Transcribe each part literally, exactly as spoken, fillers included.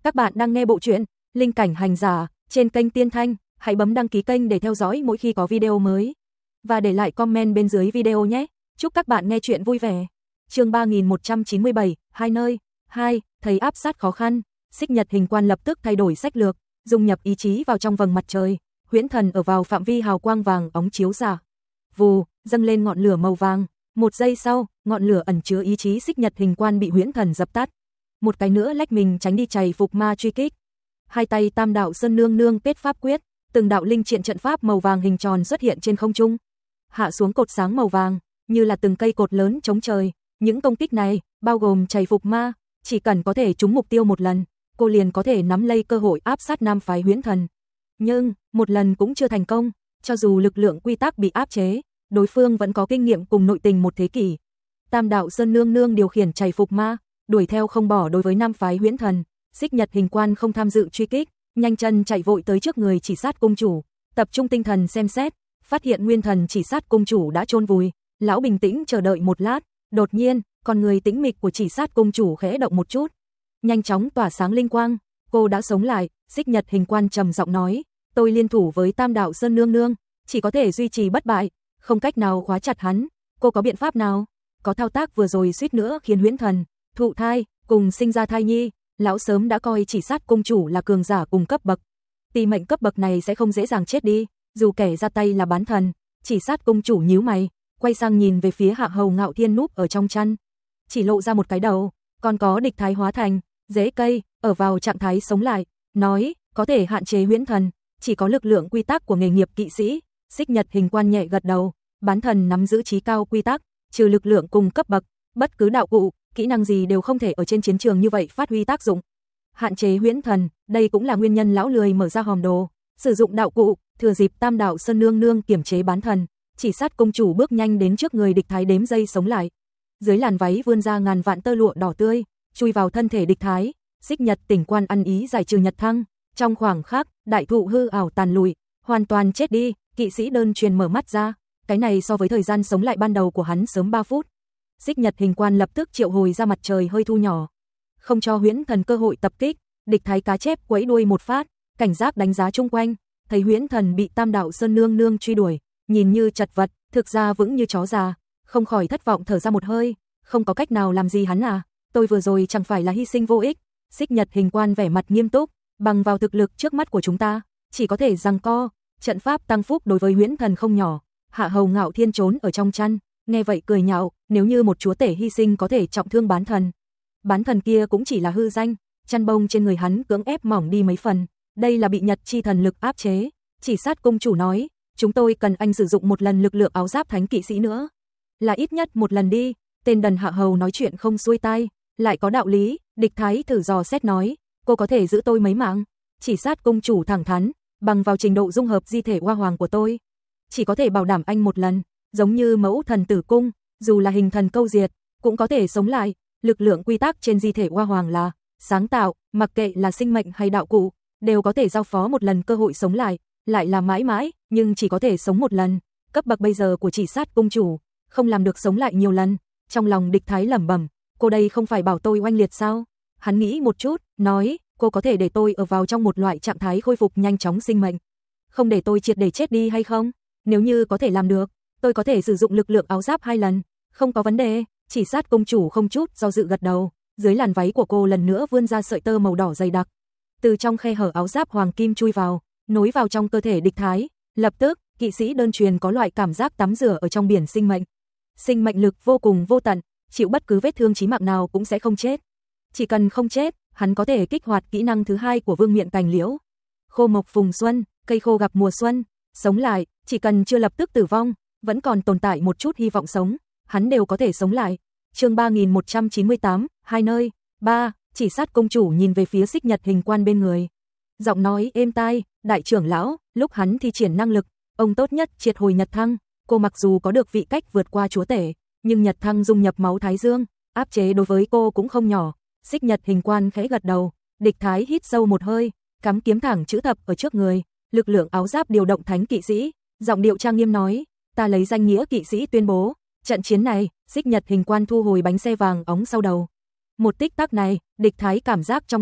Các bạn đang nghe bộ truyện Linh Cảnh Hành Giả trên kênh Tiên Thanh, hãy bấm đăng ký kênh để theo dõi mỗi khi có video mới. Và để lại comment bên dưới video nhé. Chúc các bạn nghe truyện vui vẻ. Chương ba nghìn một trăm chín mươi bảy, hai nơi. hai, thấy áp sát khó khăn, Xích Nhật Hình Quan lập tức thay đổi sách lược, dung nhập ý chí vào trong vầng mặt trời, huyễn thần ở vào phạm vi hào quang vàng óng chiếu rạ. Vù, dâng lên ngọn lửa màu vàng, một giây sau, ngọn lửa ẩn chứa ý chí Xích Nhật Hình Quan bị huyễn thần dập tắt. Một cái nữa lách mình tránh đi chày phục ma truy kích. Hai tay Tam Đạo Sơn Nương Nương kết pháp quyết, từng đạo linh triện trận pháp màu vàng hình tròn xuất hiện trên không trung, hạ xuống cột sáng màu vàng, như là từng cây cột lớn chống trời. Những công kích này, bao gồm chày phục ma, chỉ cần có thể trúng mục tiêu một lần, cô liền có thể nắm lấy cơ hội áp sát nam phái huyễn thần. Nhưng, một lần cũng chưa thành công, cho dù lực lượng quy tắc bị áp chế, đối phương vẫn có kinh nghiệm cùng nội tình một thế kỷ. Tam Đạo Sơn Nương Nương điều khiển chày phục ma, đuổi theo không bỏ đối với nam phái huyễn thần. Xích Nhật Hình Quan không tham dự truy kích, nhanh chân chạy vội tới trước người Chỉ Sát Cung chủ, tập trung tinh thần xem xét, phát hiện nguyên thần Chỉ Sát Cung chủ đã chôn vùi. Lão bình tĩnh chờ đợi một lát, đột nhiên, con người tĩnh mịch của Chỉ Sát Cung chủ khẽ động một chút, nhanh chóng tỏa sáng linh quang, cô đã sống lại. Xích Nhật Hình Quan trầm giọng nói, tôi liên thủ với Tam Đạo Sơn Nương Nương, chỉ có thể duy trì bất bại, không cách nào khóa chặt hắn. Cô có biện pháp nào? Có thao tác vừa rồi suýt nữa khiến huyễn thần thụ thai, cùng sinh ra thai nhi. Lão sớm đã coi Chỉ Sát Cung chủ là cường giả cùng cấp bậc, tỷ mệnh cấp bậc này sẽ không dễ dàng chết đi, dù kẻ ra tay là bán thần. Chỉ Sát Cung chủ nhíu mày, quay sang nhìn về phía Hạ Hầu Ngạo Thiên núp ở trong chăn, chỉ lộ ra một cái đầu, còn có địch thái hóa thành rễ cây, ở vào trạng thái sống lại, nói, có thể hạn chế huyễn thần, chỉ có lực lượng quy tắc của nghề nghiệp kỵ sĩ. Xích Nhật Hình Quan nhẹ gật đầu, bán thần nắm giữ chí cao quy tắc, trừ lực lượng cùng cấp bậc, bất cứ đạo cụ, kỹ năng gì đều không thể ở trên chiến trường như vậy phát huy tác dụng. Hạn chế huyễn thần, đây cũng là nguyên nhân lão lười mở ra hòm đồ, sử dụng đạo cụ. Thừa dịp Tam Đạo Sơn Nương Nương kiểm chế bán thần, Chỉ Sát Cung chủ bước nhanh đến trước người địch thái đếm giây sống lại. Dưới làn váy vươn ra ngàn vạn tơ lụa đỏ tươi, chui vào thân thể địch thái. Xích Nhật Tỉnh Quan ăn ý giải trừ nhật thăng, trong khoảng khắc, đại thụ hư ảo tàn lụi, hoàn toàn chết đi. Kỵ sĩ đơn truyền mở mắt ra, cái này so với thời gian sống lại ban đầu của hắn sớm ba phút. Xích Nhật Hình Quan lập tức triệu hồi ra mặt trời hơi thu nhỏ, không cho huyễn thần cơ hội tập kích. Địch thái cá chép quẫy đuôi một phát, cảnh giác đánh giá chung quanh, thấy huyễn thần bị Tam Đạo Sơn Nương Nương truy đuổi, nhìn như chật vật, thực ra vững như chó già, không khỏi thất vọng thở ra một hơi. Không có cách nào làm gì hắn à, tôi vừa rồi chẳng phải là hy sinh vô ích. Xích Nhật Hình Quan vẻ mặt nghiêm túc, bằng vào thực lực trước mắt của chúng ta, chỉ có thể giằng co. Trận pháp tăng phúc đối với huyễn thần không nhỏ. Hạ Hầu Ngạo Thiên trốn ở trong chăn, nghe vậy cười nhạo, nếu như một chúa tể hy sinh có thể trọng thương bán thần, bán thần kia cũng chỉ là hư danh. Chăn bông trên người hắn cưỡng ép mỏng đi mấy phần, đây là bị Nhật chi thần lực áp chế. Chỉ Sát Cung chủ nói, chúng tôi cần anh sử dụng một lần lực lượng áo giáp thánh kỵ sĩ nữa, là ít nhất một lần đi. Tên đần Hạ Hầu nói chuyện không xuôi tai, lại có đạo lý. Địch thái thử dò xét nói, cô có thể giữ tôi mấy mạng? Chỉ Sát Cung chủ thẳng thắn, bằng vào trình độ dung hợp di thể hoa hoàng của tôi, chỉ có thể bảo đảm anh một lần, giống như mẫu thần tử cung, dù là hình thần câu diệt, cũng có thể sống lại. Lực lượng quy tắc trên di thể hoa hoàng là sáng tạo, mặc kệ là sinh mệnh hay đạo cụ, đều có thể giao phó một lần cơ hội sống lại, lại là mãi mãi, nhưng chỉ có thể sống một lần. Cấp bậc bây giờ của Chỉ Sát Cung chủ, không làm được sống lại nhiều lần. Trong lòng địch thái lẩm bẩm, cô đây không phải bảo tôi oanh liệt sao? Hắn nghĩ một chút, nói, cô có thể để tôi ở vào trong một loại trạng thái khôi phục nhanh chóng sinh mệnh, không để tôi triệt để chết đi hay không? Nếu như có thể làm được, tôi có thể sử dụng lực lượng áo giáp hai lần, không có vấn đề. Chỉ Sát Cung chủ không chút do dự gật đầu, dưới làn váy của cô lần nữa vươn ra sợi tơ màu đỏ dày đặc, từ trong khe hở áo giáp hoàng kim chui vào, nối vào trong cơ thể địch thái. Lập tức, kỵ sĩ đơn truyền có loại cảm giác tắm rửa ở trong biển sinh mệnh. Sinh mệnh lực vô cùng vô tận, chịu bất cứ vết thương chí mạng nào cũng sẽ không chết. Chỉ cần không chết, hắn có thể kích hoạt kỹ năng thứ hai của Vương Miện Cành Liễu. Khô mộc phùng xuân, cây khô gặp mùa xuân, sống lại, chỉ cần chưa lập tức tử vong, vẫn còn tồn tại một chút hy vọng sống, hắn đều có thể sống lại. Chương ba nghìn một trăm chín mươi tám, hai nơi. ba, Chỉ Sát Cung chủ nhìn về phía Xích Nhật Hình Quan bên người, giọng nói êm tai, đại trưởng lão, lúc hắn thi triển năng lực, ông tốt nhất triệt hồi nhật thăng. Cô mặc dù có được vị cách vượt qua chúa tể, nhưng nhật thăng dung nhập máu thái dương, áp chế đối với cô cũng không nhỏ. Xích Nhật Hình Quan khẽ gật đầu, địch thái hít sâu một hơi, cắm kiếm thẳng chữ thập ở trước người, lực lượng áo giáp điều động thánh kỵ sĩ, giọng điệu trang nghiêm nói, ta lấy danh nghĩa kỵ sĩ tuyên bố, trận chiến này, Xích Nhật Hình Quan thu hồi bánh xe vàng óng sau đầu. Một tích tắc này, địch thái cảm giác trong đầu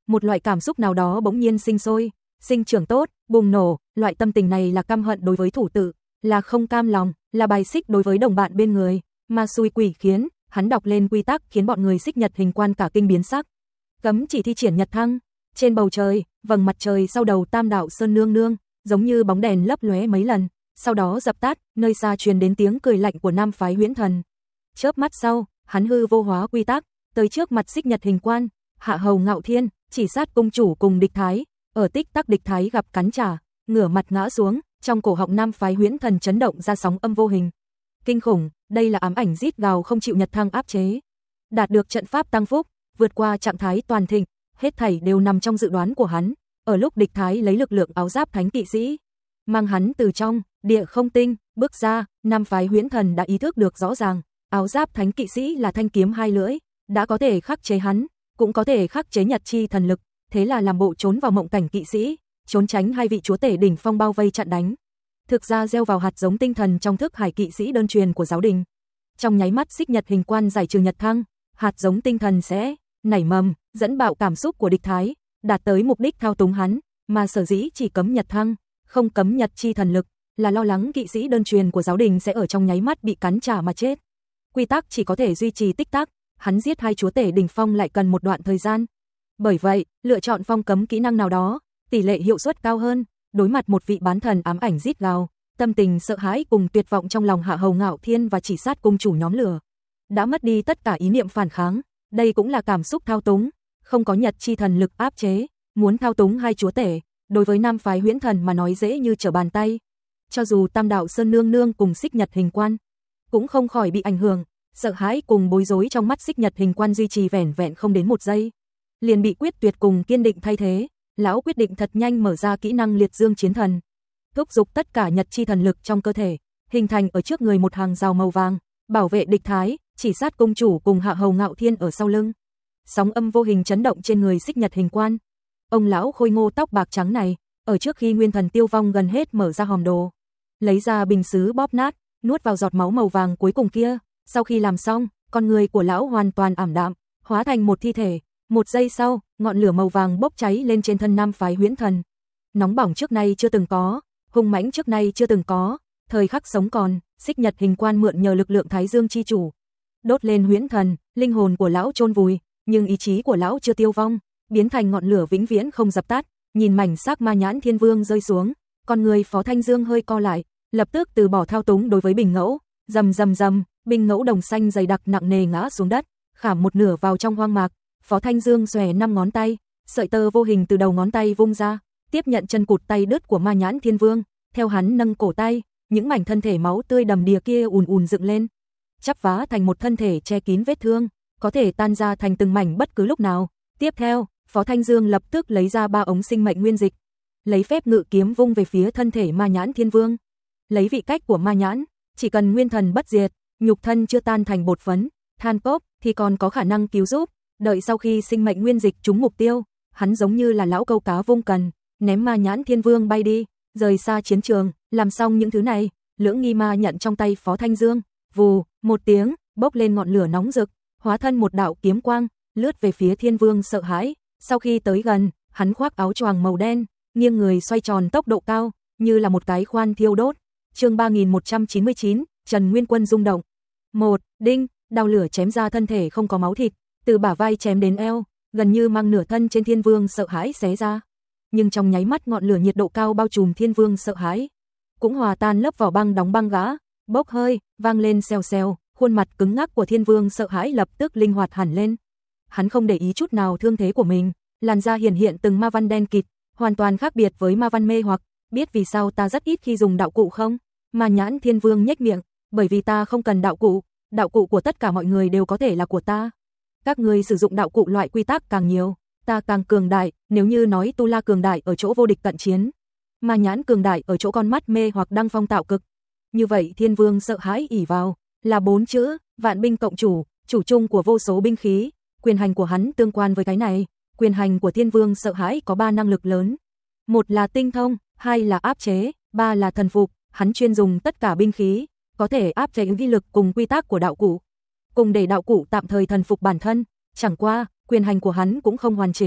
một loại cảm xúc nào đó bỗng nhiên sinh sôi, sinh trưởng tốt, bùng nổ, loại tâm tình này là căm hận đối với thủ tự, là không cam lòng, là bài xích đối với đồng bạn bên người, ma xui quỷ khiến, hắn đọc lên quy tắc khiến bọn người Xích Nhật Hình Quan cả kinh biến sắc. Cấm chỉ thi triển nhật thăng, trên bầu trời, vầng mặt trời sau đầu Tam Đạo Sơn nương nương, giống như bóng đèn lấp lóe mấy lần, sau đó dập tắt, nơi xa truyền đến tiếng cười lạnh của nam phái Huyễn Thần. Chớp mắt sau, hắn hư vô hóa quy tắc, tới trước mặt Xích Nhật Hình Quan, Hạ Hầu Ngạo Thiên, Chỉ Sát Cung chủ cùng Địch Thái, ở tích tắc Địch Thái gặp cắn trả, ngửa mặt ngã xuống, trong cổ họng nam phái Huyễn Thần chấn động ra sóng âm vô hình. Kinh khủng, đây là ám ảnh rít gào không chịu nhật thăng áp chế. Đạt được trận pháp tăng phúc, vượt qua trạng thái toàn thịnh, hết thảy đều nằm trong dự đoán của hắn. Ở lúc Địch Thái lấy lực lượng áo giáp thánh kỵ sĩ, mang hắn từ trong địa không tinh bước ra, nam phái Huyễn Thần đã ý thức được rõ ràng, áo giáp thánh kỵ sĩ là thanh kiếm hai lưỡi, đã có thể khắc chế hắn, cũng có thể khắc chế nhật chi thần lực, thế là làm bộ trốn vào mộng cảnh kỵ sĩ, trốn tránh hai vị chúa tể đỉnh phong bao vây chặn đánh. Thực ra gieo vào hạt giống tinh thần trong thức hải kỵ sĩ đơn truyền của giáo đình. Trong nháy mắt Xích Nhật Hình Quan giải trừ nhật thăng, hạt giống tinh thần sẽ nảy mầm, dẫn bạo cảm xúc của Địch Thái, đạt tới mục đích thao túng hắn, mà sở dĩ chỉ cấm nhật thăng, không cấm nhật chi thần lực, là lo lắng kỵ sĩ đơn truyền của giáo đình sẽ ở trong nháy mắt bị cắn trả mà chết. Quy tắc chỉ có thể duy trì tích tắc, hắn giết hai chúa tể đỉnh phong lại cần một đoạn thời gian. Bởi vậy, lựa chọn phong cấm kỹ năng nào đó, tỷ lệ hiệu suất cao hơn. Đối mặt một vị bán thần ám ảnh rít gào, tâm tình sợ hãi cùng tuyệt vọng trong lòng Hạ Hầu Ngạo Thiên và Chỉ Sát Cung chủ nhóm lửa đã mất đi tất cả ý niệm phản kháng, đây cũng là cảm xúc thao túng, không có nhật chi thần lực áp chế, muốn thao túng hai chúa tể, đối với nam phái Huyễn Thần mà nói dễ như trở bàn tay. Cho dù Tam Đạo Sơn nương nương cùng Xích Nhật Hình Quan cũng không khỏi bị ảnh hưởng, sợ hãi cùng bối rối trong mắt Xích Nhật Hình Quan duy trì vẻn vẹn không đến một giây, liền bị quyết tuyệt cùng kiên định thay thế. Lão quyết định thật nhanh mở ra kỹ năng Liệt Dương Chiến Thần, thúc giục tất cả nhật chi thần lực trong cơ thể, hình thành ở trước người một hàng rào màu vàng, bảo vệ Địch Thái, Chỉ Sát Cung chủ cùng Hạ Hầu Ngạo Thiên ở sau lưng. Sóng âm vô hình chấn động trên người Xích Nhật Hình Quan. Ông lão khôi ngô tóc bạc trắng này, ở trước khi nguyên thần tiêu vong gần hết mở ra hòm đồ, lấy ra bình sứ bóp nát, nuốt vào giọt máu màu vàng cuối cùng kia. Sau khi làm xong, con người của lão hoàn toàn ảm đạm, hóa thành một thi thể. Một giây sau, ngọn lửa màu vàng bốc cháy lên trên thân nam phái Huyễn Thần. Nóng bỏng trước nay chưa từng có, hung mãnh trước nay chưa từng có, thời khắc sống còn, Xích Nhật Hình Quan mượn nhờ lực lượng Thái Dương chi chủ, đốt lên Huyễn Thần, linh hồn của lão chôn vùi, nhưng ý chí của lão chưa tiêu vong, biến thành ngọn lửa vĩnh viễn không dập tắt. Nhìn mảnh xác ma nhãn thiên vương rơi xuống, con người Phó Thanh Dương hơi co lại, lập tức từ bỏ thao túng đối với bình ngẫu, rầm rầm rầm, bình ngẫu đồng xanh dày đặc nặng nề ngã xuống đất, khảm một nửa vào trong hoang mạc. Phó Thanh Dương xòe năm ngón tay, sợi tơ vô hình từ đầu ngón tay vung ra, tiếp nhận chân cụt tay đứt của ma nhãn thiên vương, theo hắn nâng cổ tay, những mảnh thân thể máu tươi đầm đìa kia ùn ùn dựng lên, chắp vá thành một thân thể che kín vết thương, có thể tan ra thành từng mảnh bất cứ lúc nào. Tiếp theo, Phó Thanh Dương lập tức lấy ra ba ống sinh mệnh nguyên dịch, lấy phép ngự kiếm vung về phía thân thể ma nhãn thiên vương. Lấy vị cách của ma nhãn, chỉ cần nguyên thần bất diệt, nhục thân chưa tan thành bột phấn, than cốc thì còn có khả năng cứu giúp. Đợi sau khi sinh mệnh nguyên dịch trúng mục tiêu, hắn giống như là lão câu cá vung cần, ném ma nhãn thiên vương bay đi, rời xa chiến trường. Làm xong những thứ này, lưỡng nghi ma nhận trong tay Phó Thanh Dương, vù, một tiếng, bốc lên ngọn lửa nóng rực, hóa thân một đạo kiếm quang, lướt về phía thiên vương sợ hãi. Sau khi tới gần, hắn khoác áo choàng màu đen, nghiêng người xoay tròn tốc độ cao, như là một cái khoan thiêu đốt. Chương ba nghìn một trăm chín mươi chín, Trần Nguyên Quân rung động. Một, đinh, đao lửa chém ra thân thể không có máu thịt, từ bả vai chém đến eo, gần như mang nửa thân trên thiên vương sợ hãi xé ra. Nhưng trong nháy mắt ngọn lửa nhiệt độ cao bao trùm thiên vương sợ hãi, cũng hòa tan lớp vỏ băng đóng băng gã, bốc hơi, vang lên xèo xèo, khuôn mặt cứng ngắc của thiên vương sợ hãi lập tức linh hoạt hẳn lên. Hắn không để ý chút nào thương thế của mình, làn da hiển hiện từng ma văn đen kịt, hoàn toàn khác biệt với ma văn mê hoặc. Biết vì sao ta rất ít khi dùng đạo cụ không? Ma nhãn thiên vương nhếch miệng, bởi vì ta không cần đạo cụ, đạo cụ của tất cả mọi người đều có thể là của ta. Các người sử dụng đạo cụ loại quy tắc càng nhiều, ta càng cường đại. Nếu như nói Tu La cường đại ở chỗ vô địch cận chiến, Ma nhãn cường đại ở chỗ con mắt mê hoặc đăng phong tạo cực, như vậy thiên vương sợ hãi ỷ vào là bốn chữ vạn binh cộng chủ, chủ chung của vô số binh khí. Quyền hành của hắn tương quan với cái này. Quyền hành của thiên vương sợ hãi có ba năng lực lớn, một là tinh thông, hai là áp chế, ba là thần phục. Hắn chuyên dùng tất cả binh khí, có thể áp chế uy lực cùng quy tắc của đạo cụ, cùng để đạo cụ tạm thời thần phục bản thân. Chẳng qua, quyền hành của hắn cũng không hoàn chỉnh,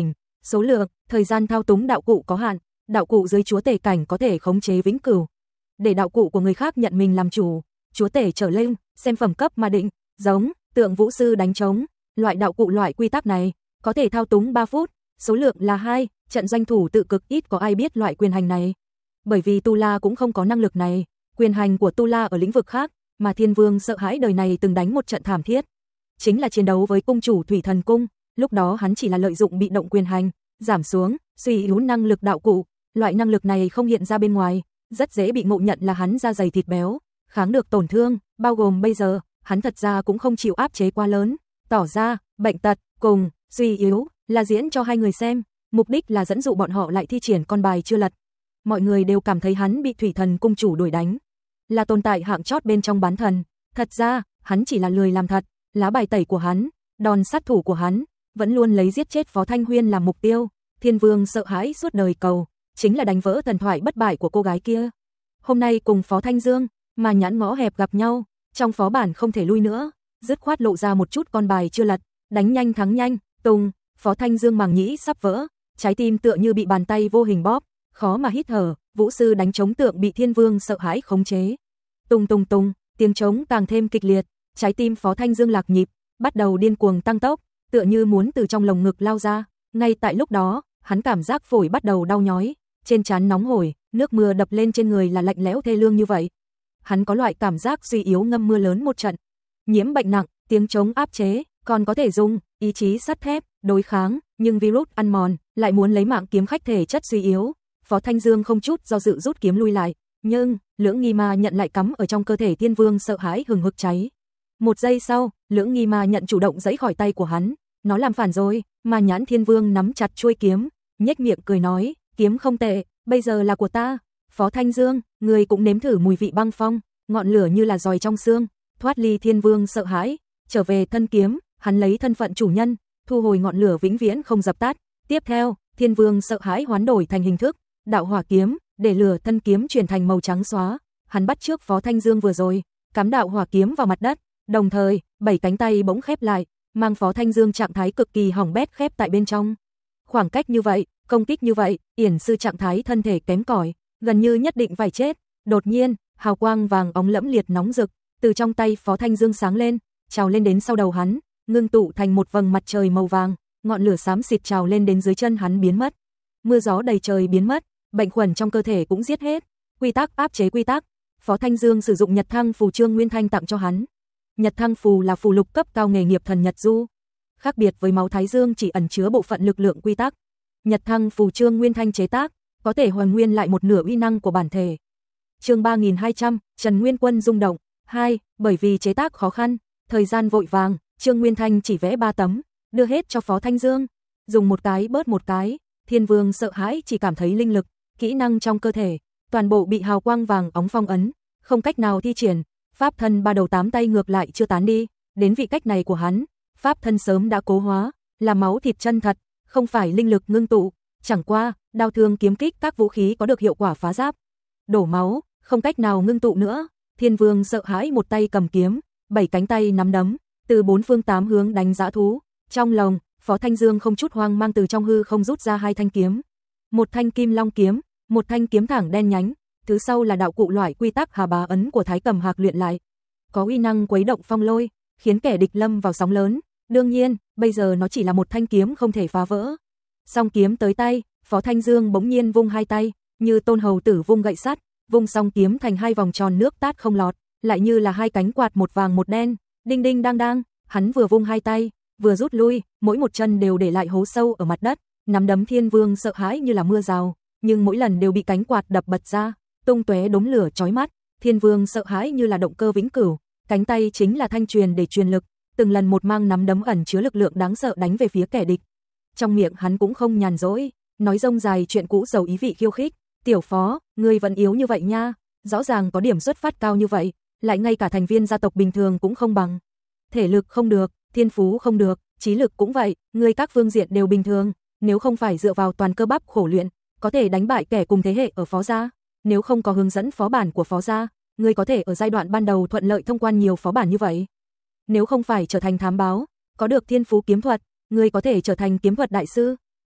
số lượng, thời gian thao túng đạo cụ có hạn, đạo cụ dưới chúa tể cảnh có thể khống chế vĩnh cửu. Để đạo cụ của người khác nhận mình làm chủ, chúa tể trở lên, xem phẩm cấp mà định, giống, tượng vũ sư đánh trống, loại đạo cụ loại quy tắc này, có thể thao túng ba phút, số lượng là hai, trận doanh thủ tự cực ít có ai biết loại quyền hành này. Bởi vì Tu La cũng không có năng lực này, quyền hành của Tu La ở lĩnh vực khác, mà Thiên Vương sợ hãi đời này từng đánh một trận thảm thiết. Chính là chiến đấu với cung chủ Thủy Thần Cung, lúc đó hắn chỉ là lợi dụng bị động quyền hành, giảm xuống, suy yếu năng lực đạo cụ, loại năng lực này không hiện ra bên ngoài, rất dễ bị ngộ nhận là hắn da dày thịt béo, kháng được tổn thương, bao gồm bây giờ, hắn thật ra cũng không chịu áp chế quá lớn, tỏ ra, bệnh tật, cùng, suy yếu, là diễn cho hai người xem, mục đích là dẫn dụ bọn họ lại thi triển con bài chưa lật. Mọi người đều cảm thấy hắn bị Thủy Thần Cung chủ đuổi đánh, là tồn tại hạng chót bên trong bán thần, thật ra, hắn chỉ là lười làm thật, lá bài tẩy của hắn, đòn sát thủ của hắn, vẫn luôn lấy giết chết Phó Thanh Huyên làm mục tiêu, Thiên Vương sợ hãi suốt đời cầu, chính là đánh vỡ thần thoại bất bại của cô gái kia. Hôm nay cùng Phó Thanh Dương, mà nhãn ngõ hẹp gặp nhau, trong phó bản không thể lui nữa, dứt khoát lộ ra một chút con bài chưa lật, đánh nhanh thắng nhanh, tung, Phó Thanh Dương màng nhĩ sắp vỡ, trái tim tựa như bị bàn tay vô hình bóp, khó mà hít thở, vũ sư đánh trống tượng bị Thiên Vương sợ hãi khống chế. Tung tung tung, tiếng trống càng thêm kịch liệt, trái tim Phó Thanh Dương lạc nhịp, bắt đầu điên cuồng tăng tốc, tựa như muốn từ trong lồng ngực lao ra, ngay tại lúc đó, hắn cảm giác phổi bắt đầu đau nhói, trên trán nóng hổi, nước mưa đập lên trên người là lạnh lẽo thê lương như vậy. Hắn có loại cảm giác suy yếu ngâm mưa lớn một trận, nhiễm bệnh nặng, tiếng trống áp chế, còn có thể dùng ý chí sắt thép đối kháng, nhưng virus ăn mòn, lại muốn lấy mạng kiếm khách thể chất suy yếu. Phó Thanh Dương không chút do dự rút kiếm lui lại, nhưng lưỡng nghi ma nhận lại cắm ở trong cơ thể Thiên Vương sợ hãi hừng hực cháy. Một giây sau, lưỡng nghi ma nhận chủ động giãy khỏi tay của hắn, nó làm phản rồi, mà nhãn Thiên Vương nắm chặt chuôi kiếm, nhếch miệng cười nói, kiếm không tệ, bây giờ là của ta. Phó Thanh Dương, người cũng nếm thử mùi vị băng phong, ngọn lửa như là giòi trong xương, thoát ly Thiên Vương sợ hãi, trở về thân kiếm, hắn lấy thân phận chủ nhân, thu hồi ngọn lửa vĩnh viễn không dập tắt. Tiếp theo, Thiên Vương sợ hãi hoán đổi thành hình thức, đạo hỏa kiếm, để lửa thân kiếm chuyển thành màu trắng xóa, hắn bắt trước Phó Thanh Dương vừa rồi, cắm đạo hỏa kiếm vào mặt đất, đồng thời, bảy cánh tay bỗng khép lại, mang Phó Thanh Dương trạng thái cực kỳ hỏng bét khép tại bên trong. Khoảng cách như vậy, công kích như vậy, Yển sư trạng thái thân thể kém cỏi, gần như nhất định phải chết. Đột nhiên, hào quang vàng óng lẫm liệt nóng rực, từ trong tay Phó Thanh Dương sáng lên, trào lên đến sau đầu hắn, ngưng tụ thành một vầng mặt trời màu vàng, ngọn lửa xám xịt trào lên đến dưới chân hắn biến mất. Mưa gió đầy trời biến mất, bệnh khuẩn trong cơ thể cũng giết hết. Quy tắc áp chế quy tắc, Phó Thanh Dương sử dụng Nhật Thăng phù Trương Nguyên Thanh tặng cho hắn. Nhật Thăng phù là phù lục cấp cao nghề nghiệp thần Nhật Du, khác biệt với máu Thái Dương chỉ ẩn chứa bộ phận lực lượng quy tắc. Nhật Thăng phù Trương Nguyên Thanh chế tác, có thể hoàn nguyên lại một nửa uy năng của bản thể. Chương ba nghìn hai trăm, Trần Nguyên Quân rung động. hai. Bởi vì chế tác khó khăn, thời gian vội vàng, Trương Nguyên Thanh chỉ vẽ ba tấm, đưa hết cho Phó Thanh Dương. Dùng một cái bớt một cái, Thiên Vương sợ hãi chỉ cảm thấy linh lực, kỹ năng trong cơ thể, toàn bộ bị hào quang vàng óng phong ấn, không cách nào thi triển. Pháp thân ba đầu tám tay ngược lại chưa tán đi, đến vị cách này của hắn, pháp thân sớm đã cố hóa, là máu thịt chân thật, không phải linh lực ngưng tụ, chẳng qua, đao thương kiếm kích các vũ khí có được hiệu quả phá giáp. Đổ máu, không cách nào ngưng tụ nữa, Thiên Vương sợ hãi một tay cầm kiếm, bảy cánh tay nắm đấm, từ bốn phương tám hướng đánh dã thú. Trong lòng, Phó Thanh Dương không chút hoang mang từ trong hư không rút ra hai thanh kiếm. Một thanh kim long kiếm, một thanh kiếm thẳng đen nhánh, thứ sau là đạo cụ loại quy tắc Hà Bá ấn của Thái Cầm Hạc luyện lại. Có uy năng quấy động phong lôi, khiến kẻ địch lâm vào sóng lớn. Đương nhiên, bây giờ nó chỉ là một thanh kiếm không thể phá vỡ. Song kiếm tới tay, Phó Thanh Dương bỗng nhiên vung hai tay, như Tôn Hầu Tử vung gậy sắt, vung song kiếm thành hai vòng tròn nước tát không lọt, lại như là hai cánh quạt một vàng một đen, đinh đinh đang đang, hắn vừa vung hai tay, vừa rút lui, mỗi một chân đều để lại hố sâu ở mặt đất, nắm đấm Thiên Vương sợ hãi như là mưa rào, nhưng mỗi lần đều bị cánh quạt đập bật ra, tung tóe đốm lửa chói mắt. Thiên Vương sợ hãi như là động cơ vĩnh cửu, cánh tay chính là thanh truyền để truyền lực, từng lần một mang nắm đấm ẩn chứa lực lượng đáng sợ đánh về phía kẻ địch. Trong miệng hắn cũng không nhàn rỗi, nói rông dài chuyện cũ giàu ý vị khiêu khích, "Tiểu Phó, ngươi vẫn yếu như vậy nha, rõ ràng có điểm xuất phát cao như vậy, lại ngay cả thành viên gia tộc bình thường cũng không bằng. Thể lực không được, thiên phú không được, trí lực cũng vậy, ngươi các phương diện đều bình thường, nếu không phải dựa vào toàn cơ bắp khổ luyện, có thể đánh bại kẻ cùng thế hệ ở Phó gia, nếu không có hướng dẫn phó bản của Phó gia, ngươi có thể ở giai đoạn ban đầu thuận lợi thông quan nhiều phó bản như vậy. Nếu không phải trở thành thám báo, có được thiên phú kiếm thuật, ngươi có thể trở thành kiếm thuật đại sư,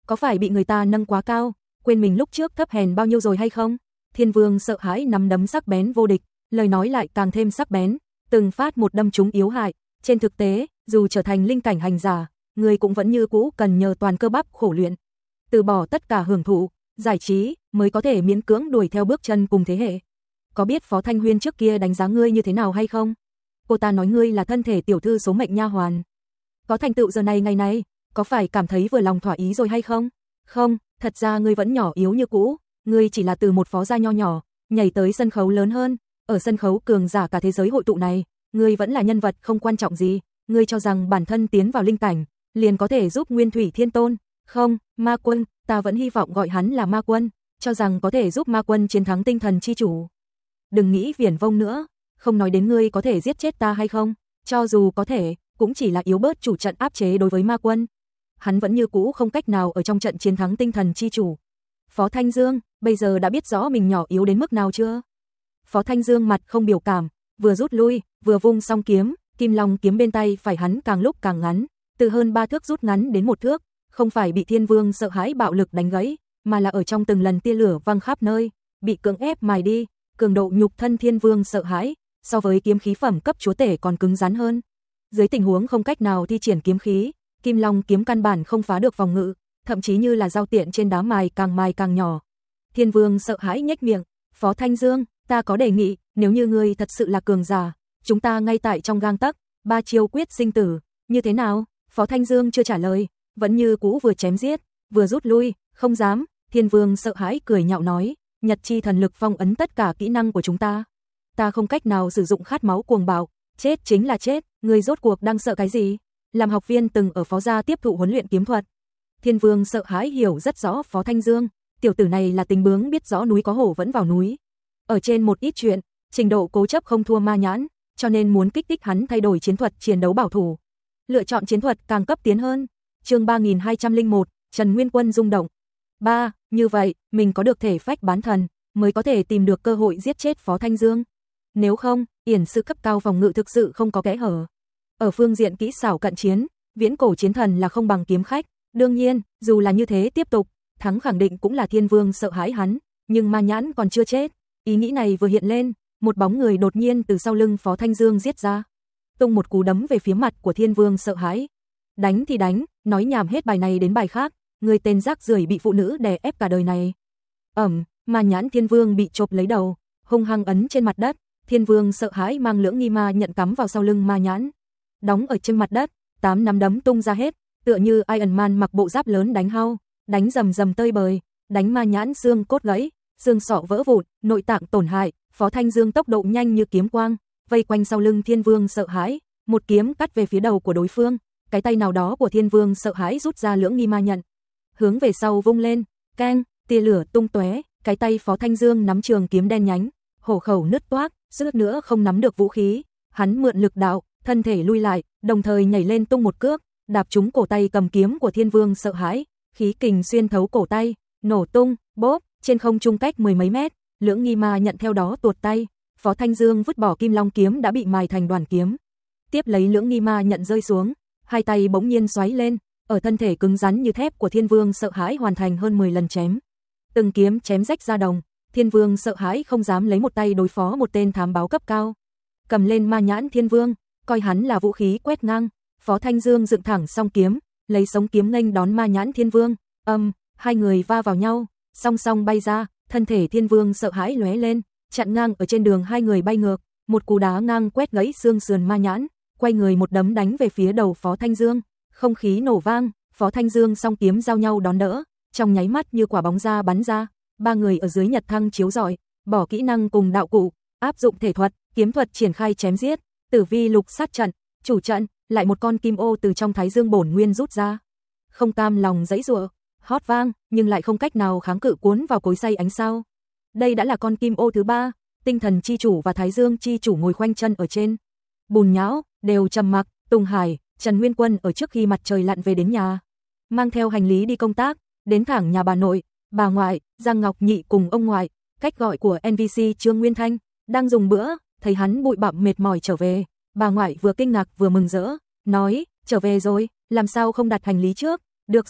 có phải bị người ta nâng quá cao, quên mình lúc trước thấp hèn bao nhiêu rồi hay không? Thiên Vương sợ hãi nắm đấm sắc bén vô địch, lời nói lại càng thêm sắc bén, từng phát một đâm trúng yếu hại. Trên thực tế, dù trở thành linh cảnh hành giả, người cũng vẫn như cũ cần nhờ toàn cơ bắp khổ luyện, từ bỏ tất cả hưởng thụ, giải trí mới có thể miễn cưỡng đuổi theo bước chân cùng thế hệ. Có biết Phó Thanh Huyên trước kia đánh giá ngươi như thế nào hay không? Cô ta nói ngươi là thân thể tiểu thư số mệnh nha hoàn. Có thành tựu giờ này ngày này, có phải cảm thấy vừa lòng thỏa ý rồi hay không? Không, thật ra ngươi vẫn nhỏ yếu như cũ, ngươi chỉ là từ một phó gia nho nhỏ, nhảy tới sân khấu lớn hơn, ở sân khấu cường giả cả thế giới hội tụ này, ngươi vẫn là nhân vật không quan trọng gì, ngươi cho rằng bản thân tiến vào linh cảnh, liền có thể giúp Nguyên Thủy Thiên Tôn, không, Ma Quân, ta vẫn hy vọng gọi hắn là Ma Quân, cho rằng có thể giúp Ma Quân chiến thắng tinh thần chi chủ. Đừng nghĩ viển vông nữa, không nói đến ngươi có thể giết chết ta hay không, cho dù có thể, cũng chỉ là yếu bớt chủ trận áp chế đối với Ma Quân. Hắn vẫn như cũ không cách nào ở trong trận chiến thắng tinh thần chi chủ. Phó Thanh Dương, bây giờ đã biết rõ mình nhỏ yếu đến mức nào chưa? Phó Thanh Dương mặt không biểu cảm, vừa rút lui, vừa vung song kiếm, kim long kiếm bên tay phải hắn càng lúc càng ngắn, từ hơn ba thước rút ngắn đến một thước, không phải bị Thiên Vương sợ hãi bạo lực đánh gãy, mà là ở trong từng lần tia lửa văng khắp nơi, bị cưỡng ép mài đi, cường độ nhục thân Thiên Vương sợ hãi, so với kiếm khí phẩm cấp chúa tể còn cứng rắn hơn. Dưới tình huống không cách nào thi triển kiếm khí, kim long kiếm căn bản không phá được phòng ngự, thậm chí như là dao tiện trên đá mài càng mài càng nhỏ. Thiên Vương sợ hãi nhếch miệng, Phó Thanh Dương, ta có đề nghị, nếu như ngươi thật sự là cường giả, chúng ta ngay tại trong gang tấc, ba chiêu quyết sinh tử, như thế nào? Phó Thanh Dương chưa trả lời, vẫn như cũ vừa chém giết, vừa rút lui, không dám. Thiên Vương sợ hãi cười nhạo nói, Nhật chi thần lực phong ấn tất cả kỹ năng của chúng ta. Ta không cách nào sử dụng khát máu cuồng bạo, chết chính là chết, ngươi rốt cuộc đang sợ cái gì? Làm học viên từng ở Phó gia tiếp thụ huấn luyện kiếm thuật. Thiên Vương sợ hãi hiểu rất rõ Phó Thanh Dương, tiểu tử này là tình bướng biết rõ núi có hổ vẫn vào núi. Ở trên một ít chuyện, trình độ cố chấp không thua Ma Nhãn, cho nên muốn kích thích hắn thay đổi chiến thuật chiến đấu bảo thủ. Lựa chọn chiến thuật càng cấp tiến hơn. Chương ba nghìn hai trăm lẻ một, Trần Nguyên Quân rung động. ba, như vậy, mình có được thể phách bán thần, mới có thể tìm được cơ hội giết chết Phó Thanh Dương. Nếu không, yển sư cấp cao phòng ngự thực sự không có kẽ hở. Ở phương diện kỹ xảo cận chiến, viễn cổ chiến thần là không bằng kiếm khách. Đương nhiên, dù là như thế tiếp tục, thắng khẳng định cũng là Thiên Vương sợ hãi hắn, nhưng Ma Nhãn còn chưa chết. Ý nghĩ này vừa hiện lên, một bóng người đột nhiên từ sau lưng Phó Thanh Dương giết ra, tung một cú đấm về phía mặt của Thiên Vương sợ hãi. Đánh thì đánh, nói nhảm hết bài này đến bài khác, người tên rác rưởi bị phụ nữ đè ép cả đời này. Ẩm, Ma Nhãn Thiên Vương bị chộp lấy đầu, hung hăng ấn trên mặt đất. Thiên Vương sợ hãi mang lưỡng nghi ma nhận cắm vào sau lưng Ma Nhãn, đóng ở trên mặt đất, tám nắm đấm tung ra hết, tựa như Iron Man mặc bộ giáp lớn đánh hao, đánh rầm rầm tơi bời, đánh Ma Nhãn xương cốt gãy, xương sọ vỡ vụn, nội tạng tổn hại. Phó Thanh Dương tốc độ nhanh như kiếm quang, vây quanh sau lưng Thiên Vương sợ hãi, một kiếm cắt về phía đầu của đối phương. Cái tay nào đó của Thiên Vương sợ hãi rút ra lưỡng nghi ma nhận, hướng về sau vung lên, keng, tia lửa tung tóe, cái tay Phó Thanh Dương nắm trường kiếm đen nhánh, hổ khẩu nứt toác, suýt nữa không nắm được vũ khí, hắn mượn lực đạo, thân thể lui lại, đồng thời nhảy lên tung một cước, đạp trúng cổ tay cầm kiếm của Thiên Vương sợ hãi, khí kình xuyên thấu cổ tay, nổ tung, bốp, trên không trung cách mười mấy mét, lưỡng nghi ma nhận theo đó tuột tay, Phó Thanh Dương vứt bỏ kim long kiếm đã bị mài thành đoàn kiếm, tiếp lấy lưỡng nghi ma nhận rơi xuống, hai tay bỗng nhiên xoáy lên, ở thân thể cứng rắn như thép của Thiên Vương sợ hãi hoàn thành hơn mười lần chém. Từng kiếm chém rách da đồng, Thiên Vương sợ hãi không dám lấy một tay đối phó một tên thám báo cấp cao. Cầm lên Ma Nhãn Thiên Vương, coi hắn là vũ khí quét ngang, Phó Thanh Dương dựng thẳng song kiếm, lấy sống kiếm nghênh đón Ma Nhãn Thiên Vương, âm, hai người va vào nhau, song song bay ra, thân thể Thiên Vương sợ hãi lóe lên, chặn ngang ở trên đường hai người bay ngược, một cú đá ngang quét gãy xương sườn Ma Nhãn, quay người một đấm đánh về phía đầu Phó Thanh Dương, không khí nổ vang, Phó Thanh Dương song kiếm giao nhau đón đỡ, trong nháy mắt như quả bóng ra bắn ra, ba người ở dưới nhật thăng chiếu rọi, bỏ kỹ năng cùng đạo cụ, áp dụng thể thuật, kiếm thuật triển khai chém giết, tử vi lục sát trận, chủ trận, lại một con kim ô từ trong Thái Dương bổn nguyên rút ra. Không cam lòng giãy giụa, hót vang, nhưng lại không cách nào kháng cự cuốn vào cối xay ánh sao. Đây đã là con kim ô thứ ba, tinh thần chi chủ và Thái Dương chi chủ ngồi khoanh chân ở trên bùn nhão, đều trầm mặc. Tùng Hải, Trần Nguyên Quân ở trước khi mặt trời lặn về đến nhà, mang theo hành lý đi công tác, đến thẳng nhà bà nội, bà ngoại, Giang Ngọc Nhị cùng ông ngoại, cách gọi của en pê xê Trương Nguyên Thanh, đang dùng bữa, thấy hắn bụi bặm mệt mỏi trở về, bà ngoại vừa kinh ngạc vừa mừng rỡ, nói, trở về rồi, làm sao không đặt hành lý trước, được rồi,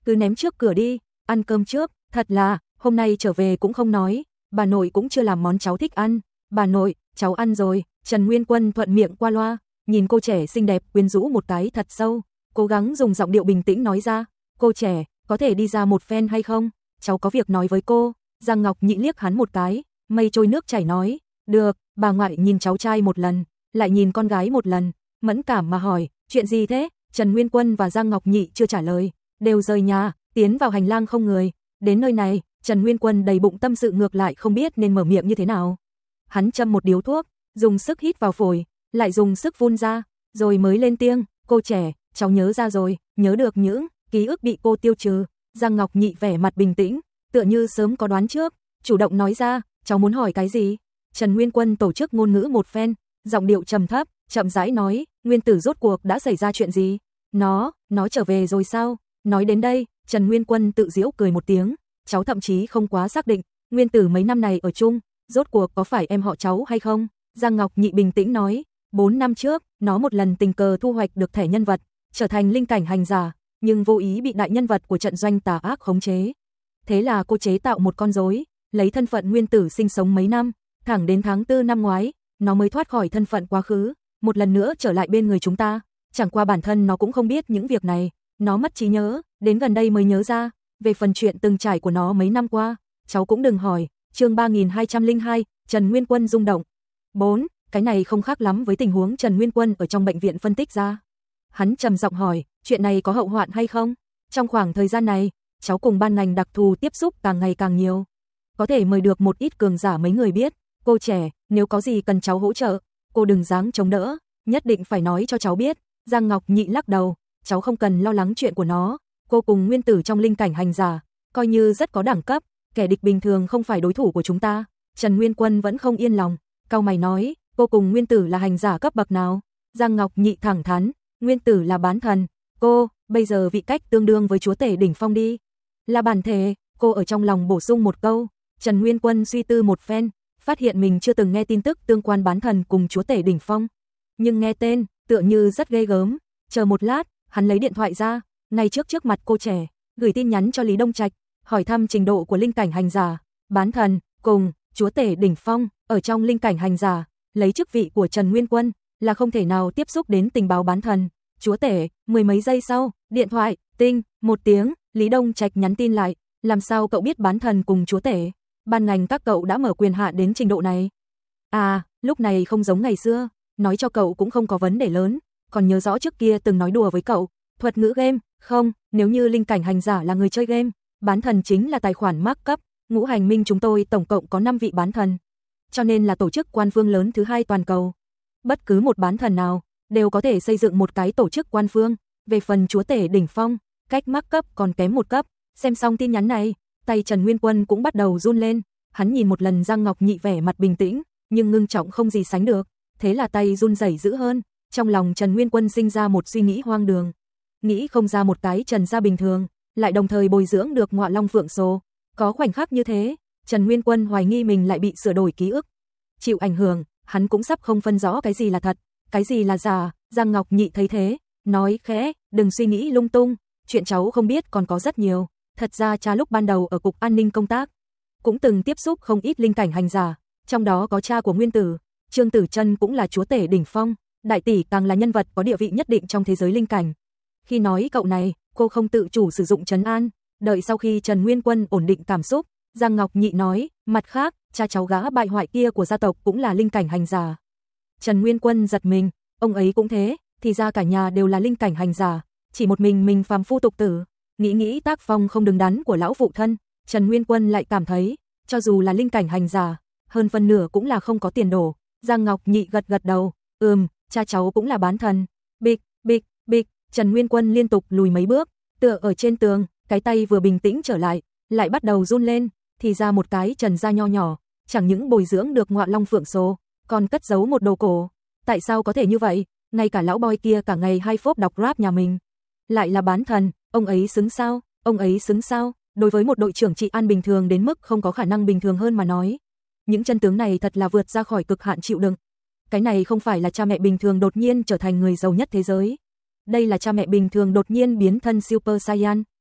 cứ ném trước cửa đi, ăn cơm trước, thật là, hôm nay trở về cũng không nói, bà nội cũng chưa làm món cháu thích ăn, bà nội, cháu ăn rồi, Trần Nguyên Quân thuận miệng qua loa, nhìn cô trẻ xinh đẹp quyến rũ một cái thật sâu, cố gắng dùng giọng điệu bình tĩnh nói ra, cô trẻ, có thể đi ra một phen hay không, cháu có việc nói với cô. Giang Ngọc Nhị liếc hắn một cái, mây trôi nước chảy nói, được, bà ngoại nhìn cháu trai một lần, lại nhìn con gái một lần, mẫn cảm mà hỏi, chuyện gì thế? Trần Nguyên Quân và Giang Ngọc Nhị chưa trả lời, đều rời nhà, tiến vào hành lang không người, đến nơi này, Trần Nguyên Quân đầy bụng tâm sự ngược lại không biết nên mở miệng như thế nào. Hắn châm một điếu thuốc, dùng sức hít vào phổi, lại dùng sức vun ra, rồi mới lên tiếng, cô trẻ, cháu nhớ ra rồi, nhớ được những ký ức bị cô tiêu trừ. Giang Ngọc Nhị vẻ mặt bình tĩnh, tựa như sớm có đoán trước, chủ động nói ra, cháu muốn hỏi cái gì? Trần Nguyên Quân tổ chức ngôn ngữ một phen, giọng điệu trầm thấp, chậm rãi nói, Nguyên Tử rốt cuộc đã xảy ra chuyện gì? Nó, nó trở về rồi sao? Nói đến đây, Trần Nguyên Quân tự giễu cười một tiếng, cháu thậm chí không quá xác định, Nguyên Tử mấy năm này ở chung, rốt cuộc có phải em họ cháu hay không? Giang Ngọc Nhị bình tĩnh nói, bốn năm trước, nó một lần tình cờ thu hoạch được thẻ nhân vật, trở thành linh cảnh hành giả, nhưng vô ý bị đại nhân vật của trận doanh tà ác khống chế. Thế là cô chế tạo một con rối, lấy thân phận Nguyên Tử sinh sống mấy năm, thẳng đến tháng tư năm ngoái, nó mới thoát khỏi thân phận quá khứ, một lần nữa trở lại bên người chúng ta. Chẳng qua bản thân nó cũng không biết những việc này, nó mất trí nhớ, đến gần đây mới nhớ ra, về phần chuyện từng trải của nó mấy năm qua, cháu cũng đừng hỏi. Chương ba nghìn hai trăm lẻ hai, Trần Nguyên Quân rung động. bốn. Cái này không khác lắm với tình huống Trần Nguyên Quân ở trong bệnh viện phân tích ra. Hắn trầm giọng hỏi, chuyện này có hậu hoạn hay không? Trong khoảng thời gian này, cháu cùng ban ngành đặc thù tiếp xúc càng ngày càng nhiều. Có thể mời được một ít cường giả mấy người biết, cô trẻ, nếu có gì cần cháu hỗ trợ, cô đừng dáng chống đỡ, nhất định phải nói cho cháu biết. Giang Ngọc Nhị lắc đầu, cháu không cần lo lắng chuyện của nó, cô cùng Nguyên Tử trong linh cảnh hành giả, coi như rất có đẳng cấp, kẻ địch bình thường không phải đối thủ của chúng ta. Trần Nguyên Quân vẫn không yên lòng, cau mày nói, cô cùng Nguyên Tử là hành giả cấp bậc nào? Giang Ngọc Nhị thẳng thắn, Nguyên Tử là bán thần, cô, bây giờ vị cách tương đương với chúa tể đỉnh phong đi. Là bản thể, cô ở trong lòng bổ sung một câu. Trần Nguyên Quân suy tư một phen, phát hiện mình chưa từng nghe tin tức tương quan bán thần cùng chúa tể đỉnh phong. Nhưng nghe tên, tựa như rất ghê gớm. Chờ một lát, hắn lấy điện thoại ra, ngay trước trước mặt cô trẻ, gửi tin nhắn cho Lý Đông Trạch, hỏi thăm trình độ của linh cảnh hành giả, bán thần, cùng chúa tể đỉnh phong, ở trong linh cảnh hành giả, lấy chức vị của Trần Nguyên Quân, là không thể nào tiếp xúc đến tình báo bán thần, chúa tể. Mười mấy giây sau, điện thoại, tinh, một tiếng, Lý Đông Trạch nhắn tin lại, làm sao cậu biết bán thần cùng chúa tể? Ban ngành các cậu đã mở quyền hạn đến trình độ này. À, lúc này không giống ngày xưa, nói cho cậu cũng không có vấn đề lớn, còn nhớ rõ trước kia từng nói đùa với cậu, thuật ngữ game, không, nếu như linh cảnh hành giả là người chơi game, bán thần chính là tài khoản mác cấp, ngũ hành minh chúng tôi tổng cộng có năm vị bán thần, cho nên là tổ chức quan phương lớn thứ hai toàn cầu. Bất cứ một bán thần nào, đều có thể xây dựng một cái tổ chức quan phương, về phần chúa tể đỉnh phong, cách mác cấp còn kém một cấp. Xem xong tin nhắn này, tay Trần Nguyên Quân cũng bắt đầu run lên, hắn nhìn một lần Giang Ngọc Nhị vẻ mặt bình tĩnh, nhưng ngưng trọng không gì sánh được, thế là tay run rẩy dữ hơn, trong lòng Trần Nguyên Quân sinh ra một suy nghĩ hoang đường, nghĩ không ra một cái Trần gia bình thường, lại đồng thời bồi dưỡng được Ngọa Long Phượng Sồ, có khoảnh khắc như thế, Trần Nguyên Quân hoài nghi mình lại bị sửa đổi ký ức, chịu ảnh hưởng, hắn cũng sắp không phân rõ cái gì là thật, cái gì là giả. Giang Ngọc Nhị thấy thế, nói khẽ, đừng suy nghĩ lung tung, chuyện cháu không biết còn có rất nhiều. Thật ra cha lúc ban đầu ở cục an ninh công tác, cũng từng tiếp xúc không ít linh cảnh hành giả, trong đó có cha của Nguyên Tử, Trương Tử Chân cũng là chúa tể đỉnh phong, đại tỷ càng là nhân vật có địa vị nhất định trong thế giới linh cảnh. Khi nói cậu này, cô không tự chủ sử dụng trấn an, đợi sau khi Trần Nguyên Quân ổn định cảm xúc, Giang Ngọc Nhị nói, mặt khác, cha cháu gã bại hoại kia của gia tộc cũng là linh cảnh hành giả. Trần Nguyên Quân giật mình, ông ấy cũng thế, thì ra cả nhà đều là linh cảnh hành giả, chỉ một mình mình phàm phu tục tử. Nghĩ nghĩ tác phong không đứng đắn của lão phụ thân, Trần Nguyên Quân lại cảm thấy, cho dù là linh cảnh hành giả, hơn phần nửa cũng là không có tiền đồ. Giang Ngọc Nhị gật gật đầu, ừm, cha cháu cũng là bán thần. Bịch, bịch, bịch, Trần Nguyên Quân liên tục lùi mấy bước, tựa ở trên tường, cái tay vừa bình tĩnh trở lại, lại bắt đầu run lên, thì ra một cái Trần gia nho nhỏ, chẳng những bồi dưỡng được Ngọa Long Phượng Sồ, còn cất giấu một đồ cổ. Tại sao có thể như vậy? Ngay cả lão boy kia cả ngày hai phốp đọc rap nhà mình, lại là bán thần. Ông ấy xứng sao? Ông ấy xứng sao? Đối với một đội trưởng trị an bình thường đến mức không có khả năng bình thường hơn mà nói, những chân tướng này thật là vượt ra khỏi cực hạn chịu đựng. Cái này không phải là cha mẹ bình thường đột nhiên trở thành người giàu nhất thế giới. Đây là cha mẹ bình thường đột nhiên biến thân Super Saiyan.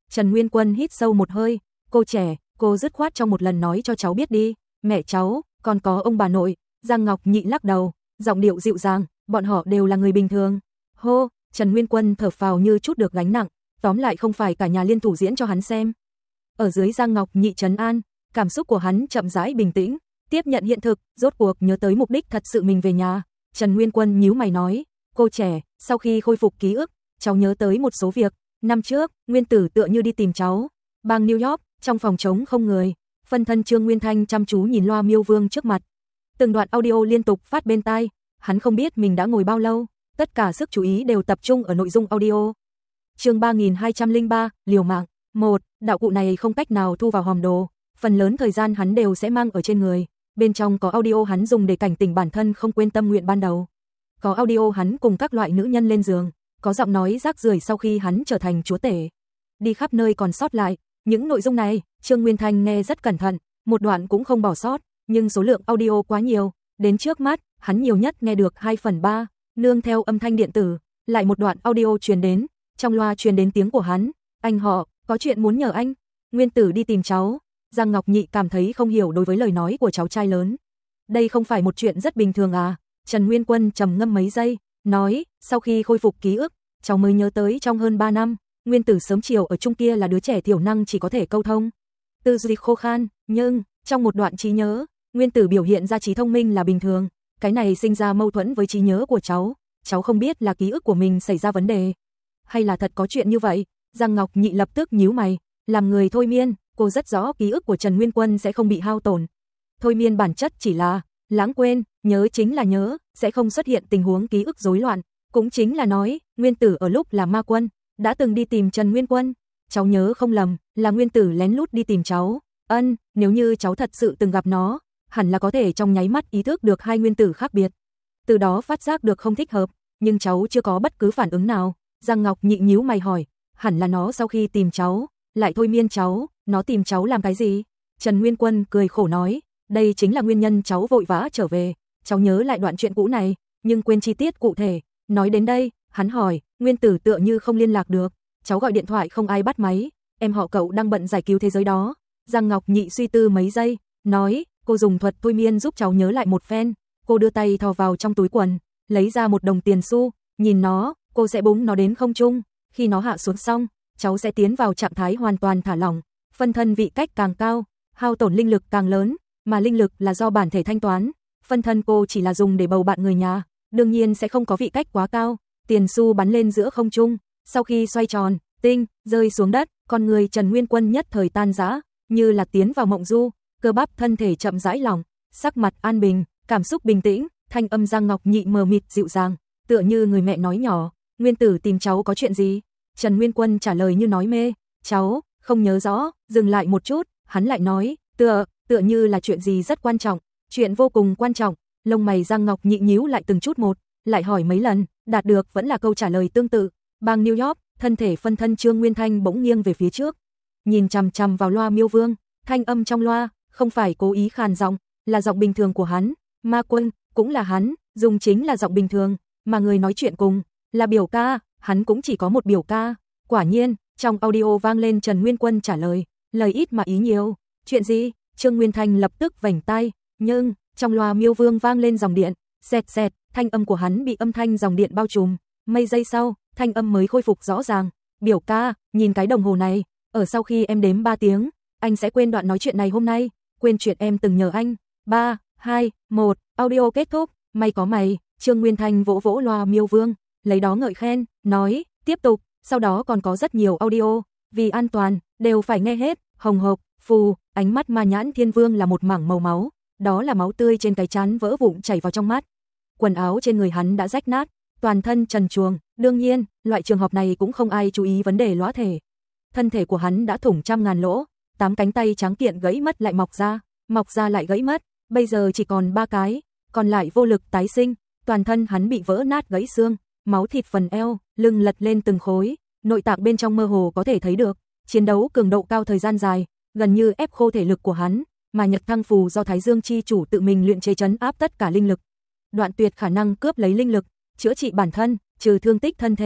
Trần Nguyên Quân hít sâu một hơi, cô trẻ, cô dứt khoát trong một lần nói cho cháu biết đi, mẹ cháu, còn có ông bà nội. Giang Ngọc Nhị lắc đầu, giọng điệu dịu dàng, bọn họ đều là người bình thường. Hô, Trần Nguyên Quân thở phào như chút được gánh nặng, tóm lại không phải cả nhà liên thủ diễn cho hắn xem. Ở dưới Giang Ngọc Nhị trấn an, cảm xúc của hắn chậm rãi bình tĩnh, tiếp nhận hiện thực, rốt cuộc nhớ tới mục đích thật sự mình về nhà. Trần Nguyên Quân nhíu mày nói, cô trẻ, sau khi khôi phục ký ức, cháu nhớ tới một số việc. Năm trước, Nguyên Tử tựa như đi tìm cháu. Bang New York, trong phòng trống không người. Phân thân Trương Nguyên Thanh chăm chú nhìn loa Miêu Vương trước mặt. Từng đoạn audio liên tục phát bên tai, hắn không biết mình đã ngồi bao lâu, tất cả sức chú ý đều tập trung ở nội dung audio. Chương ba nghìn hai trăm lẻ ba, liều mạng. một. Đạo cụ này không cách nào thu vào hòm đồ, phần lớn thời gian hắn đều sẽ mang ở trên người. Bên trong có audio hắn dùng để cảnh tỉnh bản thân không quên tâm nguyện ban đầu. Có audio hắn cùng các loại nữ nhân lên giường, có giọng nói rác rưởi sau khi hắn trở thành chúa tể. Đi khắp nơi còn sót lại, những nội dung này, Trương Nguyên Thanh nghe rất cẩn thận, một đoạn cũng không bỏ sót, nhưng số lượng audio quá nhiều, đến trước mắt, hắn nhiều nhất nghe được hai phần ba, nương theo âm thanh điện tử, lại một đoạn audio truyền đến, trong loa truyền đến tiếng của hắn, anh họ, có chuyện muốn nhờ anh, Nguyên Tử đi tìm cháu. Giang Ngọc Nhị cảm thấy không hiểu đối với lời nói của cháu trai lớn. Đây không phải một chuyện rất bình thường à? Trần Nguyên Quân trầm ngâm mấy giây, nói, sau khi khôi phục ký ức, cháu mới nhớ tới trong hơn ba năm, Nguyên Tử sớm chiều ở chung kia là đứa trẻ thiểu năng chỉ có thể câu thông, tư duy khô khan, nhưng trong một đoạn trí nhớ, Nguyên Tử biểu hiện ra trí thông minh là bình thường, cái này sinh ra mâu thuẫn với trí nhớ của cháu, cháu không biết là ký ức của mình xảy ra vấn đề, hay là thật có chuyện như vậy. Giang Ngọc Nhị lập tức nhíu mày, làm người thôi miên, cô rất rõ ký ức của Trần Nguyên Quân sẽ không bị hao tổn. Thôi miên bản chất chỉ là lãng quên, nhớ chính là nhớ, sẽ không xuất hiện tình huống ký ức rối loạn, cũng chính là nói, Nguyên Tử ở lúc là ma quân, đã từng đi tìm Trần Nguyên Quân, cháu nhớ không lầm, là Nguyên Tử lén lút đi tìm cháu. Ân, nếu như cháu thật sự từng gặp nó, hẳn là có thể trong nháy mắt ý thức được hai nguyên tử khác biệt, từ đó phát giác được không thích hợp, nhưng cháu chưa có bất cứ phản ứng nào. Giang Ngọc Nhị nhíu mày hỏi, hẳn là nó sau khi tìm cháu, lại thôi miên cháu, nó tìm cháu làm cái gì? Trần Nguyên Quân cười khổ nói, đây chính là nguyên nhân cháu vội vã trở về, cháu nhớ lại đoạn chuyện cũ này, nhưng quên chi tiết cụ thể. Nói đến đây, hắn hỏi, Nguyên Tử tựa như không liên lạc được, cháu gọi điện thoại không ai bắt máy, em họ cậu đang bận giải cứu thế giới đó. Giang Ngọc Nhị suy tư mấy giây, nói, cô dùng thuật thôi miên giúp cháu nhớ lại một phen, cô đưa tay thò vào trong túi quần, lấy ra một đồng tiền xu, nhìn nó, cô sẽ búng nó đến không trung, khi nó hạ xuống xong, cháu sẽ tiến vào trạng thái hoàn toàn thả lỏng, phân thân vị cách càng cao, hao tổn linh lực càng lớn, mà linh lực là do bản thể thanh toán, phân thân cô chỉ là dùng để bầu bạn người nhà, đương nhiên sẽ không có vị cách quá cao. Tiền xu bắn lên giữa không trung, sau khi xoay tròn, tinh, rơi xuống đất, con người Trần Nguyên Quân nhất thời tan rã, như là tiến vào mộng du, cơ bắp thân thể chậm rãi lỏng, sắc mặt an bình, cảm xúc bình tĩnh, thanh âm Giang Ngọc Nhị mờ mịt dịu dàng, tựa như người mẹ nói nhỏ, Nguyên Tử tìm cháu có chuyện gì? Trần Nguyên Quân trả lời như nói mê, cháu không nhớ rõ, dừng lại một chút, hắn lại nói, tựa, tựa như là chuyện gì rất quan trọng, chuyện vô cùng quan trọng. Lông mày Giang Ngọc Nhị nhíu lại từng chút một, lại hỏi mấy lần, đạt được vẫn là câu trả lời tương tự. Bang New York, thân thể phân thân Trương Nguyên Thanh bỗng nghiêng về phía trước, nhìn chằm chằm vào loa Miêu Vương, thanh âm trong loa không phải cố ý khàn giọng, là giọng bình thường của hắn, Ma Quân cũng là hắn, dùng chính là giọng bình thường, mà người nói chuyện cùng là biểu ca, hắn cũng chỉ có một biểu ca. Quả nhiên, trong audio vang lên Trần Nguyên Quân trả lời, lời ít mà ý nhiều. Chuyện gì? Trương Nguyên Thanh lập tức vành tai, nhưng trong loa Miêu Vương vang lên dòng điện, xẹt xẹt, thanh âm của hắn bị âm thanh dòng điện bao trùm, mấy giây sau, thanh âm mới khôi phục rõ ràng. Biểu ca, nhìn cái đồng hồ này, ở sau khi em đếm ba tiếng, anh sẽ quên đoạn nói chuyện này hôm nay, quên chuyện em từng nhờ anh. ba, hai, một, audio kết thúc, may có mày. Trương Nguyên Thanh vỗ vỗ loa Miêu Vương, lấy đó ngợi khen, nói, tiếp tục, sau đó còn có rất nhiều audio, vì an toàn, đều phải nghe hết. Hồng hộc, phù, ánh mắt Ma Nhãn Thiên Vương là một mảng màu máu, đó là máu tươi trên cái trán vỡ vụn chảy vào trong mắt. Quần áo trên người hắn đã rách nát, toàn thân trần truồng, đương nhiên, loại trường hợp này cũng không ai chú ý vấn đề lõa thể. Thân thể của hắn đã thủng trăm ngàn lỗ, tám cánh tay trắng kiện gãy mất lại mọc ra, mọc ra lại gãy mất, bây giờ chỉ còn ba cái, còn lại vô lực tái sinh, toàn thân hắn bị vỡ nát gãy xương, máu thịt phần eo, lưng lật lên từng khối, nội tạng bên trong mơ hồ có thể thấy được, chiến đấu cường độ cao thời gian dài, gần như ép khô thể lực của hắn, mà Nhật Thăng Phù do Thái Dương chi chủ tự mình luyện chế trấn áp tất cả linh lực, đoạn tuyệt khả năng cướp lấy linh lực, chữa trị bản thân, trừ thương tích thân thể,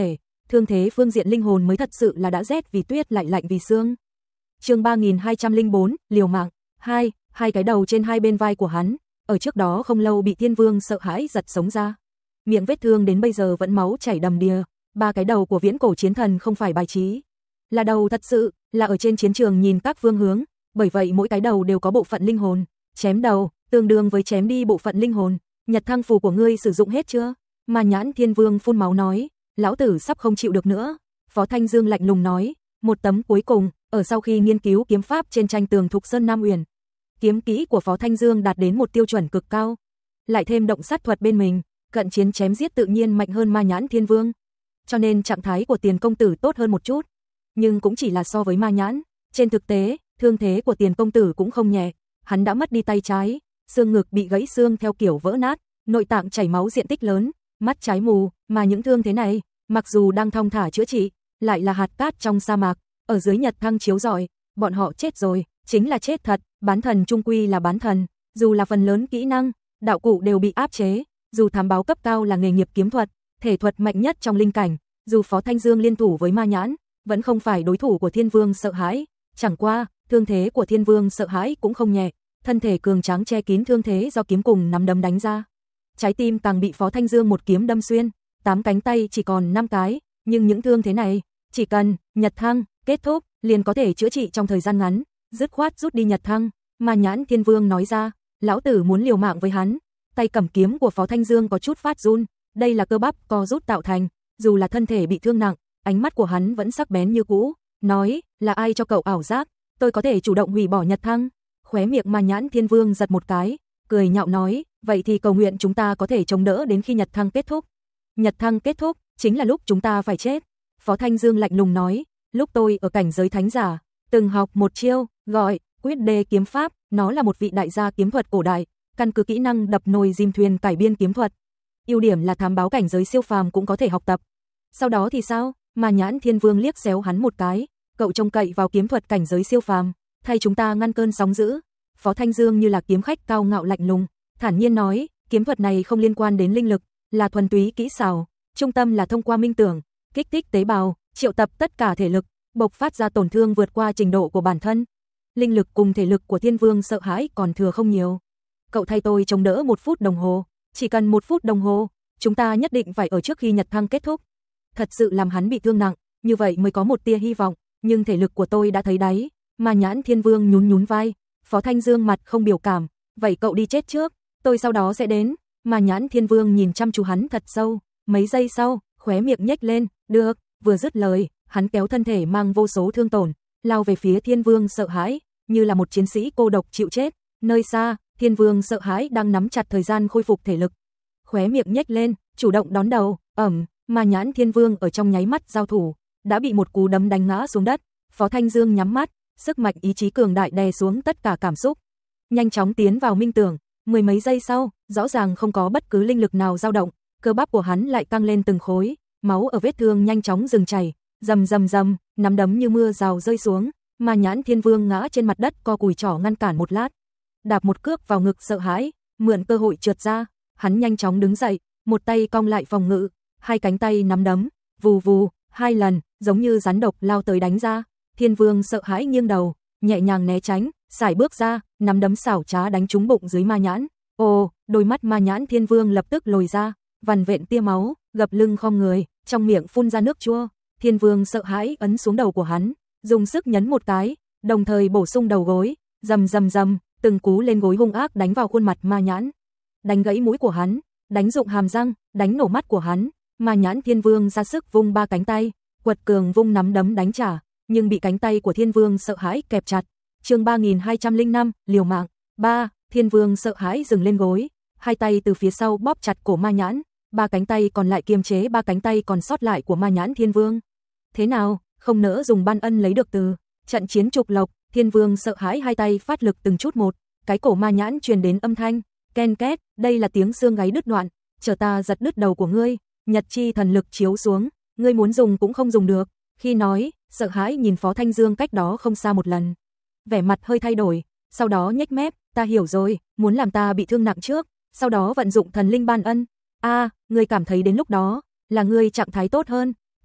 thương thế phương diện linh hồn mới thật sự là đã rét vì tuyết lại lạnh vì sương. Chương ba nghìn hai trăm lẻ bốn, liều mạng. hai, hai cái đầu trên hai bên vai của hắn, ở trước đó không lâu bị Thiên Vương sợ hãi giật sống ra. Miệng vết thương đến bây giờ vẫn máu chảy đầm đìa, ba cái đầu của viễn cổ chiến thần không phải bài trí, là đầu thật sự, là ở trên chiến trường nhìn các phương hướng, bởi vậy mỗi cái đầu đều có bộ phận linh hồn, chém đầu, tương đương với chém đi bộ phận linh hồn. Nhật thăng phù của ngươi sử dụng hết chưa? Ma Nhãn Thiên Vương phun máu nói, lão tử sắp không chịu được nữa. Phó Thanh Dương lạnh lùng nói, một tấm cuối cùng, ở sau khi nghiên cứu kiếm pháp trên tranh tường Thục Sơn Nam Uyển. Kiếm kỹ của Phó Thanh Dương đạt đến một tiêu chuẩn cực cao, lại thêm động sát thuật bên mình, cận chiến chém giết tự nhiên mạnh hơn Ma Nhãn Thiên Vương. Cho nên trạng thái của Tiền công tử tốt hơn một chút, nhưng cũng chỉ là so với Ma Nhãn, trên thực tế, thương thế của Tiền công tử cũng không nhẹ, hắn đã mất đi tay trái, xương ngực bị gãy xương theo kiểu vỡ nát, nội tạng chảy máu diện tích lớn, mắt trái mù, mà những thương thế này, mặc dù đang thong thả chữa trị, lại là hạt cát trong sa mạc, ở dưới Nhật thăng chiếu rọi, bọn họ chết rồi, chính là chết thật, bán thần trung quy là bán thần, dù là phần lớn kỹ năng, đạo cụ đều bị áp chế, dù thám báo cấp cao là nghề nghiệp kiếm thuật, thể thuật mạnh nhất trong linh cảnh, dù Phó Thanh Dương liên thủ với Ma Nhãn, vẫn không phải đối thủ của Thiên Vương sợ hãi, chẳng qua, thương thế của Thiên Vương sợ hãi cũng không nhẹ, thân thể cường tráng che kín thương thế do kiếm cùng nắm đấm đánh ra. Trái tim càng bị Phó Thanh Dương một kiếm đâm xuyên, tám cánh tay chỉ còn năm cái, nhưng những thương thế này, chỉ cần Nhật thăng kết thúc, liền có thể chữa trị trong thời gian ngắn, dứt khoát rút đi Nhật thăng. Ma Nhãn Thiên Vương nói ra, lão tử muốn liều mạng với hắn. Tay cầm kiếm của Phó Thanh Dương có chút phát run, đây là cơ bắp co rút tạo thành, dù là thân thể bị thương nặng, ánh mắt của hắn vẫn sắc bén như cũ, nói, là ai cho cậu ảo giác, tôi có thể chủ động hủy bỏ Nhật thăng. Khóe miệng Ma Nhãn Thiên Vương giật một cái, cười nhạo nói, vậy thì cầu nguyện chúng ta có thể chống đỡ đến khi Nhật thăng kết thúc. Nhật thăng kết thúc, chính là lúc chúng ta phải chết. Phó Thanh Dương lạnh lùng nói, lúc tôi ở cảnh giới thánh giả, từng học một chiêu, gọi, quyết đê kiếm pháp, nó là một vị đại gia kiếm thuật cổ đại, căn cứ kỹ năng đập nồi dìm thuyền cải biên kiếm thuật. Ưu điểm là thám báo cảnh giới siêu phàm cũng có thể học tập. Sau đó thì sao? Ma Nhãn Thiên Vương liếc xéo hắn một cái, cậu trông cậy vào kiếm thuật cảnh giới siêu phàm, thay chúng ta ngăn cơn sóng dữ. Phó Thanh Dương như là kiếm khách cao ngạo lạnh lùng, thản nhiên nói, kiếm thuật này không liên quan đến linh lực, là thuần túy kỹ xảo, trung tâm là thông qua minh tưởng, kích thích tế bào, triệu tập tất cả thể lực, bộc phát ra tổn thương vượt qua trình độ của bản thân. Linh lực cùng thể lực của Thiên Vương sợ hãi còn thừa không nhiều. Cậu thay tôi chống đỡ một phút đồng hồ, chỉ cần một phút đồng hồ, chúng ta nhất định phải ở trước khi Nhật thăng kết thúc. Thật sự làm hắn bị thương nặng, như vậy mới có một tia hy vọng, nhưng thể lực của tôi đã thấy đáy. Ma Nhãn Thiên Vương nhún nhún vai, Phó Thanh Dương mặt không biểu cảm, vậy cậu đi chết trước, tôi sau đó sẽ đến. Ma Nhãn Thiên Vương nhìn chăm chú hắn thật sâu, mấy giây sau, khóe miệng nhếch lên, được, vừa dứt lời, hắn kéo thân thể mang vô số thương tổn, lao về phía Thiên Vương sợ hãi, như là một chiến sĩ cô độc chịu chết. Nơi xa, Thiên Vương sợ hãi đang nắm chặt thời gian khôi phục thể lực, khóe miệng nhếch lên, chủ động đón đầu, ẩm, Ma Nhãn Thiên Vương ở trong nháy mắt giao thủ, đã bị một cú đấm đánh ngã xuống đất. Phó Thanh Dương nhắm mắt, sức mạnh ý chí cường đại đè xuống tất cả cảm xúc, nhanh chóng tiến vào minh tưởng. Mười mấy giây sau, rõ ràng không có bất cứ linh lực nào dao động, cơ bắp của hắn lại căng lên từng khối, máu ở vết thương nhanh chóng dừng chảy, rầm rầm rầm, nắm đấm như mưa rào rơi xuống. Ma Nhãn Thiên Vương ngã trên mặt đất, co cùi trỏ ngăn cản một lát, đạp một cước vào ngực sợ hãi, mượn cơ hội trượt ra, hắn nhanh chóng đứng dậy, một tay cong lại phòng ngự, hai cánh tay nắm đấm, vù vù, hai lần, giống như rắn độc lao tới đánh ra. Thiên Vương sợ hãi nghiêng đầu, nhẹ nhàng né tránh, sải bước ra, nắm đấm xảo trá đánh trúng bụng dưới Ma Nhãn. Ồ, đôi mắt Ma Nhãn Thiên Vương lập tức lồi ra, vằn vện tia máu, gập lưng khom người, trong miệng phun ra nước chua. Thiên Vương sợ hãi ấn xuống đầu của hắn, dùng sức nhấn một cái, đồng thời bổ sung đầu gối, rầm rầm rầm, từng cú lên gối hung ác đánh vào khuôn mặt Ma Nhãn, đánh gãy mũi của hắn, đánh rụng hàm răng, đánh nổ mắt của hắn. Ma Nhãn Thiên Vương ra sức vung ba cánh tay, quật cường vung nắm đấm đánh trả, nhưng bị cánh tay của Thiên Vương sợ hãi kẹp chặt. Chương ba nghìn hai trăm lẻ năm, liều mạng. ba. Thiên Vương sợ hãi dừng lên gối, hai tay từ phía sau bóp chặt cổ Ma Nhãn, ba cánh tay còn lại kiềm chế ba cánh tay còn sót lại của Ma Nhãn Thiên Vương. Thế nào, không nỡ dùng ban ân lấy được từ trận chiến trục lộc. Thiên Vương sợ hãi hai tay phát lực từng chút một, cái cổ Ma Nhãn truyền đến âm thanh ken két, đây là tiếng xương gáy đứt đoạn, chờ ta giật đứt đầu của ngươi. Nhật chi thần lực chiếu xuống, ngươi muốn dùng cũng không dùng được. Khi nói, sợ hãi nhìn Phó Thanh Dương cách đó không xa một lần, vẻ mặt hơi thay đổi, sau đó nhếch mép, ta hiểu rồi, muốn làm ta bị thương nặng trước, sau đó vận dụng thần linh ban ân. A, à, ngươi cảm thấy đến lúc đó là ngươi trạng thái tốt hơn,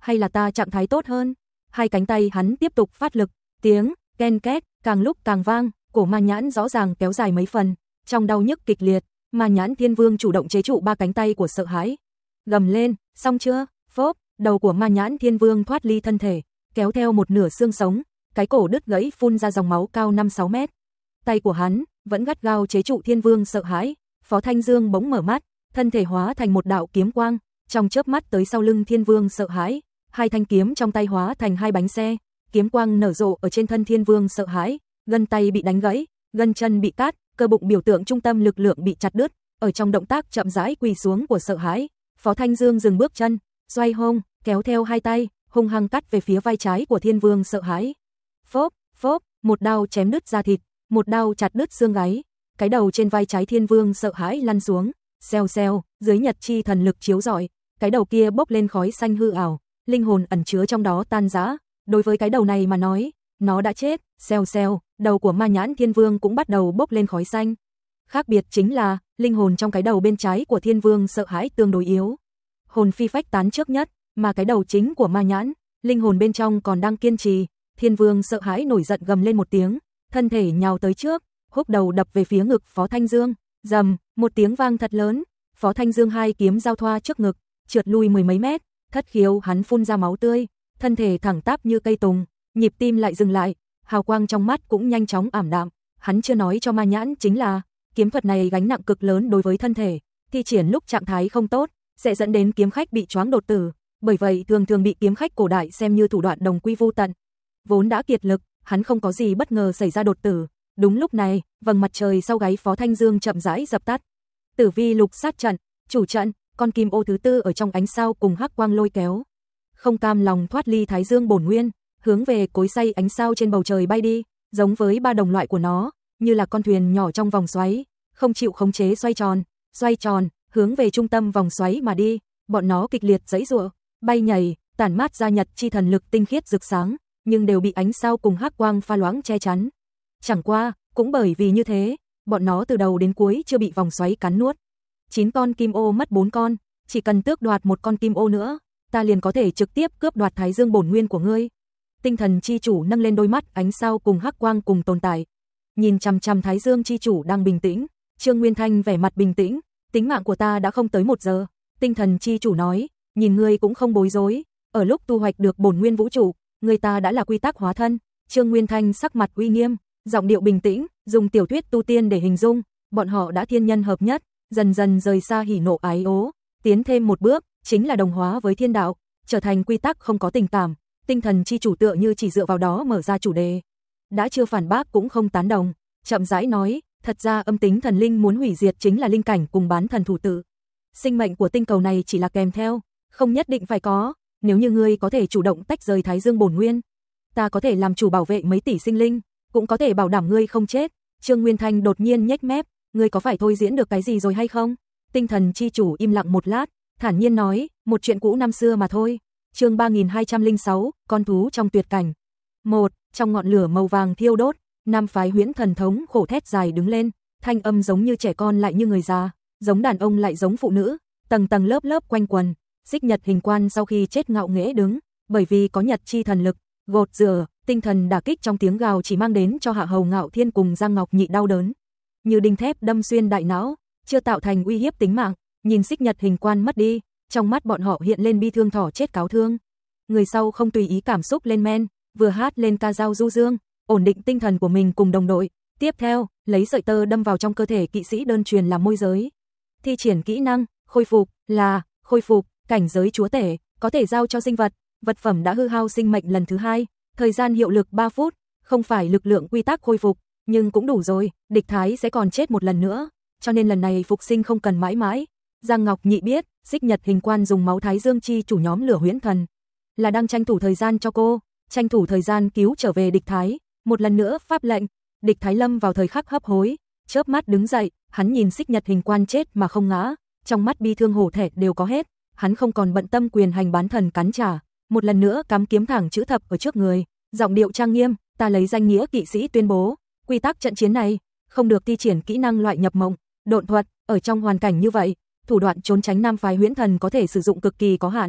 hay là ta trạng thái tốt hơn? Hai cánh tay hắn tiếp tục phát lực, tiếng ken két càng lúc càng vang, cổ Ma Nhãn rõ ràng kéo dài mấy phần, trong đau nhức kịch liệt, Ma Nhãn Thiên Vương chủ động chế trụ ba cánh tay của sợ hãi. Gầm lên, xong chưa? Phốp, đầu của Ma Nhãn Thiên Vương thoát ly thân thể, kéo theo một nửa xương sống, cái cổ đứt gãy phun ra dòng máu cao năm sáu mét. Tay của hắn vẫn gắt gao chế trụ Thiên Vương sợ hãi. Phó Thanh Dương bỗng mở mắt, thân thể hóa thành một đạo kiếm quang, trong chớp mắt tới sau lưng Thiên Vương sợ hãi, hai thanh kiếm trong tay hóa thành hai bánh xe, kiếm quang nở rộ ở trên thân Thiên Vương sợ hãi, gân tay bị đánh gãy, gân chân bị cắt, cơ bụng biểu tượng trung tâm lực lượng bị chặt đứt, ở trong động tác chậm rãi quỳ xuống của sợ hãi, Phó Thanh Dương dừng bước chân, xoay hông, kéo theo hai tay, hung hăng cắt về phía vai trái của Thiên Vương sợ hãi. Phốp, phốp, một đao chém đứt da thịt, một đao chặt đứt xương gáy, cái đầu trên vai trái Thiên Vương sợ hãi lăn xuống, xèo xèo, dưới nhật chi thần lực chiếu rọi, cái đầu kia bốc lên khói xanh hư ảo, linh hồn ẩn chứa trong đó tan rã. Đối với cái đầu này mà nói, nó đã chết, xèo xèo, đầu của Ma Nhãn Thiên Vương cũng bắt đầu bốc lên khói xanh. Khác biệt chính là, linh hồn trong cái đầu bên trái của Thiên Vương sợ hãi tương đối yếu. Hồn phi phách tán trước nhất, mà cái đầu chính của Ma Nhãn, linh hồn bên trong còn đang kiên trì. Thiên Vương sợ hãi nổi giận gầm lên một tiếng, thân thể nhào tới trước, húc đầu đập về phía ngực Phó Thanh Dương, rầm, một tiếng vang thật lớn, Phó Thanh Dương hai kiếm giao thoa trước ngực, trượt lui mười mấy mét, thất khiếu hắn phun ra máu tươi, thân thể thẳng tắp như cây tùng, nhịp tim lại dừng lại, hào quang trong mắt cũng nhanh chóng ảm đạm, hắn chưa nói cho Ma Nhãn chính là, kiếm thuật này gánh nặng cực lớn đối với thân thể, thi triển lúc trạng thái không tốt, sẽ dẫn đến kiếm khách bị choáng đột tử, bởi vậy thường thường bị kiếm khách cổ đại xem như thủ đoạn đồng quy vô tận. Vốn đã kiệt lực, hắn không có gì bất ngờ xảy ra đột tử. Đúng lúc này, vầng mặt trời sau gáy Phó Thanh Dương chậm rãi dập tắt. Tử vi lục sát trận, chủ trận, con kim ô thứ tư ở trong ánh sao cùng hắc quang lôi kéo. Không cam lòng thoát ly Thái Dương bổn nguyên, hướng về cối xay ánh sao trên bầu trời bay đi, giống với ba đồng loại của nó, như là con thuyền nhỏ trong vòng xoáy, không chịu khống chế xoay tròn, xoay tròn, hướng về trung tâm vòng xoáy mà đi. Bọn nó kịch liệt giãy giụa, bay nhảy, tản mát ra nhật chi thần lực tinh khiết rực sáng, nhưng đều bị ánh sao cùng hắc quang pha loãng che chắn. Chẳng qua, cũng bởi vì như thế, bọn nó từ đầu đến cuối chưa bị vòng xoáy cắn nuốt. Chín con kim ô mất bốn con, chỉ cần tước đoạt một con kim ô nữa, ta liền có thể trực tiếp cướp đoạt Thái Dương bổn nguyên của ngươi. Tinh thần chi chủ nâng lên đôi mắt ánh sao cùng hắc quang cùng tồn tại. Nhìn chằm chằm Thái Dương chi chủ đang bình tĩnh, Trương Nguyên Thanh vẻ mặt bình tĩnh, tính mạng của ta đã không tới một giờ. Tinh thần chi chủ nói, nhìn ngươi cũng không bối rối, ở lúc tu hoạch được bổn nguyên vũ trụ, người ta đã là quy tắc hóa thân. Trương Nguyên Thanh sắc mặt uy nghiêm, giọng điệu bình tĩnh, dùng tiểu thuyết tu tiên để hình dung, bọn họ đã thiên nhân hợp nhất, dần dần rời xa hỉ nộ ái ố, tiến thêm một bước, chính là đồng hóa với thiên đạo, trở thành quy tắc không có tình cảm. Tinh thần chi chủ tựa như chỉ dựa vào đó mở ra chủ đề. Đã chưa phản bác cũng không tán đồng, chậm rãi nói, thật ra âm tính thần linh muốn hủy diệt chính là linh cảnh cùng bán thần thủ tự. Sinh mệnh của tinh cầu này chỉ là kèm theo, không nhất định phải có, nếu như ngươi có thể chủ động tách rời Thái Dương bổn nguyên, ta có thể làm chủ bảo vệ mấy tỷ sinh linh, cũng có thể bảo đảm ngươi không chết. Trương Nguyên Thanh đột nhiên nhếch mép, ngươi có phải thôi diễn được cái gì rồi hay không? Tinh thần chi chủ im lặng một lát, thản nhiên nói, một chuyện cũ năm xưa mà thôi. Chương ba nghìn hai trăm lẻ sáu, con thú trong tuyệt cảnh. Một, trong ngọn lửa màu vàng thiêu đốt, nam phái Huyễn Thần thống khổ thét dài đứng lên, thanh âm giống như trẻ con lại như người già, giống đàn ông lại giống phụ nữ, tầng tầng lớp lớp quanh quần. Xích Nhật Hình Quan sau khi chết ngạo nghễ đứng, bởi vì có nhật chi thần lực, gột rửa, tinh thần đả kích trong tiếng gào chỉ mang đến cho Hạ Hầu Ngạo Thiên cùng Giang Ngọc Nhị đau đớn, như đinh thép đâm xuyên đại não, chưa tạo thành uy hiếp tính mạng. Nhìn Xích Nhật Hình Quan mất đi, trong mắt bọn họ hiện lên bi thương thỏ chết cáo thương. Người sau không tùy ý cảm xúc lên men, vừa hát lên ca dao du dương, ổn định tinh thần của mình cùng đồng đội. Tiếp theo, lấy sợi tơ đâm vào trong cơ thể kỵ sĩ đơn truyền làm môi giới. Thi triển kỹ năng, khôi phục, là, khôi phục, cảnh giới chúa tể, có thể giao cho sinh vật, vật phẩm đã hư hao sinh mệnh lần thứ hai, thời gian hiệu lực ba phút, không phải lực lượng quy tắc khôi phục, nhưng cũng đủ rồi, địch thái sẽ còn chết một lần nữa, cho nên lần này phục sinh không cần mãi mãi. Giang Ngọc Nhị biết, Xích Nhật Hình Quan dùng máu Thái Dương chi chủ nhóm lửa Huyễn Thần, là đang tranh thủ thời gian cho cô, tranh thủ thời gian cứu trở về địch thái. Một lần nữa pháp lệnh, địch thái lâm vào thời khắc hấp hối, chớp mắt đứng dậy, hắn nhìn Xích Nhật Hình Quan chết mà không ngã, trong mắt bi thương hổ thẹn đều có hết, hắn không còn bận tâm quyền hành bán thần cắn trả, một lần nữa cắm kiếm thẳng chữ thập ở trước người, giọng điệu trang nghiêm, ta lấy danh nghĩa kỵ sĩ tuyên bố, quy tắc trận chiến này không được thi triển kỹ năng loại nhập mộng, độn thuật, ở trong hoàn cảnh như vậy, thủ đoạn trốn tránh nam phái Huyễn Thần có thể sử dụng cực kỳ có hạn.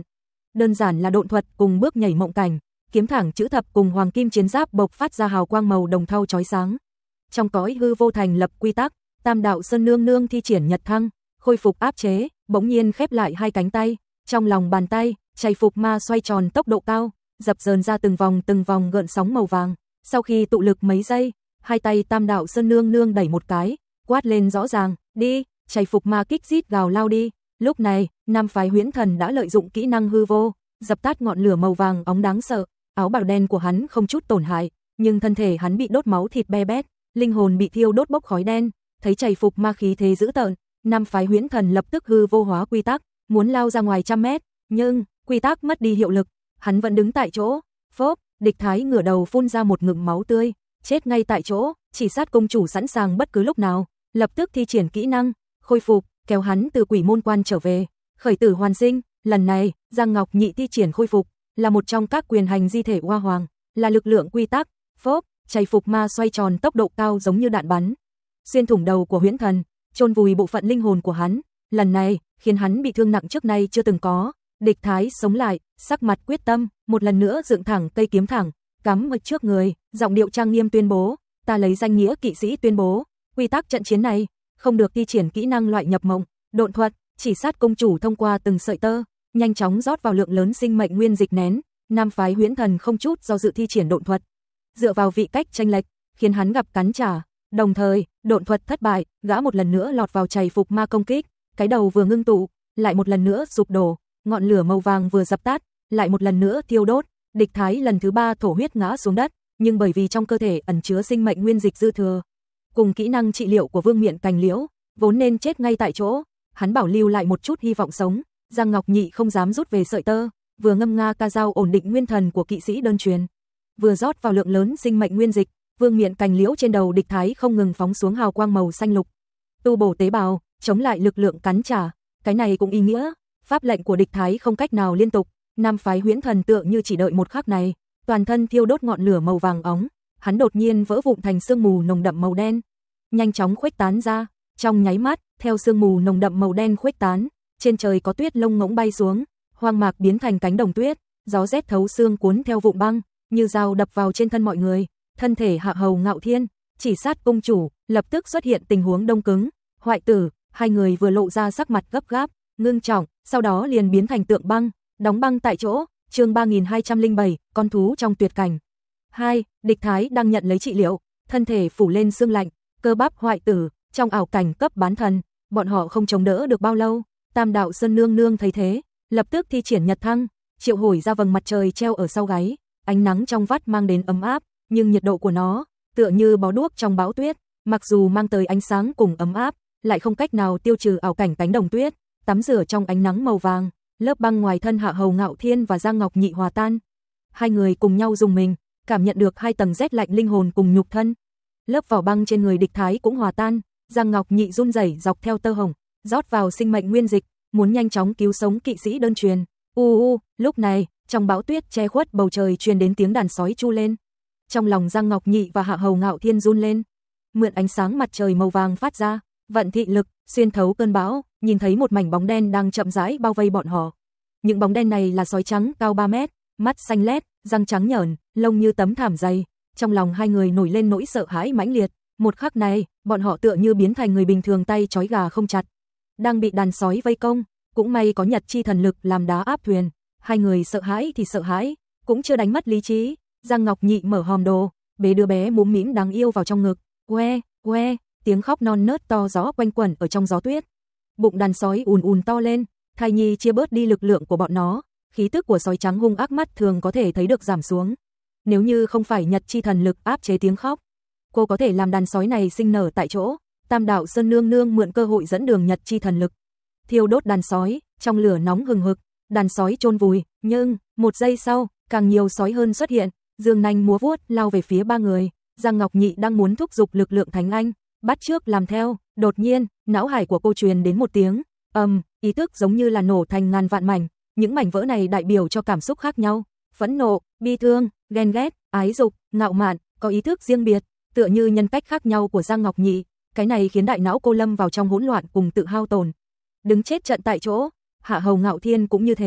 đơn giản là độn thuật cùng bước nhảy mộng cảnh, kiếm thẳng chữ thập cùng hoàng kim chiến giáp bộc phát ra hào quang màu đồng thau chói sáng. Trong cõi hư vô thành lập quy tắc, Tam đạo Sơn Nương Nương thi triển Nhật Thăng, khôi phục áp chế, bỗng nhiên khép lại hai cánh tay, trong lòng bàn tay, chày phục ma xoay tròn tốc độ cao, dập dờn ra từng vòng từng vòng gợn sóng màu vàng. Sau khi tụ lực mấy giây, hai tay Tam đạo Sơn Nương Nương đẩy một cái, quát lên rõ ràng, đi, chày phục ma kích rít gào lao đi. Lúc này, Nam phái Huyễn Thần đã lợi dụng kỹ năng hư vô, dập tắt ngọn lửa màu vàng óng đáng sợ, áo bào đen của hắn không chút tổn hại, nhưng thân thể hắn bị đốt máu thịt be bét, linh hồn bị thiêu đốt bốc khói đen, thấy chày phục ma khí thế dữ tợn, Nam phái Huyễn Thần lập tức hư vô hóa quy tắc, muốn lao ra ngoài trăm mét, nhưng quy tắc mất đi hiệu lực, hắn vẫn đứng tại chỗ. Phốp, Địch Thái ngửa đầu phun ra một ngụm máu tươi, chết ngay tại chỗ. Chỉ Sát công chủ sẵn sàng bất cứ lúc nào, lập tức thi triển kỹ năng khôi phục, kéo hắn từ quỷ môn quan trở về, khởi tử hoàn sinh. Lần này, Giang Ngọc Nhị thi triển khôi phục, là một trong các quyền hành di thể Hoa Hoàng, là lực lượng quy tắc. Phốp, chày phục ma xoay tròn tốc độ cao giống như đạn bắn, xuyên thủng đầu của Huyễn Thần, chôn vùi bộ phận linh hồn của hắn. Lần này, khiến hắn bị thương nặng trước nay chưa từng có. Địch Thái sống lại, sắc mặt quyết tâm, một lần nữa dựng thẳng cây kiếm thẳng, cắm ở trước người, giọng điệu trang nghiêm tuyên bố, ta lấy danh nghĩa kỵ sĩ tuyên bố, quy tắc trận chiến này không được thi triển kỹ năng loại nhập mộng, độn thuật. Chỉ Sát công chủ thông qua từng sợi tơ, nhanh chóng rót vào lượng lớn sinh mệnh nguyên dịch nén. Nam phái Huyễn Thần không chút do dự thi triển độn thuật, dựa vào vị cách chênh lệch, khiến hắn gặp cắn trả. Đồng thời, độn thuật thất bại, gã một lần nữa lọt vào chày phục ma công kích, cái đầu vừa ngưng tụ, lại một lần nữa sụp đổ, ngọn lửa màu vàng vừa dập tắt, lại một lần nữa thiêu đốt. Địch Thái lần thứ ba thổ huyết ngã xuống đất, nhưng bởi vì trong cơ thể ẩn chứa sinh mệnh nguyên dịch dư thừa, cùng kỹ năng trị liệu của Vương Miện Cành Liễu, vốn nên chết ngay tại chỗ, hắn bảo lưu lại một chút hy vọng sống. Giang Ngọc Nhị không dám rút về sợi tơ, vừa ngâm nga ca dao ổn định nguyên thần của kỵ sĩ đơn truyền, vừa rót vào lượng lớn sinh mệnh nguyên dịch. Vương Miện Cành Liễu trên đầu Địch Thái không ngừng phóng xuống hào quang màu xanh lục, tu bổ tế bào, chống lại lực lượng cắn trả. Cái này cũng ý nghĩa, pháp lệnh của Địch Thái không cách nào liên tục. Nam phái Huyễn Thần tựa như chỉ đợi một khắc này, toàn thân thiêu đốt ngọn lửa màu vàng óng, hắn đột nhiên vỡ vụn thành sương mù nồng đậm màu đen, nhanh chóng khuếch tán ra. Trong nháy mắt, theo sương mù nồng đậm màu đen khuếch tán, trên trời có tuyết lông ngỗng bay xuống, hoang mạc biến thành cánh đồng tuyết, gió rét thấu xương cuốn theo vụn băng, như dao đập vào trên thân mọi người. Thân thể Hạ Hầu Ngạo Thiên, Chỉ Sát công chủ lập tức xuất hiện tình huống đông cứng. Hoại tử, hai người vừa lộ ra sắc mặt gấp gáp, ngưng trọng, sau đó liền biến thành tượng băng, đóng băng tại chỗ. Chương ba nghìn hai trăm lẻ bảy, con thú trong tuyệt cảnh. hai. Địch Thái đang nhận lấy trị liệu, thân thể phủ lên sương lạnh, cơ bắp hoại tử, trong ảo cảnh cấp bán thần, bọn họ không chống đỡ được bao lâu. Tam đạo Sơn Nương Nương thấy thế, lập tức thi triển Nhật Thăng, triệu hồi ra vầng mặt trời treo ở sau gáy, ánh nắng trong vắt mang đến ấm áp, nhưng nhiệt độ của nó tựa như bó đuốc trong bão tuyết, mặc dù mang tới ánh sáng cùng ấm áp, lại không cách nào tiêu trừ ảo cảnh cánh đồng tuyết. Tắm rửa trong ánh nắng màu vàng, lớp băng ngoài thân Hạ Hầu Ngạo Thiên và Giang Ngọc Nhị hòa tan. Hai người cùng nhau dùng mình, cảm nhận được hai tầng rét lạnh linh hồn cùng nhục thân. Lớp vỏ băng trên người Địch Thái cũng hòa tan, Giang Ngọc Nhị run rẩy dọc theo tơ hồng, rót vào sinh mệnh nguyên dịch, muốn nhanh chóng cứu sống kỵ sĩ đơn truyền. U u, lúc này, trong bão tuyết che khuất bầu trời truyền đến tiếng đàn sói chu lên. Trong lòng Giang Ngọc Nhị và Hạ Hầu Ngạo Thiên run lên, mượn ánh sáng mặt trời màu vàng phát ra, vận thị lực, xuyên thấu cơn bão, nhìn thấy một mảnh bóng đen đang chậm rãi bao vây bọn họ. Những bóng đen này là sói trắng cao ba mét, mắt xanh lét, răng trắng nhởn, lông như tấm thảm dày. Trong lòng hai người nổi lên nỗi sợ hãi mãnh liệt, một khắc này, bọn họ tựa như biến thành người bình thường tay trói gà không chặt, đang bị đàn sói vây công. Cũng may có Nhật chi thần lực làm đá áp thuyền, hai người sợ hãi thì sợ hãi, cũng chưa đánh mất lý trí. Giang Ngọc Nhị mở hòm đồ, bế đứa bé múm mĩm đáng yêu vào trong ngực, que, que, tiếng khóc non nớt to rõ quanh quẩn ở trong gió tuyết. Bụng đàn sói ùn ùn to lên, thai nhi chia bớt đi lực lượng của bọn nó, khí tức của sói trắng hung ác mắt thường có thể thấy được giảm xuống. Nếu như không phải Nhật chi thần lực áp chế tiếng khóc, cô có thể làm đàn sói này sinh nở tại chỗ. Tam đạo Sơn Nương Nương mượn cơ hội dẫn đường Nhật chi thần lực, thiêu đốt đàn sói, trong lửa nóng hừng hực, đàn sói chôn vùi, nhưng một giây sau, càng nhiều sói hơn xuất hiện, dương nanh múa vuốt lao về phía ba người. Giang Ngọc Nhị đang muốn thúc giục lực lượng thánh anh, bắt chước làm theo, đột nhiên, não hải của cô truyền đến một tiếng ầm, um, ý thức giống như là nổ thành ngàn vạn mảnh, những mảnh vỡ này đại biểu cho cảm xúc khác nhau, phẫn nộ, bi thương, ghen ghét, ái dục, ngạo mạn, có ý thức riêng biệt, tựa như nhân cách khác nhau của Giang Ngọc Nhị. Cái này khiến đại não cô lâm vào trong hỗn loạn cùng tự hao tổn, đứng chết trận tại chỗ. Hạ Hầu Ngạo Thiên cũng như thế,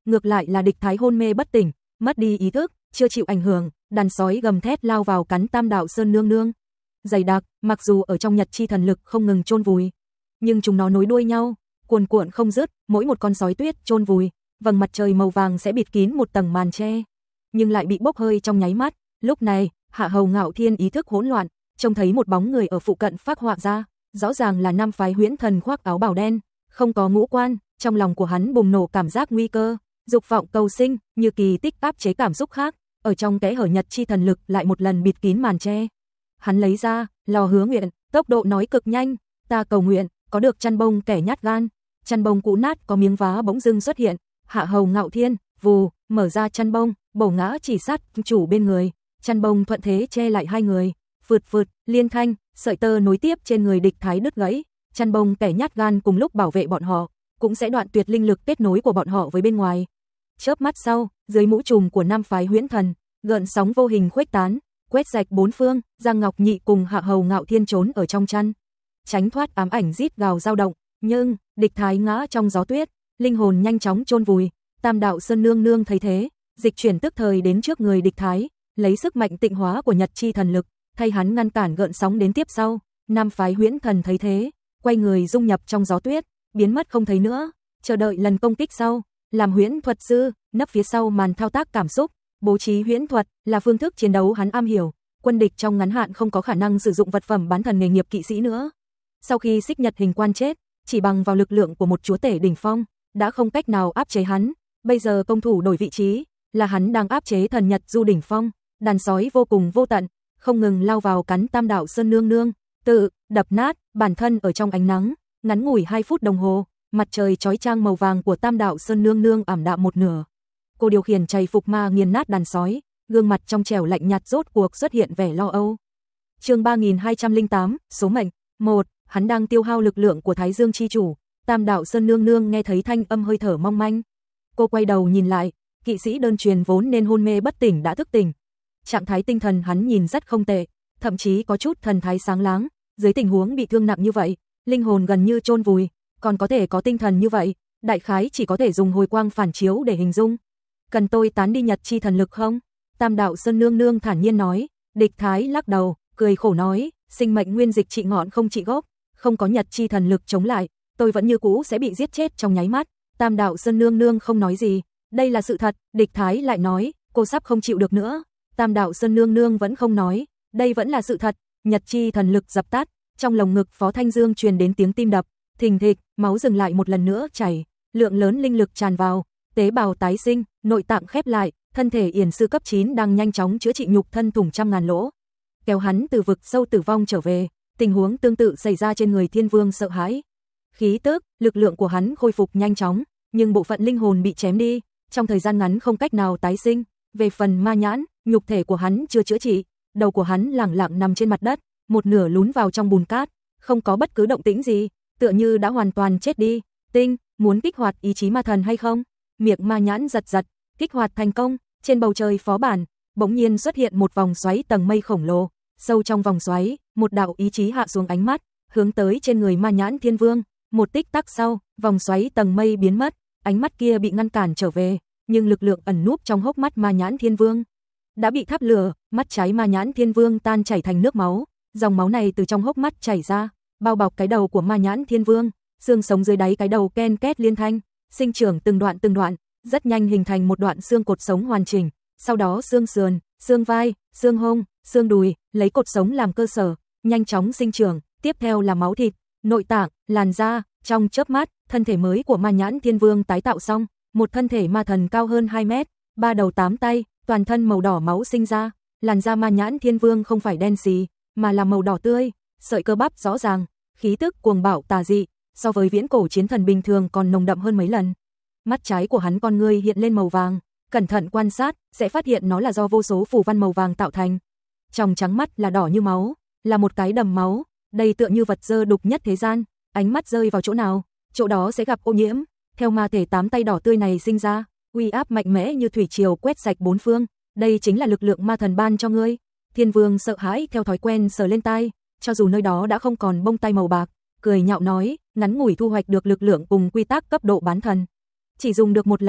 ngược lại là Địch Thái hôn mê bất tỉnh, mất đi ý thức, chưa chịu ảnh hưởng, đàn sói gầm thét lao vào cắn Tam Đạo Sơn Nương Nương. Dày đặc, mặc dù ở trong Nhật chi thần lực không ngừng chôn vùi, nhưng chúng nó nối đuôi nhau, cuồn cuộn không dứt, mỗi một con sói tuyết chôn vùi, vầng mặt trời màu vàng sẽ bịt kín một tầng màn che, nhưng lại bị bốc hơi trong nháy mắt. Lúc này, Hạ Hầu Ngạo Thiên ý thức hỗn loạn, trông thấy một bóng người ở phụ cận phác họa ra, rõ ràng là Nam phái Huyễn Thần khoác áo bào đen, không có ngũ quan, trong lòng của hắn bùng nổ cảm giác nguy cơ, dục vọng cầu sinh, như kỳ tích áp chế cảm xúc khác, ở trong kẽ hở Nhật chi thần lực lại một lần bịt kín màn che. Hắn lấy ra, lò hứa nguyện, tốc độ nói cực nhanh, ta cầu nguyện, có được chăn bông kẻ nhát gan. Chăn bông cũ nát có miếng vá bỗng dưng xuất hiện, Hạ Hầu Ngạo Thiên, vù, mở ra chăn bông, bổ ngã chỉ sát chủ bên người, chăn bông thuận thế che lại hai người, phượt phượt, liên thanh, sợi tơ nối tiếp trên người Địch Thái đứt gãy, chăn bông kẻ nhát gan cùng lúc bảo vệ bọn họ, cũng sẽ đoạn tuyệt linh lực kết nối của bọn họ với bên ngoài. Chớp mắt sau, dưới mũ trùm của Nam phái Huyễn Thần, gợn sóng vô hình khuếch tán, quét rạch bốn phương, Giang Ngọc Nhị cùng Hạ Hầu Ngạo Thiên trốn ở trong chăn, tránh thoát ám ảnh rít gào dao động, nhưng Địch Thái ngã trong gió tuyết, linh hồn nhanh chóng chôn vùi. Tam Đạo Sơn Nương Nương thấy thế, dịch chuyển tức thời đến trước người Địch Thái, lấy sức mạnh tịnh hóa của Nhật chi thần lực, thay hắn ngăn cản gợn sóng đến tiếp sau. Nam phái Huyễn Thần thấy thế, quay người dung nhập trong gió tuyết, biến mất không thấy nữa, chờ đợi lần công kích sau. Làm huyễn thuật sư, nấp phía sau màn thao tác cảm xúc, bố trí huyễn thuật là phương thức chiến đấu hắn am hiểu, quân địch trong ngắn hạn không có khả năng sử dụng vật phẩm bán thần nghề nghiệp kỵ sĩ nữa. Sau khi Xích Nhật Hình Quan chết, chỉ bằng vào lực lượng của một chúa tể đỉnh phong, đã không cách nào áp chế hắn, bây giờ công thủ đổi vị trí, là hắn đang áp chế thần Nhật Du đỉnh phong, đàn sói vô cùng vô tận, không ngừng lao vào cắn Tam Đạo Sơn Nương Nương, tự đập nát bản thân ở trong ánh nắng, ngắn ngủi hai phút đồng hồ, mặt trời chói chang màu vàng của Tam Đạo Sơn Nương Nương ảm đạm một nửa. Cô điều khiển chày phục ma nghiền nát đàn sói, gương mặt trong trẻo lạnh nhạt rốt cuộc xuất hiện vẻ lo âu. Chương ba nghìn hai trăm lẻ tám, số mệnh. một. Hắn đang tiêu hao lực lượng của Thái Dương chi chủ. Tam Đạo Sơn Nương Nương nghe thấy thanh âm hơi thở mong manh. Cô quay đầu nhìn lại, kỵ sĩ đơn truyền vốn nên hôn mê bất tỉnh đã thức tỉnh. Trạng thái tinh thần hắn nhìn rất không tệ, thậm chí có chút thần thái sáng láng, dưới tình huống bị thương nặng như vậy, linh hồn gần như chôn vùi, còn có thể có tinh thần như vậy, đại khái chỉ có thể dùng hồi quang phản chiếu để hình dung. Cần tôi tán đi Nhật chi thần lực không? Tam Đạo Sơn Nương Nương thản nhiên nói. Địch Thái lắc đầu, cười khổ nói, sinh mệnh nguyên dịch trị ngọn không trị gốc, không có Nhật chi thần lực chống lại, tôi vẫn như cũ sẽ bị giết chết trong nháy mắt. Tam Đạo Sơn Nương Nương không nói gì, đây là sự thật. Địch Thái lại nói, cô sắp không chịu được nữa. Tam Đạo Sơn Nương Nương vẫn không nói, đây vẫn là sự thật. Nhật chi thần lực dập tắt, trong lồng ngực Phó Thanh Dương truyền đến tiếng tim đập, thình thịch, máu dừng lại một lần nữa chảy, lượng lớn linh lực tràn vào, tế bào tái sinh, nội tạng khép lại, thân thể yển sư cấp chín đang nhanh chóng chữa trị nhục thân thủng trăm ngàn lỗ, kéo hắn từ vực sâu tử vong trở về. Tình huống tương tự xảy ra trên người Thiên Vương sợ hãi. Khí tức, lực lượng của hắn khôi phục nhanh chóng, nhưng bộ phận linh hồn bị chém đi, trong thời gian ngắn không cách nào tái sinh. Về phần ma nhãn, nhục thể của hắn chưa chữa trị, đầu của hắn lẳng lặng nằm trên mặt đất, một nửa lún vào trong bùn cát, không có bất cứ động tĩnh gì, tựa như đã hoàn toàn chết đi. Tinh, muốn kích hoạt ý chí ma thần hay không? Miệng ma nhãn giật giật, kích hoạt thành công. Trên bầu trời phó bản, bỗng nhiên xuất hiện một vòng xoáy tầng mây khổng lồ, sâu trong vòng xoáy, một đạo ý chí hạ xuống ánh mắt, hướng tới trên người ma nhãn Thiên Vương. Một tích tắc sau, vòng xoáy tầng mây biến mất, ánh mắt kia bị ngăn cản trở về, nhưng lực lượng ẩn núp trong hốc mắt ma nhãn Thiên Vương đã bị thắp lửa, mắt trái ma nhãn Thiên Vương tan chảy thành nước máu, dòng máu này từ trong hốc mắt chảy ra, bao bọc cái đầu của ma nhãn Thiên Vương, xương sống dưới đáy cái đầu ken két liên thanh, sinh trưởng từng đoạn từng đoạn, rất nhanh hình thành một đoạn xương cột sống hoàn chỉnh, sau đó xương sườn, xương vai, xương hông, xương đùi, lấy cột sống làm cơ sở, nhanh chóng sinh trưởng, tiếp theo là máu thịt, nội tạng, làn da. Trong chớp mắt, thân thể mới của ma nhãn Thiên Vương tái tạo xong, một thân thể ma thần cao hơn hai mét, ba đầu tám tay, toàn thân màu đỏ máu sinh ra. Làn da ma nhãn Thiên Vương không phải đen xì, mà là màu đỏ tươi, sợi cơ bắp rõ ràng, khí tức cuồng bạo tà dị, so với viễn cổ chiến thần bình thường còn nồng đậm hơn mấy lần. Mắt trái của hắn con ngươi hiện lên màu vàng, cẩn thận quan sát, sẽ phát hiện nó là do vô số phù văn màu vàng tạo thành. Trong trắng mắt là đỏ như máu, là một cái đầm máu, đây tựa như vật dơ đục nhất thế gian, ánh mắt rơi vào chỗ nào, chỗ đó sẽ gặp ô nhiễm. Theo ma thể tám tay đỏ tươi này sinh ra, uy áp mạnh mẽ như thủy triều quét sạch bốn phương, đây chính là lực lượng ma thần ban cho ngươi. Thiên Vương sợ hãi theo thói quen sờ lên tai, cho dù nơi đó đã không còn bông tay màu bạc, cười nhạo nói, ngắn ngủi thu hoạch được lực lượng cùng quy tắc cấp độ bán thần, chỉ dùng được một lần,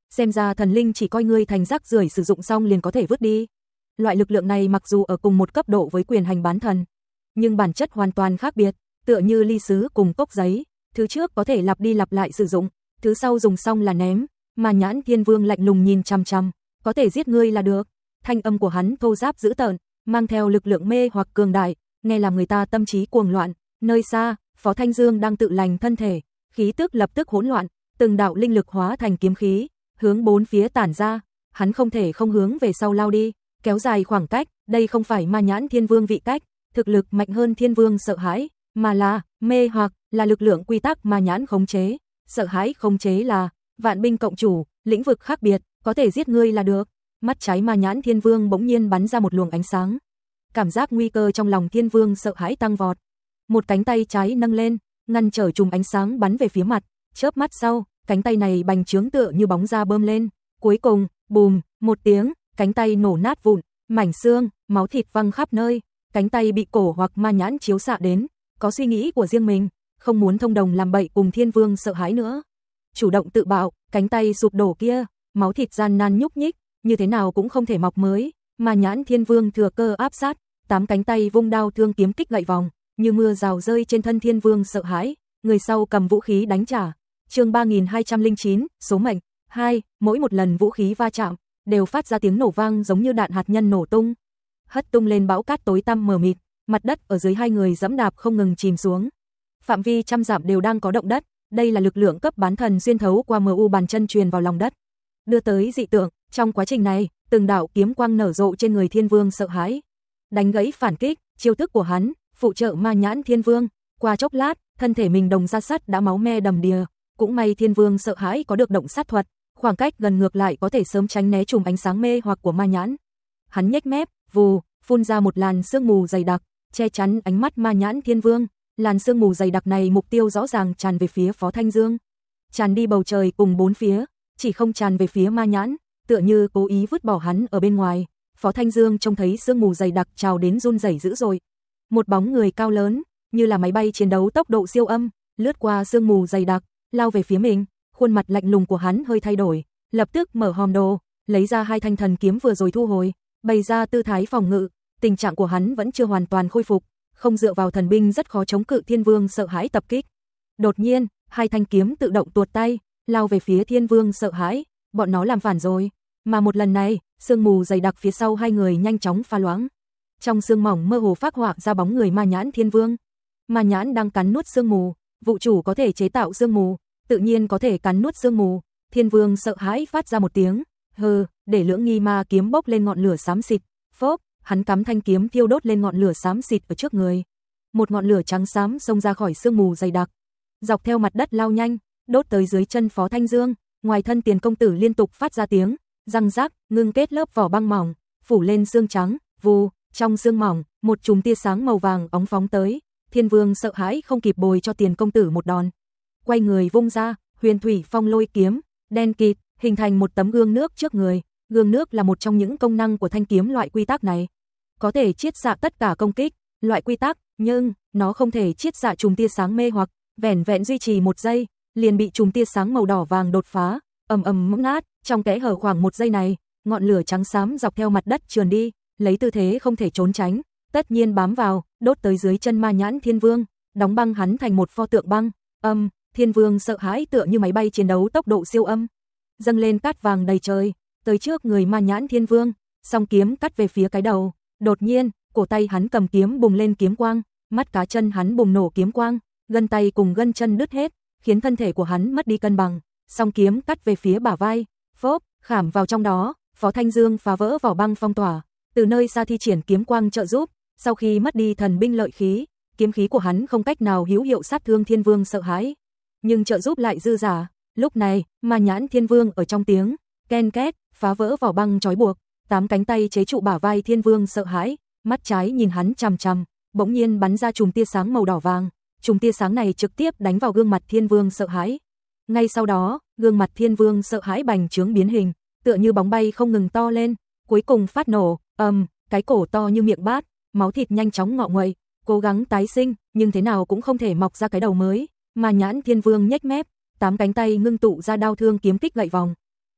xem ra thần linh chỉ coi ngươi thành rác rưởi sử dụng xong liền có thể vứt đi. Loại lực lượng này mặc dù ở cùng một cấp độ với quyền hành bán thần, nhưng bản chất hoàn toàn khác biệt, tựa như ly sứ cùng cốc giấy, thứ trước có thể lặp đi lặp lại sử dụng, thứ sau dùng xong là ném, mà Nhãn Thiên Vương lạnh lùng nhìn chằm chằm, có thể giết ngươi là được. Thanh âm của hắn thô ráp dữ tợn, mang theo lực lượng mê hoặc cường đại, nghe làm người ta tâm trí cuồng loạn. Nơi xa, Phó Thanh Dương đang tự lành thân thể, khí tức lập tức hỗn loạn, từng đạo linh lực hóa thành kiếm khí, hướng bốn phía tản ra, hắn không thể không hướng về sau lao đi, kéo dài khoảng cách, đây không phải Ma Nhãn Thiên Vương vị cách, thực lực mạnh hơn Thiên Vương sợ hãi, mà là mê hoặc, là lực lượng quy tắc Ma Nhãn khống chế, sợ hãi khống chế là vạn binh cộng chủ, lĩnh vực khác biệt, có thể giết ngươi là được. Mắt trái Ma Nhãn Thiên Vương bỗng nhiên bắn ra một luồng ánh sáng. Cảm giác nguy cơ trong lòng Thiên Vương sợ hãi tăng vọt. Một cánh tay trái nâng lên, ngăn trở chùm ánh sáng bắn về phía mặt, chớp mắt sau, cánh tay này bành trướng tựa như bóng da bơm lên, cuối cùng, bùm, một tiếng, cánh tay nổ nát vụn, mảnh xương, máu thịt văng khắp nơi, cánh tay bị cổ hoặc Ma Nhãn chiếu xạ đến, có suy nghĩ của riêng mình, không muốn thông đồng làm bậy cùng Thiên Vương sợ hãi nữa. Chủ động tự bạo, cánh tay sụp đổ kia, máu thịt gian nan nhúc nhích, như thế nào cũng không thể mọc mới, mà Nhãn Thiên Vương thừa cơ áp sát, tám cánh tay vung đao thương kiếm kích gậy vòng, như mưa rào rơi trên thân Thiên Vương sợ hãi, người sau cầm vũ khí đánh trả. Chương ba nghìn hai trăm lẻ chín, số mệnh hai, mỗi một lần vũ khí va chạm đều phát ra tiếng nổ vang giống như đạn hạt nhân nổ tung, hất tung lên bão cát tối tăm mờ mịt, mặt đất ở dưới hai người giẫm đạp không ngừng chìm xuống. Phạm vi trăm dặm đều đang có động đất, đây là lực lượng cấp bán thần xuyên thấu qua mờ u bàn chân truyền vào lòng đất, đưa tới dị tượng. Trong quá trình này, từng đạo kiếm quang nở rộ trên người Thiên Vương sợ hãi, đánh gãy phản kích, chiêu thức của hắn, phụ trợ Ma Nhãn Thiên Vương. Qua chốc lát, thân thể mình đồng ra sắt đã máu me đầm đìa, cũng may Thiên Vương sợ hãi có được động sát thuật, khoảng cách gần ngược lại có thể sớm tránh né chùm ánh sáng mê hoặc của Ma Nhãn. Hắn nhếch mép, vù, phun ra một làn sương mù dày đặc, che chắn ánh mắt Ma Nhãn Thiên Vương. Làn sương mù dày đặc này mục tiêu rõ ràng tràn về phía Phó Thanh Dương, tràn đi bầu trời cùng bốn phía, chỉ không tràn về phía Ma Nhãn, tựa như cố ý vứt bỏ hắn ở bên ngoài. Phó Thanh Dương trông thấy sương mù dày đặc trào đến run rẩy dữ dội. Một bóng người cao lớn, như là máy bay chiến đấu tốc độ siêu âm, lướt qua sương mù dày đặc, lao về phía mình. Khuôn mặt lạnh lùng của hắn hơi thay đổi, lập tức mở hòm đồ, lấy ra hai thanh thần kiếm vừa rồi thu hồi, bày ra tư thái phòng ngự. Tình trạng của hắn vẫn chưa hoàn toàn khôi phục, không dựa vào thần binh rất khó chống cự Thiên Vương sợ hãi tập kích. Đột nhiên, hai thanh kiếm tự động tuột tay, lao về phía Thiên Vương sợ hãi, bọn nó làm phản rồi. Mà một lần này, sương mù dày đặc phía sau hai người nhanh chóng pha loãng. Trong sương mỏng mơ hồ phác họa ra bóng người Ma Nhãn Thiên Vương. Ma Nhãn đang cắn nuốt sương mù, vụ chủ có thể chế tạo sương mù, tự nhiên có thể cắn nuốt sương mù. Thiên Vương sợ hãi phát ra một tiếng, hừ, để lưỡng nghi ma kiếm bốc lên ngọn lửa xám xịt, phốp, hắn cắm thanh kiếm thiêu đốt lên ngọn lửa xám xịt ở trước người. Một ngọn lửa trắng xám xông ra khỏi sương mù dày đặc, dọc theo mặt đất lao nhanh, đốt tới dưới chân Phó Thanh Dương. Ngoài thân Tiền công tử liên tục phát ra tiếng răng rác, ngưng kết lớp vỏ băng mỏng, phủ lên xương trắng, vù, trong xương mỏng, một chùm tia sáng màu vàng óng phóng tới. Thiên Vương sợ hãi không kịp bồi cho Tiền công tử một đòn, quay người vung ra, Huyền Thủy Phong Lôi kiếm, đen kịt, hình thành một tấm gương nước trước người. Gương nước là một trong những công năng của thanh kiếm loại quy tắc này, có thể chiết xạ tất cả công kích, loại quy tắc, nhưng nó không thể chiết xạ chùm tia sáng mê hoặc, vẻn vẹn duy trì một giây, liền bị chùm tia sáng màu đỏ vàng đột phá, ầm ầm mỗng nát. Trong kẽ hở khoảng một giây này, ngọn lửa trắng xám dọc theo mặt đất trườn đi, lấy tư thế không thể trốn tránh, tất nhiên bám vào, đốt tới dưới chân Ma Nhãn Thiên Vương, đóng băng hắn thành một pho tượng băng. Âm, Thiên Vương sợ hãi tựa như máy bay chiến đấu tốc độ siêu âm, dâng lên cát vàng đầy trời, tới trước người Ma Nhãn Thiên Vương, song kiếm cắt về phía cái đầu. Đột nhiên, cổ tay hắn cầm kiếm bùng lên kiếm quang, mắt cá chân hắn bùng nổ kiếm quang, gân tay cùng gân chân đứt hết, khiến thân thể của hắn mất đi cân bằng. Song kiếm cắt về phía bả vai, phốp, khảm vào trong đó. Phó Thanh Dương phá vỡ vỏ băng phong tỏa, từ nơi xa thi triển kiếm quang trợ giúp. Sau khi mất đi thần binh lợi khí, kiếm khí của hắn không cách nào hữu hiệu sát thương Thiên Vương sợ hãi, nhưng trợ giúp lại dư giả. Lúc này, Ma Nhãn Thiên Vương ở trong tiếng ken két phá vỡ vỏ băng trói buộc, tám cánh tay chế trụ bả vai Thiên Vương sợ hãi, mắt trái nhìn hắn chằm chằm, bỗng nhiên bắn ra chùm tia sáng màu đỏ vàng. Chùm tia sáng này trực tiếp đánh vào gương mặt Thiên Vương sợ hãi. Ngay sau đó, gương mặt Thiên Vương sợ hãi bành trướng biến hình, tựa như bóng bay không ngừng to lên, cuối cùng phát nổ, ầm, um, cái cổ to như miệng bát, máu thịt nhanh chóng ngọ nguậy, cố gắng tái sinh, nhưng thế nào cũng không thể mọc ra cái đầu mới. Ma Nhãn Thiên Vương nhếch mép, tám cánh tay ngưng tụ ra đao thương kiếm kích gậy vòng,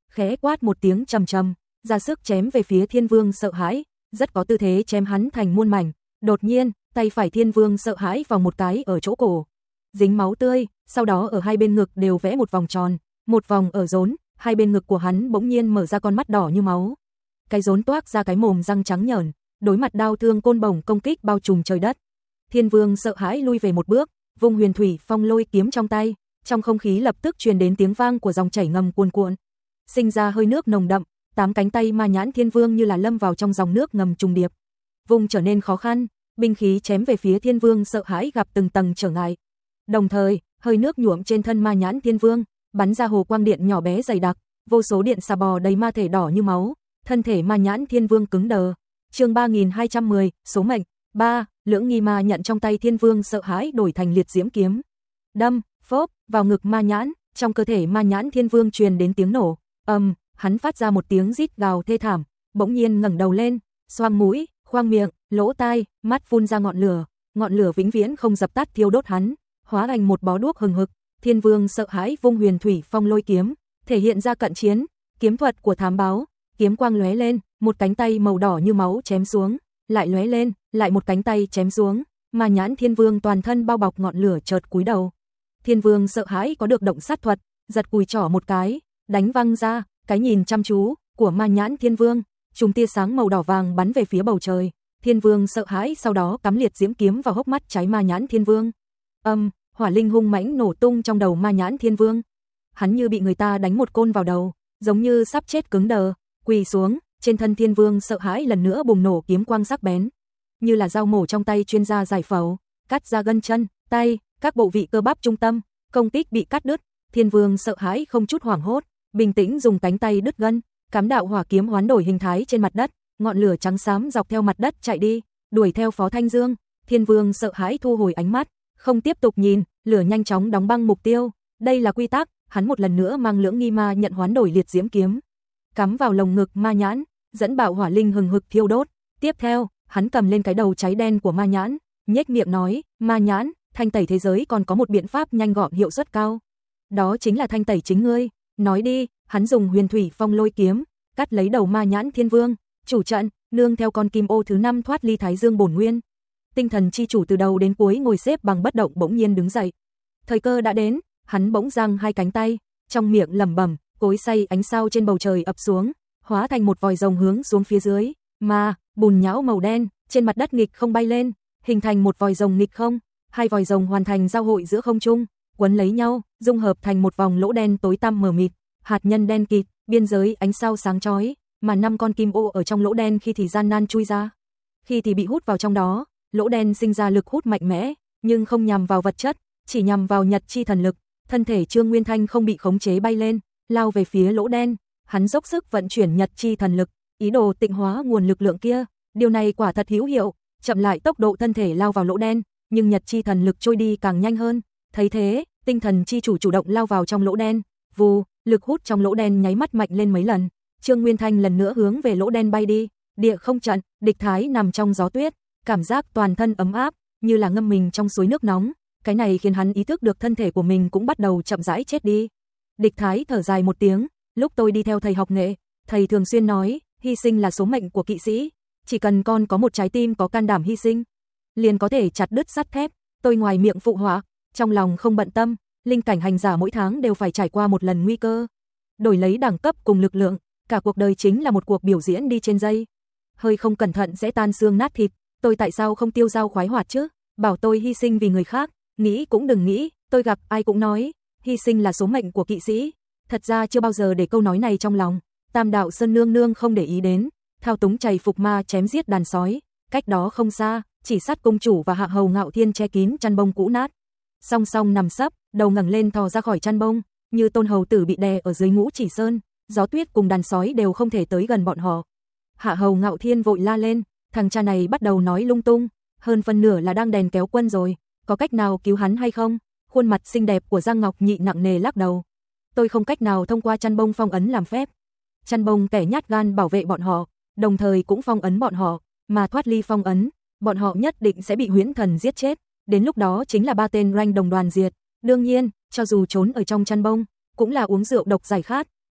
khẽ quát một tiếng trầm trầm, ra sức chém về phía Thiên Vương Sợ Hãi, rất có tư thế chém hắn thành muôn mảnh. Đột nhiên, tay phải Thiên Vương Sợ Hãi vào một cái ở chỗ cổ, dính máu tươi, sau đó ở hai bên ngực đều vẽ một vòng tròn, một vòng ở rốn, hai bên ngực của hắn bỗng nhiên mở ra con mắt đỏ như máu. Cái rốn toác ra cái mồm răng trắng nhởn, đối mặt đao thương côn bổng công kích bao trùm trời đất. Thiên Vương Sợ Hãi lui về một bước, vung Huyền Thủy Phong Lôi kiếm trong tay, trong không khí lập tức truyền đến tiếng vang của dòng chảy ngầm cuồn cuộn, sinh ra hơi nước nồng đậm, tám cánh tay Ma Nhãn Thiên Vương như là lâm vào trong dòng nước ngầm trùng điệp. Vùng trở nên khó khăn, binh khí chém về phía Thiên Vương Sợ Hãi gặp từng tầng trở ngại. Đồng thời, hơi nước nhuộm trên thân Ma Nhãn Thiên Vương, bắn ra hồ quang điện nhỏ bé dày đặc, vô số điện xà bò đầy ma thể đỏ như máu, thân thể Ma Nhãn Thiên Vương cứng đờ. Chương ba nghìn hai trăm mười, số mệnh. ba. Lưỡng nghi ma nhận trong tay Thiên Vương Sợ Hãi đổi thành liệt diễm kiếm. Đâm, phốp, vào ngực Ma Nhãn, trong cơ thể Ma Nhãn Thiên Vương truyền đến tiếng nổ. Ầm, um, hắn phát ra một tiếng rít gào thê thảm, bỗng nhiên ngẩng đầu lên, xoang mũi, khoang miệng, lỗ tai, mắt phun ra ngọn lửa, ngọn lửa vĩnh viễn không dập tắt thiêu đốt hắn, hóa thành một bó đuốc hừng hực. Thiên Vương Sợ Hãi vung Huyền Thủy Phong Lôi kiếm, thể hiện ra cận chiến, kiếm thuật của thám báo, kiếm quang lóe lên, một cánh tay màu đỏ như máu chém xuống, lại lóe lên, lại một cánh tay chém xuống, Ma Nhãn Thiên Vương toàn thân bao bọc ngọn lửa chợt cúi đầu. Thiên Vương Sợ Hãi có được động sát thuật, giật cùi trỏ một cái, đánh văng ra, cái nhìn chăm chú của Ma Nhãn Thiên Vương, chùm tia sáng màu đỏ vàng bắn về phía bầu trời. Thiên Vương Sợ Hãi sau đó cắm liệt diễm kiếm vào hốc mắt trái Ma Nhãn Thiên Vương. Âm, um, hỏa linh hung mãnh nổ tung trong đầu Ma Nhãn Thiên Vương. Hắn như bị người ta đánh một côn vào đầu, giống như sắp chết cứng đờ, quỳ xuống, trên thân Thiên Vương Sợ Hãi lần nữa bùng nổ kiếm quang sắc bén, như là dao mổ trong tay chuyên gia giải phẫu, cắt ra gân chân, tay, các bộ vị cơ bắp trung tâm, công kích bị cắt đứt. Thiên Vương Sợ Hãi không chút hoảng hốt, bình tĩnh dùng cánh tay đứt gân, cắm đạo hỏa kiếm hoán đổi hình thái trên mặt đất, ngọn lửa trắng xám dọc theo mặt đất chạy đi, đuổi theo Phó Thanh Dương. Thiên Vương Sợ Hãi thu hồi ánh mắt, không tiếp tục nhìn, lửa nhanh chóng đóng băng mục tiêu. Đây là quy tắc, hắn một lần nữa mang lưỡng nghi ma nhận hoán đổi liệt diễm kiếm, cắm vào lồng ngực Ma Nhãn, dẫn bạo hỏa linh hừng hực thiêu đốt. Tiếp theo, hắn cầm lên cái đầu cháy đen của Ma Nhãn, nhếch miệng nói, Ma Nhãn, thanh tẩy thế giới còn có một biện pháp nhanh gọn hiệu suất cao. Đó chính là thanh tẩy chính ngươi. Nói đi, hắn dùng Huyền Thủy Phong Lôi kiếm, cắt lấy đầu Ma Nhãn Thiên Vương, chủ trận, nương theo con kim ô thứ năm thoát ly Thái Dương bổn nguyên. Tinh thần chi chủ từ đầu đến cuối ngồi xếp bằng bất động bỗng nhiên đứng dậy. Thời cơ đã đến, hắn bỗng giang hai cánh tay, trong miệng lẩm bẩm, cối xay ánh sao trên bầu trời ập xuống, hóa thành một vòi rồng hướng xuống phía dưới, mà bùn nhão màu đen trên mặt đất nghịch không bay lên, hình thành một vòi rồng nghịch không, hai vòi rồng hoàn thành giao hội giữa không trung, quấn lấy nhau, dung hợp thành một vòng lỗ đen tối tăm mờ mịt, hạt nhân đen kịt, biên giới ánh sao sáng chói, mà năm con kim ô ở trong lỗ đen khi thì gian nan chui ra, khi thì bị hút vào trong đó. Lỗ đen sinh ra lực hút mạnh mẽ, nhưng không nhằm vào vật chất, chỉ nhằm vào nhật chi thần lực. Thân thể Trương Nguyên Thanh không bị khống chế bay lên, lao về phía lỗ đen, hắn dốc sức vận chuyển nhật chi thần lực, ý đồ tịnh hóa nguồn lực lượng kia. Điều này quả thật hữu hiệu, chậm lại tốc độ thân thể lao vào lỗ đen, nhưng nhật chi thần lực trôi đi càng nhanh hơn. Thấy thế, tinh thần chi chủ chủ động lao vào trong lỗ đen, vù, lực hút trong lỗ đen nháy mắt mạnh lên mấy lần. Trương Nguyên Thanh lần nữa hướng về lỗ đen bay đi. Địa không trận, địch thái nằm trong gió tuyết, cảm giác toàn thân ấm áp, như là ngâm mình trong suối nước nóng. Cái này khiến hắn ý thức được thân thể của mình cũng bắt đầu chậm rãi chết đi. Địch thái thở dài một tiếng, lúc tôi đi theo thầy học nghệ, thầy thường xuyên nói, hy sinh là số mệnh của kỵ sĩ, chỉ cần con có một trái tim có can đảm hy sinh, liền có thể chặt đứt sắt thép. Tôi ngoài miệng phụ họa, trong lòng không bận tâm, linh cảnh hành giả mỗi tháng đều phải trải qua một lần nguy cơ, đổi lấy đẳng cấp cùng lực lượng, cả cuộc đời chính là một cuộc biểu diễn đi trên dây, hơi không cẩn thận sẽ tan xương nát thịt. Tôi tại sao không tiêu dao khoái hoạt chứ? Bảo tôi hy sinh vì người khác, nghĩ cũng đừng nghĩ. Tôi gặp ai cũng nói, hy sinh là số mệnh của kỵ sĩ. Thật ra chưa bao giờ để câu nói này trong lòng. Tam đạo Sơn nương nương không để ý đến, thao túng chày phục ma chém giết đàn sói. Cách đó không xa, chỉ sát công chủ và hạ hầu Ngạo Thiên che kín chăn bông cũ nát, song song nằm sấp, đầu ngẩng lên thò ra khỏi chăn bông, như tôn hầu tử bị đè ở dưới ngũ chỉ sơn. Gió tuyết cùng đàn sói đều không thể tới gần bọn họ. Hạ hầu Ngạo Thiên vội la lên, thằng cha này bắt đầu nói lung tung, hơn phân nửa là đang đèn kéo quân rồi, có cách nào cứu hắn hay không? Khuôn mặt xinh đẹp của Giang Ngọc Nhị nặng nề lắc đầu. Tôi không cách nào thông qua chăn bông phong ấn làm phép. Chăn bông kẻ nhát gan bảo vệ bọn họ, đồng thời cũng phong ấn bọn họ, mà thoát ly phong ấn, bọn họ nhất định sẽ bị huyễn thần giết chết, đến lúc đó chính là ba tên ranh đồng đoàn diệt. Đương nhiên, cho dù trốn ở trong chăn bông, cũng là uống rượu độc giải khát,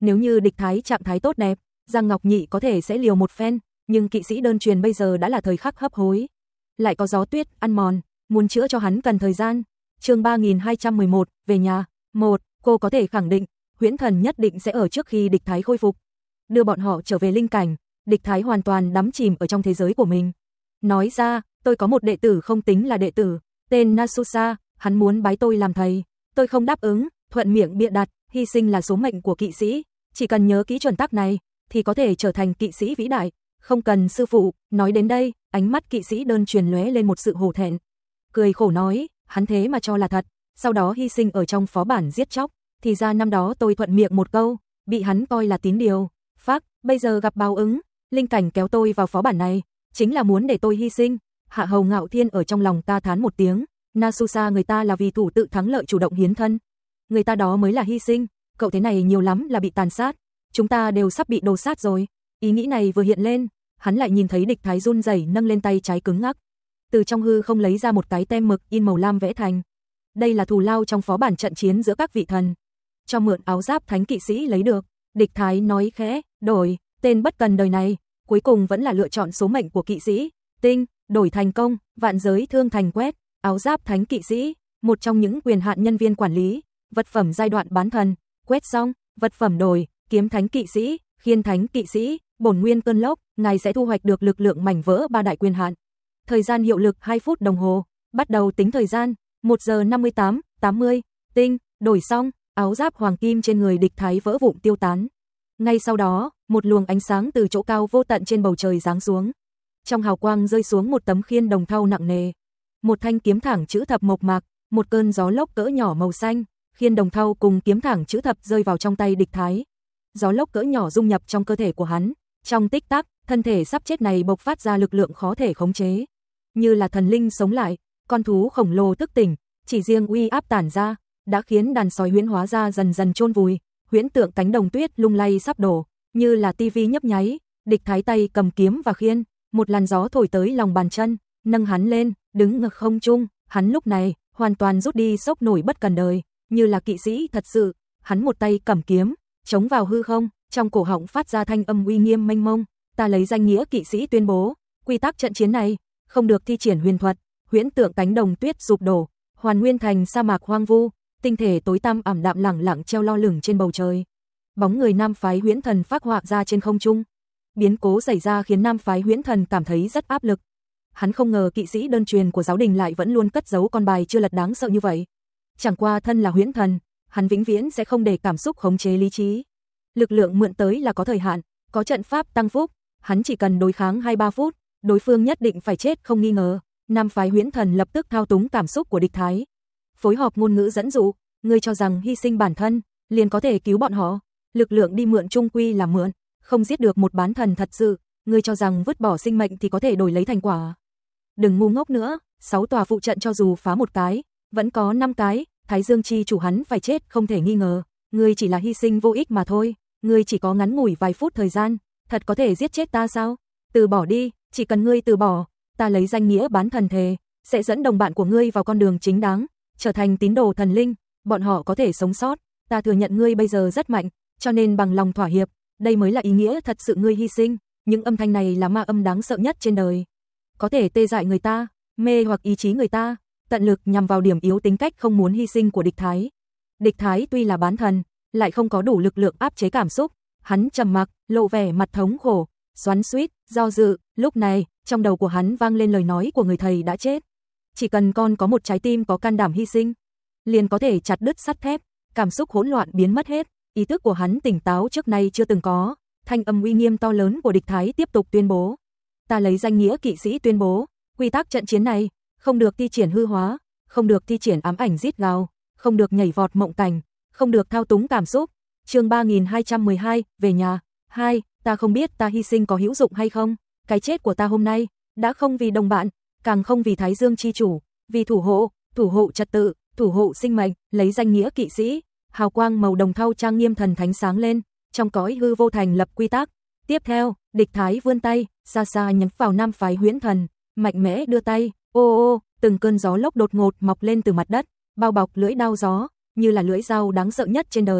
Nếu như địch thái trạng thái tốt đẹp, Giang Ngọc Nhị có thể sẽ liều một phen, nhưng kỵ sĩ đơn truyền bây giờ đã là thời khắc hấp hối. Lại có gió tuyết ăn mòn, muốn chữa cho hắn cần thời gian. Chương ba nghìn hai trăm mười một, về nhà. một. Cô có thể khẳng định, Huyễn Thần nhất định sẽ ở trước khi địch thái khôi phục. Đưa bọn họ trở về linh cảnh, địch thái hoàn toàn đắm chìm ở trong thế giới của mình. Nói ra, tôi có một đệ tử không tính là đệ tử, tên Nasusa, hắn muốn bái tôi làm thầy. Tôi không đáp ứng, thuận miệng bịa đặt, hy sinh là số mệnh của kỵ sĩ. Chỉ cần nhớ kỹ chuẩn tắc này, thì có thể trở thành kỵ sĩ vĩ đại. Không cần sư phụ. Nói đến đây, ánh mắt kỵ sĩ đơn truyền lóe lên một sự hổ thẹn. Cười khổ nói, hắn thế mà cho là thật, sau đó hy sinh ở trong phó bản giết chóc. Thì ra năm đó tôi thuận miệng một câu, bị hắn coi là tín điều. Phác, bây giờ gặp báo ứng, linh cảnh kéo tôi vào phó bản này, chính là muốn để tôi hy sinh. Hạ Hầu Ngạo Thiên ở trong lòng ta thán một tiếng, Nasusa người ta là vì thủ tự thắng lợi chủ động hiến thân. Người ta đó mới là hy sinh, cậu thế này nhiều lắm là bị tàn sát. Chúng ta đều sắp bị đồ sát rồi. Ý nghĩ này vừa hiện lên, hắn lại nhìn thấy địch thái run rẩy nâng lên tay trái cứng ngắc. Từ trong hư không lấy ra một cái tem mực in màu lam vẽ thành. Đây là thù lao trong phó bản trận chiến giữa các vị thần. Cho mượn áo giáp thánh kỵ sĩ lấy được. Địch thái nói khẽ, đổi, tên bất cần đời này, cuối cùng vẫn là lựa chọn số mệnh của kỵ sĩ. Tinh, đổi thành công, vạn giới thương thành quét, áo giáp thánh kỵ sĩ, một trong những quyền hạn nhân viên quản lý, vật phẩm giai đoạn bán thần, quét xong, vật phẩm đổi, kiếm thánh kỵ sĩ, khiên thánh kỵ sĩ, bổn nguyên cơn lốc, ngài sẽ thu hoạch được lực lượng mảnh vỡ ba đại quyền hạn. Thời gian hiệu lực hai phút đồng hồ, bắt đầu tính thời gian, một giờ năm mươi tám, tám mươi, tinh, đổi xong, áo giáp hoàng kim trên người địch thái vỡ vụn tiêu tán. Ngay sau đó, một luồng ánh sáng từ chỗ cao vô tận trên bầu trời giáng xuống. Trong hào quang rơi xuống một tấm khiên đồng thau nặng nề. Một thanh kiếm thẳng chữ thập mộc mạc, một cơn gió lốc cỡ nhỏ màu xanh, khiên đồng thau cùng kiếm thẳng chữ thập rơi vào trong tay địch thái. Gió lốc cỡ nhỏ dung nhập trong cơ thể của hắn, trong tích tắc, thân thể sắp chết này bộc phát ra lực lượng khó thể khống chế. Như là thần linh sống lại, con thú khổng lồ thức tỉnh, chỉ riêng uy áp tản ra, đã khiến đàn sói huyễn hóa ra dần dần chôn vùi, huyễn tượng cánh đồng tuyết lung lay sắp đổ, như là tivi nhấp nháy, địch thái tay cầm kiếm và khiên, một làn gió thổi tới lòng bàn chân, nâng hắn lên, đứng ngược không trung, hắn lúc này hoàn toàn rút đi sốc nổi bất cần đời, như là kỵ sĩ thật sự, hắn một tay cầm kiếm, chống vào hư không, trong cổ họng phát ra thanh âm uy nghiêm mênh mông, ta lấy danh nghĩa kỵ sĩ tuyên bố, quy tắc trận chiến này không được thi triển huyền thuật, huyễn tượng cánh đồng tuyết sụp đổ, hoàn nguyên thành sa mạc hoang vu, tinh thể tối tăm ảm đạm lẳng lặng treo lo lửng trên bầu trời. Bóng người nam phái huyễn thần phác họa ra trên không trung. Biến cố xảy ra khiến nam phái huyễn thần cảm thấy rất áp lực. Hắn không ngờ kỵ sĩ đơn truyền của giáo đình lại vẫn luôn cất giấu con bài chưa lật đáng sợ như vậy. Chẳng qua thân là huyễn thần, hắn vĩnh viễn sẽ không để cảm xúc khống chế lý trí. Lực lượng mượn tới là có thời hạn, có trận pháp tăng phúc, hắn chỉ cần đối kháng hai ba phút, đối phương nhất định phải chết không nghi ngờ. Nam phái huyễn thần lập tức thao túng cảm xúc của địch thái. Phối hợp ngôn ngữ dẫn dụ, ngươi cho rằng hy sinh bản thân liền có thể cứu bọn họ, lực lượng đi mượn chung quy là mượn, không giết được một bán thần thật sự, ngươi cho rằng vứt bỏ sinh mệnh thì có thể đổi lấy thành quả. Đừng ngu ngốc nữa, sáu tòa phụ trận cho dù phá một cái, vẫn có năm cái, Thái Dương chi chủ hắn phải chết không thể nghi ngờ, ngươi chỉ là hy sinh vô ích mà thôi, ngươi chỉ có ngắn ngủi vài phút thời gian, thật có thể giết chết ta sao? Từ bỏ đi, chỉ cần ngươi từ bỏ, ta lấy danh nghĩa bán thần thề, sẽ dẫn đồng bạn của ngươi vào con đường chính đáng, trở thành tín đồ thần linh, bọn họ có thể sống sót, ta thừa nhận ngươi bây giờ rất mạnh, cho nên bằng lòng thỏa hiệp, đây mới là ý nghĩa thật sự ngươi hy sinh, những âm thanh này là ma âm đáng sợ nhất trên đời. Có thể tê dại người ta, mê hoặc ý chí người ta, tận lực nhằm vào điểm yếu tính cách không muốn hy sinh của địch thái. Địch thái tuy là bán thần, lại không có đủ lực lượng áp chế cảm xúc, hắn trầm mặc, lộ vẻ mặt thống khổ, xoắn xuýt, do dự, lúc này, trong đầu của hắn vang lên lời nói của người thầy đã chết. Chỉ cần con có một trái tim có can đảm hy sinh, liền có thể chặt đứt sắt thép, cảm xúc hỗn loạn biến mất hết, ý thức của hắn tỉnh táo trước nay chưa từng có, thanh âm uy nghiêm to lớn của địch thái tiếp tục tuyên bố. Ta lấy danh nghĩa kỵ sĩ tuyên bố, quy tắc trận chiến này, không được thi triển hư hóa, không được thi triển ám ảnh rít gào, không được nhảy vọt mộng cảnh, không được thao túng cảm xúc. Chương ba nghìn hai trăm mười hai, về nhà. hai. Ta không biết ta hy sinh có hữu dụng hay không, cái chết của ta hôm nay, đã không vì đồng bạn, càng không vì Thái Dương chi chủ, vì thủ hộ, thủ hộ trật tự, thủ hộ sinh mệnh, lấy danh nghĩa kỵ sĩ, hào quang màu đồng thau trang nghiêm thần thánh sáng lên, trong cõi hư vô thành lập quy tắc. Tiếp theo, địch thái vươn tay, xa xa nhắm vào nam phái huyễn thần, mạnh mẽ đưa tay, ô ô, từng cơn gió lốc đột ngột mọc lên từ mặt đất, bao bọc lưỡi đao gió, như là lưỡi dao đáng sợ nhất trên đời,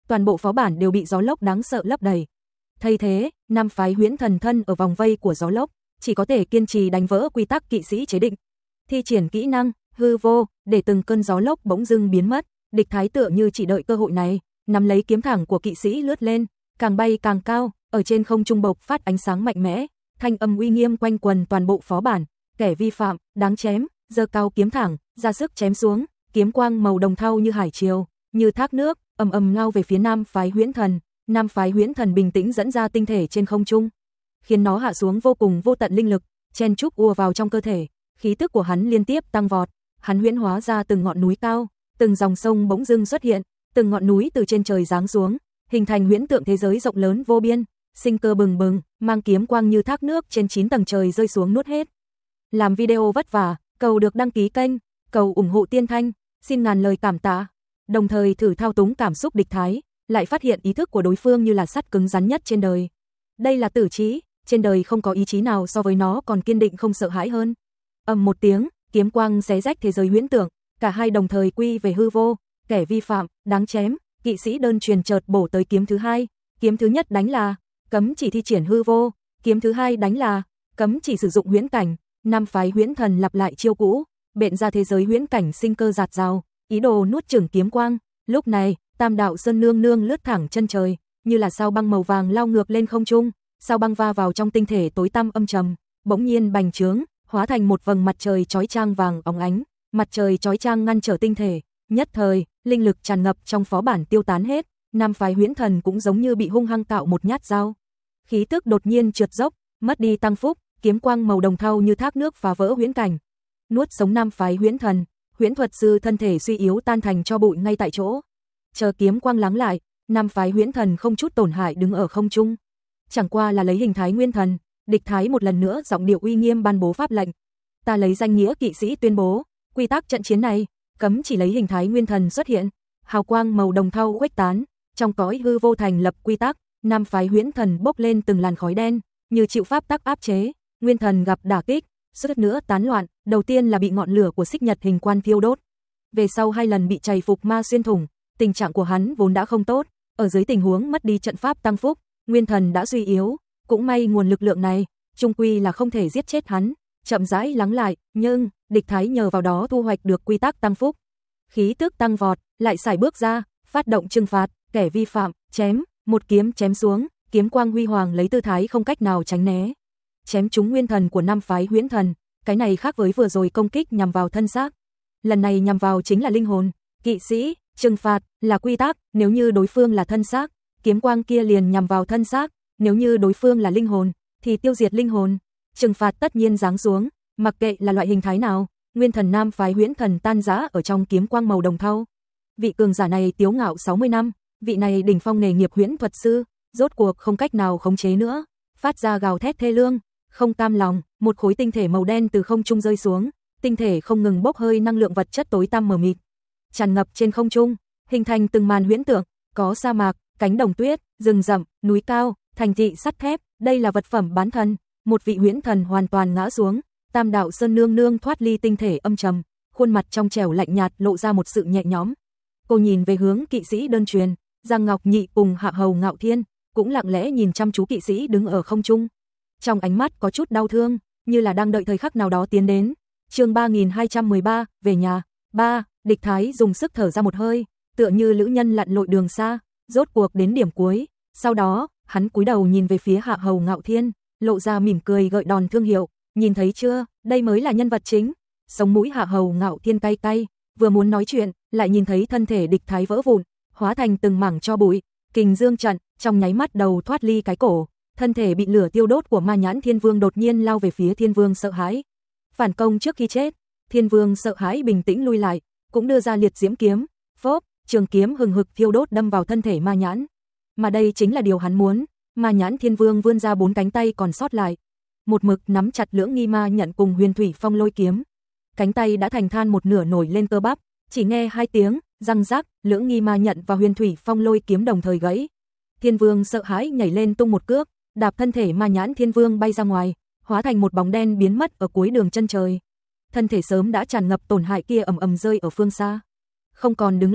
toàn bộ phó bản đều bị gió lốc đáng sợ lấp đầy. Thay thế, năm phái huyễn thần thân ở vòng vây của gió lốc, chỉ có thể kiên trì đánh vỡ quy tắc kỵ sĩ chế định. Thi triển kỹ năng hư vô, để từng cơn gió lốc bỗng dưng biến mất, địch thái tựa như chỉ đợi cơ hội này, nắm lấy kiếm thẳng của kỵ sĩ lướt lên, càng bay càng cao, ở trên không trung bộc phát ánh sáng mạnh mẽ, thanh âm uy nghiêm quanh quần toàn bộ phó bản, kẻ vi phạm, đáng chém, giơ cao kiếm thẳng, ra sức chém xuống, kiếm quang màu đồng thau như hải triều, như thác nước, ầm ầm lao về phía nam phái huyễn thần. Nam phái huyễn thần bình tĩnh dẫn ra tinh thể trên không trung, khiến nó hạ xuống vô cùng vô tận linh lực, chen chúc ùa vào trong cơ thể, khí tức của hắn liên tiếp tăng vọt, hắn huyễn hóa ra từng ngọn núi cao, từng dòng sông bỗng dưng xuất hiện, từng ngọn núi từ trên trời giáng xuống, hình thành huyễn tượng thế giới rộng lớn vô biên, sinh cơ bừng bừng, mang kiếm quang như thác nước trên chín tầng trời rơi xuống nuốt hết. Làm video vất vả, cầu được đăng ký kênh, cầu ủng hộ Tiên Thanh, xin ngàn lời cảm tạ. Đồng thời thử thao túng cảm xúc địch thái, lại phát hiện ý thức của đối phương như là sắt cứng rắn nhất trên đời. Đây là tử trí, trên đời không có ý chí nào so với nó còn kiên định không sợ hãi hơn. Ầm một tiếng, kiếm quang xé rách thế giới huyễn tưởng, cả hai đồng thời quy về hư vô, kẻ vi phạm, đáng chém, kỵ sĩ đơn truyền chợt bổ tới kiếm thứ hai, kiếm thứ nhất đánh là cấm chỉ thi triển hư vô, kiếm thứ hai đánh là cấm chỉ sử dụng huyễn cảnh, năm phái huyễn thần lặp lại chiêu cũ, bện ra thế giới huyễn cảnh sinh cơ giạt rào, ý đồ nuốt chửng kiếm quang. Lúc này, Tam đạo sơn nương nương lướt thẳng chân trời, như là sao băng màu vàng lao ngược lên không trung, sao băng va vào trong tinh thể tối tăm âm trầm, bỗng nhiên bành trướng, hóa thành một vầng mặt trời chói chang vàng óng ánh, mặt trời chói chang ngăn trở tinh thể, nhất thời, linh lực tràn ngập trong phó bản tiêu tán hết, nam phái huyễn thần cũng giống như bị hung hăng cạo một nhát dao. Khí tức đột nhiên trượt dốc, mất đi tăng phúc, kiếm quang màu đồng thau như thác nước phá vỡ huyễn cảnh, nuốt sống nam phái huyễn thần, huyễn thuật sư thân thể suy yếu tan thành tro bụi ngay tại chỗ. Chờ kiếm quang lắng lại, nam phái huyễn thần không chút tổn hại đứng ở không trung. Chẳng qua là lấy hình thái nguyên thần, địch thái một lần nữa giọng điệu uy nghiêm ban bố pháp lệnh. Ta lấy danh nghĩa kỵ sĩ tuyên bố, quy tắc trận chiến này, cấm chỉ lấy hình thái nguyên thần xuất hiện. Hào quang màu đồng thau khuếch tán, trong cõi hư vô thành lập quy tắc, nam phái huyễn thần bốc lên từng làn khói đen, như chịu pháp tắc áp chế, nguyên thần gặp đả kích, suýt nữa tán loạn, đầu tiên là bị ngọn lửa của xích nhật hình quan thiêu đốt. Về sau hai lần bị chày phục ma xuyên thủng, tình trạng của hắn vốn đã không tốt, ở dưới tình huống mất đi trận pháp tăng phúc, nguyên thần đã suy yếu, cũng may nguồn lực lượng này, chung quy là không thể giết chết hắn, chậm rãi lắng lại, nhưng địch thái nhờ vào đó thu hoạch được quy tắc tăng phúc. Khí tức tăng vọt, lại xài bước ra, phát động trừng phạt, kẻ vi phạm, chém, một kiếm chém xuống, kiếm quang huy hoàng lấy tư thái không cách nào tránh né. Chém trúng nguyên thần của năm phái huyễn thần, cái này khác với vừa rồi công kích nhằm vào thân xác. Lần này nhằm vào chính là linh hồn, kỵ sĩ, trừng phạt là quy tắc, nếu như đối phương là thân xác, kiếm quang kia liền nhằm vào thân xác, nếu như đối phương là linh hồn, thì tiêu diệt linh hồn. Trừng phạt tất nhiên giáng xuống, mặc kệ là loại hình thái nào, nguyên thần nam phái huyễn thần tan rã ở trong kiếm quang màu đồng thau. Vị cường giả này tiếu ngạo sáu mươi năm, vị này đỉnh phong nghề nghiệp huyễn thuật sư, rốt cuộc không cách nào khống chế nữa, phát ra gào thét thê lương, không cam lòng, một khối tinh thể màu đen từ không trung rơi xuống, tinh thể không ngừng bốc hơi năng lượng vật chất tối tăm mờ mịt, tràn ngập trên không trung, hình thành từng màn huyễn tượng, có sa mạc, cánh đồng tuyết, rừng rậm, núi cao, thành thị sắt thép, đây là vật phẩm bán thần, một vị huyễn thần hoàn toàn ngã xuống, Tam đạo sơn nương nương thoát ly tinh thể âm trầm, khuôn mặt trong trẻo lạnh nhạt lộ ra một sự nhẹ nhõm. Cô nhìn về hướng kỵ sĩ đơn truyền, Giang Ngọc Nhị cùng Hạ Hầu Ngạo Thiên, cũng lặng lẽ nhìn chăm chú kỵ sĩ đứng ở không trung. Trong ánh mắt có chút đau thương, như là đang đợi thời khắc nào đó tiến đến. Chương ba nghìn hai trăm mười ba, về nhà. ba, địch thái dùng sức thở ra một hơi, tựa như lữ nhân lặn lội đường xa, rốt cuộc đến điểm cuối. Sau đó, hắn cúi đầu nhìn về phía Hạ Hầu Ngạo Thiên, lộ ra mỉm cười gợi đòn thương hiệu, nhìn thấy chưa, đây mới là nhân vật chính. Sống mũi Hạ Hầu Ngạo Thiên cay cay, vừa muốn nói chuyện, lại nhìn thấy thân thể địch thái vỡ vụn, hóa thành từng mảng tro bụi, kình dương trận, trong nháy mắt đầu thoát ly cái cổ, thân thể bị lửa tiêu đốt của Ma Nhãn Thiên Vương đột nhiên lao về phía Thiên Vương sợ hãi. Phản công trước khi chết, Thiên Vương sợ hãi bình tĩnh lui lại, cũng đưa ra liệt diễm kiếm, phốp, trường kiếm hừng hực thiêu đốt đâm vào thân thể Ma Nhãn. Mà đây chính là điều hắn muốn, Ma Nhãn Thiên Vương vươn ra bốn cánh tay còn sót lại, một mực nắm chặt Lưỡng Nghi Ma Nhận cùng Huyền Thủy Phong Lôi kiếm. Cánh tay đã thành than một nửa nổi lên cơ bắp, chỉ nghe hai tiếng, răng rắc, Lưỡng Nghi Ma Nhận và Huyền Thủy Phong Lôi kiếm đồng thời gãy. Thiên Vương sợ hãi nhảy lên tung một cước, đạp thân thể Ma Nhãn Thiên Vương bay ra ngoài, hóa thành một bóng đen biến mất ở cuối đường chân trời. Thân thể sớm đã tràn ngập tổn hại kia ầm ầm rơi ở phương xa, không còn đứng lên,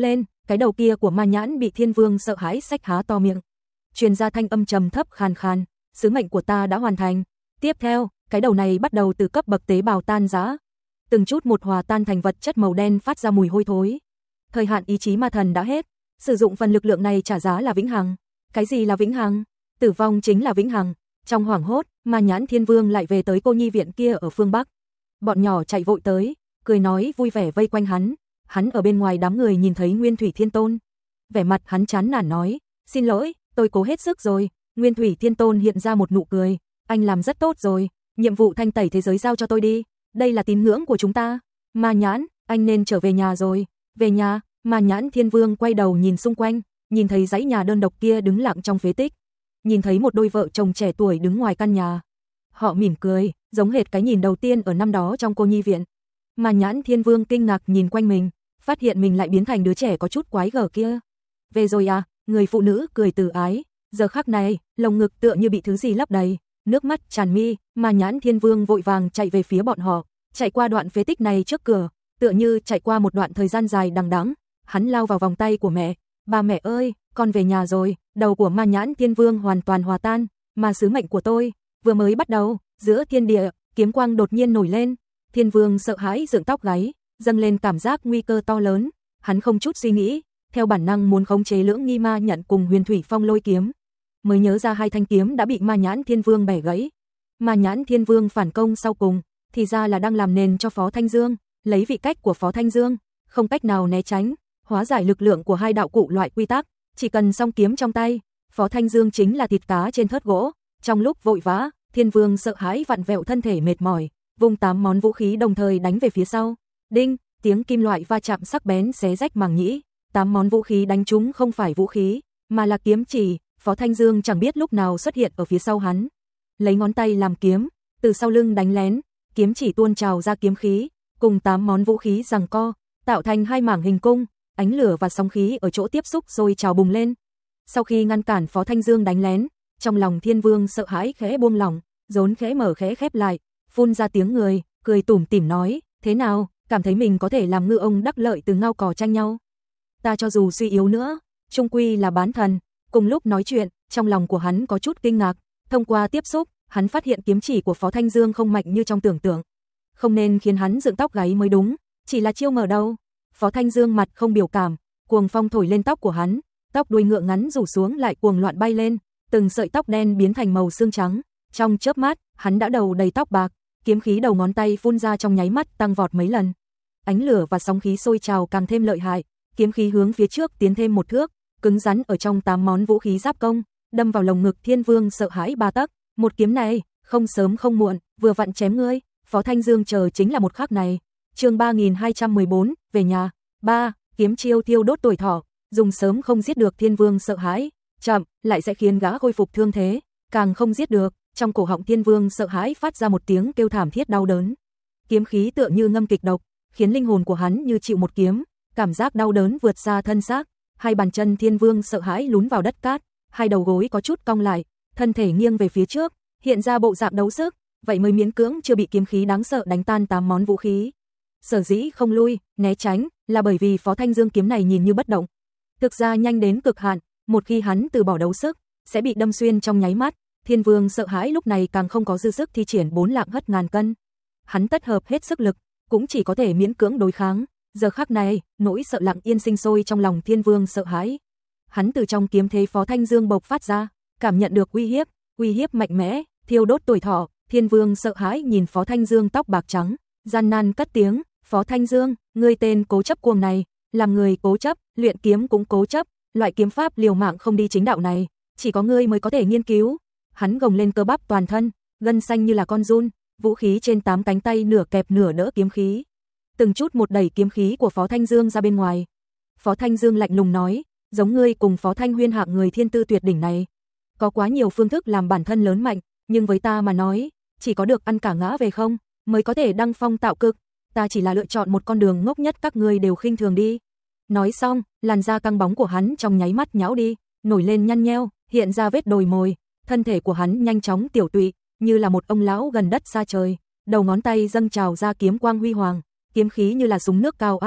Cái đầu kia của Ma Nhãn bị Thiên Vương sợ hãi xách há to miệng. Truyền ra thanh âm trầm thấp khàn khàn, sứ mệnh của ta đã hoàn thành. Tiếp theo, cái đầu này bắt đầu từ cấp bậc tế bào tan rã, từng chút một hòa tan thành vật chất màu đen phát ra mùi hôi thối. Thời hạn ý chí ma thần đã hết, sử dụng phần lực lượng này trả giá là vĩnh hằng. Cái gì là vĩnh hằng? Tử vong chính là vĩnh hằng. Trong hoảng hốt, Ma Nhãn Thiên Vương lại về tới cô nhi viện kia ở phương Bắc. Bọn nhỏ chạy vội tới, cười nói vui vẻ vây quanh hắn. Hắn ở bên ngoài đám người nhìn thấy Nguyên Thủy Thiên Tôn. Vẻ mặt hắn chán nản nói, xin lỗi, tôi cố hết sức rồi. Nguyên Thủy Thiên Tôn hiện ra một nụ cười, anh làm rất tốt rồi, nhiệm vụ thanh tẩy thế giới giao cho tôi đi, đây là tín ngưỡng của chúng ta. Ma Nhãn, anh nên trở về nhà rồi. Về nhà, Ma Nhãn Thiên Vương quay đầu nhìn xung quanh, nhìn thấy dãy nhà đơn độc kia đứng lặng trong phế tích. Nhìn thấy một đôi vợ chồng trẻ tuổi đứng ngoài căn nhà. Họ mỉm cười, giống hệt cái nhìn đầu tiên ở năm đó trong cô nhi viện. Ma Nhãn Thiên Vương kinh ngạc nhìn quanh mình, phát hiện mình lại biến thành đứa trẻ có chút quái gở kia. Về rồi à? Người phụ nữ cười từ ái. Giờ khắc này, lồng ngực tựa như bị thứ gì lấp đầy, nước mắt tràn mi. Ma Nhãn Thiên Vương vội vàng chạy về phía bọn họ, chạy qua đoạn phế tích này trước cửa, tựa như chạy qua một đoạn thời gian dài đằng đẵng. Hắn lao vào vòng tay của mẹ. Ba mẹ ơi, con về nhà rồi. Đầu của Ma Nhãn Thiên Vương hoàn toàn hòa tan. Mà sứ mệnh của tôi vừa mới bắt đầu. Giữa thiên địa, kiếm quang đột nhiên nổi lên. Thiên Vương sợ hãi dựng tóc gáy, dâng lên cảm giác nguy cơ to lớn. Hắn không chút suy nghĩ, theo bản năng muốn khống chế Lưỡng Nghi Ma Nhận cùng Huyền Thủy Phong Lôi kiếm. Mới nhớ ra hai thanh kiếm đã bị Ma Nhãn Thiên Vương bẻ gãy. Ma Nhãn Thiên Vương phản công sau cùng, thì ra là đang làm nền cho Phó Thanh Dương, lấy vị cách của Phó Thanh Dương, không cách nào né tránh, hóa giải lực lượng của hai đạo cụ loại quy tắc, chỉ cần song kiếm trong tay, Phó Thanh Dương chính là thịt cá trên thớt gỗ. Trong lúc vội vã, Thiên Vương sợ hãi vặn vẹo thân thể mệt mỏi, vung tám món vũ khí đồng thời đánh về phía sau. Đinh, tiếng kim loại va chạm sắc bén xé rách màng nhĩ. Tám món vũ khí đánh trúng không phải vũ khí, mà là kiếm chỉ. Phó Thanh Dương chẳng biết lúc nào xuất hiện ở phía sau hắn, lấy ngón tay làm kiếm, từ sau lưng đánh lén, kiếm chỉ tuôn trào ra kiếm khí, cùng tám món vũ khí giằng co, tạo thành hai mảng hình cung, ánh lửa và sóng khí ở chỗ tiếp xúc rồi trào bùng lên. Sau khi ngăn cản Phó Thanh Dương đánh lén, trong lòng Thiên Vương sợ hãi khẽ buông lỏng, rốn khẽ mở khẽ khép lại, phun ra tiếng người, cười tủm tỉm nói, thế nào, cảm thấy mình có thể làm ngư ông đắc lợi từ ngao cò tranh nhau. Ta cho dù suy yếu nữa, chung quy là bán thần. Cùng lúc nói chuyện, trong lòng của hắn có chút kinh ngạc, thông qua tiếp xúc, hắn phát hiện kiếm chỉ của Phó Thanh Dương không mạnh như trong tưởng tượng. Không nên khiến hắn dựng tóc gáy mới đúng, chỉ là chiêu mở đầu. Phó Thanh Dương mặt không biểu cảm, cuồng phong thổi lên tóc của hắn, tóc đuôi ngựa ngắn rủ xuống lại cuồng loạn bay lên, từng sợi tóc đen biến thành màu xương trắng. Trong chớp mắt, hắn đã đầu đầy tóc bạc, kiếm khí đầu ngón tay phun ra trong nháy mắt tăng vọt mấy lần. Ánh lửa và sóng khí sôi trào càng thêm lợi hại, kiếm khí hướng phía trước tiến thêm một thước, cứng rắn ở trong tám món vũ khí giáp công, đâm vào lồng ngực Thiên Vương sợ hãi ba tấc. Một kiếm này, không sớm không muộn, vừa vặn chém ngươi. Phó Thanh Dương chờ chính là một khắc này. Chương ba nghìn hai trăm mười bốn, về nhà. ba. Kiếm chiêu thiêu đốt tuổi thọ, dùng sớm không giết được Thiên Vương sợ hãi, chậm lại sẽ khiến gã khôi phục thương thế, càng không giết được, trong cổ họng Thiên Vương sợ hãi phát ra một tiếng kêu thảm thiết đau đớn. Kiếm khí tựa như ngâm kịch độc, khiến linh hồn của hắn như chịu một kiếm, cảm giác đau đớn vượt xa thân xác. Hai bàn chân Thiên Vương sợ hãi lún vào đất cát, hai đầu gối có chút cong lại, thân thể nghiêng về phía trước, hiện ra bộ dạng đấu sức, vậy mới miễn cưỡng chưa bị kiếm khí đáng sợ đánh tan tám món vũ khí. Sở dĩ không lui, né tránh, là bởi vì Phó Thanh Dương kiếm này nhìn như bất động, thực ra nhanh đến cực hạn, một khi hắn từ bỏ đấu sức, sẽ bị đâm xuyên trong nháy mắt. Thiên Vương sợ hãi lúc này càng không có dư sức thi triển bốn lạng hất ngàn cân. Hắn tất hợp hết sức lực, cũng chỉ có thể miễn cưỡng đối kháng. Giờ khắc này, nỗi sợ lặng yên sinh sôi trong lòng Thiên Vương sợ hãi. Hắn từ trong kiếm thế Phó Thanh Dương bộc phát ra, cảm nhận được uy hiếp, uy hiếp mạnh mẽ, thiêu đốt tuổi thọ. Thiên Vương sợ hãi nhìn Phó Thanh Dương tóc bạc trắng, gian nan cất tiếng, "Phó Thanh Dương, ngươi tên cố chấp cuồng này, làm người cố chấp, luyện kiếm cũng cố chấp, loại kiếm pháp liều mạng không đi chính đạo này, chỉ có ngươi mới có thể nghiên cứu." Hắn gồng lên cơ bắp toàn thân, gân xanh như là con giun, vũ khí trên tám cánh tay nửa kẹp nửa đỡ kiếm khí, từng chút một đẩy kiếm khí của Phó Thanh Dương ra bên ngoài. Phó Thanh Dương lạnh lùng nói, "Giống ngươi cùng Phó Thanh Huyên hạng người thiên tư tuyệt đỉnh này, có quá nhiều phương thức làm bản thân lớn mạnh, nhưng với ta mà nói, chỉ có được ăn cả ngã về không mới có thể đăng phong tạo cực, ta chỉ là lựa chọn một con đường ngốc nhất các ngươi đều khinh thường đi." Nói xong, làn da căng bóng của hắn trong nháy mắt nhão đi, nổi lên nhăn nheo, hiện ra vết đồi mồi, thân thể của hắn nhanh chóng tiểu tụy, như là một ông lão gần đất xa trời, đầu ngón tay dâng trào ra kiếm quang huy hoàng, kiếm khí như là súng nước cao áp,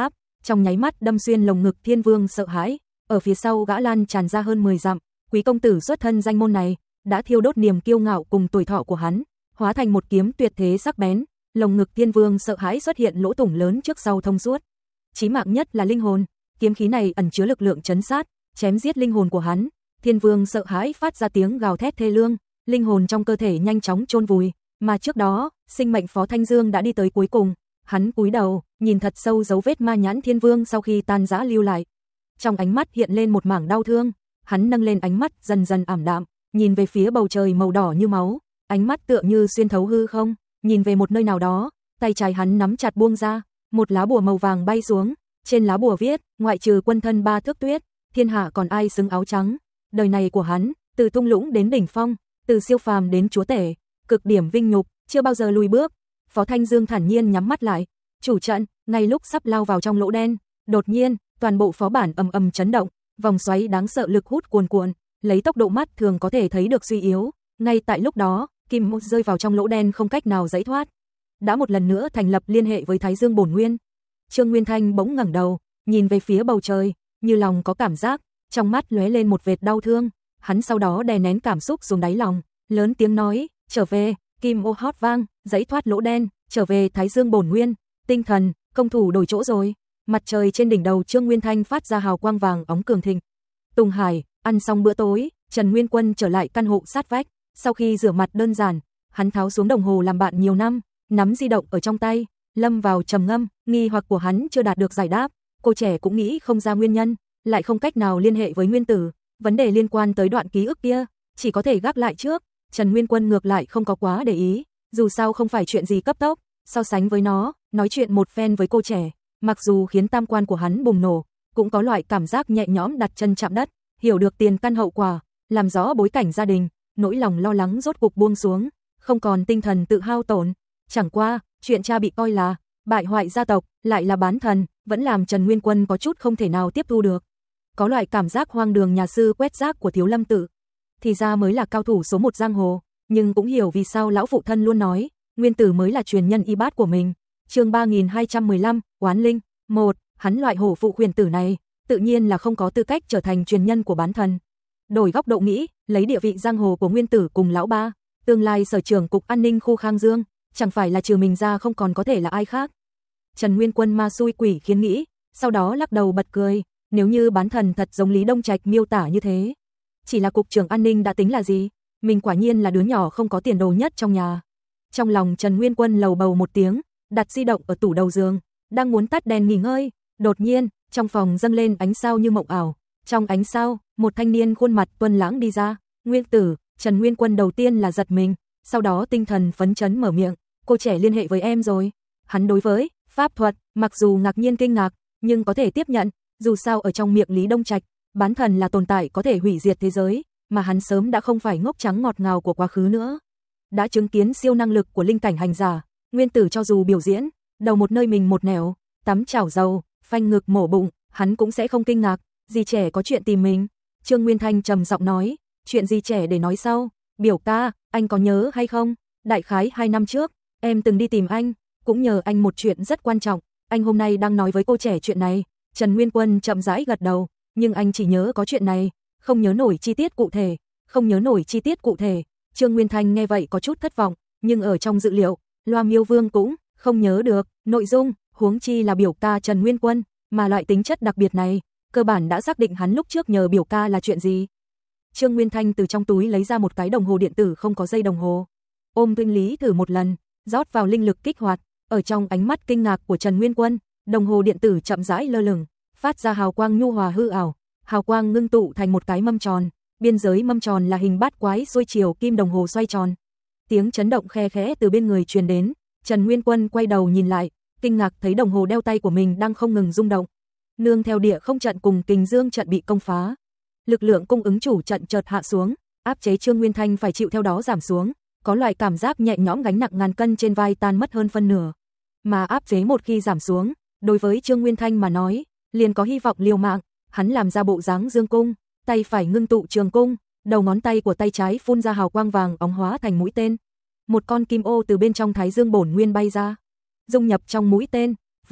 trong nháy mắt đâm xuyên lồng ngực Thiên Vương sợ hãi, ở phía sau gã lan tràn ra hơn mười dặm, quý công tử xuất thân danh môn này, đã thiêu đốt niềm kiêu ngạo cùng tuổi thọ của hắn, hóa thành một kiếm tuyệt thế sắc bén, lồng ngực Thiên Vương sợ hãi xuất hiện lỗ thủng lớn trước sau thông suốt. Chí mạng nhất là linh hồn, kiếm khí này ẩn chứa lực lượng chấn sát, chém giết linh hồn của hắn. Thiên Vương sợ hãi phát ra tiếng gào thét thê lương, linh hồn trong cơ thể nhanh chóng chôn vùi, mà trước đó, sinh mệnh Phó Thanh Dương đã đi tới cuối cùng, hắn cúi đầu, nhìn thật sâu dấu vết ma nhãn Thiên Vương sau khi tan rã lưu lại. Trong ánh mắt hiện lên một mảng đau thương, hắn nâng lên ánh mắt dần dần ảm đạm, nhìn về phía bầu trời màu đỏ như máu, ánh mắt tựa như xuyên thấu hư không, nhìn về một nơi nào đó, tay trái hắn nắm chặt buông ra, một lá bùa màu vàng bay xuống, trên lá bùa viết, ngoại trừ quân thân ba thước tuyết, thiên hạ còn ai xứng áo trắng. Đời này của hắn, từ thung lũng đến đỉnh phong, từ siêu phàm đến chúa tể, cực điểm vinh nhục, chưa bao giờ lùi bước. Phó Thanh Dương thản nhiên nhắm mắt lại, chủ trận, ngay lúc sắp lao vào trong lỗ đen, đột nhiên, toàn bộ phó bản ầm ầm chấn động, vòng xoáy đáng sợ lực hút cuồn cuộn, lấy tốc độ mắt thường có thể thấy được suy yếu, ngay tại lúc đó, Kim Mộ rơi vào trong lỗ đen không cách nào giãy thoát. Đã một lần nữa thành lập liên hệ với Thái Dương bổn nguyên. Trương Nguyên Thanh bỗng ngẩng đầu, nhìn về phía bầu trời, như lòng có cảm giác, trong mắt lóe lên một vệt đau thương, hắn sau đó đè nén cảm xúc xuống đáy lòng, lớn tiếng nói, trở về, kim ô hót vang, giãy thoát lỗ đen, trở về Thái Dương bổn nguyên, tinh thần, công thủ đổi chỗ rồi. Mặt trời trên đỉnh đầu Trương Nguyên Thanh phát ra hào quang vàng óng cường thịnh. Tùng Hải, ăn xong bữa tối, Trần Nguyên Quân trở lại căn hộ sát vách, sau khi rửa mặt đơn giản, hắn tháo xuống đồng hồ làm bạn nhiều năm, nắm di động ở trong tay, lâm vào trầm ngâm, nghi hoặc của hắn chưa đạt được giải đáp, cô trẻ cũng nghĩ không ra nguyên nhân, lại không cách nào liên hệ với Nguyên Tử, vấn đề liên quan tới đoạn ký ức kia, chỉ có thể gác lại trước. Trần Nguyên Quân ngược lại không có quá để ý, dù sao không phải chuyện gì cấp tốc, so sánh với nó, nói chuyện một phen với cô trẻ, mặc dù khiến tam quan của hắn bùng nổ, cũng có loại cảm giác nhẹ nhõm đặt chân chạm đất, hiểu được tiền căn hậu quả, làm rõ bối cảnh gia đình, nỗi lòng lo lắng rốt cục buông xuống, không còn tinh thần tự hao tổn. Chẳng qua, chuyện cha bị coi là bại hoại gia tộc, lại là bán thần, vẫn làm Trần Nguyên Quân có chút không thể nào tiếp thu được. Có loại cảm giác hoang đường nhà sư quét rác của Thiếu Lâm Tự. Thì ra mới là cao thủ số một giang hồ, nhưng cũng hiểu vì sao lão phụ thân luôn nói, Nguyên Tử mới là truyền nhân y bát của mình. Chương ba nghìn hai trăm mười lăm, Oán Linh. Một, hắn loại hổ phụ huyền tử này, tự nhiên là không có tư cách trở thành truyền nhân của bán thần. Đổi góc độ nghĩ, lấy địa vị giang hồ của Nguyên Tử cùng lão ba, tương lai sở trưởng cục an ninh khu Khang Dương, chẳng phải là trừ mình ra không còn có thể là ai khác. Trần Nguyên Quân ma xui quỷ khiến nghĩ, sau đó lắc đầu bật cười, nếu như bán thần thật giống Lý Đông Trạch miêu tả như thế, chỉ là cục trưởng an ninh đã tính là gì, mình quả nhiên là đứa nhỏ không có tiền đồ nhất trong nhà. Trong lòng Trần Nguyên Quân lầu bầu một tiếng, đặt di động ở tủ đầu giường, đang muốn tắt đèn nghỉ ngơi, đột nhiên, trong phòng dâng lên ánh sao như mộng ảo, trong ánh sao, một thanh niên khuôn mặt tuấn lãng đi ra. Nguyên Tử. Trần Nguyên Quân đầu tiên là giật mình, sau đó tinh thần phấn chấn mở miệng, cô trẻ liên hệ với em rồi. Hắn đối với pháp thuật, mặc dù ngạc nhiên kinh ngạc, nhưng có thể tiếp nhận, dù sao ở trong miệng Lý Đông Trạch, bán thần là tồn tại có thể hủy diệt thế giới, mà hắn sớm đã không phải ngốc trắng ngọt ngào của quá khứ nữa. Đã chứng kiến siêu năng lực của linh cảnh hành giả, Nguyên Tử cho dù biểu diễn, đầu một nơi mình một nẻo, tắm chảo dầu, phanh ngực mổ bụng, hắn cũng sẽ không kinh ngạc, dì trẻ có chuyện tìm mình. Trương Nguyên Thanh trầm giọng nói, chuyện gì trẻ để nói sau, biểu ca, anh có nhớ hay không, đại khái hai năm trước, em từng đi tìm anh, cũng nhờ anh một chuyện rất quan trọng, anh hôm nay đang nói với cô trẻ chuyện này. Trần Nguyên Quân chậm rãi gật đầu, nhưng anh chỉ nhớ có chuyện này, không nhớ nổi chi tiết cụ thể, không nhớ nổi chi tiết cụ thể. Trương Nguyên Thanh nghe vậy có chút thất vọng, nhưng ở trong dự liệu, Loa Miêu Vương cũng không nhớ được nội dung, huống chi là biểu ca Trần Nguyên Quân, mà loại tính chất đặc biệt này, cơ bản đã xác định hắn lúc trước nhờ biểu ca là chuyện gì. Trương Nguyên Thanh từ trong túi lấy ra một cái đồng hồ điện tử không có dây đồng hồ, ôm Tuyên Lý thử một lần, rót vào linh lực kích hoạt, ở trong ánh mắt kinh ngạc của Trần Nguyên Quân, đồng hồ điện tử chậm rãi lơ lửng, phát ra hào quang nhu hòa hư ảo, hào quang ngưng tụ thành một cái mâm tròn, biên giới mâm tròn là hình bát quái xuôi chiều kim đồng hồ xoay tròn. Tiếng chấn động khe khẽ từ bên người truyền đến, Trần Nguyên Quân quay đầu nhìn lại, kinh ngạc thấy đồng hồ đeo tay của mình đang không ngừng rung động. Nương theo địa không trận cùng Kình Dương trận bị công phá, lực lượng cung ứng chủ trận chợt hạ xuống, áp chế Trương Nguyên Thanh phải chịu theo đó giảm xuống, có loại cảm giác nhẹ nhõm gánh nặng ngàn cân trên vai tan mất hơn phân nửa. Mà áp chế một khi giảm xuống, đối với Trương Nguyên Thanh mà nói, liền có hy vọng liều mạng, hắn làm ra bộ dáng dương cung, tay phải ngưng tụ trường cung, đầu ngón tay của tay trái phun ra hào quang vàng óng hóa thành mũi tên. Một con kim ô từ bên trong Thái Dương bổn nguyên bay ra, dung nhập trong mũi tên, vù,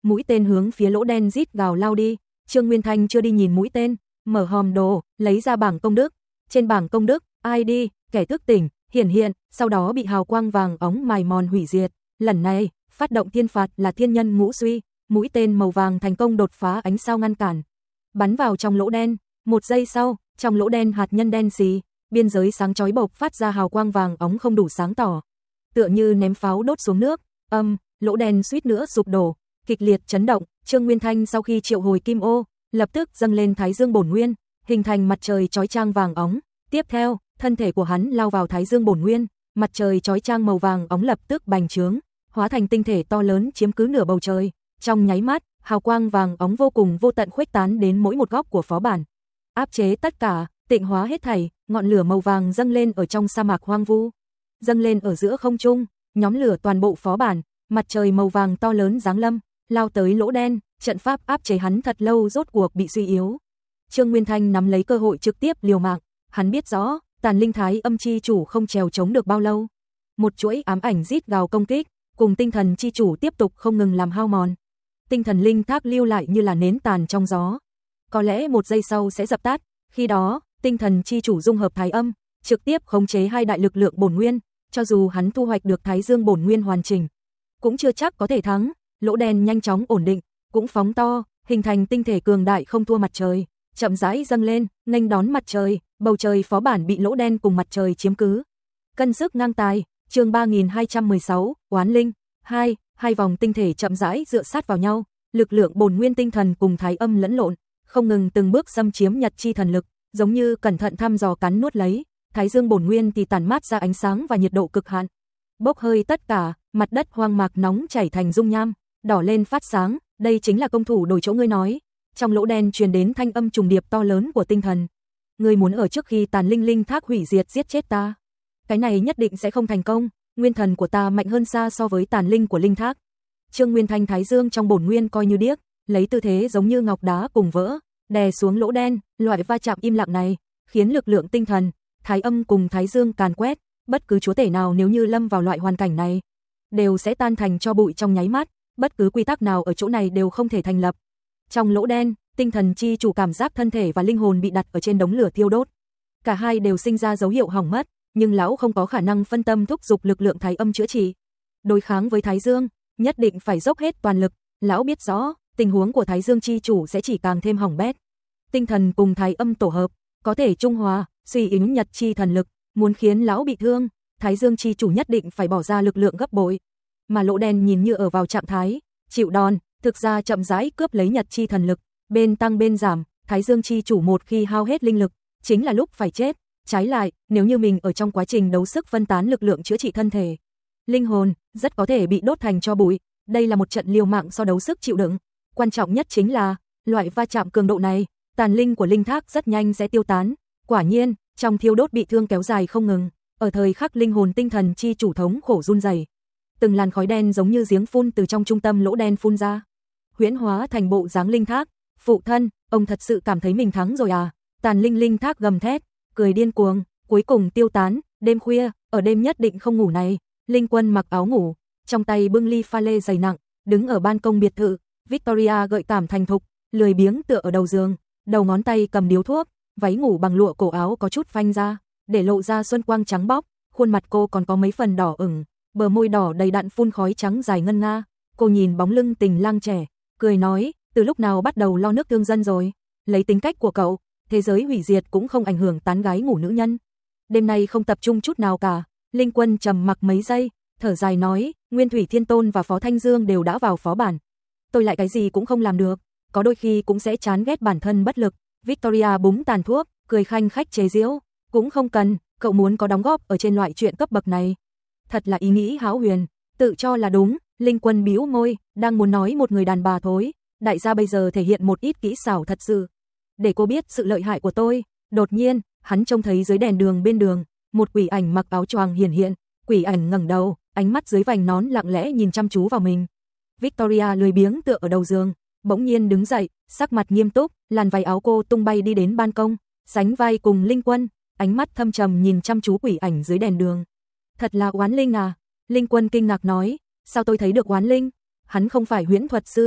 mũi tên hướng phía lỗ đen rít gào lao đi. Trương Nguyên Thanh chưa đi nhìn mũi tên, mở hòm đồ, lấy ra bảng công đức. Trên bảng công đức, i đê, kẻ thức tỉnh, hiển hiện, sau đó bị hào quang vàng óng mài mòn hủy diệt. Lần này, phát động thiên phạt là thiên nhân ngũ suy, mũi tên màu vàng thành công đột phá ánh sao ngăn cản, bắn vào trong lỗ đen. Một giây sau, trong lỗ đen hạt nhân đen xì, biên giới sáng chói bộc phát ra hào quang vàng óng không đủ sáng tỏ, tựa như ném pháo đốt xuống nước. Âm, lỗ đen suýt nữa sụp đổ, kịch liệt chấn động. Trương Nguyên Thanh sau khi triệu hồi kim ô, lập tức dâng lên Thái Dương bổn nguyên, hình thành mặt trời chói chang vàng óng. Tiếp theo, thân thể của hắn lao vào Thái Dương bổn nguyên, mặt trời chói chang màu vàng óng lập tức bành trướng, hóa thành tinh thể to lớn chiếm cứ nửa bầu trời. Trong nháy mắt, hào quang vàng óng vô cùng vô tận khuếch tán đến mỗi một góc của phó bản, áp chế tất cả, tịnh hóa hết thảy. Ngọn lửa màu vàng dâng lên ở trong sa mạc hoang vu, dâng lên ở giữa không trung, nhóm lửa toàn bộ phó bản. Mặt trời màu vàng to lớn giáng lâm, lao tới lỗ đen, trận pháp áp chế hắn thật lâu rốt cuộc bị suy yếu. Trương Nguyên Thanh nắm lấy cơ hội trực tiếp liều mạng, hắn biết rõ, Tàn Linh Thái Âm chi chủ không trèo chống được bao lâu. Một chuỗi ám ảnh rít gào công kích, cùng tinh thần chi chủ tiếp tục không ngừng làm hao mòn. Tinh thần linh thác lưu lại như là nến tàn trong gió, có lẽ một giây sau sẽ dập tắt. Khi đó, tinh thần chi chủ dung hợp Thái Âm, trực tiếp khống chế hai đại lực lượng bổn nguyên, cho dù hắn thu hoạch được Thái Dương bổn nguyên hoàn chỉnh, cũng chưa chắc có thể thắng. Lỗ đen nhanh chóng ổn định, cũng phóng to, hình thành tinh thể cường đại không thua mặt trời, chậm rãi dâng lên, nghênh đón mặt trời. Bầu trời phó bản bị lỗ đen cùng mặt trời chiếm cứ, cân sức ngang tài. Chương ba nghìn hai trăm mười sáu, Oán Linh hai, hai vòng tinh thể chậm rãi dựa sát vào nhau, lực lượng bổn nguyên tinh thần cùng Thái Âm lẫn lộn, không ngừng từng bước xâm chiếm nhật chi thần lực, giống như cẩn thận thăm dò cắn nuốt lấy. Thái Dương bổn nguyên thì tản mát ra ánh sáng và nhiệt độ cực hạn, bốc hơi tất cả, mặt đất hoang mạc nóng chảy thành dung nham, đỏ lên phát sáng. Đây chính là công thủ đổi chỗ ngươi nói. Trong lỗ đen truyền đến thanh âm trùng điệp to lớn của tinh thần. Ngươi muốn ở trước khi Tàn Linh linh thác hủy diệt giết chết ta? Cái này nhất định sẽ không thành công, nguyên thần của ta mạnh hơn xa so với tàn linh của linh thác. Trương Nguyên Thanh Thái Dương trong bổn nguyên coi như điếc, lấy tư thế giống như ngọc đá cùng vỡ, đè xuống lỗ đen. Loại va chạm im lặng này khiến lực lượng tinh thần, Thái Âm cùng Thái Dương càn quét, bất cứ chúa tể nào nếu như lâm vào loại hoàn cảnh này đều sẽ tan thành tro bụi trong nháy mắt, bất cứ quy tắc nào ở chỗ này đều không thể thành lập. Trong lỗ đen, tinh thần chi chủ cảm giác thân thể và linh hồn bị đặt ở trên đống lửa thiêu đốt, cả hai đều sinh ra dấu hiệu hỏng mất, nhưng lão không có khả năng phân tâm thúc giục lực lượng Thái Âm chữa trị. Đối kháng với Thái Dương, nhất định phải dốc hết toàn lực. Lão biết rõ, tình huống của Thái Dương chi chủ sẽ chỉ càng thêm hỏng bét. Tinh thần cùng Thái Âm tổ hợp, có thể trung hòa, suy yếu nhật chi thần lực, muốn khiến lão bị thương, Thái Dương chi chủ nhất định phải bỏ ra lực lượng gấp bội. Mà lỗ đen nhìn như ở vào trạng thái chịu đòn, thực ra chậm rãi cướp lấy nhật chi thần lực, bên tăng bên giảm. Thái Dương chi chủ một khi hao hết linh lực, chính là lúc phải chết. Trái lại, nếu như mình ở trong quá trình đấu sức phân tán lực lượng chữa trị thân thể, linh hồn rất có thể bị đốt thành tro bụi. Đây là một trận liều mạng so đấu sức chịu đựng. Quan trọng nhất chính là, loại va chạm cường độ này, tàn linh của linh thác rất nhanh sẽ tiêu tán. Quả nhiên, trong thiêu đốt bị thương kéo dài không ngừng, ở thời khắc linh hồn tinh thần chi chủ thống khổ run rẩy, từng làn khói đen giống như giếng phun từ trong trung tâm lỗ đen phun ra, huyễn hóa thành bộ dáng linh thác. Phụ thân, ông thật sự cảm thấy mình thắng rồi à? Tàn linh linh thác gầm thét, cười điên cuồng, cuối cùng tiêu tán. Đêm khuya, ở đêm nhất định không ngủ này, Linh Quân mặc áo ngủ, trong tay bưng ly pha lê dày nặng, đứng ở ban công biệt thự. Victoria gợi cảm thành thục, lười biếng tựa ở đầu giường, đầu ngón tay cầm điếu thuốc, váy ngủ bằng lụa cổ áo có chút phanh ra, để lộ ra xuân quang trắng bóc, khuôn mặt cô còn có mấy phần đỏ ửng, bờ môi đỏ đầy đặn phun khói trắng dài ngân nga. Cô nhìn bóng lưng tình lang trẻ, cười nói, từ lúc nào bắt đầu lo nước thương dân rồi? Lấy tính cách của cậu, thế giới hủy diệt cũng không ảnh hưởng tán gái ngủ nữ nhân. Đêm nay không tập trung chút nào cả. Linh Quân trầm mặc mấy giây, thở dài nói, Nguyên Thủy Thiên Tôn và Phó Thanh Dương đều đã vào phó bản, tôi lại cái gì cũng không làm được, có đôi khi cũng sẽ chán ghét bản thân bất lực. Victoria búng tàn thuốc, cười khanh khách chế giễu, cũng không cần, cậu muốn có đóng góp ở trên loại chuyện cấp bậc này, thật là ý nghĩ hão huyền, tự cho là đúng. Linh Quân bĩu môi, đang muốn nói một người đàn bà thối, đại gia bây giờ thể hiện một ít kỹ xảo thật sự, để cô biết sự lợi hại của tôi. Đột nhiên, hắn trông thấy dưới đèn đường bên đường, một quỷ ảnh mặc áo choàng hiển hiện, quỷ ảnh ngẩng đầu, ánh mắt dưới vành nón lặng lẽ nhìn chăm chú vào mình. Victoria lười biếng tựa ở đầu giường, bỗng nhiên đứng dậy, sắc mặt nghiêm túc, làn váy áo cô tung bay đi đến ban công, sánh vai cùng Linh Quân, ánh mắt thâm trầm nhìn chăm chú quỷ ảnh dưới đèn đường. Thật là oán linh à? Linh Quân kinh ngạc nói, sao tôi thấy được oán linh? Hắn không phải huyễn thuật sư,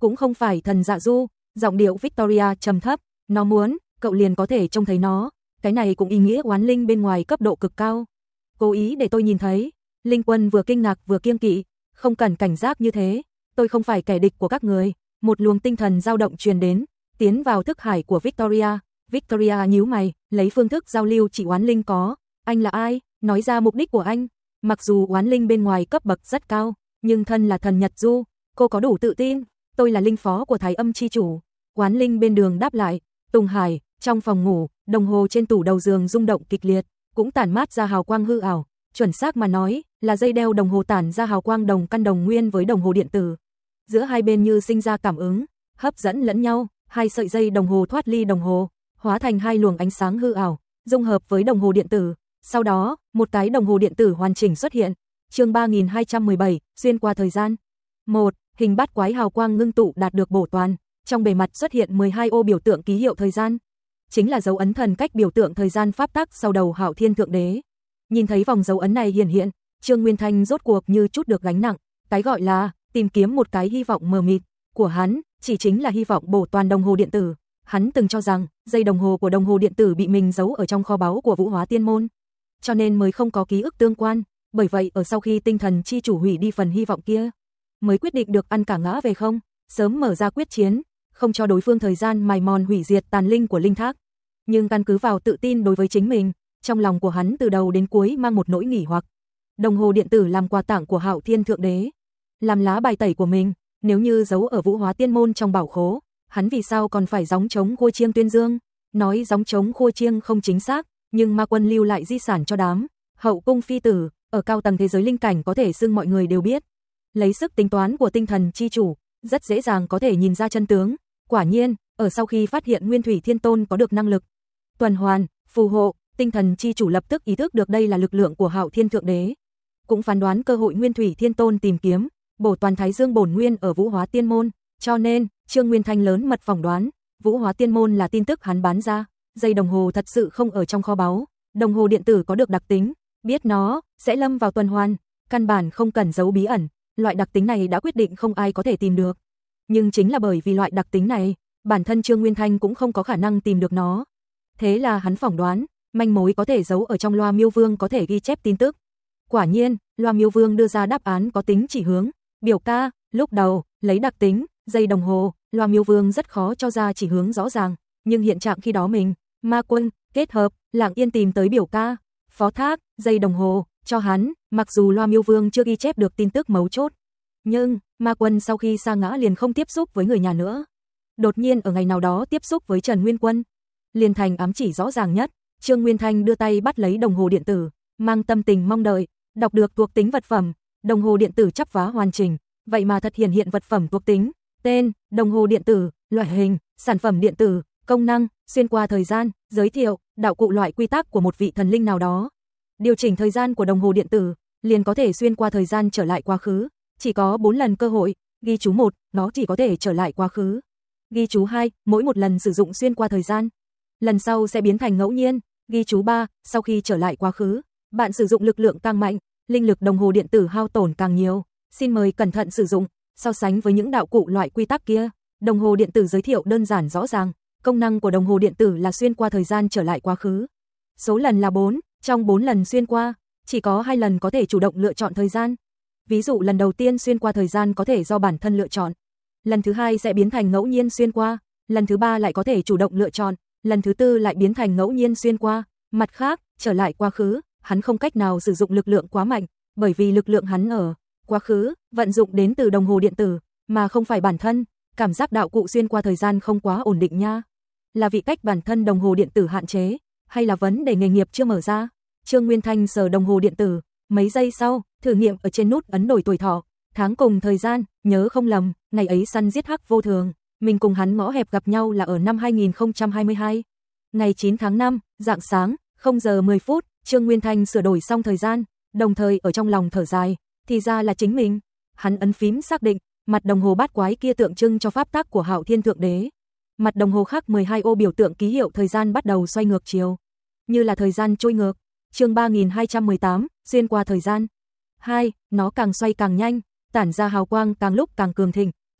cũng không phải thần dạ du, giọng điệu Victoria trầm thấp, nó muốn, cậu liền có thể trông thấy nó, cái này cũng ý nghĩa oán linh bên ngoài cấp độ cực cao. Cố ý để tôi nhìn thấy. Linh Quân vừa kinh ngạc vừa kiêng kỵ, không cần cảnh giác như thế, tôi không phải kẻ địch của các người. Một luồng tinh thần dao động truyền đến, tiến vào thức hải của Victoria. Victoria nhíu mày, lấy phương thức giao lưu chỉ oán linh có. Anh là ai? Nói ra mục đích của anh. Mặc dù oán linh bên ngoài cấp bậc rất cao, nhưng thân là thần Nhật Du, cô có đủ tự tin. Tôi là linh phó của Thái Âm chi chủ. Oán linh bên đường đáp lại. Tùng Hải, trong phòng ngủ, đồng hồ trên tủ đầu giường rung động kịch liệt, cũng tản mát ra hào quang hư ảo. Chuẩn xác mà nói, là dây đeo đồng hồ tản ra hào quang đồng căn đồng nguyên với đồng hồ điện tử. Giữa hai bên như sinh ra cảm ứng, hấp dẫn lẫn nhau, hai sợi dây đồng hồ thoát ly đồng hồ, hóa thành hai luồng ánh sáng hư ảo, dung hợp với đồng hồ điện tử. Sau đó, một cái đồng hồ điện tử hoàn chỉnh xuất hiện. Chương ba nghìn hai trăm mười bảy, xuyên qua thời gian. một. Hình bát quái hào quang ngưng tụ đạt được bổ toàn, trong bề mặt xuất hiện mười hai ô biểu tượng ký hiệu thời gian, chính là dấu ấn thần cách biểu tượng thời gian pháp tắc sau đầu Hạo Thiên Thượng Đế. Nhìn thấy vòng dấu ấn này hiển hiện, Trương Nguyên Thanh rốt cuộc như chút được gánh nặng, cái gọi là tìm kiếm một cái hy vọng mờ mịt của hắn, chỉ chính là hy vọng bổ toàn đồng hồ điện tử. Hắn từng cho rằng dây đồng hồ của đồng hồ điện tử bị mình giấu ở trong kho báu của Vũ Hóa Tiên môn, cho nên mới không có ký ức tương quan, bởi vậy ở sau khi tinh thần chi chủ hủy đi phần hy vọng kia, mới quyết định được ăn cả ngã về không, sớm mở ra quyết chiến, không cho đối phương thời gian mài mòn hủy diệt tàn linh của linh thác. Nhưng căn cứ vào tự tin đối với chính mình, trong lòng của hắn từ đầu đến cuối mang một nỗi nghỉ hoặc. Đồng hồ điện tử làm quà tặng của Hạo Thiên Thượng Đế, làm lá bài tẩy của mình, nếu như giấu ở Vũ Hóa Tiên môn trong bảo khố, hắn vì sao còn phải gióng trống khua chiêng tuyên dương? Nói gióng trống khua chiêng không chính xác, nhưng ma quân lưu lại di sản cho đám hậu cung phi tử, ở cao tầng thế giới linh cảnh có thể xưng mọi người đều biết. Lấy sức tính toán của tinh thần chi chủ, rất dễ dàng có thể nhìn ra chân tướng. Quả nhiên, ở sau khi phát hiện Nguyên Thủy Thiên Tôn có được năng lực tuần hoàn, phù hộ, tinh thần chi chủ lập tức ý thức được đây là lực lượng của Hạo Thiên Thượng Đế. Cũng phán đoán cơ hội Nguyên Thủy Thiên Tôn tìm kiếm bổ toàn Thái Dương bổn nguyên ở Vũ Hóa Tiên môn, cho nên Trương Nguyên Thanh lớn mật phỏng đoán Vũ Hóa Tiên môn là tin tức hắn bán ra. Dây đồng hồ thật sự không ở trong kho báu, đồng hồ điện tử có được đặc tính, biết nó sẽ lâm vào tuần hoàn, căn bản không cần giấu bí ẩn, loại đặc tính này đã quyết định không ai có thể tìm được. Nhưng chính là bởi vì loại đặc tính này, bản thân Trương Nguyên Thanh cũng không có khả năng tìm được nó. Thế là hắn phỏng đoán, manh mối có thể giấu ở trong loa miêu vương có thể ghi chép tin tức. Quả nhiên, loa miêu vương đưa ra đáp án có tính chỉ hướng. Biểu ca, lúc đầu, lấy đặc tính, dây đồng hồ, loa miêu vương rất khó cho ra chỉ hướng rõ ràng. Nhưng hiện trạng khi đó mình, ma quân, kết hợp, Lặng Yên tìm tới biểu ca, phó thác, dây đồng hồ, cho hắn, mặc dù loa miêu vương chưa ghi chép được tin tức mấu chốt. Nhưng, ma quân sau khi sa ngã liền không tiếp xúc với người nhà nữa. Đột nhiên ở ngày nào đó tiếp xúc với Trần Nguyên Quân. Liền thành ám chỉ rõ ràng nhất, Trương Nguyên Thanh đưa tay bắt lấy đồng hồ điện tử, mang tâm tình mong đợi, đọc được thuộc tính vật phẩm, đồng hồ điện tử chắp vá hoàn chỉnh, vậy mà thật hiển hiện vật phẩm thuộc tính, tên, đồng hồ điện tử, loại hình, sản phẩm điện tử, công năng, xuyên qua thời gian, giới thiệu, đạo cụ loại quy tắc của một vị thần linh nào đó. Điều chỉnh thời gian của đồng hồ điện tử, liền có thể xuyên qua thời gian trở lại quá khứ, chỉ có bốn lần cơ hội, ghi chú một, nó chỉ có thể trở lại quá khứ. Ghi chú hai, mỗi một lần sử dụng xuyên qua thời gian, lần sau sẽ biến thành ngẫu nhiên. Ghi chú ba, sau khi trở lại quá khứ, bạn sử dụng lực lượng càng mạnh, linh lực đồng hồ điện tử hao tổn càng nhiều, xin mời cẩn thận sử dụng. So sánh với những đạo cụ loại quy tắc kia, đồng hồ điện tử giới thiệu đơn giản rõ ràng, công năng của đồng hồ điện tử là xuyên qua thời gian trở lại quá khứ. Số lần là bốn, trong bốn lần xuyên qua, chỉ có hai lần có thể chủ động lựa chọn thời gian. Ví dụ lần đầu tiên xuyên qua thời gian có thể do bản thân lựa chọn, lần thứ hai sẽ biến thành ngẫu nhiên xuyên qua, lần thứ ba lại có thể chủ động lựa chọn, lần thứ tư lại biến thành ngẫu nhiên xuyên qua. Mặt khác, trở lại quá khứ, hắn không cách nào sử dụng lực lượng quá mạnh, bởi vì lực lượng hắn ở quá khứ vận dụng đến từ đồng hồ điện tử, mà không phải bản thân. Cảm giác đạo cụ xuyên qua thời gian không quá ổn định nha. Là vì cách bản thân đồng hồ điện tử hạn chế, hay là vấn đề nghề nghiệp chưa mở ra? Trương Nguyên Thanh sờ đồng hồ điện tử, mấy giây sau, thử nghiệm ở trên nút ấn đổi tuổi thọ, tháng cùng thời gian, nhớ không lầm, ngày ấy săn giết hắc vô thường, mình cùng hắn ngõ hẹp gặp nhau là ở năm hai nghìn không trăm hai mươi hai. Ngày chín tháng năm, rạng sáng, không giờ mười phút, Trương Nguyên Thanh sửa đổi xong thời gian, đồng thời ở trong lòng thở dài, thì ra là chính mình. Hắn ấn phím xác định, mặt đồng hồ bát quái kia tượng trưng cho pháp tắc của Hạo Thiên Thượng Đế. Mặt đồng hồ khác mười hai ô biểu tượng ký hiệu thời gian bắt đầu xoay ngược chiều, như là thời gian trôi ngược. Chương ba nghìn hai trăm mười tám, xuyên qua thời gian. hai, nó càng xoay càng nhanh, tản ra hào quang càng lúc càng cường thịnh,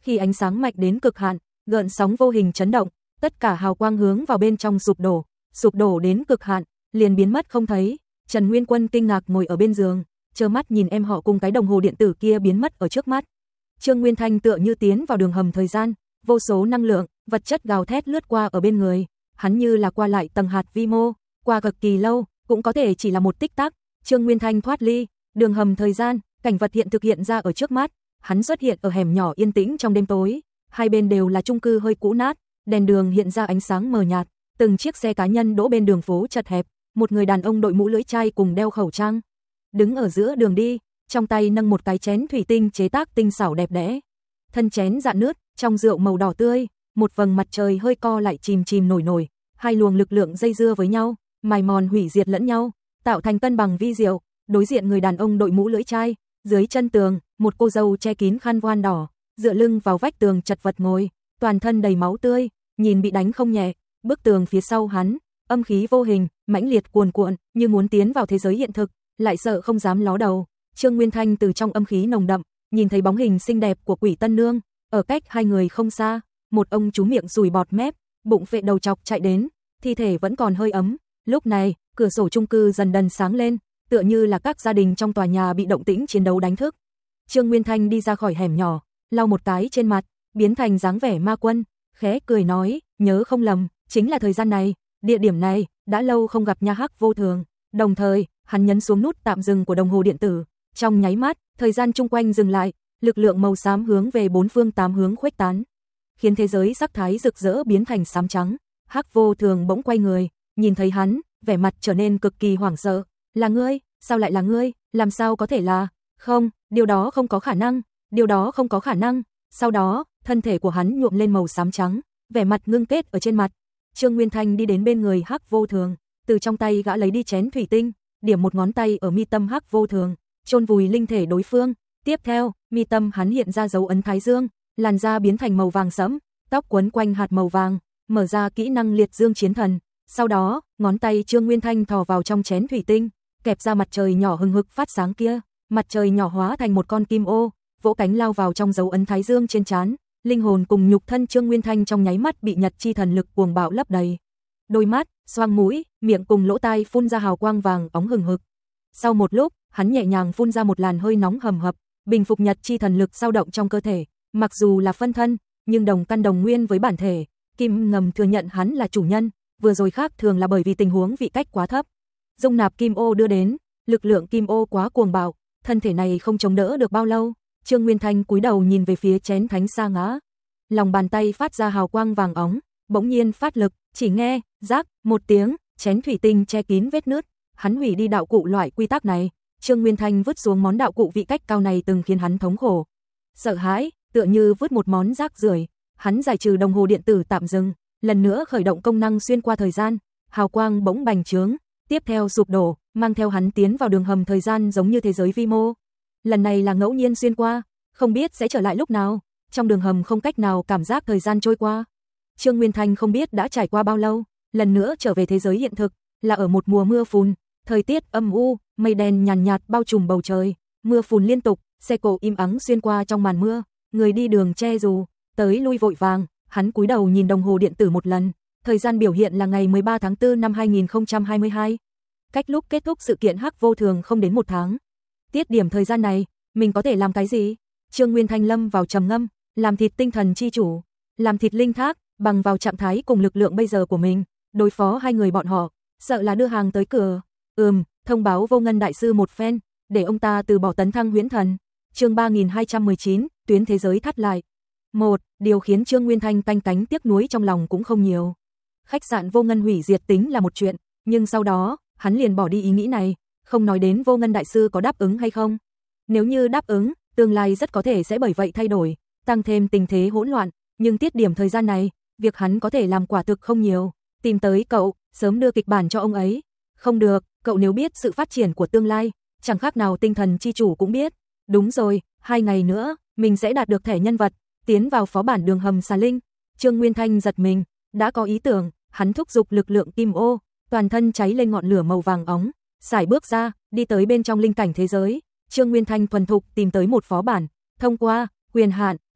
Khi ánh sáng mạnh đến cực hạn, gợn sóng vô hình chấn động, tất cả hào quang hướng vào bên trong sụp đổ, sụp đổ đến cực hạn, liền biến mất không thấy. Trần Nguyên Quân kinh ngạc ngồi ở bên giường, trơ mắt nhìn em họ cùng cái đồng hồ điện tử kia biến mất ở trước mắt. Trương Nguyên Thanh tựa như tiến vào đường hầm thời gian, vô số năng lượng, vật chất gào thét lướt qua ở bên người, hắn như là qua lại tầng hạt vi mô, qua cực kỳ lâu, cũng có thể chỉ là một tích tắc. Trương Nguyên Thanh thoát ly đường hầm thời gian, cảnh vật hiện thực hiện ra ở trước mắt, hắn xuất hiện ở hẻm nhỏ yên tĩnh trong đêm tối, hai bên đều là chung cư hơi cũ nát, đèn đường hiện ra ánh sáng mờ nhạt, từng chiếc xe cá nhân đỗ bên đường phố chật hẹp, một người đàn ông đội mũ lưỡi chai cùng đeo khẩu trang, đứng ở giữa đường đi, trong tay nâng một cái chén thủy tinh chế tác tinh xảo đẹp đẽ. Thân chén rạn nứt, trong rượu màu đỏ tươi, một vầng mặt trời hơi co lại chìm chìm nổi nổi, hai luồng lực lượng dây dưa với nhau, mài mòn hủy diệt lẫn nhau, tạo thành cân bằng vi diệu. Đối diện người đàn ông đội mũ lưỡi chai, dưới chân tường, một cô dâu che kín khăn voan đỏ, dựa lưng vào vách tường chật vật ngồi, toàn thân đầy máu tươi, nhìn bị đánh không nhẹ. Bức tường phía sau hắn, âm khí vô hình, mãnh liệt cuồn cuộn, như muốn tiến vào thế giới hiện thực, lại sợ không dám ló đầu. Trương Nguyên Thanh từ trong âm khí nồng đậm, nhìn thấy bóng hình xinh đẹp của Quỷ Tân Nương, ở cách hai người không xa, một ông chú miệng sùi bọt mép, bụng phệ đầu chọc chạy đến, thi thể vẫn còn hơi ấm. Lúc này, cửa sổ chung cư dần dần sáng lên, tựa như là các gia đình trong tòa nhà bị động tĩnh chiến đấu đánh thức. Trương Nguyên Thanh đi ra khỏi hẻm nhỏ, lau một cái trên mặt, biến thành dáng vẻ ma quân, khẽ cười nói, nhớ không lầm, chính là thời gian này, địa điểm này, đã lâu không gặp nha Hắc Vô Thường. Đồng thời, hắn nhấn xuống nút tạm dừng của đồng hồ điện tử, trong nháy mắt, thời gian chung quanh dừng lại, lực lượng màu xám hướng về bốn phương tám hướng khuếch tán, khiến thế giới sắc thái rực rỡ biến thành xám trắng. Hắc Vô Thường bỗng quay người, nhìn thấy hắn, vẻ mặt trở nên cực kỳ hoảng sợ. Là ngươi? Sao lại là ngươi? Làm sao có thể là? Không, điều đó không có khả năng, điều đó không có khả năng. Sau đó, thân thể của hắn nhuộm lên màu xám trắng, vẻ mặt ngưng kết ở trên mặt. Trương Nguyên Thanh đi đến bên người Hắc Vô Thường, từ trong tay gã lấy đi chén thủy tinh, điểm một ngón tay ở mi tâm Hắc Vô Thường, chôn vùi linh thể đối phương. Tiếp theo, mi tâm hắn hiện ra dấu ấn thái dương, làn da biến thành màu vàng sẫm, tóc quấn quanh hạt màu vàng, mở ra kỹ năng liệt dương chiến thần. Sau đó, ngón tay Trương Nguyên Thanh thò vào trong chén thủy tinh, kẹp ra mặt trời nhỏ hừng hực phát sáng kia, mặt trời nhỏ hóa thành một con kim ô, vỗ cánh lao vào trong dấu ấn thái dương trên trán. Linh hồn cùng nhục thân Trương Nguyên Thanh trong nháy mắt bị nhật chi thần lực cuồng bạo lấp đầy. Đôi mắt, xoang mũi, miệng cùng lỗ tai phun ra hào quang vàng óng hừng hực. Sau một lúc, hắn nhẹ nhàng phun ra một làn hơi nóng hầm hập, bình phục nhật chi thần lực dao động trong cơ thể. Mặc dù là phân thân, nhưng đồng căn đồng nguyên với bản thể, Kim ngầm thừa nhận hắn là chủ nhân, vừa rồi khác thường là bởi vì tình huống vị cách quá thấp. Dung nạp kim ô đưa đến, lực lượng kim ô quá cuồng bạo, thân thể này không chống đỡ được bao lâu. Trương Nguyên Thanh cúi đầu nhìn về phía chén thánh sa ngã, lòng bàn tay phát ra hào quang vàng óng, bỗng nhiên phát lực, chỉ nghe rác một tiếng, chén thủy tinh che kín vết nứt. Hắn hủy đi đạo cụ loại quy tắc này. Trương Nguyên Thanh vứt xuống món đạo cụ vị cách cao này từng khiến hắn thống khổ, sợ hãi, tựa như vứt một món rác rưởi. Hắn giải trừ đồng hồ điện tử tạm dừng, lần nữa khởi động công năng xuyên qua thời gian, hào quang bỗng bành trướng, tiếp theo sụp đổ, mang theo hắn tiến vào đường hầm thời gian giống như thế giới vi mô. Lần này là ngẫu nhiên xuyên qua, không biết sẽ trở lại lúc nào, trong đường hầm không cách nào cảm giác thời gian trôi qua. Trương Nguyên Thanh không biết đã trải qua bao lâu, lần nữa trở về thế giới hiện thực, là ở một mùa mưa phùn, thời tiết âm u, mây đen nhàn nhạt, nhạt bao trùm bầu trời, mưa phùn liên tục, xe cộ im ắng xuyên qua trong màn mưa, người đi đường che dù, tới lui vội vàng. Hắn cúi đầu nhìn đồng hồ điện tử một lần, thời gian biểu hiện là ngày mười ba tháng tư năm hai nghìn không trăm hai mươi hai. Cách lúc kết thúc sự kiện Hắc Vô Thường không đến một tháng. Tiết điểm thời gian này, mình có thể làm cái gì? Trương Nguyên Thanh lâm vào trầm ngâm, làm thịt tinh thần chi chủ, làm thịt linh thác, bằng vào trạng thái cùng lực lượng bây giờ của mình, đối phó hai người bọn họ, sợ là đưa hàng tới cửa. Ừm, thông báo Vô Ngân đại sư một phen, để ông ta từ bỏ tấn thăng huyễn thần. Chương ba nghìn hai trăm mười chín, tuyến thế giới thắt lại. Một, điều khiến Trương Nguyên Thanh canh cánh tiếc nuối trong lòng cũng không nhiều. Khách sạn Vô Ngân hủy diệt tính là một chuyện, nhưng sau đó, hắn liền bỏ đi ý nghĩ này, không nói đến Vô Ngân đại sư có đáp ứng hay không. Nếu như đáp ứng, tương lai rất có thể sẽ bởi vậy thay đổi, tăng thêm tình thế hỗn loạn, nhưng tiết điểm thời gian này, việc hắn có thể làm quả thực không nhiều. Tìm tới cậu, sớm đưa kịch bản cho ông ấy. Không được, cậu nếu biết sự phát triển của tương lai, chẳng khác nào tinh thần chi chủ cũng biết. Đúng rồi, hai ngày nữa, mình sẽ đạt được thẻ nhân vật, tiến vào phó bản đường hầm xà linh. Trương Nguyên Thanh giật mình, đã có ý tưởng, hắn thúc giục lực lượng kim ô, toàn thân cháy lên ngọn lửa màu vàng óng, sải bước ra, đi tới bên trong linh cảnh thế giới. Trương Nguyên Thanh thuần thục tìm tới một phó bản, thông qua quyền hạn,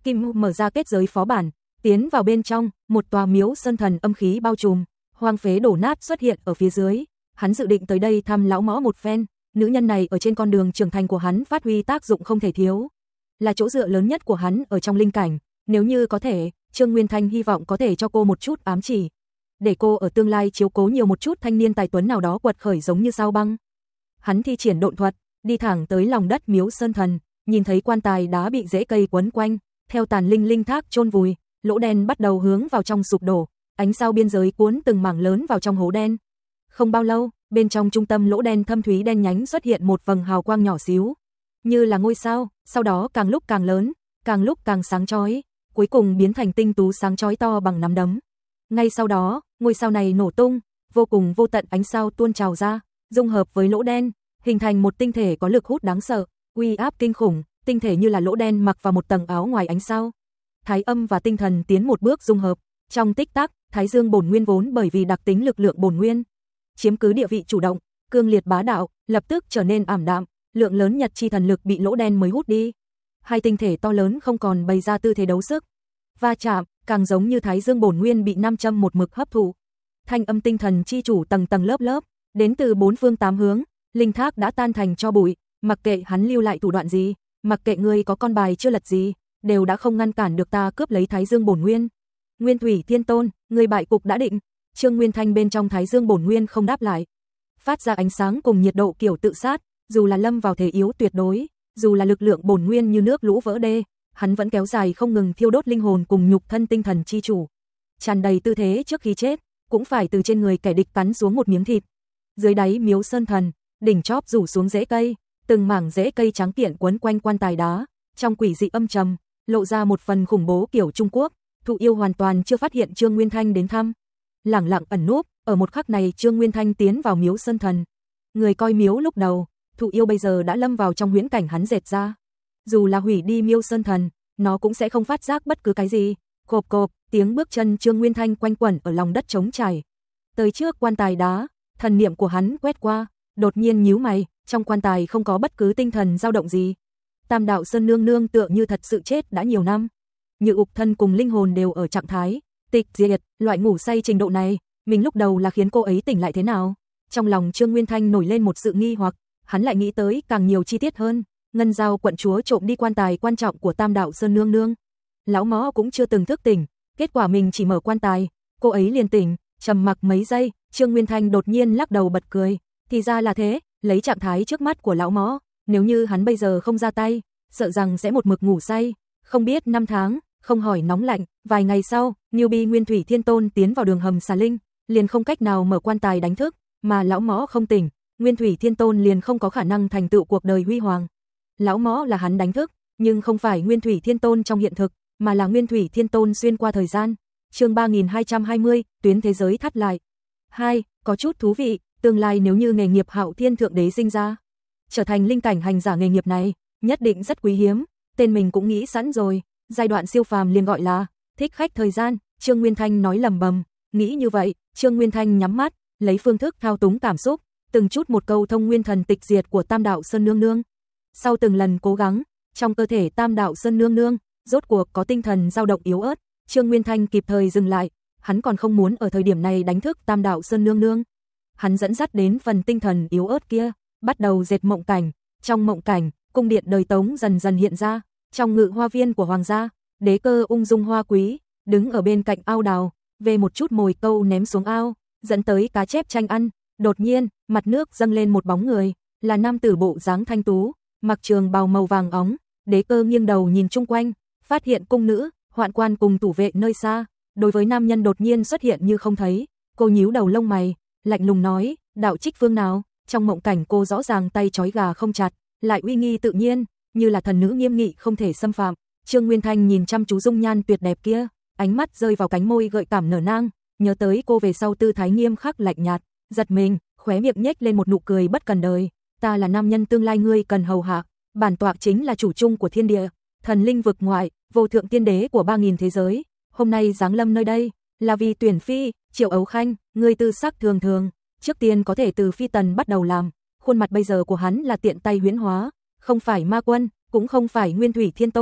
Kim mở ra kết giới phó bản, tiến vào bên trong, một tòa miếu sơn thần âm khí bao trùm, hoang phế đổ nát xuất hiện ở phía dưới. Hắn dự định tới đây thăm lão mõ một phen, nữ nhân này ở trên con đường trưởng thành của hắn phát huy tác dụng không thể thiếu, là chỗ dựa lớn nhất của hắn ở trong linh cảnh, nếu như có thể, Trương Nguyên Thanh hy vọng có thể cho cô một chút ám chỉ, để cô ở tương lai chiếu cố nhiều một chút thanh niên tài tuấn nào đó quật khởi giống như sao băng. Hắn thi triển độn thuật, đi thẳng tới lòng đất miếu sơn thần, nhìn thấy quan tài đá bị rễ cây quấn quanh, theo tàn linh linh thác chôn vùi, lỗ đen bắt đầu hướng vào trong sụp đổ, ánh sao biên giới cuốn từng mảng lớn vào trong hố đen. Không bao lâu, bên trong trung tâm lỗ đen thâm thúy đen nhánh xuất hiện một vầng hào quang nhỏ xíu, như là ngôi sao, sau đó càng lúc càng lớn, càng lúc càng sáng chói, cuối cùng biến thành tinh tú sáng chói to bằng nắm đấm. Ngay sau đó, ngôi sao này nổ tung, vô cùng vô tận ánh sao tuôn trào ra, dung hợp với lỗ đen, hình thành một tinh thể có lực hút đáng sợ, uy áp kinh khủng, tinh thể như là lỗ đen mặc vào một tầng áo ngoài ánh sao. Thái âm và tinh thần tiến một bước dung hợp, trong tích tắc, Thái Dương bổn nguyên vốn bởi vì đặc tính lực lượng bổn nguyên chiếm cứ địa vị chủ động, cương liệt bá đạo, lập tức trở nên ảm đạm, lượng lớn nhật chi thần lực bị lỗ đen mới hút đi. Hai tinh thể to lớn không còn bày ra tư thế đấu sức, va chạm, càng giống như Thái Dương bổn nguyên bị nam châm một mực hấp thụ. Thanh âm tinh thần chi chủ tầng tầng lớp lớp, đến từ bốn phương tám hướng, linh thác đã tan thành tro bụi, mặc kệ hắn lưu lại thủ đoạn gì, mặc kệ ngươi có con bài chưa lật gì, đều đã không ngăn cản được ta cướp lấy Thái Dương bổn nguyên. Nguyên Thủy Thiên Tôn, ngươi bại cục đã định. Trương Nguyên Thanh bên trong Thái Dương bổn nguyên không đáp lại, phát ra ánh sáng cùng nhiệt độ kiểu tự sát, dù là lâm vào thế yếu tuyệt đối, dù là lực lượng bổn nguyên như nước lũ vỡ đê, hắn vẫn kéo dài không ngừng thiêu đốt linh hồn cùng nhục thân tinh thần chi chủ. Tràn đầy tư thế trước khi chết, cũng phải từ trên người kẻ địch cắn xuống một miếng thịt. Dưới đáy miếu sơn thần, đỉnh chóp rủ xuống rễ cây, từng mảng rễ cây trắng kiện quấn quanh quan tài đá, trong quỷ dị âm trầm, lộ ra một phần khủng bố kiểu Trung Quốc. Thụ yêu hoàn toàn chưa phát hiện Trương Nguyên Thanh đến thăm, lẳng lặng ẩn núp, ở một khắc này Trương Nguyên Thanh tiến vào miếu sơn thần. Người coi miếu lúc đầu, thụ yêu bây giờ đã lâm vào trong huyễn cảnh hắn dệt ra. Dù là hủy đi miếu sơn thần, nó cũng sẽ không phát giác bất cứ cái gì. Cộp cộp, tiếng bước chân Trương Nguyên Thanh quanh quẩn ở lòng đất trống trải. Tới trước quan tài đá, thần niệm của hắn quét qua, đột nhiên nhíu mày, trong quan tài không có bất cứ tinh thần dao động gì. Tam đạo Sơn Nương Nương tựa như thật sự chết đã nhiều năm. Như ục thân cùng linh hồn đều ở trạng thái tịch diệt, loại ngủ say trình độ này, mình lúc đầu là khiến cô ấy tỉnh lại thế nào? Trong lòng Trương Nguyên Thanh nổi lên một sự nghi hoặc, hắn lại nghĩ tới càng nhiều chi tiết hơn, ngân giao quận chúa trộm đi quan tài quan trọng của Tam đạo Sơn Nương Nương. Lão mõ cũng chưa từng thức tỉnh, kết quả mình chỉ mở quan tài, cô ấy liền tỉnh, trầm mặc mấy giây, Trương Nguyên Thanh đột nhiên lắc đầu bật cười, thì ra là thế, lấy trạng thái trước mắt của lão mõ, nếu như hắn bây giờ không ra tay, sợ rằng sẽ một mực ngủ say, không biết năm tháng. Không hỏi nóng lạnh, vài ngày sau, newbie Nguyên Thủy Thiên Tôn tiến vào đường hầm xà linh, liền không cách nào mở quan tài đánh thức, mà lão mõ không tỉnh, Nguyên Thủy Thiên Tôn liền không có khả năng thành tựu cuộc đời huy hoàng. Lão mõ là hắn đánh thức, nhưng không phải Nguyên Thủy Thiên Tôn trong hiện thực, mà là Nguyên Thủy Thiên Tôn xuyên qua thời gian. Chương ba nghìn hai trăm hai mươi, tuyến thế giới thắt lại. hai. Có chút thú vị, tương lai nếu như nghề nghiệp Hạo Thiên Thượng Đế sinh ra, trở thành linh cảnh hành giả nghề nghiệp này, nhất định rất quý hiếm, tên mình cũng nghĩ sẵn rồi. Giai đoạn siêu phàm liền gọi là thích khách thời gian, Trương Nguyên Thanh nói lầm bầm, nghĩ như vậy, Trương Nguyên Thanh nhắm mắt, lấy phương thức thao túng cảm xúc, từng chút một câu thông nguyên thần tịch diệt của Tam đạo Sơn Nương Nương. Sau từng lần cố gắng, trong cơ thể Tam đạo Sơn Nương Nương, rốt cuộc có tinh thần dao động yếu ớt, Trương Nguyên Thanh kịp thời dừng lại, hắn còn không muốn ở thời điểm này đánh thức Tam đạo Sơn Nương Nương. Hắn dẫn dắt đến phần tinh thần yếu ớt kia, bắt đầu dệt mộng cảnh, trong mộng cảnh, cung điện đời Tống dần dần hiện ra. Trong ngự hoa viên của hoàng gia, đế cơ ung dung hoa quý, đứng ở bên cạnh ao đào, về một chút mồi câu ném xuống ao, dẫn tới cá chép tranh ăn. Đột nhiên, mặt nước dâng lên một bóng người, là nam tử bộ dáng thanh tú, mặc trường bào màu vàng óng. Đế cơ nghiêng đầu nhìn chung quanh, phát hiện cung nữ, hoạn quan cùng thủ vệ nơi xa. Đối với nam nhân đột nhiên xuất hiện như không thấy, cô nhíu đầu lông mày, lạnh lùng nói, đạo trích phương nào? Trong mộng cảnh cô rõ ràng tay trói gà không chặt, lại uy nghi tự nhiên, như là thần nữ nghiêm nghị không thể xâm phạm. Trương Nguyên Thanh nhìn chăm chú dung nhan tuyệt đẹp kia, ánh mắt rơi vào cánh môi gợi cảm nở nang, nhớ tới cô về sau tư thái nghiêm khắc lạnh nhạt, giật mình, khóe miệng nhếch lên một nụ cười bất cần đời. Ta là nam nhân tương lai ngươi cần hầu hạ, bản tọa chính là chủ chung của thiên địa, thần linh vực ngoại, vô thượng tiên đế của ba nghìn thế giới. Hôm nay giáng lâm nơi đây, là vì tuyển phi, Triệu Ấu Khanh, ngươi tư sắc thường thường, trước tiên có thể từ phi tần bắt đầu làm. Khuôn mặt bây giờ của hắn là tiện tay huyễn hóa, không phải ma quân, cũng không phải Nguyên Thủy Thiên Tôn,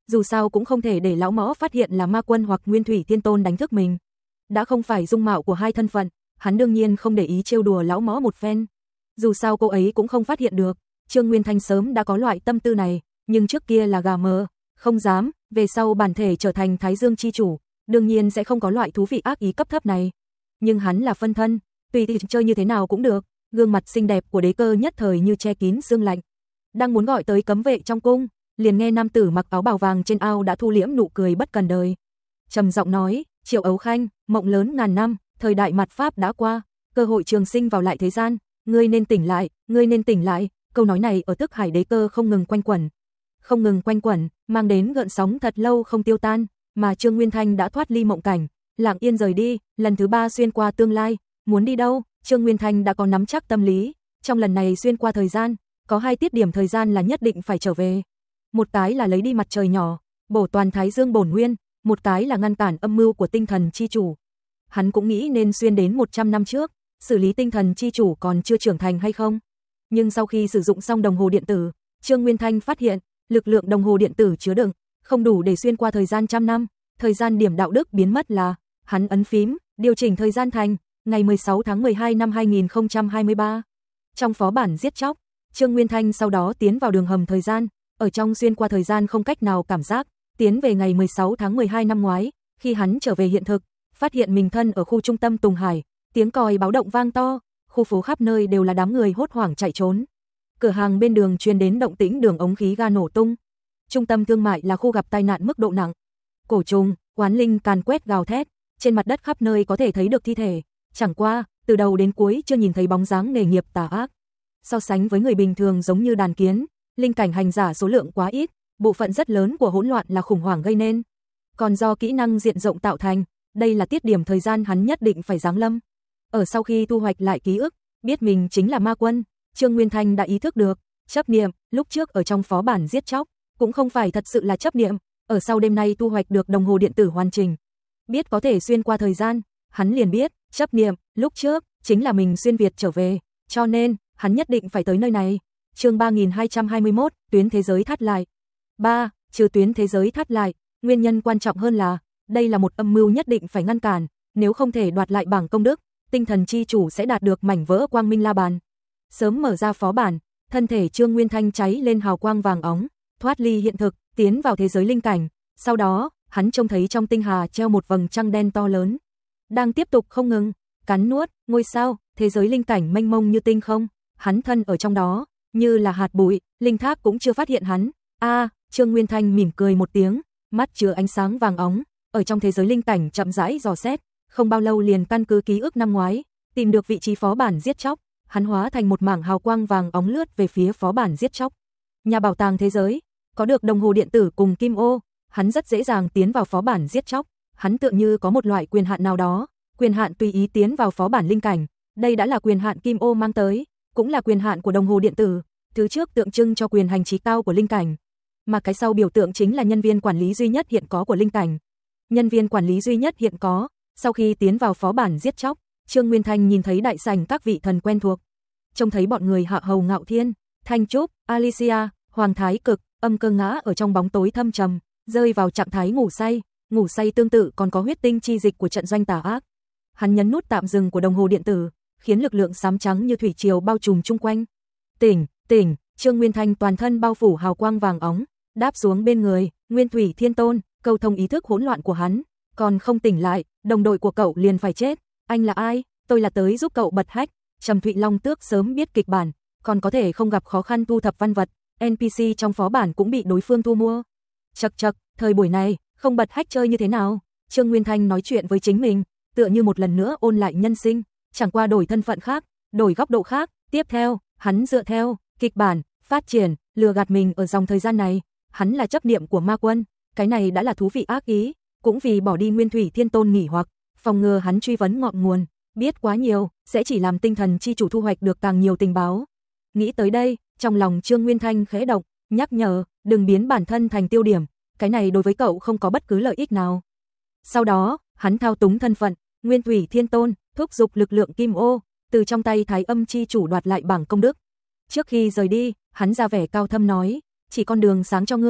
Dù sao cũng không thể để lão mõ phát hiện là Ma Quân hoặc Nguyên Thủy Thiên Tôn đánh thức mình. Đã không phải dung mạo của hai thân phận, hắn đương nhiên không để ý trêu đùa lão mõ một phen. Dù sao cô ấy cũng không phát hiện được, Trương Nguyên Thanh sớm đã có loại tâm tư này, nhưng trước kia là gà mờ, không dám, về sau bản thể trở thành Thái Dương chi chủ, đương nhiên sẽ không có loại thú vị ác ý cấp thấp này. Nhưng hắn là phân thân, tùy thì chơi như thế nào cũng được, gương mặt xinh đẹp của Đế Cơ nhất thời như che kín sương lạnh. Đang muốn gọi tới cấm vệ trong cung, liền nghe nam tử mặc áo bào vàng trên ao đã thu liễm nụ cười bất cần đời. Trầm giọng nói, Triệu Ấu Khanh, mộng lớn ngàn năm, thời đại mạt Pháp đã qua, cơ hội trường sinh vào lại thế gian, ngươi nên tỉnh lại, ngươi nên tỉnh lại. Câu nói này ở Thức Hải Đế Cơ không ngừng quanh quẩn, không ngừng quanh quẩn, mang đến gợn sóng thật lâu không tiêu tan, mà Trương Nguyên Thanh đã thoát ly mộng cảnh, lặng yên rời đi, lần thứ ba xuyên qua tương lai, muốn đi đâu? Trương Nguyên Thanh đã có nắm chắc tâm lý, trong lần này xuyên qua thời gian, có hai tiết điểm thời gian là nhất định phải trở về. Một cái là lấy đi mặt trời nhỏ, bổ toàn Thái Dương bổn nguyên, một cái là ngăn cản âm mưu của tinh thần chi chủ. Hắn cũng nghĩ nên xuyên đến một trăm năm trước, xử lý tinh thần chi chủ còn chưa trưởng thành hay không. Nhưng sau khi sử dụng xong đồng hồ điện tử, Trương Nguyên Thanh phát hiện, lực lượng đồng hồ điện tử chứa đựng không đủ để xuyên qua thời gian trăm năm, thời gian điểm đạo đức biến mất là, hắn ấn phím, điều chỉnh thời gian thành ngày mười sáu tháng mười hai năm hai nghìn không trăm hai mươi ba. Trong phó bản giết chóc, Trương Nguyên Thanh sau đó tiến vào đường hầm thời gian, ở trong xuyên qua thời gian không cách nào cảm giác, tiến về ngày mười sáu tháng mười hai năm ngoái, khi hắn trở về hiện thực, phát hiện mình thân ở khu trung tâm Tùng Hải, tiếng còi báo động vang to, khu phố khắp nơi đều là đám người hốt hoảng chạy trốn. Cửa hàng bên đường truyền đến động tĩnh đường ống khí ga nổ tung. Trung tâm thương mại là khu gặp tai nạn mức độ nặng. Cổ trùng, oán linh càn quét gào thét, trên mặt đất khắp nơi có thể thấy được thi thể, chẳng qua, từ đầu đến cuối chưa nhìn thấy bóng dáng nghề nghiệp tà ác. So sánh với người bình thường giống như đàn kiến, linh cảnh hành giả số lượng quá ít, bộ phận rất lớn của hỗn loạn là khủng hoảng gây nên. Còn do kỹ năng diện rộng tạo thành, đây là tiết điểm thời gian hắn nhất định phải giáng lâm. Ở sau khi thu hoạch lại ký ức, biết mình chính là Ma Quân, Trương Nguyên Thanh đã ý thức được, chấp niệm, lúc trước ở trong phó bản giết chóc, cũng không phải thật sự là chấp niệm, ở sau đêm nay thu hoạch được đồng hồ điện tử hoàn chỉnh. Biết có thể xuyên qua thời gian, hắn liền biết, chấp niệm, lúc trước, chính là mình xuyên Việt trở về, cho nên, hắn nhất định phải tới nơi này. Chương ba nghìn hai trăm hai mươi mốt, tuyến thế giới thắt lại. ba. Trừ tuyến thế giới thắt lại, nguyên nhân quan trọng hơn là, đây là một âm mưu nhất định phải ngăn cản, nếu không thể đoạt lại bảng công đức, tinh thần chi chủ sẽ đạt được mảnh vỡ quang minh la bàn. Sớm mở ra phó bản, thân thể Trương Nguyên Thanh cháy lên hào quang vàng óng, thoát ly hiện thực, tiến vào thế giới linh cảnh, sau đó, hắn trông thấy trong tinh hà treo một vầng trăng đen to lớn, đang tiếp tục không ngừng cắn nuốt ngôi sao, thế giới linh cảnh mênh mông như tinh không, hắn thân ở trong đó, như là hạt bụi, linh thác cũng chưa phát hiện hắn. A, à, Trương Nguyên Thanh mỉm cười một tiếng, mắt chứa ánh sáng vàng óng, ở trong thế giới linh cảnh chậm rãi dò xét, không bao lâu liền căn cứ ký ức năm ngoái, tìm được vị trí phó bản giết chóc, hắn hóa thành một mảng hào quang vàng óng lướt về phía phó bản giết chóc. Nhà bảo tàng thế giới, có được đồng hồ điện tử cùng kim ô, hắn rất dễ dàng tiến vào phó bản giết chóc, hắn tựa như có một loại quyền hạn nào đó, quyền hạn tùy ý tiến vào phó bản linh cảnh, đây đã là quyền hạn kim ô mang tới, cũng là quyền hạn của đồng hồ điện tử, thứ trước tượng trưng cho quyền hành trí cao của linh cảnh, mà cái sau biểu tượng chính là nhân viên quản lý duy nhất hiện có của linh cảnh. Nhân viên quản lý duy nhất hiện có, sau khi tiến vào phó bản giết chóc, Trương Nguyên Thanh nhìn thấy đại sảnh các vị thần quen thuộc, trông thấy bọn người Hạ Hầu Ngạo Thiên, Thanh Trúc, Alicia, Hoàng Thái Cực, Âm Cơ ngã ở trong bóng tối thâm trầm, rơi vào trạng thái ngủ say, ngủ say tương tự còn có huyết tinh chi dịch của trận doanh tà ác. Hắn nhấn nút tạm dừng của đồng hồ điện tử, khiến lực lượng xám trắng như thủy triều bao trùm chung quanh. Tỉnh, tỉnh, Trương Nguyên Thanh toàn thân bao phủ hào quang vàng óng, đáp xuống bên người Nguyên Thủy Thiên Tôn, cầu thông ý thức hỗn loạn của hắn, còn không tỉnh lại, đồng đội của cậu liền phải chết. Anh là ai? Tôi là tới giúp cậu bật hack. Trầm Thụy Long Tước sớm biết kịch bản, còn có thể không gặp khó khăn thu thập văn vật, en pê xê trong phó bản cũng bị đối phương thu mua. Chậc chậc, thời buổi này, không bật hack chơi như thế nào? Trương Nguyên Thanh nói chuyện với chính mình, tựa như một lần nữa ôn lại nhân sinh, chẳng qua đổi thân phận khác, đổi góc độ khác. Tiếp theo, hắn dựa theo kịch bản phát triển, lừa gạt mình ở dòng thời gian này, hắn là chấp niệm của Ma Quân, cái này đã là thú vị ác ý, cũng vì bỏ đi Nguyên Thủy Thiên Tôn nghỉ hoặc, phòng ngừa hắn truy vấn ngọn nguồn, biết quá nhiều, sẽ chỉ làm tinh thần chi chủ thu hoạch được càng nhiều tình báo. Nghĩ tới đây, trong lòng Trương Nguyên Thanh khẽ động, nhắc nhở, đừng biến bản thân thành tiêu điểm, cái này đối với cậu không có bất cứ lợi ích nào. Sau đó, hắn thao túng thân phận Nguyên Thủy Thiên Tôn, thúc giục lực lượng kim ô, từ trong tay Thái Âm chi chủ đoạt lại bảng công đức. Trước khi rời đi, hắn ra vẻ cao thâm nói, chỉ con đường sáng cho ngươi,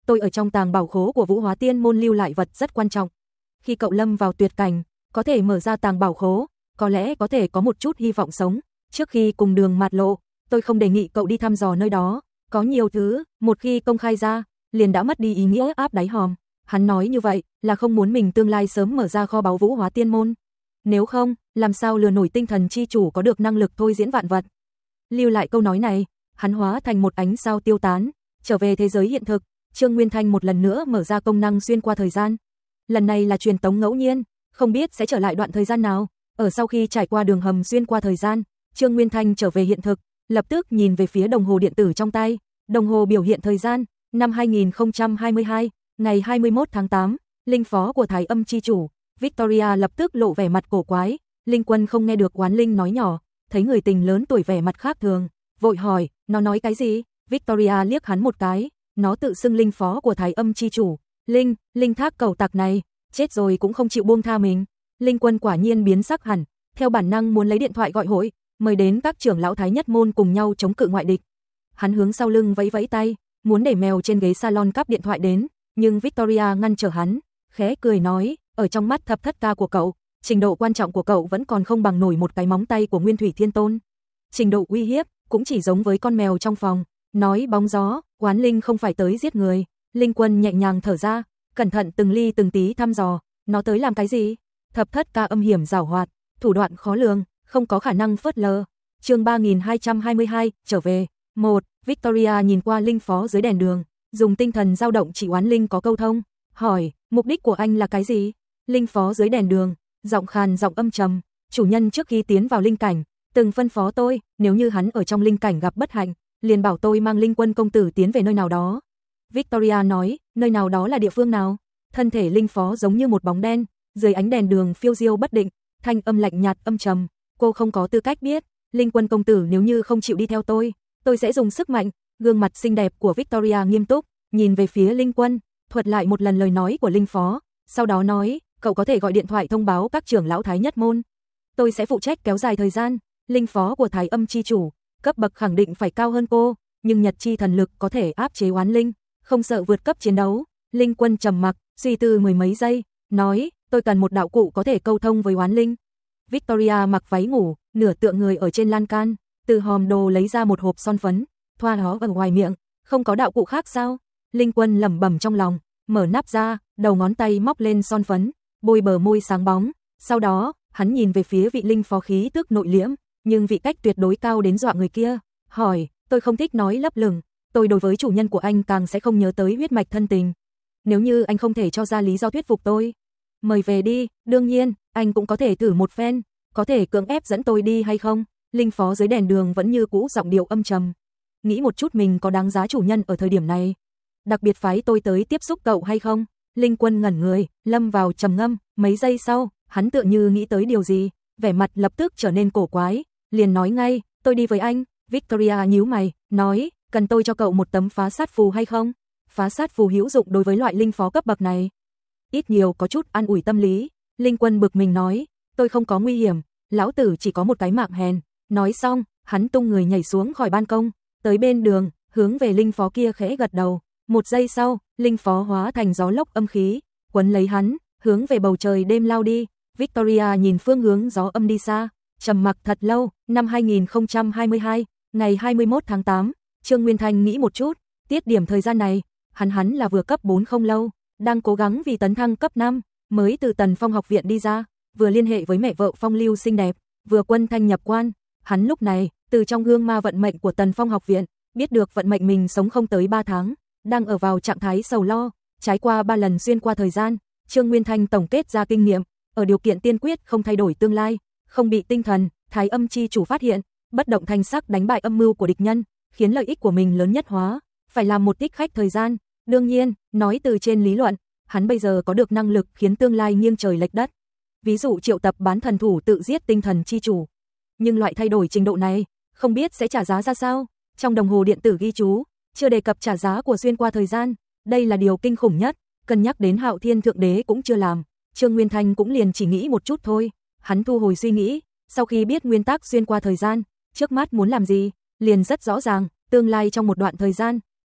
tôi ở trong tàng bảo khố của Vũ Hóa Tiên môn lưu lại vật rất quan trọng. Khi cậu lâm vào tuyệt cảnh, có thể mở ra tàng bảo khố, có lẽ có thể có một chút hy vọng sống. Trước khi cùng đường mạt lộ, tôi không đề nghị cậu đi thăm dò nơi đó, có nhiều thứ, một khi công khai ra, liền đã mất đi ý nghĩa áp đáy hòm. Hắn nói như vậy là không muốn mình tương lai sớm mở ra kho báu Vũ Hóa Tiên môn. Nếu không, làm sao lừa nổi tinh thần chi chủ có được năng lực thôi diễn vạn vật. Lưu lại câu nói này, hắn hóa thành một ánh sao tiêu tán, trở về thế giới hiện thực. Trương Nguyên Thanh một lần nữa mở ra công năng xuyên qua thời gian. Lần này là truyền tống ngẫu nhiên, không biết sẽ trở lại đoạn thời gian nào. Ở sau khi trải qua đường hầm xuyên qua thời gian, Trương Nguyên Thanh trở về hiện thực, lập tức nhìn về phía đồng hồ điện tử trong tay. Đồng hồ biểu hiện thời gian, năm hai nghìn không trăm hai mươi hai, ngày hai mươi mốt tháng tám, linh phó của Thái Âm chi chủ. Victoria lập tức lộ vẻ mặt cổ quái, Linh Quân không nghe được Oán Linh nói nhỏ, thấy người tình lớn tuổi vẻ mặt khác thường, vội hỏi, nó nói cái gì? Victoria liếc hắn một cái, nó tự xưng linh phó của Thái Âm chi chủ. Linh, linh thác cầu tặc này, chết rồi cũng không chịu buông tha mình. Linh Quân quả nhiên biến sắc hẳn, theo bản năng muốn lấy điện thoại gọi hội, mời đến các trưởng lão Thái Nhất môn cùng nhau chống cự ngoại địch. Hắn hướng sau lưng vẫy vẫy tay, muốn để mèo trên ghế salon cắp điện thoại đến, nhưng Victoria ngăn trở hắn, khẽ cười nói, ở trong mắt thập thất ca của cậu, trình độ quan trọng của cậu vẫn còn không bằng nổi một cái móng tay của Nguyên Thủy Thiên Tôn. Trình độ uy hiếp cũng chỉ giống với con mèo trong phòng. Nói bóng gió, Oán Linh không phải tới giết người. Linh Quân nhẹ nhàng thở ra, cẩn thận từng ly từng tí thăm dò, nó tới làm cái gì? Thập thất ca âm hiểm giảo hoạt, thủ đoạn khó lường, không có khả năng phớt lờ. Chương ba nghìn hai trăm hai mươi hai, trở về. một. Victoria nhìn qua linh phó dưới đèn đường, dùng tinh thần dao động chỉ Oán Linh có câu thông, hỏi, mục đích của anh là cái gì? Linh phó dưới đèn đường, giọng khàn giọng âm trầm, chủ nhân trước khi tiến vào linh cảnh, từng phân phó tôi, nếu như hắn ở trong linh cảnh gặp bất hạnh, liền bảo tôi mang Linh Quân công tử tiến về nơi nào đó. Victoria nói, nơi nào đó là địa phương nào? Thân thể linh phó giống như một bóng đen, dưới ánh đèn đường phiêu diêu bất định, thanh âm lạnh nhạt âm trầm, cô không có tư cách biết, Linh Quân công tử nếu như không chịu đi theo tôi, tôi sẽ dùng sức mạnh. Gương mặt xinh đẹp của Victoria nghiêm túc, nhìn về phía Linh Quân, thuật lại một lần lời nói của linh phó, sau đó nói, cậu có thể gọi điện thoại thông báo các trưởng lão Thái Nhất môn. Tôi sẽ phụ trách kéo dài thời gian. Linh phó của Thái Âm chi chủ, cấp bậc khẳng định phải cao hơn cô, nhưng Nhật chi thần lực có thể áp chế Oán Linh, không sợ vượt cấp chiến đấu. Linh Quân trầm mặc, suy tư mười mấy giây, nói, tôi cần một đạo cụ có thể câu thông với Oán Linh. Victoria mặc váy ngủ, nửa tựa người ở trên lan can, từ hòm đồ lấy ra một hộp son phấn, thoa nó vào ngoài miệng, không có đạo cụ khác sao? Linh Quân lẩm bẩm trong lòng, mở nắp ra, đầu ngón tay móc lên son phấn, bôi bờ môi sáng bóng, sau đó, hắn nhìn về phía vị linh phó khí tức nội liễm, nhưng vị cách tuyệt đối cao đến dọa người kia, hỏi, tôi không thích nói lấp lửng, tôi đối với chủ nhân của anh càng sẽ không nhớ tới huyết mạch thân tình. Nếu như anh không thể cho ra lý do thuyết phục tôi, mời về đi, đương nhiên, anh cũng có thể thử một phen, có thể cưỡng ép dẫn tôi đi hay không? Linh phó dưới đèn đường vẫn như cũ giọng điệu âm trầm. Nghĩ một chút mình có đáng giá chủ nhân ở thời điểm này, đặc biệt phái tôi tới tiếp xúc cậu hay không? Linh Quân ngẩn người, lâm vào trầm ngâm, mấy giây sau, hắn tựa như nghĩ tới điều gì, vẻ mặt lập tức trở nên cổ quái, liền nói ngay, tôi đi với anh. Victoria nhíu mày, nói, cần tôi cho cậu một tấm phá sát phù hay không? Phá sát phù hữu dụng đối với loại linh phó cấp bậc này. Ít nhiều có chút an ủi tâm lý. Linh Quân bực mình nói, tôi không có nguy hiểm, lão tử chỉ có một cái mạng hèn. Nói xong, hắn tung người nhảy xuống khỏi ban công, tới bên đường, hướng về linh phó kia khẽ gật đầu. Một giây sau, linh phó hóa thành gió lốc âm khí, quấn lấy hắn, hướng về bầu trời đêm lao đi. Victoria nhìn phương hướng gió âm đi xa, trầm mặc thật lâu. Năm hai nghìn không trăm hai mươi hai, ngày hai mươi mốt tháng tám, Trương Nguyên Thanh nghĩ một chút, tiết điểm thời gian này, hắn hắn là vừa cấp bốn không lâu, đang cố gắng vì tấn thăng cấp năm, mới từ Tần Phong học viện đi ra, vừa liên hệ với mẹ vợ Phong Lưu xinh đẹp, vừa quân thanh nhập quan. Hắn lúc này, từ trong gương ma vận mệnh của Tần Phong học viện, biết được vận mệnh mình sống không tới ba tháng, đang ở vào trạng thái sầu lo, trải qua ba lần xuyên qua thời gian. Trương Nguyên Thanh tổng kết ra kinh nghiệm, ở điều kiện tiên quyết không thay đổi tương lai, không bị tinh thần Thái Âm chi chủ phát hiện, bất động thanh sắc đánh bại âm mưu của địch nhân, khiến lợi ích của mình lớn nhất hóa, phải làm một tích khách thời gian. Đương nhiên, nói từ trên lý luận, hắn bây giờ có được năng lực khiến tương lai nghiêng trời lệch đất. Ví dụ triệu tập bán thần thủ tự giết tinh thần chi chủ. Nhưng loại thay đổi trình độ này, không biết sẽ trả giá ra sao. Trong đồng hồ điện tử ghi chú, chưa đề cập trả giá của xuyên qua thời gian, đây là điều kinh khủng nhất, cân nhắc đến Hạo Thiên Thượng Đế cũng chưa làm. Trương Nguyên Thanh cũng liền chỉ nghĩ một chút thôi, hắn thu hồi suy nghĩ, sau khi biết nguyên tắc xuyên qua thời gian, trước mắt muốn làm gì, liền rất rõ ràng, tương lai trong một đoạn thời gian,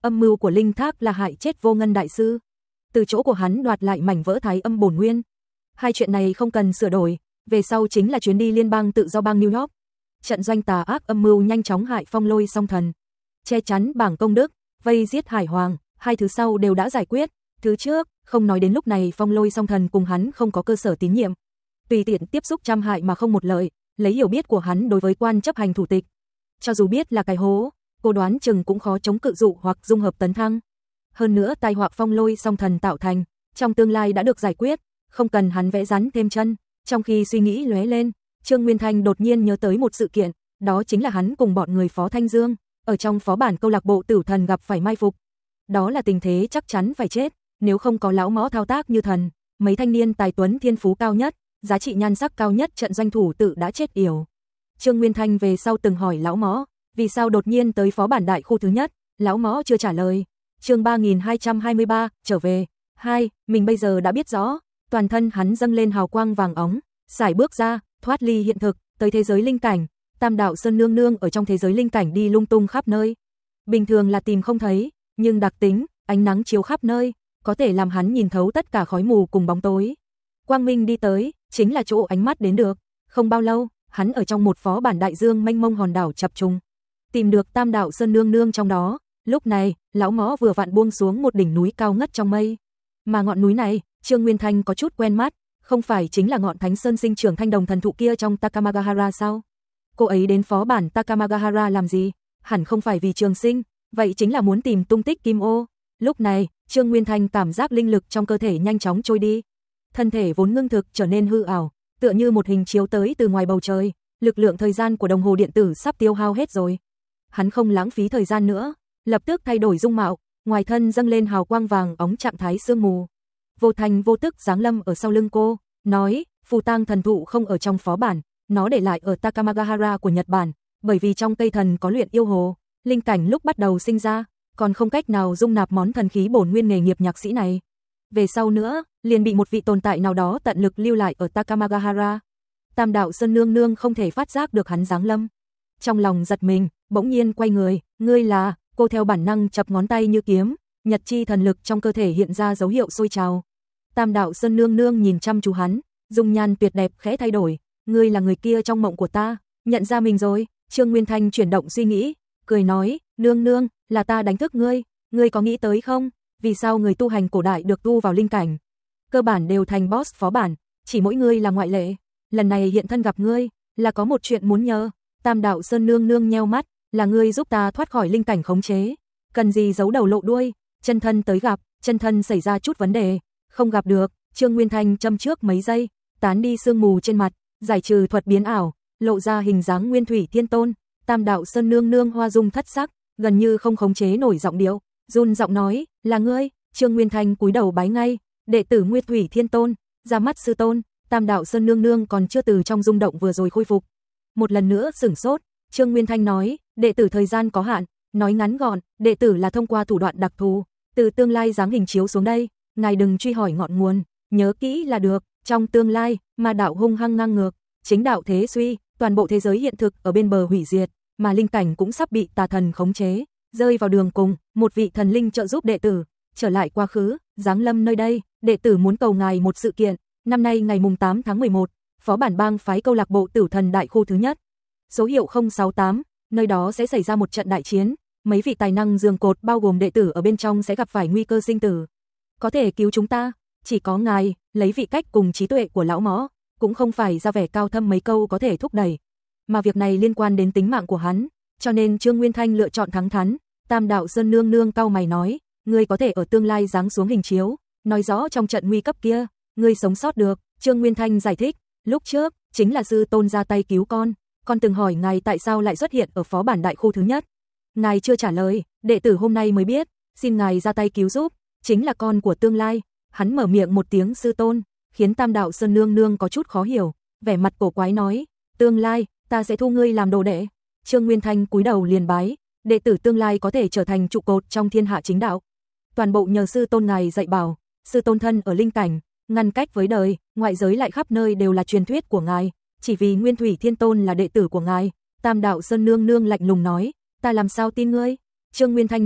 âm mưu của Linh Thác là hại chết Vô Ngân đại sư, từ chỗ của hắn đoạt lại mảnh vỡ Thái Âm bổn nguyên. Hai chuyện này không cần sửa đổi, về sau chính là chuyến đi liên bang tự do bang New York. Trận doanh tà ác âm mưu nhanh chóng hại Phong Lôi Song Thần, che chắn bảng công đức, vây giết Hải Hoàng, hai thứ sau đều đã giải quyết. Thứ trước, không nói đến lúc này Phong Lôi Song Thần cùng hắn không có cơ sở tín nhiệm, tùy tiện tiếp xúc trăm hại mà không một lợi, lấy hiểu biết của hắn đối với quan chấp hành thủ tịch, cho dù biết là cái hố, cô đoán chừng cũng khó chống cự dụ hoặc dung hợp tấn thăng. Hơn nữa tai họa Phong Lôi Song Thần tạo thành, trong tương lai đã được giải quyết, không cần hắn vẽ rắn thêm chân. Trong khi suy nghĩ lóe lên, Trương Nguyên Thanh đột nhiên nhớ tới một sự kiện, đó chính là hắn cùng bọn người Phó Thanh Dương, ở trong phó bản câu lạc bộ Tử Thần gặp phải mai phục. Đó là tình thế chắc chắn phải chết, nếu không có lão mõ thao tác như thần, mấy thanh niên tài tuấn thiên phú cao nhất, giá trị nhan sắc cao nhất trận doanh thủ tự đã chết yểu. Trương Nguyên Thanh về sau từng hỏi lão mõ, vì sao đột nhiên tới phó bản đại khu thứ nhất, lão mõ chưa trả lời. Chương ba nghìn hai trăm hai mươi ba, trở về. Hai, mình bây giờ đã biết rõ, toàn thân hắn dâng lên hào quang vàng óng, sải bước ra, thoát ly hiện thực, tới thế giới linh cảnh. Tam đạo Sơn nương nương ở trong thế giới linh cảnh đi lung tung khắp nơi. Bình thường là tìm không thấy, nhưng đặc tính, ánh nắng chiếu khắp nơi, có thể làm hắn nhìn thấu tất cả khói mù cùng bóng tối. Quang minh đi tới, chính là chỗ ánh mắt đến được. Không bao lâu, hắn ở trong một phó bản đại dương mênh mông hòn đảo chập trùng, tìm được Tam đạo Sơn nương nương trong đó. Lúc này, lão mõ vừa vặn buông xuống một đỉnh núi cao ngất trong mây. Mà ngọn núi này, Trương Nguyên Thanh có chút quen mắt, không phải chính là ngọn Thánh Sơn sinh trưởng thanh đồng thần thụ kia trong Takamagahara sao? Cô ấy đến phó bản Takamagahara làm gì? Hẳn không phải vì trường sinh, vậy chính là muốn tìm tung tích Kim Ô. Lúc này, Trương Nguyên Thanh cảm giác linh lực trong cơ thể nhanh chóng trôi đi. Thân thể vốn ngưng thực trở nên hư ảo, tựa như một hình chiếu tới từ ngoài bầu trời, lực lượng thời gian của đồng hồ điện tử sắp tiêu hao hết rồi. Hắn không lãng phí thời gian nữa, lập tức thay đổi dung mạo, ngoài thân dâng lên hào quang vàng óng trạng thái sương mù. Vô thành vô tức giáng lâm ở sau lưng cô, nói, phù tang thần thụ không ở trong phó bản, nó để lại ở Takamagahara của Nhật Bản, bởi vì trong cây thần có luyện yêu hồ, linh cảnh lúc bắt đầu sinh ra, còn không cách nào dung nạp món thần khí bổn nguyên nghề nghiệp nhạc sĩ này. Về sau nữa, liền bị một vị tồn tại nào đó tận lực lưu lại ở Takamagahara. Tam đạo Sơn nương nương không thể phát giác được hắn giáng lâm. Trong lòng giật mình, bỗng nhiên quay người, ngươi là, cô theo bản năng chập ngón tay như kiếm, nhật chi thần lực trong cơ thể hiện ra dấu hiệu sôi trào. Tam đạo Sơn nương nương nhìn chăm chú hắn, dung nhan tuyệt đẹp khẽ thay đổi, ngươi là người kia trong mộng của ta, nhận ra mình rồi. Trương Nguyên Thanh chuyển động suy nghĩ, cười nói, nương nương, là ta đánh thức ngươi, ngươi có nghĩ tới không? Vì sao người tu hành cổ đại được tu vào linh cảnh, cơ bản đều thành boss phó bản, chỉ mỗi ngươi là ngoại lệ. Lần này hiện thân gặp ngươi, là có một chuyện muốn nhờ. Tam đạo Sơn nương nương nheo mắt, là ngươi giúp ta thoát khỏi linh cảnh khống chế, cần gì giấu đầu lộ đuôi, chân thân tới gặp, chân thân xảy ra chút vấn đề, không gặp được. Trương Nguyên Thanh châm trước mấy giây, tán đi sương mù trên mặt, giải trừ thuật biến ảo, lộ ra hình dáng Nguyên Thủy Thiên Tôn. Tam đạo Sơn nương nương hoa dung thất sắc, gần như không khống chế nổi giọng điệu, run giọng nói, là ngươi. Trương Nguyên Thanh cúi đầu bái ngay, đệ tử Nguyên Thủy Thiên Tôn, ra mắt sư tôn. Tam đạo Sơn nương nương còn chưa từ trong rung động vừa rồi khôi phục, một lần nữa sửng sốt. Trương Nguyên Thanh nói, đệ tử thời gian có hạn, nói ngắn gọn, đệ tử là thông qua thủ đoạn đặc thù, từ tương lai giáng hình chiếu xuống đây, ngài đừng truy hỏi ngọn nguồn, nhớ kỹ là được. Trong tương lai, ma đạo hung hăng ngang ngược, chính đạo thế suy, toàn bộ thế giới hiện thực ở bên bờ hủy diệt, mà linh cảnh cũng sắp bị tà thần khống chế, rơi vào đường cùng. Một vị thần linh trợ giúp đệ tử trở lại quá khứ, giáng lâm nơi đây, đệ tử muốn cầu ngài một sự kiện. Năm nay ngày mùng tám tháng mười một, phó bản bang phái câu lạc bộ Tử Thần đại khu thứ nhất, số hiệu không sáu tám, nơi đó sẽ xảy ra một trận đại chiến, mấy vị tài năng giường cột bao gồm đệ tử ở bên trong sẽ gặp phải nguy cơ sinh tử. Có thể cứu chúng ta, chỉ có ngài. Lấy vị cách cùng trí tuệ của lão mõ, cũng không phải ra vẻ cao thâm mấy câu có thể thúc đẩy, mà việc này liên quan đến tính mạng của hắn, cho nên Trương Nguyên Thanh lựa chọn thẳng thắn. Tam đạo Sơn nương nương cau mày nói, ngươi có thể ở tương lai giáng xuống hình chiếu, nói rõ trong trận nguy cấp kia, ngươi sống sót được. Trương Nguyên Thanh giải thích, lúc trước, chính là sư tôn ra tay cứu con, con từng hỏi ngài tại sao lại xuất hiện ở phó bản đại khu thứ nhất. Ngài chưa trả lời, đệ tử hôm nay mới biết, xin ngài ra tay cứu giúp, chính là con của tương lai. Hắn mở miệng một tiếng sư tôn, khiến Tam đạo Sơn nương nương có chút khó hiểu, vẻ mặt cổ quái nói, tương lai, ta sẽ thu ngươi làm đồ đệ. Trương Nguyên Thanh cúi đầu liền bái, đệ tử tương lai có thể trở thành trụ cột trong thiên hạ chính đạo, toàn bộ nhờ sư tôn ngài dạy bảo. Sư tôn thân ở linh cảnh, ngăn cách với đời, ngoại giới lại khắp nơi đều là truyền thuyết của ngài, chỉ vì Nguyên Thủy Thiên Tôn là đệ tử của ngài. Tam đạo Sơn nương nương lạnh lùng nói, ta làm sao tin ngươi? Trương Nguyên Thanh nói,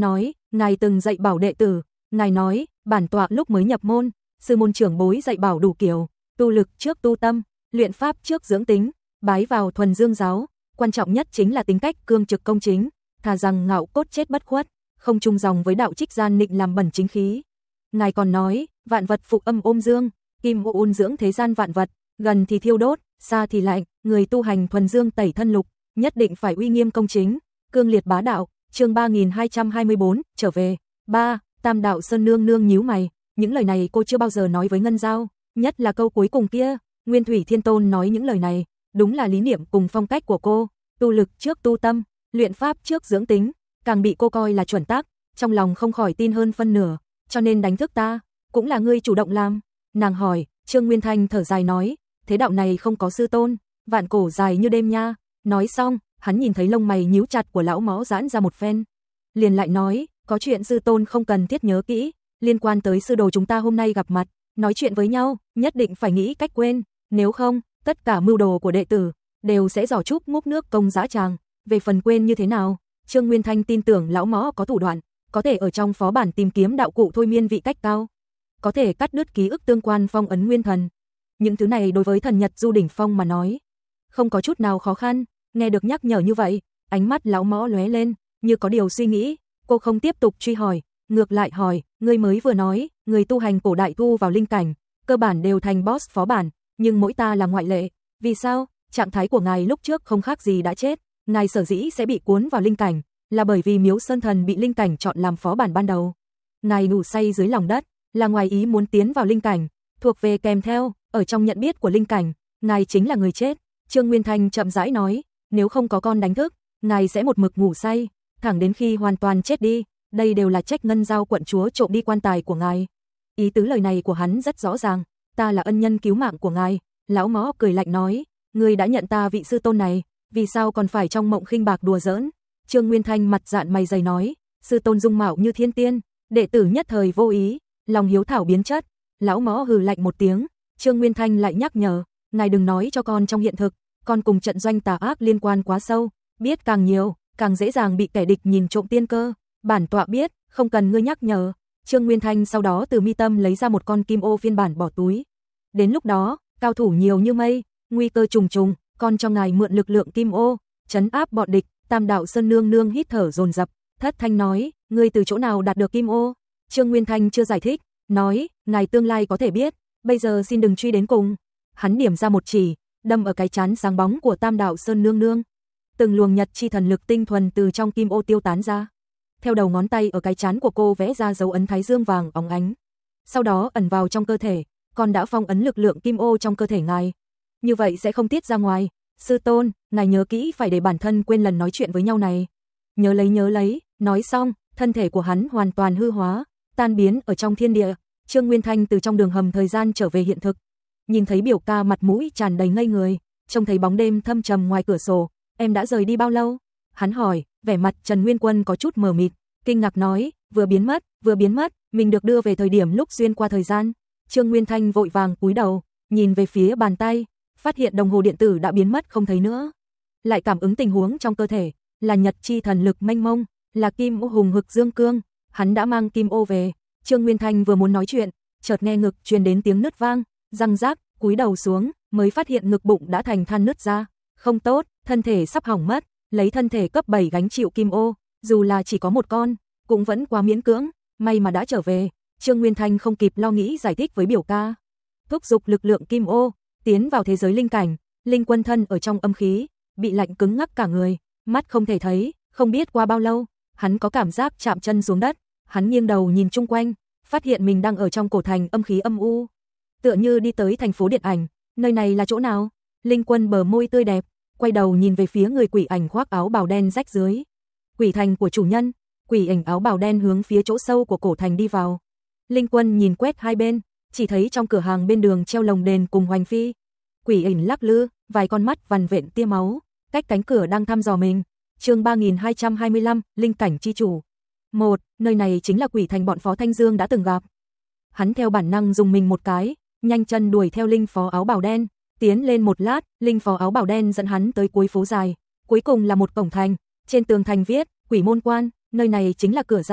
ngài từng dạy bảo đệ tử, ngài nói, bản tọa lúc mới nhập môn, sư môn trưởng bối dạy bảo đủ kiểu, tu lực trước tu tâm, luyện pháp trước dưỡng tính, bái vào thuần dương giáo, quan trọng nhất chính là tính cách cương trực công chính, thà rằng ngạo cốt chết bất khuất, không chung dòng với đạo trích gian nịnh làm bẩn chính khí. Ngài còn nói, vạn vật phục âm ôm dương, kim ôn dưỡng thế gian vạn vật, gần thì thiêu đốt, xa thì lạnh, người tu hành thuần dương tẩy thân lục, nhất định phải uy nghiêm công chính, cương liệt bá đạo. Chương ba nghìn hai trăm hai mươi bốn, trở về. ba. Tam đạo Sơn nương nương nhíu mày, những lời này cô chưa bao giờ nói với Ngân Giao, nhất là câu cuối cùng kia, Nguyên Thủy Thiên Tôn nói những lời này, đúng là lý niệm cùng phong cách của cô, tu lực trước tu tâm, luyện pháp trước dưỡng tính, càng bị cô coi là chuẩn tắc, trong lòng không khỏi tin hơn phân nửa, cho nên đánh thức ta, cũng là ngươi chủ động làm. Nàng hỏi, Trương Nguyên Thanh thở dài nói, thế đạo này không có sư tôn, vạn cổ dài như đêm nha. Nói xong, hắn nhìn thấy lông mày nhíu chặt của lão Mõ giãn ra một phen, liền lại nói, có chuyện sư tôn không cần thiết nhớ kỹ, liên quan tới sư đồ chúng ta hôm nay gặp mặt, nói chuyện với nhau, nhất định phải nghĩ cách quên, nếu không, tất cả mưu đồ của đệ tử đều sẽ giỏ trúc ngúc nước công dã tràng, về phần quên như thế nào, Trương Nguyên Thanh tin tưởng lão Mõ có thủ đoạn, có thể ở trong phó bản tìm kiếm đạo cụ thôi miên vị cách cao, có thể cắt đứt ký ức tương quan phong ấn nguyên thần. Những thứ này đối với thần Nhật Du đỉnh phong mà nói, không có chút nào khó khăn. Nghe được nhắc nhở như vậy, ánh mắt lão Mõ lóe lên, như có điều suy nghĩ, cô không tiếp tục truy hỏi, ngược lại hỏi, ngươi mới vừa nói, người tu hành cổ đại thu vào linh cảnh, cơ bản đều thành boss phó bản, nhưng mỗi ta là ngoại lệ, vì sao? Trạng thái của ngài lúc trước không khác gì đã chết, ngài sở dĩ sẽ bị cuốn vào linh cảnh, là bởi vì Miếu Sơn Thần bị linh cảnh chọn làm phó bản ban đầu. Ngài ngủ say dưới lòng đất, là ngoài ý muốn tiến vào linh cảnh, thuộc về kèm theo, ở trong nhận biết của linh cảnh, ngài chính là người chết. Trương Nguyên Thanh chậm rãi nói, nếu không có con đánh thức, ngài sẽ một mực ngủ say, thẳng đến khi hoàn toàn chết đi, đây đều là trách Ngân Giao quận chúa trộm đi quan tài của ngài. Ý tứ lời này của hắn rất rõ ràng, ta là ân nhân cứu mạng của ngài. Lão Mõ cười lạnh nói, ngươi đã nhận ta vị sư tôn này, vì sao còn phải trong mộng khinh bạc đùa giỡn? Trương Nguyên Thanh mặt dạn mày dày nói, sư tôn dung mạo như thiên tiên, đệ tử nhất thời vô ý, lòng hiếu thảo biến chất. Lão Mõ hừ lạnh một tiếng, Trương Nguyên Thanh lại nhắc nhở, ngài đừng nói cho con trong hiện thực, con cùng trận doanh tà ác liên quan quá sâu, biết càng nhiều, càng dễ dàng bị kẻ địch nhìn trộm tiên cơ. Bản tọa biết, không cần ngươi nhắc nhở. Trương Nguyên Thanh sau đó từ mi tâm lấy ra một con kim ô phiên bản bỏ túi. Đến lúc đó, cao thủ nhiều như mây, nguy cơ trùng trùng, con cho ngài mượn lực lượng kim ô, trấn áp bọn địch. Tam đạo Sơn nương nương hít thở dồn dập, thất thanh nói, ngươi từ chỗ nào đạt được kim ô? Trương Nguyên Thanh chưa giải thích, nói, ngài tương lai có thể biết, bây giờ xin đừng truy đến cùng. Hắn điểm ra một chỉ, đâm ở cái trán sáng bóng của Tam đạo Sơn nương nương. Từng luồng nhật chi thần lực tinh thuần từ trong kim ô tiêu tán ra. Theo đầu ngón tay ở cái trán của cô vẽ ra dấu ấn thái dương vàng óng ánh. Sau đó ẩn vào trong cơ thể, còn đã phong ấn lực lượng kim ô trong cơ thể ngài. Như vậy sẽ không tiết ra ngoài. Sư tôn, ngài nhớ kỹ phải để bản thân quên lần nói chuyện với nhau này. Nhớ lấy nhớ lấy, nói xong, thân thể của hắn hoàn toàn hư hóa, tan biến ở trong thiên địa. Trương Nguyên Thanh từ trong đường hầm thời gian trở về hiện thực. Nhìn thấy biểu ca mặt mũi tràn đầy ngây người, trông thấy bóng đêm thâm trầm ngoài cửa sổ, em đã rời đi bao lâu? Hắn hỏi, vẻ mặt Trần Nguyên Quân có chút mờ mịt, kinh ngạc nói, vừa biến mất, vừa biến mất, mình được đưa về thời điểm lúc xuyên qua thời gian. Trương Nguyên Thanh vội vàng cúi đầu, nhìn về phía bàn tay, phát hiện đồng hồ điện tử đã biến mất không thấy nữa. Lại cảm ứng tình huống trong cơ thể, là nhật chi thần lực mênh mông, là kim ô hùng hực dương cương, hắn đã mang kim ô về. Trương Nguyên Thanh vừa muốn nói chuyện, chợt nghe ngực truyền đến tiếng nứt vang, răng rác, cúi đầu xuống, mới phát hiện ngực bụng đã thành than nứt ra. Không tốt, thân thể sắp hỏng mất, lấy thân thể cấp bảy gánh chịu kim ô, dù là chỉ có một con, cũng vẫn quá miễn cưỡng, may mà đã trở về. Trương Nguyên Thanh không kịp lo nghĩ giải thích với biểu ca. Thúc giục lực lượng kim ô, tiến vào thế giới linh cảnh, linh quân thân ở trong âm khí, bị lạnh cứng ngắc cả người, mắt không thể thấy, không biết qua bao lâu, hắn có cảm giác chạm chân xuống đất, hắn nghiêng đầu nhìn chung quanh, phát hiện mình đang ở trong cổ thành âm khí âm u. Tựa như đi tới thành phố điện ảnh, nơi này là chỗ nào? Linh quân bờ môi tươi đẹp, quay đầu nhìn về phía người quỷ ảnh khoác áo bào đen rách dưới. Quỷ thành của chủ nhân, quỷ ảnh áo bào đen hướng phía chỗ sâu của cổ thành đi vào. Linh quân nhìn quét hai bên, chỉ thấy trong cửa hàng bên đường treo lồng đèn cùng hoành phi. Quỷ ảnh lắc lư, vài con mắt vằn vện tia máu, cách cánh cửa đang thăm dò mình. Chương ba nghìn hai trăm hai mươi lăm, linh cảnh chi chủ. Một, nơi này chính là quỷ thành bọn Phó Thanh Dương đã từng gặp. Hắn theo bản năng dùng mình một cái, nhanh chân đuổi theo linh phó áo bào đen, tiến lên một lát, linh phó áo bào đen dẫn hắn tới cuối phố dài, cuối cùng là một cổng thành, trên tường thành viết, Quỷ môn quan, nơi này chính là cửa ra.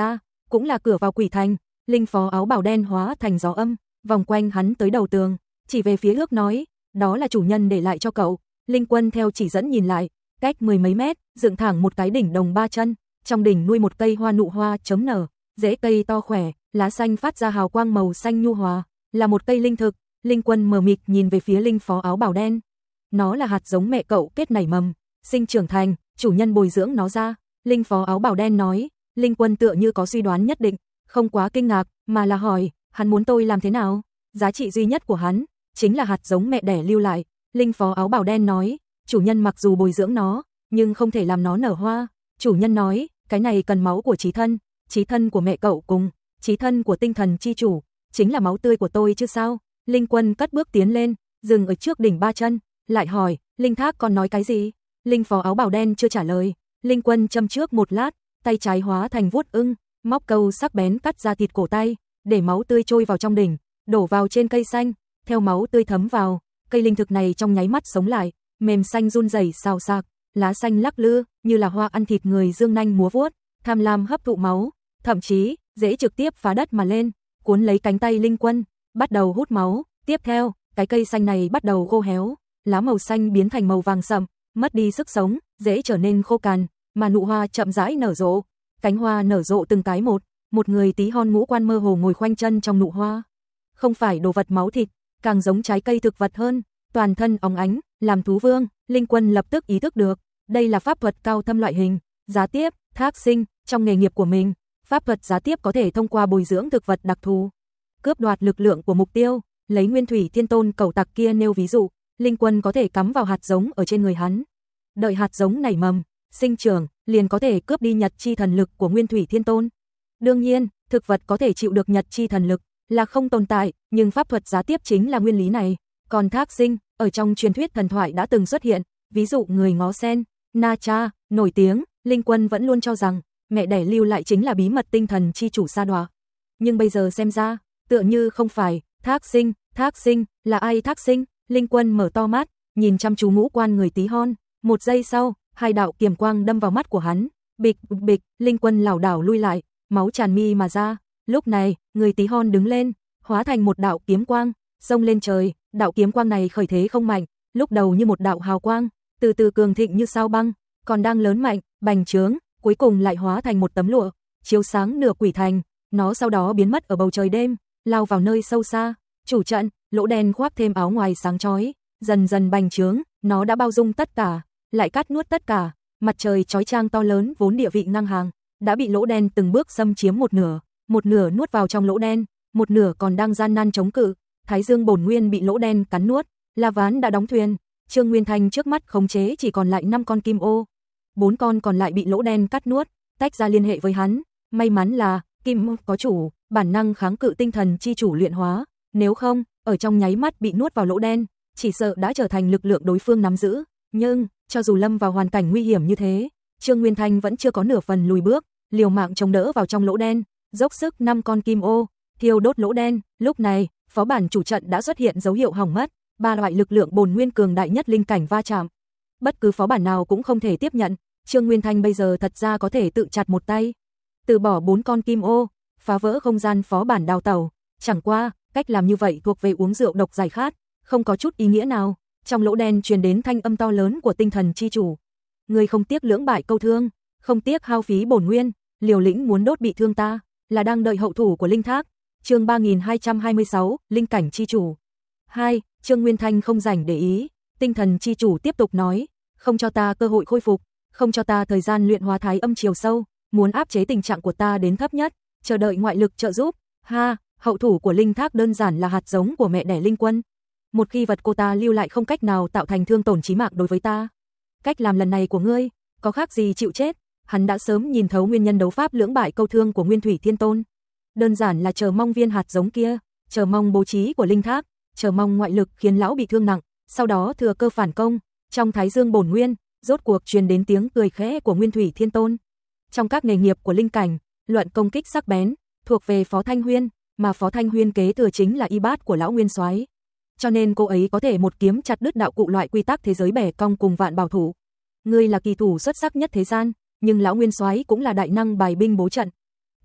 cũng là cửa vào quỷ thành. Linh phó áo bào đen hóa thành gió âm, vòng quanh hắn tới đầu tường, chỉ về phía ước nói, đó là chủ nhân để lại cho cậu. Linh Quân theo chỉ dẫn nhìn lại, cách mười mấy mét, dựng thẳng một cái đỉnh đồng ba chân, trong đỉnh nuôi một cây hoa nụ hoa chấm nở, rễ cây to khỏe, lá xanh phát ra hào quang màu xanh nhu hòa, là một cây linh thực. Linh Quân mờ mịt nhìn về phía linh phó áo bào đen. Nó là hạt giống mẹ cậu kết nảy mầm, sinh trưởng thành, chủ nhân bồi dưỡng nó ra. Linh phó áo bào đen nói. Linh Quân tựa như có suy đoán nhất định, không quá kinh ngạc, mà là hỏi, hắn muốn tôi làm thế nào? Giá trị duy nhất của hắn chính là hạt giống mẹ đẻ lưu lại. Linh phó áo bào đen nói, chủ nhân mặc dù bồi dưỡng nó, nhưng không thể làm nó nở hoa. Chủ nhân nói, cái này cần máu của chí thân, chí thân của mẹ cậu cùng chí thân của tinh thần chi chủ, chính là máu tươi của tôi chứ sao? Linh Quân cất bước tiến lên, dừng ở trước đỉnh ba chân, lại hỏi, Linh Thác còn nói cái gì? Linh phó áo bào đen chưa trả lời. Linh Quân châm trước một lát, tay trái hóa thành vuốt ưng, móc câu sắc bén cắt ra thịt cổ tay, để máu tươi trôi vào trong đỉnh, đổ vào trên cây xanh, theo máu tươi thấm vào, cây linh thực này trong nháy mắt sống lại, mềm xanh run rẩy xào xạc, lá xanh lắc lư, như là hoa ăn thịt người dương nanh múa vuốt, tham lam hấp thụ máu, thậm chí, dễ trực tiếp phá đất mà lên, cuốn lấy cánh tay Linh Quân, bắt đầu hút máu. Tiếp theo, cái cây xanh này bắt đầu khô héo, lá màu xanh biến thành màu vàng sậm, mất đi sức sống, dễ trở nên khô cằn, mà nụ hoa chậm rãi nở rộ. Cánh hoa nở rộ từng cái một, một người tí hon ngũ quan mơ hồ ngồi khoanh chân trong nụ hoa. Không phải đồ vật máu thịt, càng giống trái cây thực vật hơn, toàn thân óng ánh, làm thú vương. Linh Quân lập tức ý thức được, đây là pháp thuật cao thâm loại hình, giá tiếp, thác sinh. Trong nghề nghiệp của mình, pháp thuật giá tiếp có thể thông qua bồi dưỡng thực vật đặc thù, cướp đoạt lực lượng của mục tiêu. Lấy Nguyên Thủy Thiên Tôn cẩu tặc kia nêu ví dụ, Linh Quân có thể cắm vào hạt giống ở trên người hắn. Đợi hạt giống nảy mầm, sinh trưởng, liền có thể cướp đi nhật chi thần lực của Nguyên Thủy Thiên Tôn. Đương nhiên, thực vật có thể chịu được nhật chi thần lực là không tồn tại, nhưng pháp thuật giá tiếp chính là nguyên lý này. Còn thác sinh, ở trong truyền thuyết thần thoại đã từng xuất hiện, ví dụ người ngó sen, Na Cha, nổi tiếng. Linh Quân vẫn luôn cho rằng mẹ đẻ lưu lại chính là bí mật tinh thần chi chủ sa đọa. Nhưng bây giờ xem ra, tựa như không phải. Thác sinh, thác sinh, là ai thác sinh? Linh Quân mở to mắt, nhìn chăm chú ngũ quan người tí hon, một giây sau, hai đạo kiềm quang đâm vào mắt của hắn, bịch bịch, Linh Quân lảo đảo lui lại, máu tràn mi mà ra. Lúc này, người tí hon đứng lên, hóa thành một đạo kiếm quang, xông lên trời. Đạo kiếm quang này khởi thế không mạnh, lúc đầu như một đạo hào quang, từ từ cường thịnh như sao băng, còn đang lớn mạnh, bành trướng, cuối cùng lại hóa thành một tấm lụa, chiếu sáng nửa quỷ thành. Nó sau đó biến mất ở bầu trời đêm, lao vào nơi sâu xa. Chủ trận, lỗ đen khoác thêm áo ngoài sáng chói, dần dần bành trướng, nó đã bao dung tất cả, lại cắt nuốt tất cả. Mặt trời chói chang to lớn vốn địa vị ngang hàng, đã bị lỗ đen từng bước xâm chiếm một nửa, một nửa nuốt vào trong lỗ đen, một nửa còn đang gian nan chống cự. Thái Dương bổn nguyên bị lỗ đen cắn nuốt, La Ván đã đóng thuyền. Trương Nguyên Thanh trước mắt khống chế chỉ còn lại năm con kim ô, bốn con còn lại bị lỗ đen cắt nuốt, tách ra liên hệ với hắn. May mắn là kim có chủ, bản năng kháng cự tinh thần chi chủ luyện hóa, nếu không, ở trong nháy mắt bị nuốt vào lỗ đen, chỉ sợ đã trở thành lực lượng đối phương nắm giữ. Nhưng, cho dù lâm vào hoàn cảnh nguy hiểm như thế, Trương Nguyên Thanh vẫn chưa có nửa phần lùi bước, liều mạng chống đỡ vào trong lỗ đen, dốc sức năm con kim ô thiêu đốt lỗ đen. Lúc này, phó bản chủ trận đã xuất hiện dấu hiệu hỏng mất, ba loại lực lượng bổn nguyên cường đại nhất linh cảnh va chạm. Bất cứ phó bản nào cũng không thể tiếp nhận, Trương Nguyên Thanh bây giờ thật ra có thể tự chặt một tay, từ bỏ bốn con kim ô, phá vỡ không gian phó bản đào tẩu. Chẳng qua, cách làm như vậy thuộc về uống rượu độc giải khát, không có chút ý nghĩa nào. Trong lỗ đen truyền đến thanh âm to lớn của tinh thần chi chủ. Người không tiếc lưỡng bại câu thương, không tiếc hao phí bổn nguyên, liều lĩnh muốn đốt bị thương ta, là đang đợi hậu thủ của Linh Thác. Chương ba nghìn hai trăm hai mươi sáu, Linh cảnh chi chủ. hai. Trương Nguyên Thanh không rảnh để ý, tinh thần chi chủ tiếp tục nói, không cho ta cơ hội khôi phục, không cho ta thời gian luyện hóa thái âm chiều sâu, muốn áp chế tình trạng của ta đến thấp nhất, chờ đợi ngoại lực trợ giúp. Ha, hậu thủ của Linh Thác đơn giản là hạt giống của mẹ đẻ Linh Quân. Một khi vật cô ta lưu lại không cách nào tạo thành thương tổn chí mạng đối với ta. Cách làm lần này của ngươi, có khác gì chịu chết? Hắn đã sớm nhìn thấu nguyên nhân đấu pháp lưỡng bại câu thương của Nguyên Thủy Thiên Tôn. Đơn giản là chờ mong viên hạt giống kia, chờ mong bố trí của Linh Thác, chờ mong ngoại lực khiến lão bị thương nặng, sau đó thừa cơ phản công. Trong Thái Dương bổn nguyên, rốt cuộc truyền đến tiếng cười khẽ của Nguyên Thủy Thiên Tôn. Trong các nghề nghiệp của linh cảnh, luận công kích sắc bén thuộc về Phó Thanh Huyên, mà Phó Thanh Huyên kế thừa chính là y bát của lão Nguyên Soái. Cho nên cô ấy có thể một kiếm chặt đứt đạo cụ loại quy tắc thế giới bẻ cong cùng vạn bảo thủ. Ngươi là kỳ thủ xuất sắc nhất thế gian, nhưng lão Nguyên Soái cũng là đại năng bài binh bố trận.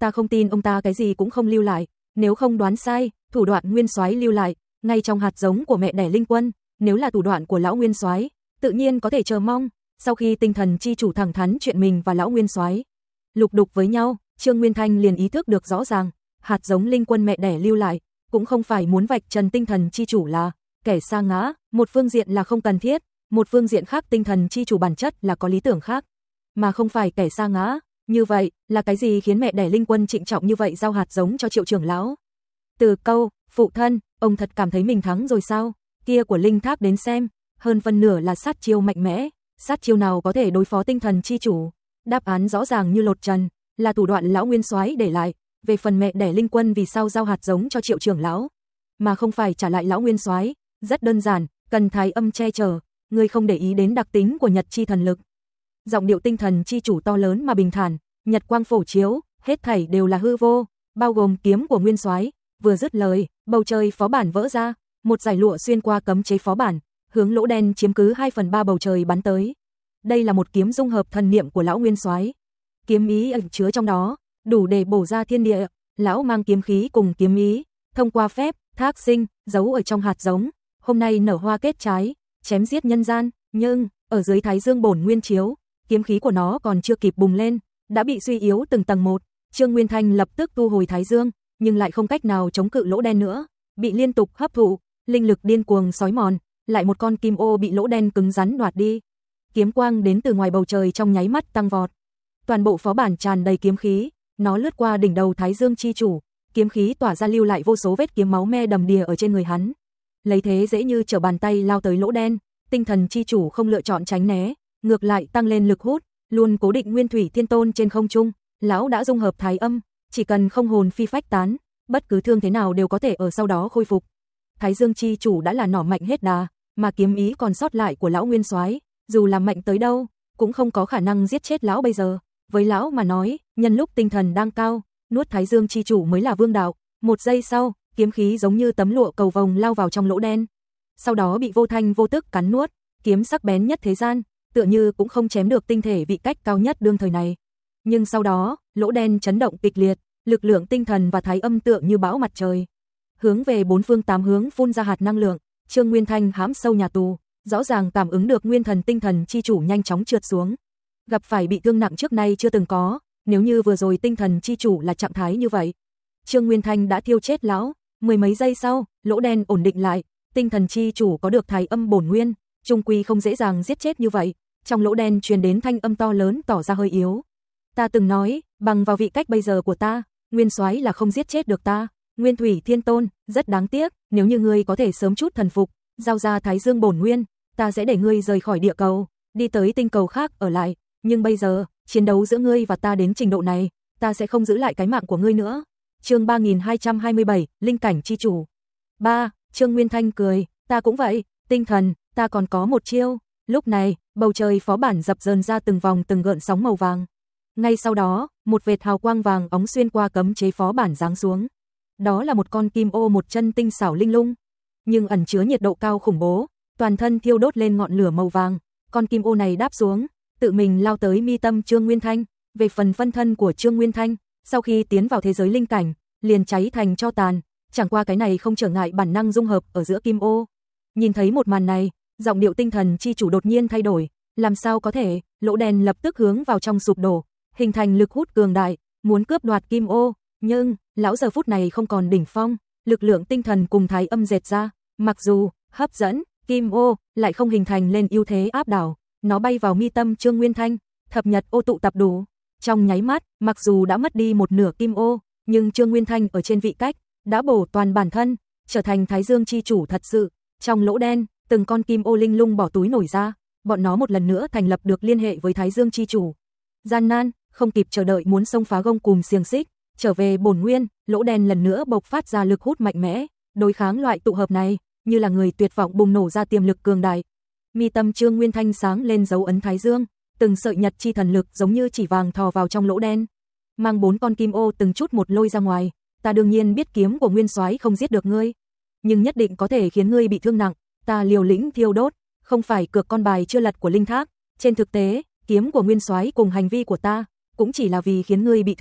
Ta không tin ông ta cái gì cũng không lưu lại, nếu không đoán sai, thủ đoạn nguyên soái lưu lại, ngay trong hạt giống của mẹ đẻ Linh Quân, nếu là thủ đoạn của lão nguyên soái, tự nhiên có thể chờ mong. Sau khi tinh thần chi chủ thẳng thắn chuyện mình và lão nguyên soái lục đục với nhau, Trương Nguyên Thanh liền ý thức được rõ ràng, hạt giống Linh Quân mẹ đẻ lưu lại, cũng không phải muốn vạch trần tinh thần chi chủ là kẻ sa ngã, một phương diện là không cần thiết, một phương diện khác tinh thần chi chủ bản chất là có lý tưởng khác, mà không phải kẻ sa ngã. Như vậy, là cái gì khiến mẹ đẻ Linh Quân trịnh trọng như vậy giao hạt giống cho Triệu trưởng lão? Từ câu, phụ thân, ông thật cảm thấy mình thắng rồi sao? Kia của Linh Thác đến xem, hơn phân nửa là sát chiêu mạnh mẽ, sát chiêu nào có thể đối phó tinh thần chi chủ? Đáp án rõ ràng như lột trần, là thủ đoạn lão nguyên soái để lại. Về phần mẹ đẻ Linh Quân vì sao giao hạt giống cho Triệu trưởng lão, mà không phải trả lại lão nguyên soái, rất đơn giản, cần thái âm che chở, người không để ý đến đặc tính của Nhật chi thần lực. Giọng điệu tinh thần chi chủ to lớn mà bình thản, nhật quang phổ chiếu, hết thảy đều là hư vô, bao gồm kiếm của nguyên soái. Vừa dứt lời, bầu trời phó bản vỡ ra, một dải lụa xuyên qua cấm chế phó bản, hướng lỗ đen chiếm cứ hai phần ba bầu trời bắn tới. Đây là một kiếm dung hợp thần niệm của lão nguyên soái. Kiếm ý ẩn chứa trong đó, đủ để bổ ra thiên địa. Lão mang kiếm khí cùng kiếm ý, thông qua phép thác sinh, giấu ở trong hạt giống, hôm nay nở hoa kết trái, chém giết nhân gian. Nhưng ở dưới thái dương bổn nguyên chiếu, kiếm khí của nó còn chưa kịp bùng lên, đã bị suy yếu từng tầng một. Trương Nguyên Thanh lập tức thu hồi thái dương, nhưng lại không cách nào chống cự lỗ đen nữa, bị liên tục hấp thụ, linh lực điên cuồng xói mòn, lại một con kim ô bị lỗ đen cứng rắn đoạt đi. Kiếm quang đến từ ngoài bầu trời trong nháy mắt tăng vọt. Toàn bộ phó bản tràn đầy kiếm khí, nó lướt qua đỉnh đầu Thái Dương chi chủ, kiếm khí tỏa ra lưu lại vô số vết kiếm máu me đầm đìa ở trên người hắn. Lấy thế dễ như trở bàn tay lao tới lỗ đen, tinh thần chi chủ không lựa chọn tránh né, ngược lại tăng lên lực hút, luôn cố định Nguyên Thủy Thiên Tôn trên không trung. Lão đã dung hợp thái âm, chỉ cần không hồn phi phách tán, bất cứ thương thế nào đều có thể ở sau đó khôi phục. Thái Dương chi chủ đã là nỏ mạnh hết đà, mà kiếm ý còn sót lại của lão nguyên soái, dù là mạnh tới đâu, cũng không có khả năng giết chết lão bây giờ. Với lão mà nói, nhân lúc tinh thần đang cao, nuốt Thái Dương chi chủ mới là vương đạo. Một giây sau, kiếm khí giống như tấm lụa cầu vồng lao vào trong lỗ đen, sau đó bị vô thanh vô tức cắn nuốt. Kiếm sắc bén nhất thế gian, tựa như cũng không chém được tinh thể vị cách cao nhất đương thời này. Nhưng sau đó, lỗ đen chấn động kịch liệt, lực lượng tinh thần và thái âm tựa như bão mặt trời, hướng về bốn phương tám hướng phun ra hạt năng lượng. Trương Nguyên Thanh hãm sâu nhà tù, rõ ràng cảm ứng được nguyên thần tinh thần chi chủ nhanh chóng trượt xuống, gặp phải bị thương nặng trước nay chưa từng có. Nếu như vừa rồi tinh thần chi chủ là trạng thái như vậy, Trương Nguyên Thanh đã thiêu chết lão. Mười mấy giây sau, lỗ đen ổn định lại, tinh thần chi chủ có được thái âm bổn nguyên, trung quy không dễ dàng giết chết như vậy. Trong lỗ đen truyền đến thanh âm to lớn tỏ ra hơi yếu. Ta từng nói, bằng vào vị cách bây giờ của ta, nguyên soái là không giết chết được ta. Nguyên Thủy Thiên Tôn, rất đáng tiếc, nếu như ngươi có thể sớm chút thần phục, giao ra Thái Dương bổn nguyên, ta sẽ để ngươi rời khỏi địa cầu, đi tới tinh cầu khác ở lại. Nhưng bây giờ, chiến đấu giữa ngươi và ta đến trình độ này, ta sẽ không giữ lại cái mạng của ngươi nữa. Chương ba nghìn hai trăm hai mươi bảy, Linh cảnh chi chủ. ba. Trương Nguyên Thanh cười, ta cũng vậy, tinh thần, ta còn có một chiêu. Lúc này, bầu trời phó bản dập dờn ra từng vòng từng gợn sóng màu vàng. Ngay sau đó, một vệt hào quang vàng óng xuyên qua cấm chế phó bản giáng xuống. Đó là một con kim ô một chân tinh xảo linh lung, nhưng ẩn chứa nhiệt độ cao khủng bố, toàn thân thiêu đốt lên ngọn lửa màu vàng. Con kim ô này đáp xuống, tự mình lao tới mi tâm Trương Nguyên Thanh. Về phần phân thân của Trương Nguyên Thanh, sau khi tiến vào thế giới linh cảnh, liền cháy thành tro tàn, chẳng qua cái này không trở ngại bản năng dung hợp ở giữa kim ô. Nhìn thấy một màn này, giọng điệu tinh thần chi chủ đột nhiên thay đổi, làm sao có thể? Lỗ đen lập tức hướng vào trong sụp đổ, hình thành lực hút cường đại, muốn cướp đoạt kim ô, nhưng lão giờ phút này không còn đỉnh phong, lực lượng tinh thần cùng thái âm dệt ra, mặc dù hấp dẫn, kim ô lại không hình thành lên ưu thế áp đảo, nó bay vào mi tâm Trương Nguyên Thanh, thập nhật ô tụ tập đủ. Trong nháy mắt, mặc dù đã mất đi một nửa kim ô, nhưng Trương Nguyên Thanh ở trên vị cách đã bổ toàn bản thân, trở thành Thái Dương chi chủ thật sự. Trong lỗ đen, từng con kim ô linh lung bỏ túi nổi ra, bọn nó một lần nữa thành lập được liên hệ với Thái Dương chi chủ. Gian nan, không kịp chờ đợi muốn xông phá gông cùm xiềng xích, trở về bổn nguyên, lỗ đen lần nữa bộc phát ra lực hút mạnh mẽ, đối kháng loại tụ hợp này, như là người tuyệt vọng bùng nổ ra tiềm lực cường đại. Mi tâm Trương Nguyên Thanh sáng lên dấu ấn Thái Dương, từng sợi nhật chi thần lực giống như chỉ vàng thò vào trong lỗ đen, mang bốn con kim ô từng chút một lôi ra ngoài. Ta đương nhiên biết kiếm của nguyên soái không giết được ngươi, nhưng nhất định có thể khiến ngươi bị thương nặng. Ta liều lĩnh thiêu đốt, không phải cược con bài chưa lật của Linh Thác. Trên thực tế, kiếm của nguyên soái cùng hành vi của ta cũng chỉ là vì khiến ngươi bị thương nặng,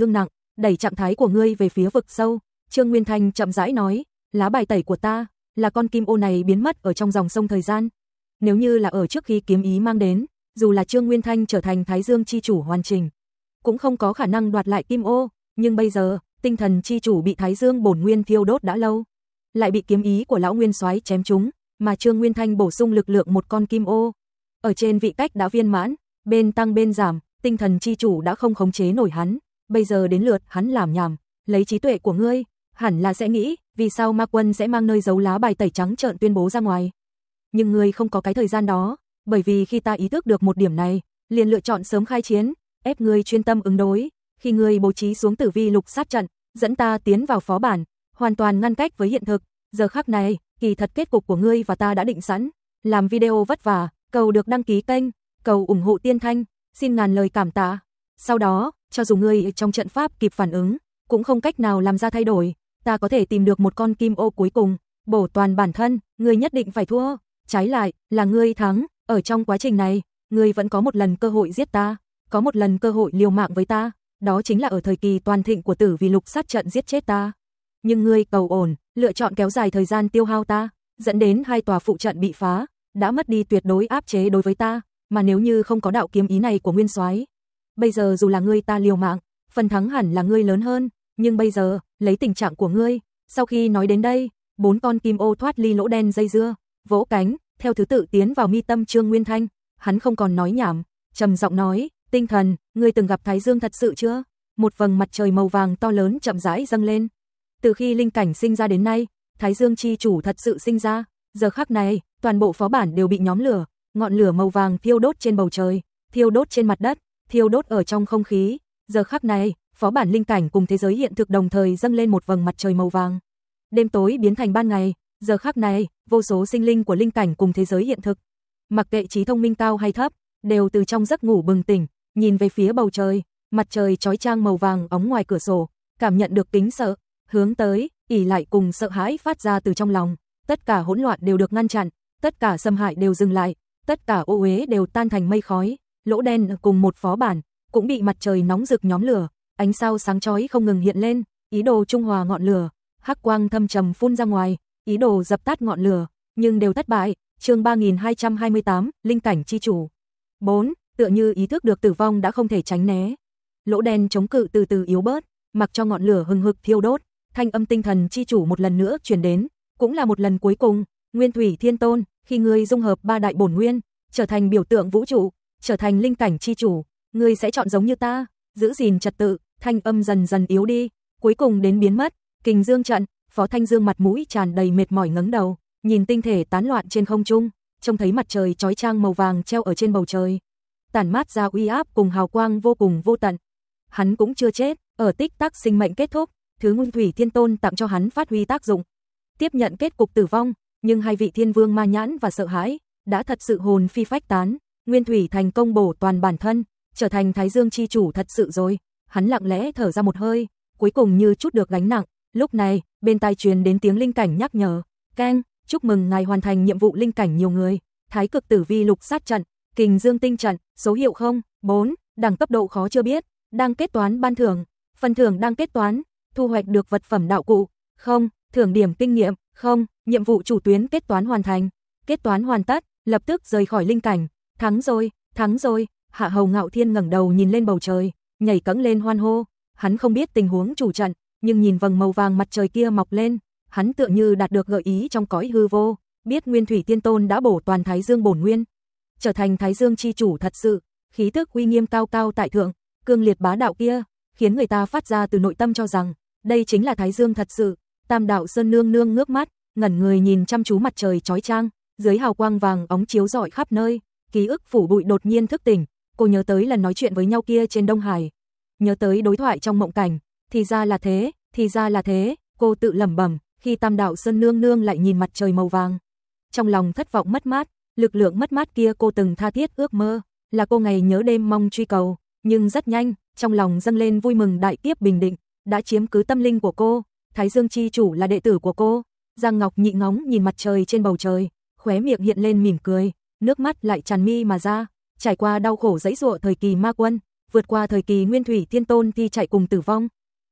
đẩy trạng thái của ngươi về phía vực sâu. Trương Nguyên Thanh chậm rãi nói, lá bài tẩy của ta là con kim ô này biến mất ở trong dòng sông thời gian. Nếu như là ở trước khi kiếm ý mang đến, dù là Trương Nguyên Thanh trở thành Thái Dương chi chủ hoàn chỉnh, cũng không có khả năng đoạt lại kim ô, nhưng bây giờ, tinh thần chi chủ bị Thái Dương bổn nguyên thiêu đốt đã lâu, lại bị kiếm ý của lão nguyên soái chém trúng, mà Trương Nguyên Thanh bổ sung lực lượng một con kim ô. Ở trên vị cách đã viên mãn, bên tăng bên giảm, tinh thần chi chủ đã không khống chế nổi hắn, bây giờ đến lượt hắn làm nhảm, lấy trí tuệ của ngươi, hẳn là sẽ nghĩ, vì sao Ma Quân sẽ mang nơi giấu lá bài tẩy trắng trợn tuyên bố ra ngoài. Nhưng ngươi không có cái thời gian đó, bởi vì khi ta ý thức được một điểm này, liền lựa chọn sớm khai chiến, ép ngươi chuyên tâm ứng đối, khi ngươi bố trí xuống tử vi lục sát trận, dẫn ta tiến vào phó bản, hoàn toàn ngăn cách với hiện thực, giờ khắc này, kỳ thật kết cục của ngươi và ta đã định sẵn. Làm video vất vả, cầu được đăng ký kênh, cầu ủng hộ Tiên Thanh, xin ngàn lời cảm tạ. Sau đó, cho dù ngươi trong trận pháp kịp phản ứng, cũng không cách nào làm ra thay đổi, ta có thể tìm được một con kim ô cuối cùng, bổ toàn bản thân, ngươi nhất định phải thua, trái lại, là ngươi thắng, ở trong quá trình này, ngươi vẫn có một lần cơ hội giết ta, có một lần cơ hội liều mạng với ta, đó chính là ở thời kỳ toàn thịnh của tử vì lục sát trận giết chết ta. Nhưng ngươi cầu ổn, lựa chọn kéo dài thời gian tiêu hao ta, dẫn đến hai tòa phụ trận bị phá, đã mất đi tuyệt đối áp chế đối với ta, mà nếu như không có đạo kiếm ý này của Nguyên Soái, bây giờ dù là ngươi ta liều mạng, phần thắng hẳn là ngươi lớn hơn, nhưng bây giờ, lấy tình trạng của ngươi, sau khi nói đến đây, bốn con kim ô thoát ly lỗ đen dây dưa, vỗ cánh, theo thứ tự tiến vào mi tâm Trương Nguyên Thanh, hắn không còn nói nhảm, trầm giọng nói, tinh thần, ngươi từng gặp Thái Dương thật sự chưa? Một vầng mặt trời màu vàng to lớn chậm rãi dâng lên. Từ khi linh cảnh sinh ra đến nay, Thái Dương chi chủ thật sự sinh ra, giờ khắc này, toàn bộ phó bản đều bị nhóm lửa, ngọn lửa màu vàng thiêu đốt trên bầu trời, thiêu đốt trên mặt đất, thiêu đốt ở trong không khí. Giờ khắc này, phó bản linh cảnh cùng thế giới hiện thực đồng thời dâng lên một vầng mặt trời màu vàng. Đêm tối biến thành ban ngày, giờ khắc này, vô số sinh linh của linh cảnh cùng thế giới hiện thực, mặc kệ trí thông minh cao hay thấp, đều từ trong giấc ngủ bừng tỉnh, nhìn về phía bầu trời, mặt trời chói chang màu vàng óng ngoài cửa sổ, cảm nhận được kính sợ, hướng tới, ỉ lại cùng sợ hãi phát ra từ trong lòng, tất cả hỗn loạn đều được ngăn chặn, tất cả xâm hại đều dừng lại, tất cả ô uế đều tan thành mây khói, lỗ đen cùng một phó bản cũng bị mặt trời nóng rực nhóm lửa, ánh sao sáng chói không ngừng hiện lên, ý đồ trung hòa ngọn lửa, hắc quang thâm trầm phun ra ngoài, ý đồ dập tắt ngọn lửa, nhưng đều thất bại. Chương ba nghìn hai trăm hai mươi tám, linh cảnh chi chủ. bốn. Tựa như ý thức được tử vong đã không thể tránh né. Lỗ đen chống cự từ từ yếu bớt, mặc cho ngọn lửa hừng hực thiêu đốt, thanh âm tinh thần chi chủ một lần nữa truyền đến, cũng là một lần cuối cùng, Nguyên Thủy Thiên Tôn, khi ngươi dung hợp ba đại bổn nguyên, trở thành biểu tượng vũ trụ, trở thành linh cảnh chi chủ, ngươi sẽ chọn giống như ta, giữ gìn trật tự, thanh âm dần dần yếu đi, cuối cùng đến biến mất. Kình Dương trận, Phó Thanh Dương mặt mũi tràn đầy mệt mỏi ngẩng đầu, nhìn tinh thể tán loạn trên không trung, trông thấy mặt trời chói chang màu vàng treo ở trên bầu trời, tản mát ra uy áp cùng hào quang vô cùng vô tận. Hắn cũng chưa chết, ở tích tắc sinh mệnh kết thúc, thứ Nguyên Thủy Thiên Tôn tặng cho hắn phát huy tác dụng, tiếp nhận kết cục tử vong, nhưng hai vị thiên vương ma nhãn và sợ hãi đã thật sự hồn phi phách tán, Nguyên Thủy thành công bổ toàn bản thân, trở thành Thái Dương chi chủ thật sự rồi. Hắn lặng lẽ thở ra một hơi, cuối cùng như chút được gánh nặng. Lúc này, bên tai truyền đến tiếng linh cảnh nhắc nhở, "Keng, chúc mừng ngài hoàn thành nhiệm vụ linh cảnh nhiều người, Thái Cực Tử Vi Lục Sát trận, Kình Dương Tinh trận, số hiệu không bốn, đẳng cấp độ khó chưa biết, đang kết toán ban thưởng, phần thưởng đang kết toán, thu hoạch được vật phẩm đạo cụ, không, thưởng điểm kinh nghiệm, không, nhiệm vụ chủ tuyến kết toán hoàn thành." Kết toán hoàn tất, lập tức rời khỏi linh cảnh, thắng rồi, thắng rồi. Hạ Hầu Ngạo Thiên ngẩng đầu nhìn lên bầu trời, nhảy cẫng lên hoan hô, hắn không biết tình huống chủ trận, nhưng nhìn vầng màu vàng mặt trời kia mọc lên, hắn tựa như đạt được gợi ý trong cõi hư vô, biết Nguyên Thủy Tiên Tôn đã bổ toàn Thái Dương bổn nguyên, trở thành Thái Dương chi chủ thật sự, khí tức uy nghiêm cao cao tại thượng, cương liệt bá đạo kia, khiến người ta phát ra từ nội tâm cho rằng, đây chính là Thái Dương thật sự. Tam Đạo Sơn nương nương ngước mắt, ngẩn người nhìn chăm chú mặt trời chói chang, dưới hào quang vàng óng chiếu rọi khắp nơi, ký ức phủ bụi đột nhiên thức tỉnh, cô nhớ tới lần nói chuyện với nhau kia trên Đông Hải, nhớ tới đối thoại trong mộng cảnh, thì ra là thế, thì ra là thế, cô tự lẩm bẩm, khi Tam Đạo Sơn nương nương lại nhìn mặt trời màu vàng, trong lòng thất vọng mất mát, lực lượng mất mát kia cô từng tha thiết ước mơ, là cô ngày nhớ đêm mong truy cầu, nhưng rất nhanh, trong lòng dâng lên vui mừng đại kiếp bình định, đã chiếm cứ tâm linh của cô, Thái Dương chi chủ là đệ tử của cô. Giang Ngọc Nhị ngóng nhìn mặt trời trên bầu trời, khóe miệng hiện lên mỉm cười, nước mắt lại tràn mi mà ra, trải qua đau khổ dãy dụa thời kỳ ma quân, vượt qua thời kỳ Nguyên Thủy Thiên Tôn thi chạy cùng tử vong,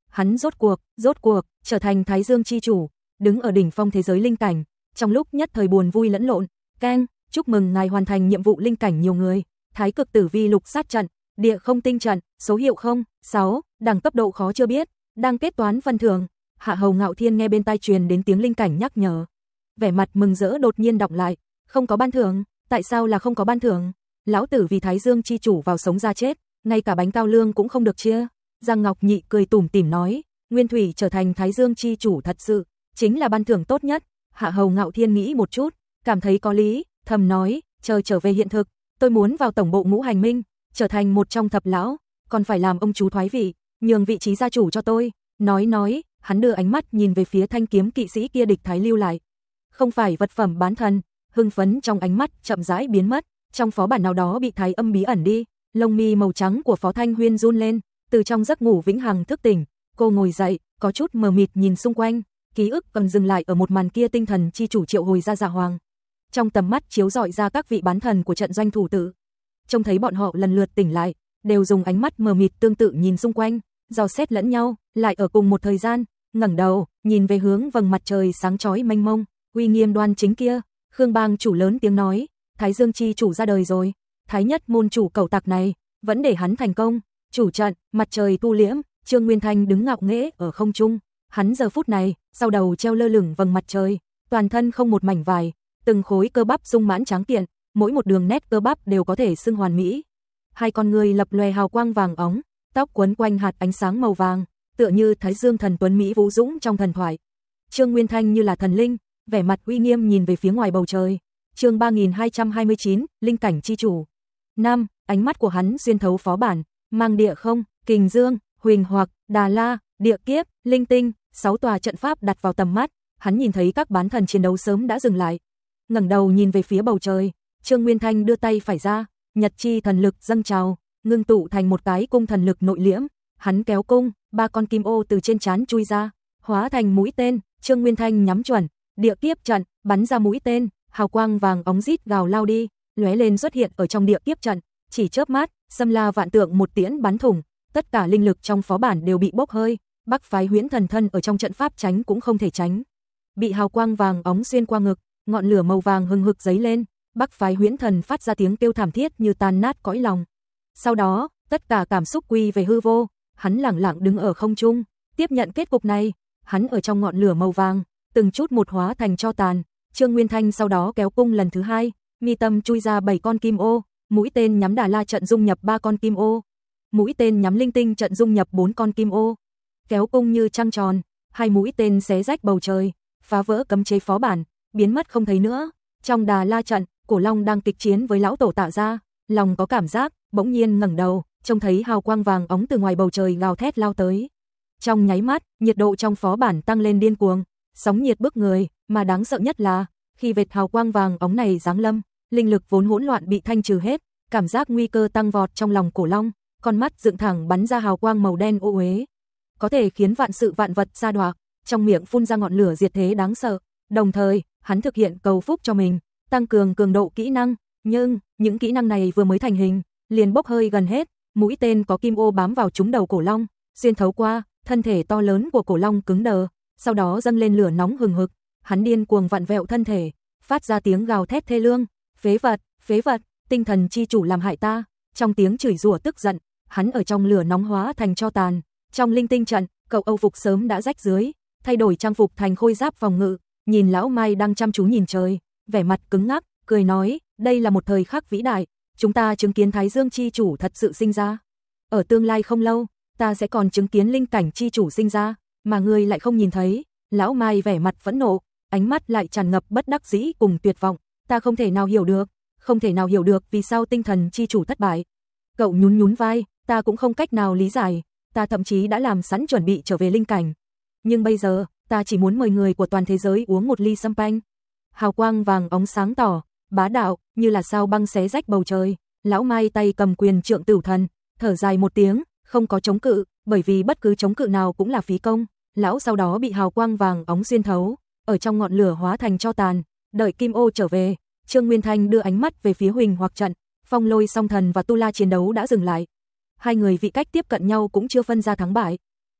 hắn rốt cuộc, rốt cuộc trở thành Thái Dương chi chủ, đứng ở đỉnh phong thế giới linh cảnh, trong lúc nhất thời buồn vui lẫn lộn. Keng, chúc mừng ngài hoàn thành nhiệm vụ linh cảnh nhiều người. Thái cực tử vi lục sát trận, địa không tinh trận, số hiệu không sáu, đẳng cấp độ khó chưa biết, đang kết toán phân thưởng. Hạ Hầu Ngạo Thiên nghe bên tai truyền đến tiếng linh cảnh nhắc nhở, vẻ mặt mừng rỡ đột nhiên đọc lại, không có ban thưởng, tại sao là không có ban thưởng? Lão tử vì Thái Dương chi chủ vào sống ra chết, ngay cả bánh cao lương cũng không được chia. Giang Ngọc Nhị cười tủm tỉm nói, Nguyên Thủy trở thành Thái Dương chi chủ thật sự chính là ban thưởng tốt nhất. Hạ Hầu Ngạo Thiên nghĩ một chút, cảm thấy có lý, thầm nói, chờ trở về hiện thực, tôi muốn vào tổng bộ Ngũ Hành Minh, trở thành một trong thập lão, còn phải làm ông chú thoái vị, nhường vị trí gia chủ cho tôi. Nói nói, hắn đưa ánh mắt nhìn về phía thanh kiếm kỵ sĩ kia địch Thái lưu lại. Không phải vật phẩm bán thân, hưng phấn trong ánh mắt chậm rãi biến mất, trong phó bản nào đó bị Thái âm bí ẩn đi, lông mi màu trắng của Phó Thanh Huyên run lên, từ trong giấc ngủ vĩnh hằng thức tỉnh, cô ngồi dậy, có chút mờ mịt nhìn xung quanh, ký ức còn dừng lại ở một màn kia tinh thần chi chủ triệu hồi ra Dạ Hoàng. Trong tầm mắt chiếu rọi ra các vị bán thần của trận doanh thủ tự. Trông thấy bọn họ lần lượt tỉnh lại, đều dùng ánh mắt mờ mịt tương tự nhìn xung quanh, dò xét lẫn nhau, lại ở cùng một thời gian, ngẩng đầu, nhìn về hướng vầng mặt trời sáng chói mênh mông, uy nghiêm đoan chính kia. Khương Bang chủ lớn tiếng nói, Thái Dương chi chủ ra đời rồi, Thái nhất môn chủ cẩu tặc này, vẫn để hắn thành công. Chủ trận, mặt trời tu liễm, Trương Nguyên Thanh đứng ngạo nghễ ở không trung, hắn giờ phút này, sau đầu treo lơ lửng vầng mặt trời, toàn thân không một mảnh vải, từng khối cơ bắp sung mãn tráng kiện, mỗi một đường nét cơ bắp đều có thể xưng hoàn mỹ. Hai con người lập lòe hào quang vàng óng, tóc quấn quanh hạt ánh sáng màu vàng, tựa như Thái Dương thần tuấn mỹ vũ dũng trong thần thoại. Trương Nguyên Thanh như là thần linh, vẻ mặt uy nghiêm nhìn về phía ngoài bầu trời. Chương ba nghìn hai trăm hai mươi chín, linh cảnh chi chủ. Năm, ánh mắt của hắn xuyên thấu phó bản, mang địa không, kình dương, huỳnh hoặc, đà la, địa kiếp, linh tinh, sáu tòa trận pháp đặt vào tầm mắt, hắn nhìn thấy các bán thần chiến đấu sớm đã dừng lại. Ngẩng đầu nhìn về phía bầu trời, Trương Nguyên Thanh đưa tay phải ra, nhật chi thần lực dâng trào, ngưng tụ thành một cái cung thần lực nội liễm, hắn kéo cung, ba con kim ô từ trên trán chui ra, hóa thành mũi tên, Trương Nguyên Thanh nhắm chuẩn, địa kiếp trận, bắn ra mũi tên, hào quang vàng óng rít gào lao đi, lóe lên xuất hiện ở trong địa kiếp trận, chỉ chớp mắt, xâm la vạn tượng một tiễn bắn thủng, tất cả linh lực trong phó bản đều bị bốc hơi, Bắc phái Huyễn Thần thân ở trong trận pháp tránh cũng không thể tránh. Bị hào quang vàng óng xuyên qua ngực, ngọn lửa màu vàng hừng hực giấy lên, Bắc phái Huyễn Thần phát ra tiếng kêu thảm thiết như tan nát cõi lòng. Sau đó, tất cả cảm xúc quy về hư vô, hắn lẳng lặng đứng ở không trung, tiếp nhận kết cục này, hắn ở trong ngọn lửa màu vàng, từng chút một hóa thành tro tàn. Trương Nguyên Thanh sau đó kéo cung lần thứ hai, mi tâm chui ra bảy con kim ô, mũi tên nhắm Đà La trận dung nhập ba con kim ô, mũi tên nhắm Linh Tinh trận dung nhập bốn con kim ô. Kéo cung như trăng tròn, hai mũi tên xé rách bầu trời, phá vỡ cấm chế phó bản, biến mất không thấy nữa. Trong Đà La trận, Cổ Long đang kịch chiến với lão tổ Tạ Gia, lòng có cảm giác, bỗng nhiên ngẩng đầu, trông thấy hào quang vàng óng từ ngoài bầu trời gào thét lao tới. Trong nháy mắt, nhiệt độ trong phó bản tăng lên điên cuồng, sóng nhiệt bức người, mà đáng sợ nhất là, khi vệt hào quang vàng óng này giáng lâm, linh lực vốn hỗn loạn bị thanh trừ hết, cảm giác nguy cơ tăng vọt trong lòng Cổ Long, con mắt dựng thẳng bắn ra hào quang màu đen ô uế, có thể khiến vạn sự vạn vật sa đọa, trong miệng phun ra ngọn lửa diệt thế đáng sợ. Đồng thời, hắn thực hiện cầu phúc cho mình, tăng cường cường độ kỹ năng, nhưng những kỹ năng này vừa mới thành hình, liền bốc hơi gần hết, mũi tên có kim ô bám vào trúng đầu Cổ Long, xuyên thấu qua, thân thể to lớn của Cổ Long cứng đờ, sau đó dâng lên lửa nóng hừng hực, hắn điên cuồng vặn vẹo thân thể, phát ra tiếng gào thét thê lương, phế vật, phế vật, tinh thần chi chủ làm hại ta. Trong tiếng chửi rủa tức giận, hắn ở trong lửa nóng hóa thành tro tàn. Trong Linh Tinh trận, cậu Âu phục sớm đã rách dưới, thay đổi trang phục thành khôi giáp phòng ngự, nhìn lão Mai đang chăm chú nhìn trời, vẻ mặt cứng ngắc, cười nói, đây là một thời khắc vĩ đại, chúng ta chứng kiến Thái Dương chi chủ thật sự sinh ra. Ở tương lai không lâu, ta sẽ còn chứng kiến linh cảnh chi chủ sinh ra, mà ngươi lại không nhìn thấy. Lão Mai vẻ mặt phẫn nộ, ánh mắt lại tràn ngập bất đắc dĩ cùng tuyệt vọng, ta không thể nào hiểu được, không thể nào hiểu được vì sao tinh thần chi chủ thất bại. Cậu nhún nhún vai, ta cũng không cách nào lý giải, ta thậm chí đã làm sẵn chuẩn bị trở về linh cảnh. Nhưng bây giờ, ta chỉ muốn mời người của toàn thế giới uống một ly champagne. Hào quang vàng óng sáng tỏ, bá đạo, như là sao băng xé rách bầu trời. Lão Mai tay cầm quyền trượng Tửu Thần, thở dài một tiếng, không có chống cự, bởi vì bất cứ chống cự nào cũng là phí công. Lão sau đó bị hào quang vàng óng xuyên thấu, ở trong ngọn lửa hóa thành tro tàn. Đợi kim ô trở về, Trương Nguyên Thanh đưa ánh mắt về phía Huỳnh Hoặc trận, Phong Lôi Song Thần và Tu La chiến đấu đã dừng lại. Hai người vị cách tiếp cận nhau cũng chưa phân ra thắng bại.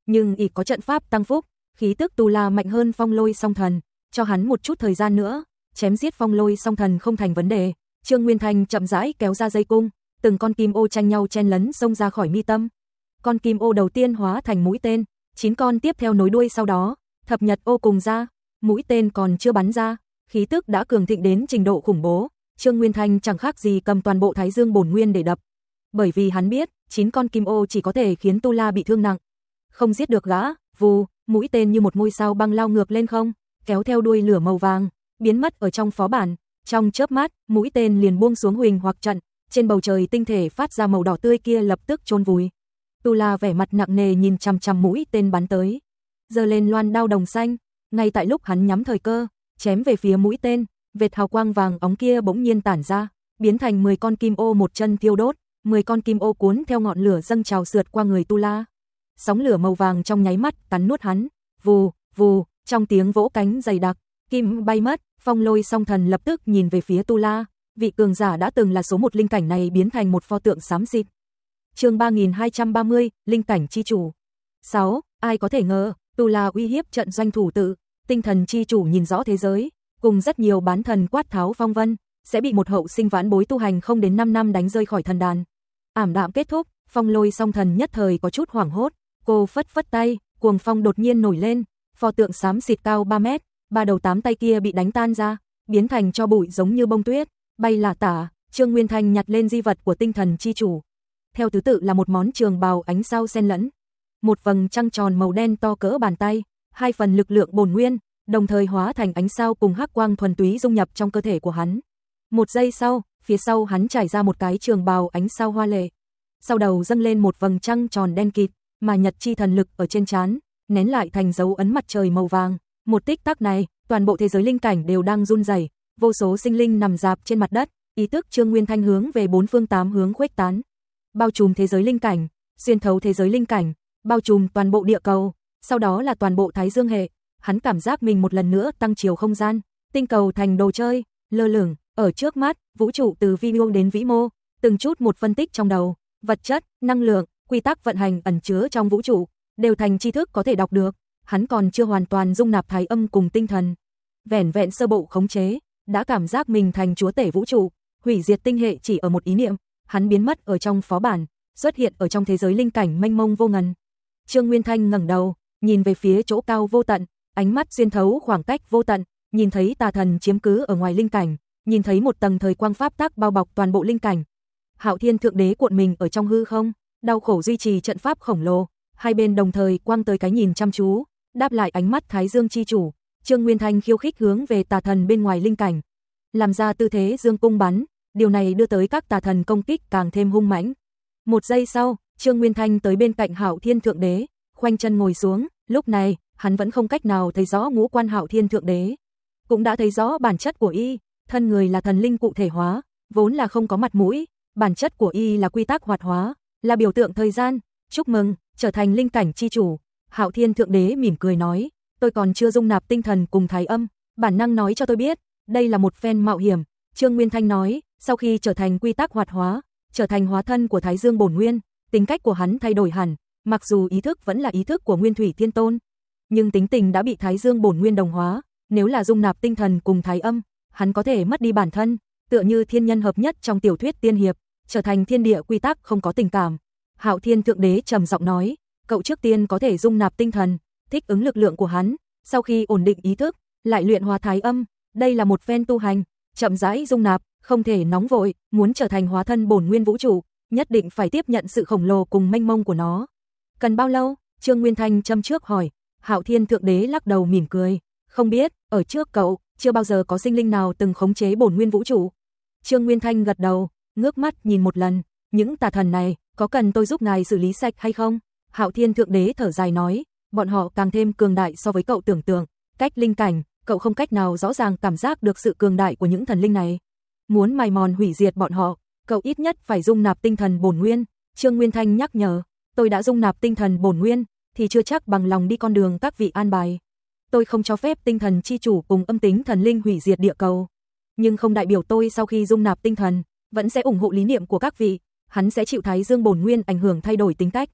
nhưng ỷ có trận pháp tăng phúc, khí tức tu la mạnh hơn Phong Lôi Song Thần, cho hắn một chút thời gian nữa, chém giết Phong Lôi Song Thần không thành vấn đề. Trương Nguyên Thanh chậm rãi kéo ra dây cung, từng con kim ô tranh nhau chen lấn xông ra khỏi mi tâm. Con kim ô đầu tiên hóa thành mũi tên, chín con tiếp theo nối đuôi sau đó, thập nhật ô cùng ra, mũi tên còn chưa bắn ra, khí tức đã cường thịnh đến trình độ khủng bố, Trương Nguyên Thanh chẳng khác gì cầm toàn bộ Thái Dương bổn nguyên để đập. Bởi vì hắn biết, chín con kim ô chỉ có thể khiến tu la bị thương nặng, không giết được gã. Vù, mũi tên như một ngôi sao băng lao ngược lên không, kéo theo đuôi lửa màu vàng, biến mất ở trong phó bản. Trong chớp mắt, mũi tên liền buông xuống huỳnh hoặc trận, trên bầu trời tinh thể phát ra màu đỏ tươi kia lập tức chôn vùi. Tu la vẻ mặt nặng nề nhìn chằm chằm mũi tên bắn tới, giơ lên loan đao đồng xanh, ngay tại lúc hắn nhắm thời cơ, chém về phía mũi tên, vệt hào quang vàng óng kia bỗng nhiên tản ra, biến thành mười con kim ô một chân thiêu đốt, mười con kim ô cuốn theo ngọn lửa dâng trào sượt qua người tu la. Sóng lửa màu vàng trong nháy mắt cắn nuốt hắn, vù, vù, trong tiếng vỗ cánh dày đặc, kim bay mất. Phong Lôi Song Thần lập tức nhìn về phía tu la, vị cường giả đã từng là số một linh cảnh này biến thành một pho tượng xám xịt. Chương ba nghìn hai trăm ba mươi, linh cảnh chi chủ. sáu. Ai có thể ngờ, tu la uy hiếp trận doanh thủ tự, tinh thần chi chủ nhìn rõ thế giới, cùng rất nhiều bán thần quát tháo phong vân, sẽ bị một hậu sinh vãn bối tu hành không đến năm năm đánh rơi khỏi thần đàn. Ảm đạm kết thúc, Phong Lôi Song Thần nhất thời có chút hoảng hốt, cô phất phất tay, cuồng phong đột nhiên nổi lên, pho tượng xám xịt cao ba mét, ba đầu tám tay kia bị đánh tan ra, biến thành cho bụi giống như bông tuyết, bay lả tả. Trương Nguyên Thanh nhặt lên di vật của tinh thần chi chủ, theo thứ tự là một món trường bào ánh sao xen lẫn, một vầng trăng tròn màu đen to cỡ bàn tay, hai phần lực lượng bổn nguyên, đồng thời hóa thành ánh sao cùng hắc quang thuần túy dung nhập trong cơ thể của hắn. Một giây sau, phía sau hắn trải ra một cái trường bào ánh sao hoa lệ, sau đầu dâng lên một vầng trăng tròn đen kịt, mà nhật chi thần lực ở trên trán nén lại thành dấu ấn mặt trời màu vàng. Một tích tắc này, toàn bộ thế giới linh cảnh đều đang run rẩy, vô số sinh linh nằm rạp trên mặt đất, ý thức Trương Nguyên Thanh hướng về bốn phương tám hướng khuếch tán, bao trùm thế giới linh cảnh, xuyên thấu thế giới linh cảnh, bao trùm toàn bộ địa cầu, sau đó là toàn bộ Thái Dương hệ. Hắn cảm giác mình một lần nữa tăng chiều không gian, tinh cầu thành đồ chơi, lơ lửng ở trước mắt, vũ trụ từ vi mô đến vĩ mô, từng chút một phân tích trong đầu, vật chất, năng lượng, quy tắc vận hành ẩn chứa trong vũ trụ, đều thành tri thức có thể đọc được. Hắn còn chưa hoàn toàn dung nạp thái âm cùng tinh thần, vẻn vẹn sơ bộ khống chế, đã cảm giác mình thành chúa tể vũ trụ, hủy diệt tinh hệ chỉ ở một ý niệm. Hắn biến mất ở trong phó bản, xuất hiện ở trong thế giới linh cảnh mênh mông vô ngần. Trương Nguyên Thanh ngẩng đầu, nhìn về phía chỗ cao vô tận, ánh mắt xuyên thấu khoảng cách vô tận, nhìn thấy tà thần chiếm cứ ở ngoài linh cảnh, nhìn thấy một tầng thời quang pháp tắc bao bọc toàn bộ linh cảnh. Hạo Thiên Thượng Đế cuộn mình ở trong hư không, đau khổ duy trì trận pháp khổng lồ, hai bên đồng thời quang tới cái nhìn chăm chú, đáp lại ánh mắt Thái Dương chi chủ. Trương Nguyên Thanh khiêu khích hướng về tà thần bên ngoài linh cảnh, làm ra tư thế dương cung bắn, điều này đưa tới các tà thần công kích càng thêm hung mãnh. Một giây sau, Trương Nguyên Thanh tới bên cạnh Hạo Thiên Thượng Đế, khoanh chân ngồi xuống, lúc này, hắn vẫn không cách nào thấy rõ ngũ quan Hạo Thiên Thượng Đế, cũng đã thấy rõ bản chất của y, thân người là thần linh cụ thể hóa, vốn là không có mặt mũi, bản chất của y là quy tắc hoạt hóa, là biểu tượng thời gian. Chúc mừng, trở thành linh cảnh chi chủ. Hạo Thiên Thượng Đế mỉm cười nói, tôi còn chưa dung nạp tinh thần cùng thái âm, bản năng nói cho tôi biết, đây là một phen mạo hiểm. Trương Nguyên Thanh nói, sau khi trở thành quy tắc hoạt hóa, trở thành hóa thân của Thái Dương bổn nguyên, tính cách của hắn thay đổi hẳn, mặc dù ý thức vẫn là ý thức của Nguyên Thủy Thiên Tôn, nhưng tính tình đã bị Thái Dương bổn nguyên đồng hóa, nếu là dung nạp tinh thần cùng thái âm, hắn có thể mất đi bản thân, tựa như thiên nhân hợp nhất trong tiểu thuyết tiên hiệp, trở thành thiên địa quy tắc không có tình cảm. Hạo Thiên Thượng Đế trầm giọng nói, cậu trước tiên có thể dung nạp tinh thần, thích ứng lực lượng của hắn, sau khi ổn định ý thức, lại luyện hóa thái âm, đây là một phen tu hành, chậm rãi dung nạp, không thể nóng vội, muốn trở thành hóa thân bổn nguyên vũ trụ, nhất định phải tiếp nhận sự khổng lồ cùng mênh mông của nó. Cần bao lâu? Trương Nguyên Thanh châm trước hỏi. Hạo Thiên Thượng Đế lắc đầu mỉm cười, không biết, ở trước cậu, chưa bao giờ có sinh linh nào từng khống chế bổn nguyên vũ trụ. Trương Nguyên Thanh gật đầu, ngước mắt nhìn một lần, những tà thần này, có cần tôi giúp ngài xử lý sạch hay không? Hạo Thiên Thượng Đế thở dài nói, bọn họ càng thêm cường đại so với cậu tưởng tượng, cách linh cảnh, cậu không cách nào rõ ràng cảm giác được sự cường đại của những thần linh này. Muốn mài mòn hủy diệt bọn họ, cậu ít nhất phải dung nạp tinh thần bổn nguyên. Trương Nguyên Thanh nhắc nhở, tôi đã dung nạp tinh thần bổn nguyên, thì chưa chắc bằng lòng đi con đường các vị an bài. Tôi không cho phép tinh thần chi chủ cùng âm tính thần linh hủy diệt địa cầu, nhưng không đại biểu tôi sau khi dung nạp tinh thần, vẫn sẽ ủng hộ lý niệm của các vị. Hắn sẽ chịu Thái Dương bổn nguyên ảnh hưởng thay đổi tính cách.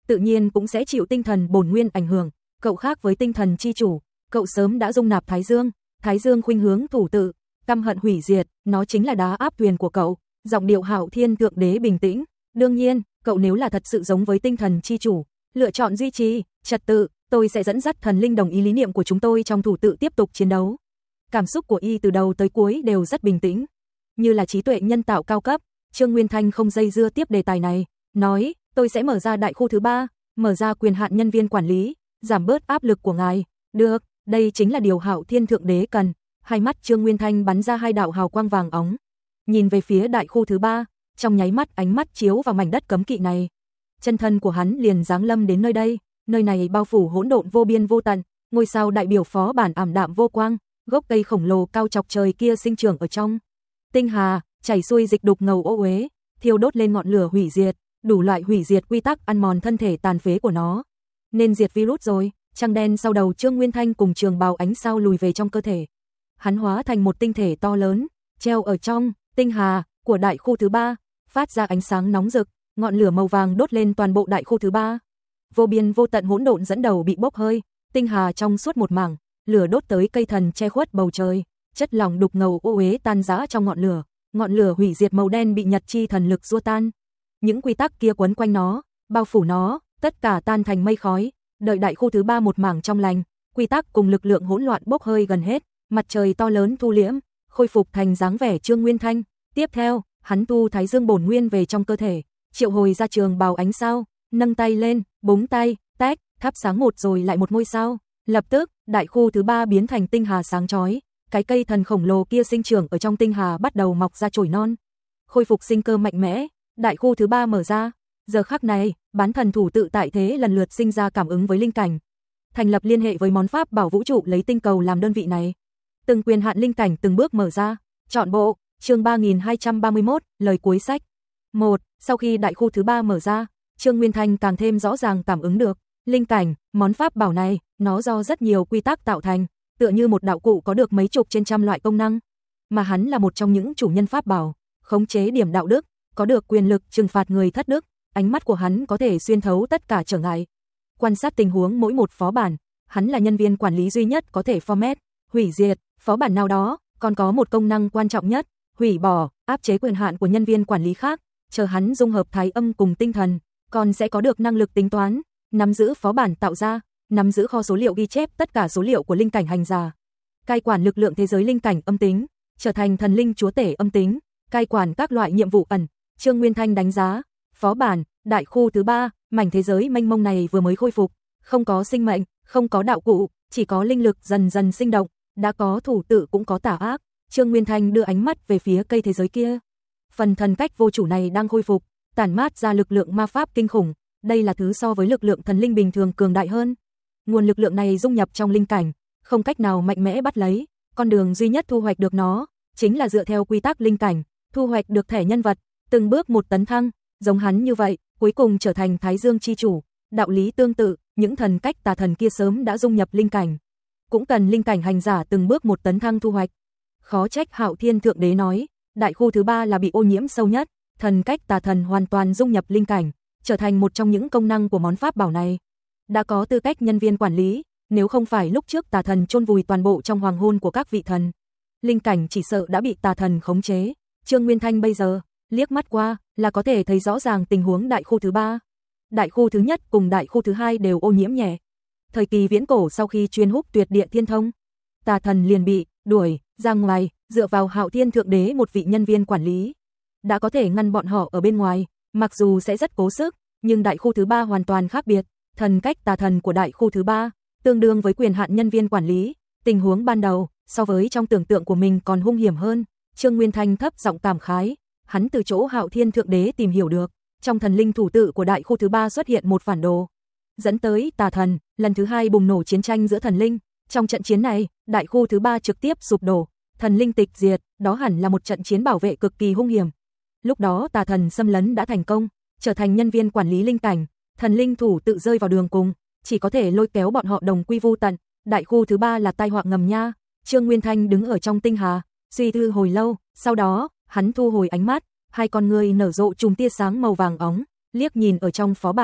tự nhiên cũng sẽ chịu tinh thần bổn nguyên ảnh hưởng, cậu khác với tinh thần chi chủ, cậu sớm đã dung nạp Thái Dương, Thái Dương khuynh hướng thủ tự, căm hận hủy diệt, nó chính là đá áp thuyền của cậu. Giọng điệu Hạo Thiên Thượng Đế bình tĩnh, đương nhiên, cậu nếu là thật sự giống với tinh thần chi chủ, lựa chọn duy trì trật tự, tôi sẽ dẫn dắt thần linh đồng ý lý niệm của chúng tôi trong thủ tự tiếp tục chiến đấu. Cảm xúc của y từ đầu tới cuối đều rất bình tĩnh, như là trí tuệ nhân tạo cao cấp. Trương Nguyên Thanh không dây dưa tiếp đề tài này, nói, tôi sẽ mở ra đại khu thứ ba, mở ra quyền hạn nhân viên quản lý, giảm bớt áp lực của ngài. Được, đây chính là điều Hạo Thiên Thượng Đế cần. Hai mắt Trương Nguyên Thanh bắn ra hai đạo hào quang vàng óng, nhìn về phía đại khu thứ ba, trong nháy mắt ánh mắt chiếu vào mảnh đất cấm kỵ này. Chân thân của hắn liền giáng lâm đến nơi đây, nơi này bao phủ hỗn độn vô biên vô tận, ngôi sao đại biểu phó bản ảm đạm vô quang, gốc cây khổng lồ cao chọc trời kia sinh trưởng ở trong tinh hà, chảy xuôi dịch đục ngầu ô uế, thiêu đốt lên ngọn lửa hủy diệt, đủ loại hủy diệt quy tắc ăn mòn thân thể tàn phế của nó. Nên diệt virus rồi. Trăng đen sau đầu Trương Nguyên Thanh cùng trường bào ánh sao lùi về trong cơ thể. Hắn hóa thành một tinh thể to lớn, treo ở trong tinh hà của đại khu thứ ba, phát ra ánh sáng nóng rực, ngọn lửa màu vàng đốt lên toàn bộ đại khu thứ ba. Vô biên vô tận hỗn độn dẫn đầu bị bốc hơi, tinh hà trong suốt một mảng, lửa đốt tới cây thần che khuất bầu trời, chất lỏng đục ngầu ô uế tan rã trong ngọn lửa, ngọn lửa hủy diệt màu đen bị nhật chi thần lực xua tan. Những quy tắc kia quấn quanh nó, bao phủ nó, tất cả tan thành mây khói. Đợi đại khu thứ ba một mảng trong lành, quy tắc cùng lực lượng hỗn loạn bốc hơi gần hết, mặt trời to lớn thu liễm, khôi phục thành dáng vẻ Trương Nguyên Thanh. Tiếp theo, hắn thu Thái Dương bổn nguyên về trong cơ thể, triệu hồi ra trường bào ánh sao, nâng tay lên, búng tay, tách, thắp sáng một rồi lại một ngôi sao. Lập tức, đại khu thứ ba biến thành tinh hà sáng chói, cái cây thần khổng lồ kia sinh trưởng ở trong tinh hà bắt đầu mọc ra chồi non, khôi phục sinh cơ mạnh mẽ. Đại khu thứ ba mở ra. Giờ khắc này, bán thần thủ tự tại thế lần lượt sinh ra cảm ứng với linh cảnh, thành lập liên hệ với món pháp bảo vũ trụ lấy tinh cầu làm đơn vị này. Từng quyền hạn linh cảnh từng bước mở ra. Chọn bộ, chương ba nghìn hai trăm ba mươi mốt, lời cuối sách. một. Sau khi đại khu thứ ba mở ra, Trương Nguyên Thanh càng thêm rõ ràng cảm ứng được linh cảnh, món pháp bảo này, nó do rất nhiều quy tắc tạo thành, tựa như một đạo cụ có được mấy chục trên trăm loại công năng, mà hắn là một trong những chủ nhân pháp bảo, khống chế điểm đạo đức, có được quyền lực trừng phạt người thất đức. Ánh mắt của hắn có thể xuyên thấu tất cả trở ngại, quan sát tình huống mỗi một phó bản. Hắn là nhân viên quản lý duy nhất có thể format, hủy diệt phó bản nào đó, còn có một công năng quan trọng nhất, hủy bỏ, áp chế quyền hạn của nhân viên quản lý khác. Chờ hắn dung hợp thái âm cùng tinh thần, còn sẽ có được năng lực tính toán, nắm giữ phó bản tạo ra, nắm giữ kho số liệu ghi chép tất cả số liệu của linh cảnh hành giả, cai quản lực lượng thế giới linh cảnh âm tính, trở thành thần linh chúa tể âm tính, cai quản các loại nhiệm vụ ẩn. Trương Nguyên Thanh đánh giá, phó bản, đại khu thứ ba, mảnh thế giới mênh mông này vừa mới khôi phục, không có sinh mệnh, không có đạo cụ, chỉ có linh lực dần dần sinh động, đã có thủ tự cũng có tà ác. Trương Nguyên Thanh đưa ánh mắt về phía cây thế giới kia. Phần thần cách vô chủ này đang khôi phục, tản mát ra lực lượng ma pháp kinh khủng, đây là thứ so với lực lượng thần linh bình thường cường đại hơn. Nguồn lực lượng này dung nhập trong linh cảnh, không cách nào mạnh mẽ bắt lấy, con đường duy nhất thu hoạch được nó, chính là dựa theo quy tắc linh cảnh, thu hoạch được thẻ nhân vật, từng bước một tấn thăng, giống hắn như vậy, cuối cùng trở thành Thái Dương chi chủ. Đạo lý tương tự, những thần cách tà thần kia sớm đã dung nhập linh cảnh, cũng cần linh cảnh hành giả từng bước một tấn thăng thu hoạch. Khó trách Hạo Thiên Thượng Đế nói, đại khu thứ ba là bị ô nhiễm sâu nhất, thần cách tà thần hoàn toàn dung nhập linh cảnh, trở thành một trong những công năng của món pháp bảo này. Đã có tư cách nhân viên quản lý, nếu không phải lúc trước tà thần chôn vùi toàn bộ trong hoàng hôn của các vị thần, linh cảnh chỉ sợ đã bị tà thần khống chế. Trương Nguyên Thanh bây giờ, liếc mắt qua, là có thể thấy rõ ràng tình huống đại khu thứ ba. Đại khu thứ nhất cùng đại khu thứ hai đều ô nhiễm nhẹ. Thời kỳ viễn cổ sau khi chuyên húc tuyệt địa thiên thông, tà thần liền bị đuổi ra ngoài, dựa vào Hạo Thiên Thượng Đế một vị nhân viên quản lý, đã có thể ngăn bọn họ ở bên ngoài, mặc dù sẽ rất cố sức, nhưng đại khu thứ ba hoàn toàn khác biệt. Thần cách tà thần của đại khu thứ ba, tương đương với quyền hạn nhân viên quản lý, tình huống ban đầu, so với trong tưởng tượng của mình còn hung hiểm hơn. Trương Nguyên Thanh thấp giọng cảm khái, hắn từ chỗ Hạo Thiên Thượng Đế tìm hiểu được, trong thần linh thủ tự của đại khu thứ ba xuất hiện một phản đồ, dẫn tới tà thần, lần thứ hai bùng nổ chiến tranh giữa thần linh. Trong trận chiến này, đại khu thứ ba trực tiếp sụp đổ, thần linh tịch diệt, đó hẳn là một trận chiến bảo vệ cực kỳ hung hiểm. Lúc đó tà thần xâm lấn đã thành công, trở thành nhân viên quản lý linh cảnh, thần linh thủ tự rơi vào đường cùng, chỉ có thể lôi kéo bọn họ đồng quy vu tận. Đại khu thứ ba là tai họa ngầm nha. Trương Nguyên Thanh đứng ở trong tinh hà, suy tư hồi lâu, sau đó, hắn thu hồi ánh mắt, hai con người nở rộ chùm tia sáng màu vàng óng, liếc nhìn ở trong phó bản,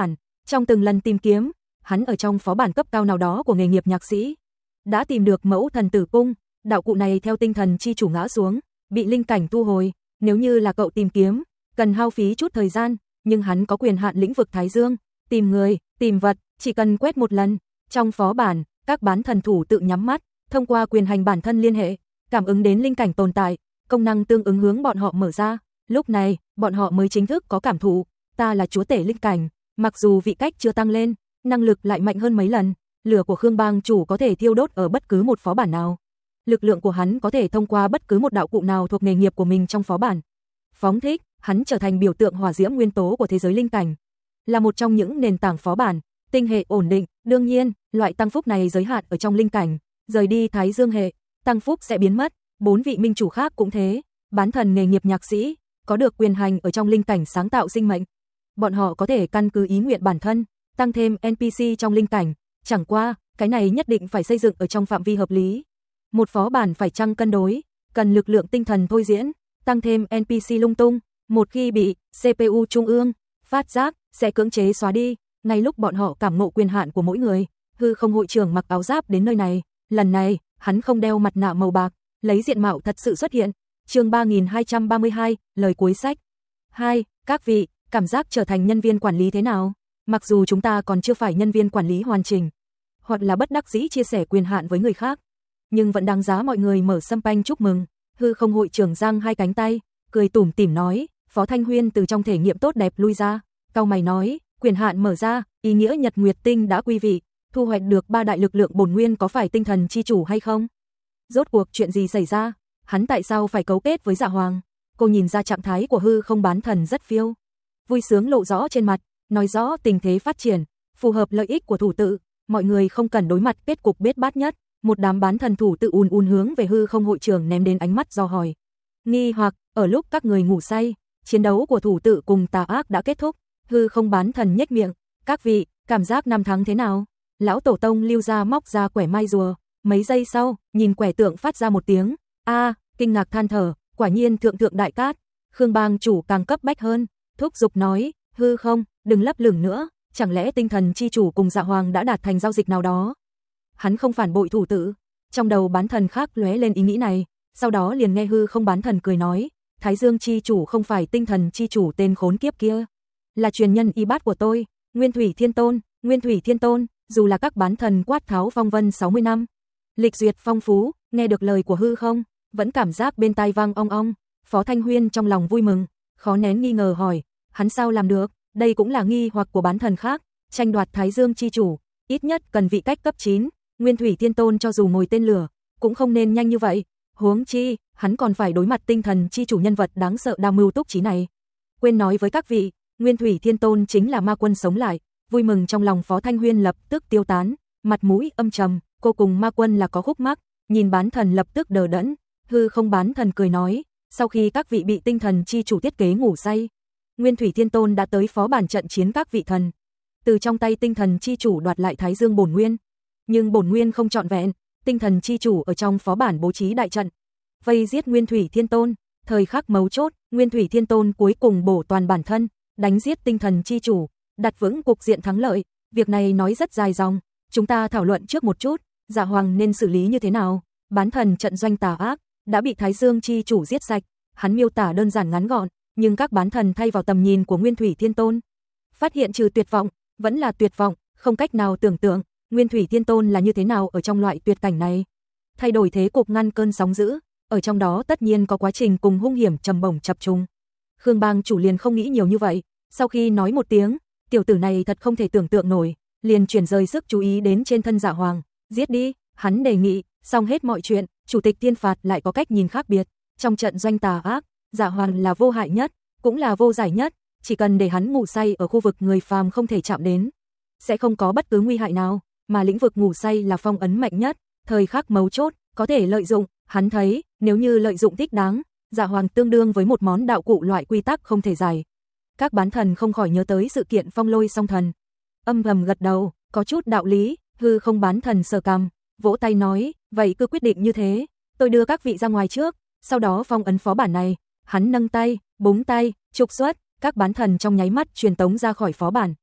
Trong từng lần tìm kiếm, hắn ở trong phó bản cấp cao nào đó của nghề nghiệp nhạc sĩ, đã tìm được mẫu thần tử cung, đạo cụ này theo tinh thần chi chủ ngã xuống, bị linh cảnh thu hồi, nếu như là cậu tìm kiếm, cần hao phí chút thời gian, nhưng hắn có quyền hạn lĩnh vực Thái Dương, tìm người, tìm vật, chỉ cần quét một lần. Trong phó bản, các bán thần thủ tự nhắm mắt, thông qua quyền hành bản thân liên hệ, cảm ứng đến linh cảnh tồn tại, công năng tương ứng hướng bọn họ mở ra, lúc này, bọn họ mới chính thức có cảm thụ, ta là chúa tể linh cảnh, mặc dù vị cách chưa tăng lên, năng lực lại mạnh hơn mấy lần, lửa của Khương Bang chủ có thể thiêu đốt ở bất cứ một phó bản nào. Lực lượng của hắn có thể thông qua bất cứ một đạo cụ nào thuộc nghề nghiệp của mình trong phó bản. Phóng thích, hắn trở thành biểu tượng hỏa diễm nguyên tố của thế giới linh cảnh, là một trong những nền tảng phó bản, tinh hệ ổn định, đương nhiên, loại tăng phúc này giới hạn ở trong linh cảnh, rời đi Thái Dương hệ, tăng phúc sẽ biến mất, bốn vị minh chủ khác cũng thế, bán thần nghề nghiệp nhạc sĩ, có được quyền hành ở trong linh cảnh sáng tạo sinh mệnh. Bọn họ có thể căn cứ ý nguyện bản thân, tăng thêm en pê xê trong linh cảnh, chẳng qua, cái này nhất định phải xây dựng ở trong phạm vi hợp lý. Một phó bản phải chăng cân đối, cần lực lượng tinh thần thôi diễn, tăng thêm en pê xê lung tung, một khi bị xê pê u trung ương phát giác, sẽ cưỡng chế xóa đi, ngay lúc bọn họ cảm ngộ quyền hạn của mỗi người. Hư Không hội trưởng mặc áo giáp đến nơi này, lần này, hắn không đeo mặt nạ màu bạc, lấy diện mạo thật sự xuất hiện. Chương ba nghìn hai trăm ba mươi hai, lời cuối sách. hai. Các vị, cảm giác trở thành nhân viên quản lý thế nào? Mặc dù chúng ta còn chưa phải nhân viên quản lý hoàn chỉnh, hoặc là bất đắc dĩ chia sẻ quyền hạn với người khác, nhưng vẫn đáng giá mọi người mở sâm panh chúc mừng. Hư Không hội trưởng giang hai cánh tay, cười tủm tỉm nói, Phó Thanh Huyên từ trong thể nghiệm tốt đẹp lui ra, cau mày nói, quyền hạn mở ra, ý nghĩa Nhật Nguyệt Tinh đã quy vị, thu hoạch được ba đại lực lượng bổn nguyên có phải tinh thần chi chủ hay không? Rốt cuộc chuyện gì xảy ra? Hắn tại sao phải cấu kết với Dạ Hoàng? Cô nhìn ra trạng thái của Hư Không bán thần rất phiêu, vui sướng lộ rõ trên mặt, nói rõ tình thế phát triển, phù hợp lợi ích của thủ tự, mọi người không cần đối mặt kết cục bết bát nhất. Một đám bán thần thủ tự ùn ùn hướng về Hư Không hội trưởng ném đến ánh mắt do hỏi. Nghi hoặc, ở lúc các người ngủ say, chiến đấu của thủ tự cùng tà ác đã kết thúc. Hư Không bán thần nhếch miệng, các vị, cảm giác năm tháng thế nào? Lão tổ tông lưu ra móc ra quẻ mai rùa, mấy giây sau, nhìn quẻ tượng phát ra một tiếng, a, kinh ngạc than thở, quả nhiên thượng thượng đại cát. Khương Bang chủ càng cấp bách hơn, thúc giục nói, Hư Không, đừng lấp lửng nữa, chẳng lẽ tinh thần chi chủ cùng Dạ Hoàng đã đạt thành giao dịch nào đó? Hắn không phản bội thủ tự. Trong đầu bán thần khác lóe lên ý nghĩ này, sau đó liền nghe Hư Không bán thần cười nói, Thái Dương chi chủ không phải tinh thần chi chủ tên khốn kiếp kia, là truyền nhân y bát của tôi, Nguyên Thủy Thiên Tôn. Nguyên Thủy Thiên Tôn, dù là các bán thần quát tháo phong vân sáu mươi năm, lịch duyệt phong phú, nghe được lời của Hư Không, vẫn cảm giác bên tai vang ong ong. Phó Thanh Huyên trong lòng vui mừng, khó nén nghi ngờ hỏi, hắn sao làm được? Đây cũng là nghi hoặc của bán thần khác, tranh đoạt Thái Dương chi chủ, ít nhất cần vị cách cấp chín. Nguyên Thủy Thiên Tôn cho dù ngồi tên lửa, cũng không nên nhanh như vậy, huống chi, hắn còn phải đối mặt tinh thần chi chủ nhân vật đáng sợ đa mưu túc trí này. Quên nói với các vị, Nguyên Thủy Thiên Tôn chính là ma quân sống lại, vui mừng trong lòng Phó Thanh Huyên lập tức tiêu tán, mặt mũi âm trầm, cô cùng ma quân là có khúc mắc, nhìn bán thần lập tức đờ đẫn. Hư Không bán thần cười nói, sau khi các vị bị tinh thần chi chủ thiết kế ngủ say, Nguyên Thủy Thiên Tôn đã tới phó bản trận chiến các vị thần, từ trong tay tinh thần chi chủ đoạt lại Thái Dương bổn nguyên. Nhưng bổn nguyên không trọn vẹn, tinh thần chi chủ ở trong phó bản bố trí đại trận, vây giết Nguyên Thủy Thiên Tôn. Thời khắc mấu chốt, Nguyên Thủy Thiên Tôn cuối cùng bổ toàn bản thân, đánh giết tinh thần chi chủ, đặt vững cục diện thắng lợi. Việc này nói rất dài dòng, chúng ta thảo luận trước một chút, Dạ Hoàng nên xử lý như thế nào? Bán thần trận doanh tà ác đã bị Thái Dương chi chủ giết sạch, hắn miêu tả đơn giản ngắn gọn, nhưng các bán thần thay vào tầm nhìn của Nguyên Thủy Thiên Tôn, phát hiện trừ tuyệt vọng, vẫn là tuyệt vọng, không cách nào tưởng tượng Nguyên Thủy Thiên Tôn là như thế nào ở trong loại tuyệt cảnh này. Thay đổi thế cục ngăn cơn sóng dữ, ở trong đó tất nhiên có quá trình cùng hung hiểm trầm bổng chập trùng. Khương Bang chủ liền không nghĩ nhiều như vậy, sau khi nói một tiếng, tiểu tử này thật không thể tưởng tượng nổi, liền chuyển rời sức chú ý đến trên thân Dạ Hoàng, giết đi, hắn đề nghị, xong hết mọi chuyện, chủ tịch thiên phạt lại có cách nhìn khác biệt, trong trận doanh tà ác, Dạ Hoàng là vô hại nhất, cũng là vô giải nhất, chỉ cần để hắn ngủ say ở khu vực người phàm không thể chạm đến, sẽ không có bất cứ nguy hại nào, mà lĩnh vực ngủ say là phong ấn mạnh nhất, thời khắc mấu chốt, có thể lợi dụng, hắn thấy, nếu như lợi dụng thích đáng, Dạ Hoàng tương đương với một món đạo cụ loại quy tắc không thể giải. Các bán thần không khỏi nhớ tới sự kiện phong lôi song thần, âm thầm gật đầu, có chút đạo lý. Hư Không bán thần sờ cằm, vỗ tay nói, vậy cứ quyết định như thế, tôi đưa các vị ra ngoài trước, sau đó phong ấn phó bản này. Hắn nâng tay, búng tay, trục xuất, các bán thần trong nháy mắt truyền tống ra khỏi phó bản.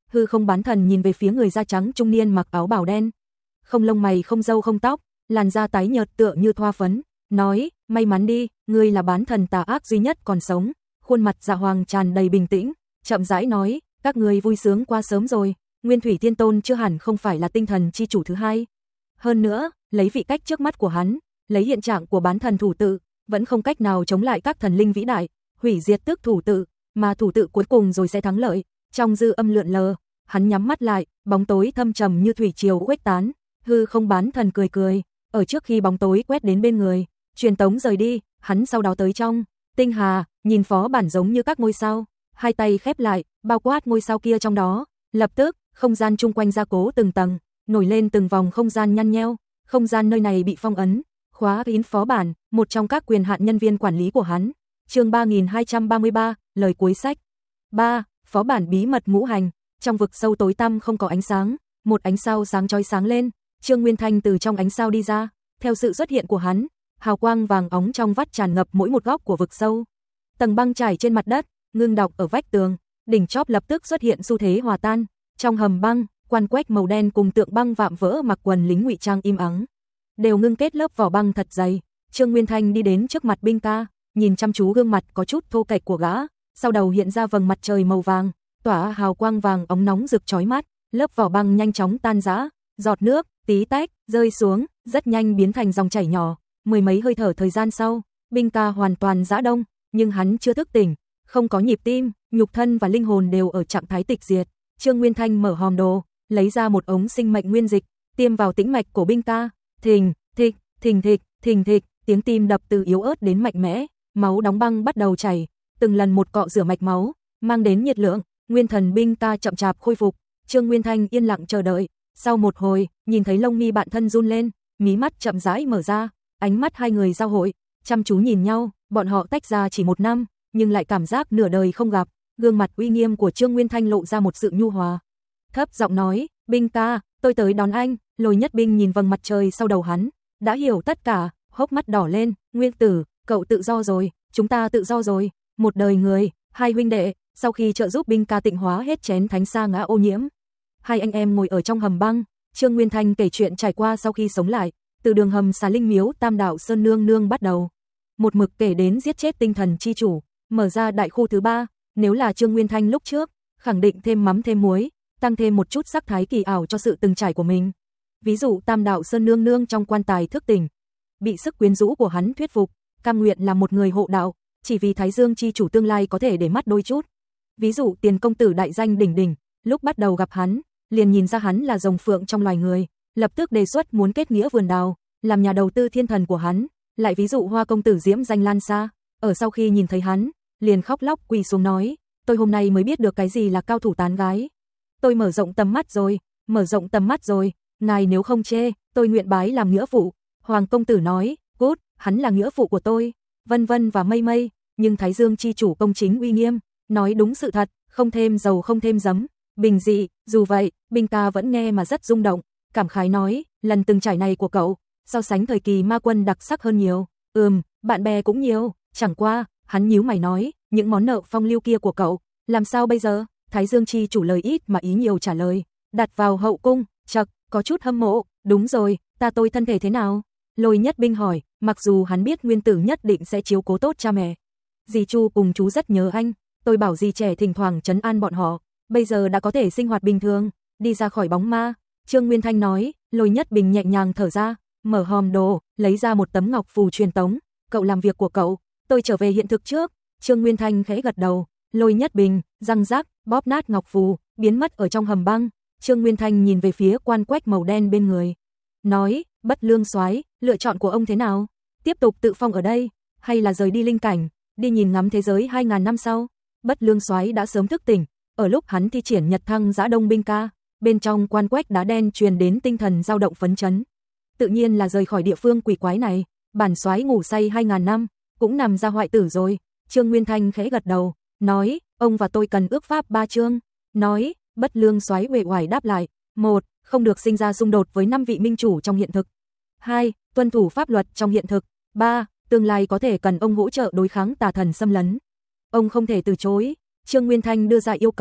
Hư không bán thần nhìn về phía người da trắng trung niên mặc áo bào đen. Không lông mày không râu không tóc, làn da tái nhợt tựa như thoa phấn, nói, may mắn đi, ngươi là bán thần tà ác duy nhất còn sống. Khuôn mặt Dạ Hoàng tràn đầy bình tĩnh, chậm rãi nói, các ngươi vui sướng quá sớm rồi, Nguyên Thủy Thiên Tôn chưa hẳn không phải là tinh thần chi chủ thứ hai. Hơn nữa, lấy vị cách trước mắt của hắn, lấy hiện trạng của bán thần thủ tự, vẫn không cách nào chống lại các thần linh vĩ đại, hủy diệt tức thủ tự, mà thủ tự cuối cùng rồi sẽ thắng lợi. Trong dư âm lượn lờ, hắn nhắm mắt lại, bóng tối thâm trầm như thủy triều khuếch tán. Hư không bán thần cười cười, ở trước khi bóng tối quét đến bên người, truyền tống rời đi, hắn sau đó tới trong tinh hà, nhìn phó bản giống như các ngôi sao, hai tay khép lại, bao quát ngôi sao kia trong đó, lập tức, không gian chung quanh gia cố từng tầng, nổi lên từng vòng không gian nhăn nheo, không gian nơi này bị phong ấn, khóa kín phó bản, một trong các quyền hạn nhân viên quản lý của hắn. Chương ba nghìn hai trăm ba mươi ba, lời cuối sách. ba. Phó bản bí mật ngũ hành, trong vực sâu tối tăm không có ánh sáng, một ánh sao sáng chói sáng lên, Trương Nguyên Thanh từ trong ánh sao đi ra, theo sự xuất hiện của hắn, hào quang vàng óng trong vắt tràn ngập mỗi một góc của vực sâu. Tầng băng trải trên mặt đất, ngưng đọng ở vách tường, đỉnh chóp lập tức xuất hiện xu thế hòa tan, trong hầm băng, quan quách màu đen cùng tượng băng vạm vỡ mặc quần lính ngụy trang im ắng, đều ngưng kết lớp vỏ băng thật dày. Trương Nguyên Thanh đi đến trước mặt binh ca, nhìn chăm chú gương mặt có chút thô kệch của gã, sau đầu hiện ra vầng mặt trời màu vàng, tỏa hào quang vàng óng nóng rực chói mắt, lớp vỏ băng nhanh chóng tan rã, giọt nước, tí tách, rơi xuống, rất nhanh biến thành dòng chảy nhỏ. Mười mấy hơi thở thời gian sau, binh ca hoàn toàn rã đông, nhưng hắn chưa thức tỉnh, không có nhịp tim, nhục thân và linh hồn đều ở trạng thái tịch diệt. Trương Nguyên Thanh mở hòm đồ, lấy ra một ống sinh mệnh nguyên dịch, tiêm vào tĩnh mạch của binh ca, thình, thịch, thình thịch, thình thịch, tiếng tim đập từ yếu ớt đến mạnh mẽ, máu đóng băng bắt đầu chảy, từng lần một cọ rửa mạch máu, mang đến nhiệt lượng, nguyên thần binh ca chậm chạp khôi phục. Trương Nguyên Thanh yên lặng chờ đợi, sau một hồi, nhìn thấy lông mi bạn thân run lên, mí mắt chậm rãi mở ra, ánh mắt hai người giao hội, chăm chú nhìn nhau, bọn họ tách ra chỉ một năm, nhưng lại cảm giác nửa đời không gặp. Gương mặt uy nghiêm của Trương Nguyên Thanh lộ ra một sự nhu hòa, thấp giọng nói, binh ca, tôi tới đón anh. Lôi Nhất Binh nhìn vầng mặt trời sau đầu hắn, đã hiểu tất cả, hốc mắt đỏ lên, Nguyên tử, cậu tự do rồi, chúng ta tự do rồi, một đời người, hai huynh đệ. Sau khi trợ giúp binh ca tịnh hóa hết chén thánh sa ngã ô nhiễm, hai anh em ngồi ở trong hầm băng, Trương Nguyên Thanh kể chuyện trải qua sau khi sống lại, từ đường hầm xà linh miếu Tam Đạo Sơn Nương Nương bắt đầu, một mực kể đến giết chết tinh thần chi chủ, mở ra đại khu thứ ba. Nếu là Trương Nguyên Thanh lúc trước, khẳng định thêm mắm thêm muối, tăng thêm một chút sắc thái kỳ ảo cho sự từng trải của mình. Ví dụ Tam Đạo Sơn Nương Nương trong quan tài thức tỉnh, bị sức quyến rũ của hắn thuyết phục, cam nguyện là một người hộ đạo, chỉ vì Thái Dương chi chủ tương lai có thể để mắt đôi chút. Ví dụ Tiền công tử đại danh đỉnh đỉnh, lúc bắt đầu gặp hắn, liền nhìn ra hắn là rồng phượng trong loài người, lập tức đề xuất muốn kết nghĩa vườn đào, làm nhà đầu tư thiên thần của hắn. Lại ví dụ Hoa công tử diễm danh lan xa, ở sau khi nhìn thấy hắn, liền khóc lóc quỳ xuống nói, tôi hôm nay mới biết được cái gì là cao thủ tán gái. Tôi mở rộng tầm mắt rồi, mở rộng tầm mắt rồi, ngài nếu không chê, tôi nguyện bái làm nghĩa phụ. Hoàng công tử nói, cút, hắn là nghĩa phụ của tôi, vân vân và mây mây, nhưng Thái Dương chi chủ công chính uy nghiêm, nói đúng sự thật, không thêm dầu không thêm giấm, bình dị. Dù vậy, binh ca vẫn nghe mà rất rung động, cảm khái nói, lần từng trải này của cậu, so sánh thời kỳ ma quân đặc sắc hơn nhiều. Ừm, bạn bè cũng nhiều, chẳng qua, hắn nhíu mày nói, những món nợ phong lưu kia của cậu, làm sao bây giờ? Thái Dương chi chủ lời ít mà ý nhiều trả lời, đặt vào hậu cung. Chậc, có chút hâm mộ. Đúng rồi, ta tôi thân thể thế nào? Lôi Nhất Binh hỏi, mặc dù hắn biết Nguyên tử nhất định sẽ chiếu cố tốt cha mẹ. Dì Chu cùng chú rất nhớ anh, tôi bảo dì trẻ thỉnh thoảng trấn an bọn họ, bây giờ đã có thể sinh hoạt bình thường, đi ra khỏi bóng ma. Trương Nguyên Thanh nói. Lôi Nhất Bình nhẹ nhàng thở ra, mở hòm đồ, lấy ra một tấm ngọc phù truyền tống, cậu làm việc của cậu, tôi trở về hiện thực trước. Trương Nguyên Thanh khẽ gật đầu. Lôi Nhất Bình răng rắc bóp nát ngọc phù, biến mất ở trong hầm băng. Trương Nguyên Thanh nhìn về phía quan quách màu đen bên người, nói, Bất Lương soái, lựa chọn của ông thế nào? Tiếp tục tự phong ở đây, hay là rời đi linh cảnh, đi nhìn ngắm thế giới hai ngàn năm sau? Bất Lương soái đã sớm thức tỉnh, ở lúc hắn thi triển Nhật Thăng Giã Đông binh ca, bên trong quan quách đá đen truyền đến tinh thần dao động phấn chấn. Tự nhiên là rời khỏi địa phương quỷ quái này, bản soái ngủ say hai ngàn năm, cũng nằm ra hoại tử rồi. Trương Nguyên Thanh khẽ gật đầu, nói, ông và tôi cần ước pháp ba chương. Nói, Bất Lương soái uể oải đáp lại, một, không được sinh ra xung đột với năm vị minh chủ trong hiện thực. Hai, tuân thủ pháp luật trong hiện thực. Ba, tương lai có thể cần ông hỗ trợ đối kháng tà thần xâm lấn. Ông không thể từ chối. Trương Nguyên Thanh đưa ra yêu cầu,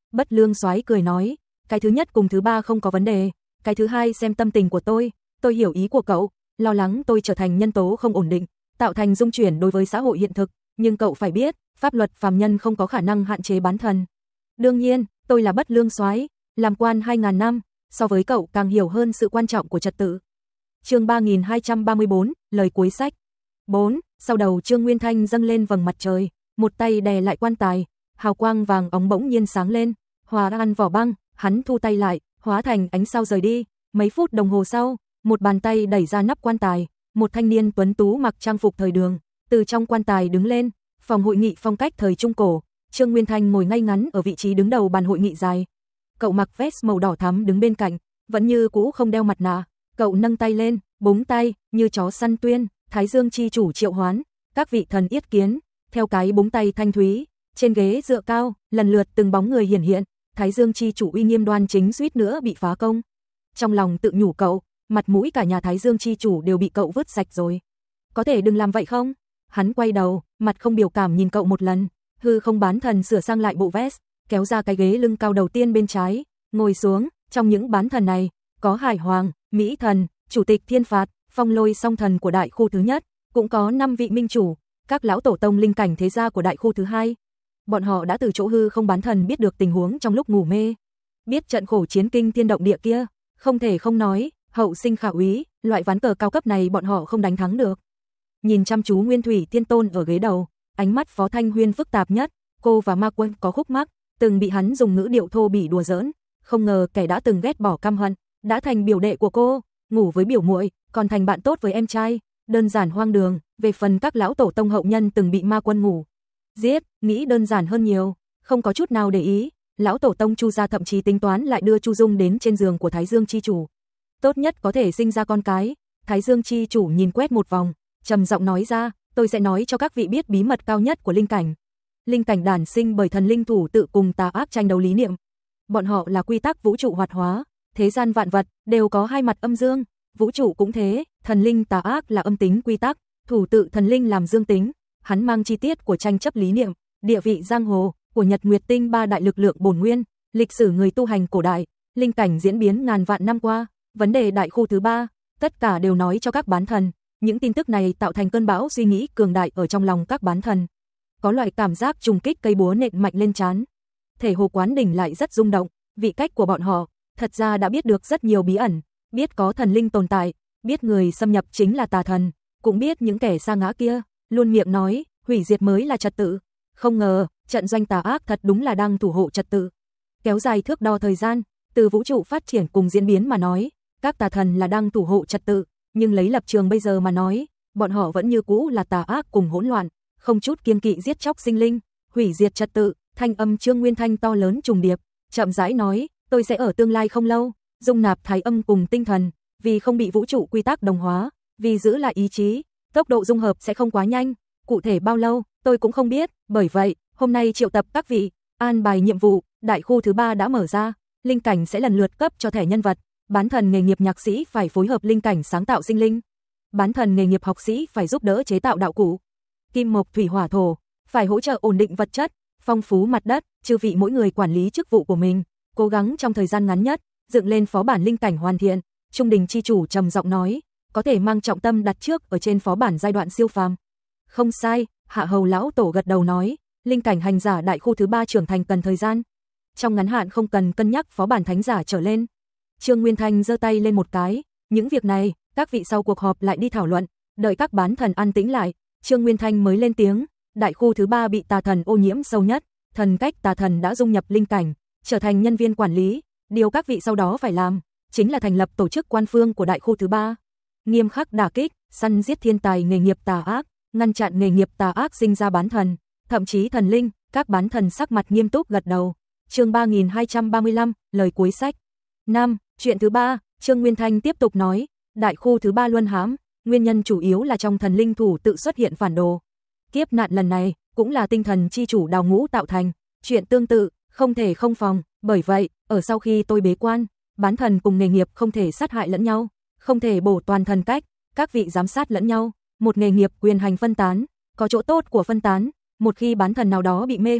Bất Lương Soái cười nói, cái thứ nhất cùng thứ ba không có vấn đề, cái thứ hai xem tâm tình của tôi, tôi hiểu ý của cậu, lo lắng tôi trở thành nhân tố không ổn định, tạo thành dung chuyển đối với xã hội hiện thực, nhưng cậu phải biết, pháp luật phàm nhân không có khả năng hạn chế bán thần. Đương nhiên, tôi là Bất Lương Soái, làm quan hai ngàn năm, so với cậu càng hiểu hơn sự quan trọng của trật tự. Chương ba nghìn hai trăm ba mươi bốn, lời cuối sách. bốn. Sau đầu Trương Nguyên Thanh dâng lên vầng mặt trời, một tay đè lại quan tài, hào quang vàng óng bỗng nhiên sáng lên, hòa ăn vỏ băng, hắn thu tay lại, hóa thành ánh sao rời đi. Mấy phút đồng hồ sau, một bàn tay đẩy ra nắp quan tài, một thanh niên tuấn tú mặc trang phục thời đường, từ trong quan tài đứng lên. Phòng hội nghị phong cách thời Trung Cổ, Trương Nguyên Thanh ngồi ngay ngắn ở vị trí đứng đầu bàn hội nghị dài. Cậu mặc vest màu đỏ thắm đứng bên cạnh, vẫn như cũ không đeo mặt nạ. Cậu nâng tay lên, búng tay, như chó săn tuyên, Thái Dương chi chủ triệu hoán, các vị thần yết kiến. Theo cái búng tay thanh thúy, trên ghế dựa cao, lần lượt từng bóng người hiển hiện, Thái Dương chi chủ uy nghiêm đoan chính suýt nữa bị phá công. Trong lòng tự nhủ cậu, mặt mũi cả nhà Thái Dương chi chủ đều bị cậu vứt sạch rồi. Có thể đừng làm vậy không? Hắn quay đầu, mặt không biểu cảm nhìn cậu một lần, hư không bán thần sửa sang lại bộ vest, kéo ra cái ghế lưng cao đầu tiên bên trái, ngồi xuống. Trong những bán thần này, có Hải Hoàng, Mỹ thần, Chủ tịch Thiên Phạt, Phong Lôi song thần của đại khu thứ nhất, cũng có năm vị minh chủ, các lão tổ tông linh cảnh thế gia của đại khu thứ hai. Bọn họ đã từ chỗ hư không bán thần biết được tình huống trong lúc ngủ mê, biết trận khổ chiến kinh thiên động địa kia, không thể không nói, hậu sinh khả úy, loại ván cờ cao cấp này bọn họ không đánh thắng được. Nhìn chăm chú Nguyên Thủy Thiên Tôn ở ghế đầu, ánh mắt Phó Thanh Huyên phức tạp nhất, cô và Ma Quân có khúc mắc, từng bị hắn dùng ngữ điệu thô bỉ đùa giỡn, không ngờ kẻ đã từng ghét bỏ căm hận, đã thành biểu đệ của cô, ngủ với biểu muội, còn thành bạn tốt với em trai, đơn giản hoang đường. Về phần các lão tổ tông hậu nhân từng bị Ma Quân ngủ giết, nghĩ đơn giản hơn nhiều, không có chút nào để ý. Lão tổ tông Chu gia thậm chí tính toán lại đưa Chu Dung đến trên giường của Thái Dương chi chủ, tốt nhất có thể sinh ra con cái. Thái Dương chi chủ nhìn quét một vòng, trầm giọng nói ra, tôi sẽ nói cho các vị biết bí mật cao nhất của linh cảnh. Linh cảnh đản sinh bởi thần linh thủ tự cùng tà ác tranh đấu lý niệm. Bọn họ là quy tắc vũ trụ hoạt hóa, thế gian vạn vật đều có hai mặt âm dương, vũ trụ cũng thế, thần linh tà ác là âm tính quy tắc, thủ tự thần linh làm dương tính. Hắn mang chi tiết của tranh chấp lý niệm, địa vị giang hồ, của Nhật Nguyệt Tinh ba đại lực lượng bổn nguyên, lịch sử người tu hành cổ đại, linh cảnh diễn biến ngàn vạn năm qua, vấn đề đại khu thứ ba, tất cả đều nói cho các bán thần. Những tin tức này tạo thành cơn bão suy nghĩ cường đại ở trong lòng các bán thần. Có loại cảm giác trùng kích cây búa nện mạnh lên trán. Thể Hồ Quán Đỉnh lại rất rung động, vị cách của bọn họ, thật ra đã biết được rất nhiều bí ẩn, biết có thần linh tồn tại, biết người xâm nhập chính là tà thần, cũng biết những kẻ sa ngã kia, luôn miệng nói, hủy diệt mới là trật tự. Không ngờ, trận doanh tà ác thật đúng là đang thủ hộ trật tự. Kéo dài thước đo thời gian, từ vũ trụ phát triển cùng diễn biến mà nói, các tà thần là đang thủ hộ trật tự, nhưng lấy lập trường bây giờ mà nói, bọn họ vẫn như cũ là tà ác cùng hỗn loạn, không chút kiêng kỵ giết chóc sinh linh, hủy diệt trật tự. Thanh âm Trương Nguyên Thanh to lớn trùng điệp, chậm rãi nói, tôi sẽ ở tương lai không lâu, dung nạp thái âm cùng tinh thần, vì không bị vũ trụ quy tắc đồng hóa, vì giữ lại ý chí, tốc độ dung hợp sẽ không quá nhanh, cụ thể bao lâu, tôi cũng không biết, bởi vậy, hôm nay triệu tập các vị, an bài nhiệm vụ, đại khu thứ ba đã mở ra, linh cảnh sẽ lần lượt cấp cho thẻ nhân vật, bán thần nghề nghiệp nhạc sĩ phải phối hợp linh cảnh sáng tạo sinh linh, bán thần nghề nghiệp học sĩ phải giúp đỡ chế tạo đạo cụ, kim mộc thủy hỏa thổ phải hỗ trợ ổn định vật chất, phong phú mặt đất. Chư vị mỗi người quản lý chức vụ của mình, cố gắng trong thời gian ngắn nhất dựng lên phó bản linh cảnh hoàn thiện. Trung Đình chi chủ trầm giọng nói, có thể mang trọng tâm đặt trước ở trên phó bản giai đoạn siêu phàm. Không sai, Hạ Hầu lão tổ gật đầu nói, linh cảnh hành giả đại khu thứ ba trưởng thành cần thời gian, trong ngắn hạn không cần cân nhắc phó bản thánh giả trở lên. Trương Nguyên Thanh giơ tay lên một cái, những việc này các vị sau cuộc họp lại đi thảo luận. Đợi các bán thần an tĩnh lại, Trương Nguyên Thanh mới lên tiếng, đại khu thứ ba bị tà thần ô nhiễm sâu nhất, thần cách tà thần đã dung nhập linh cảnh, trở thành nhân viên quản lý, điều các vị sau đó phải làm chính là thành lập tổ chức quan phương của đại khu thứ ba, nghiêm khắc đả kích, săn giết thiên tài nghề nghiệp tà ác, ngăn chặn nghề nghiệp tà ác sinh ra bán thần, thậm chí thần linh. Các bán thần sắc mặt nghiêm túc gật đầu. Chương ba nghìn hai trăm ba mươi lăm, lời cuối sách. năm. Chuyện thứ ba, Trương Nguyên Thanh tiếp tục nói, đại khu thứ ba luân hãm, nguyên nhân chủ yếu là trong thần linh thủ tự xuất hiện phản đồ. Kiếp nạn lần này cũng là tinh thần chi chủ đào ngũ tạo thành, chuyện tương tự không thể không phòng, bởi vậy, ở sau khi tôi bế quan, bán thần cùng nghề nghiệp không thể sát hại lẫn nhau, không thể bổ toàn thần cách, các vị giám sát lẫn nhau, một nghề nghiệp quyền hành phân tán, có chỗ tốt của phân tán, một khi bán thần nào đó bị mê hoặc,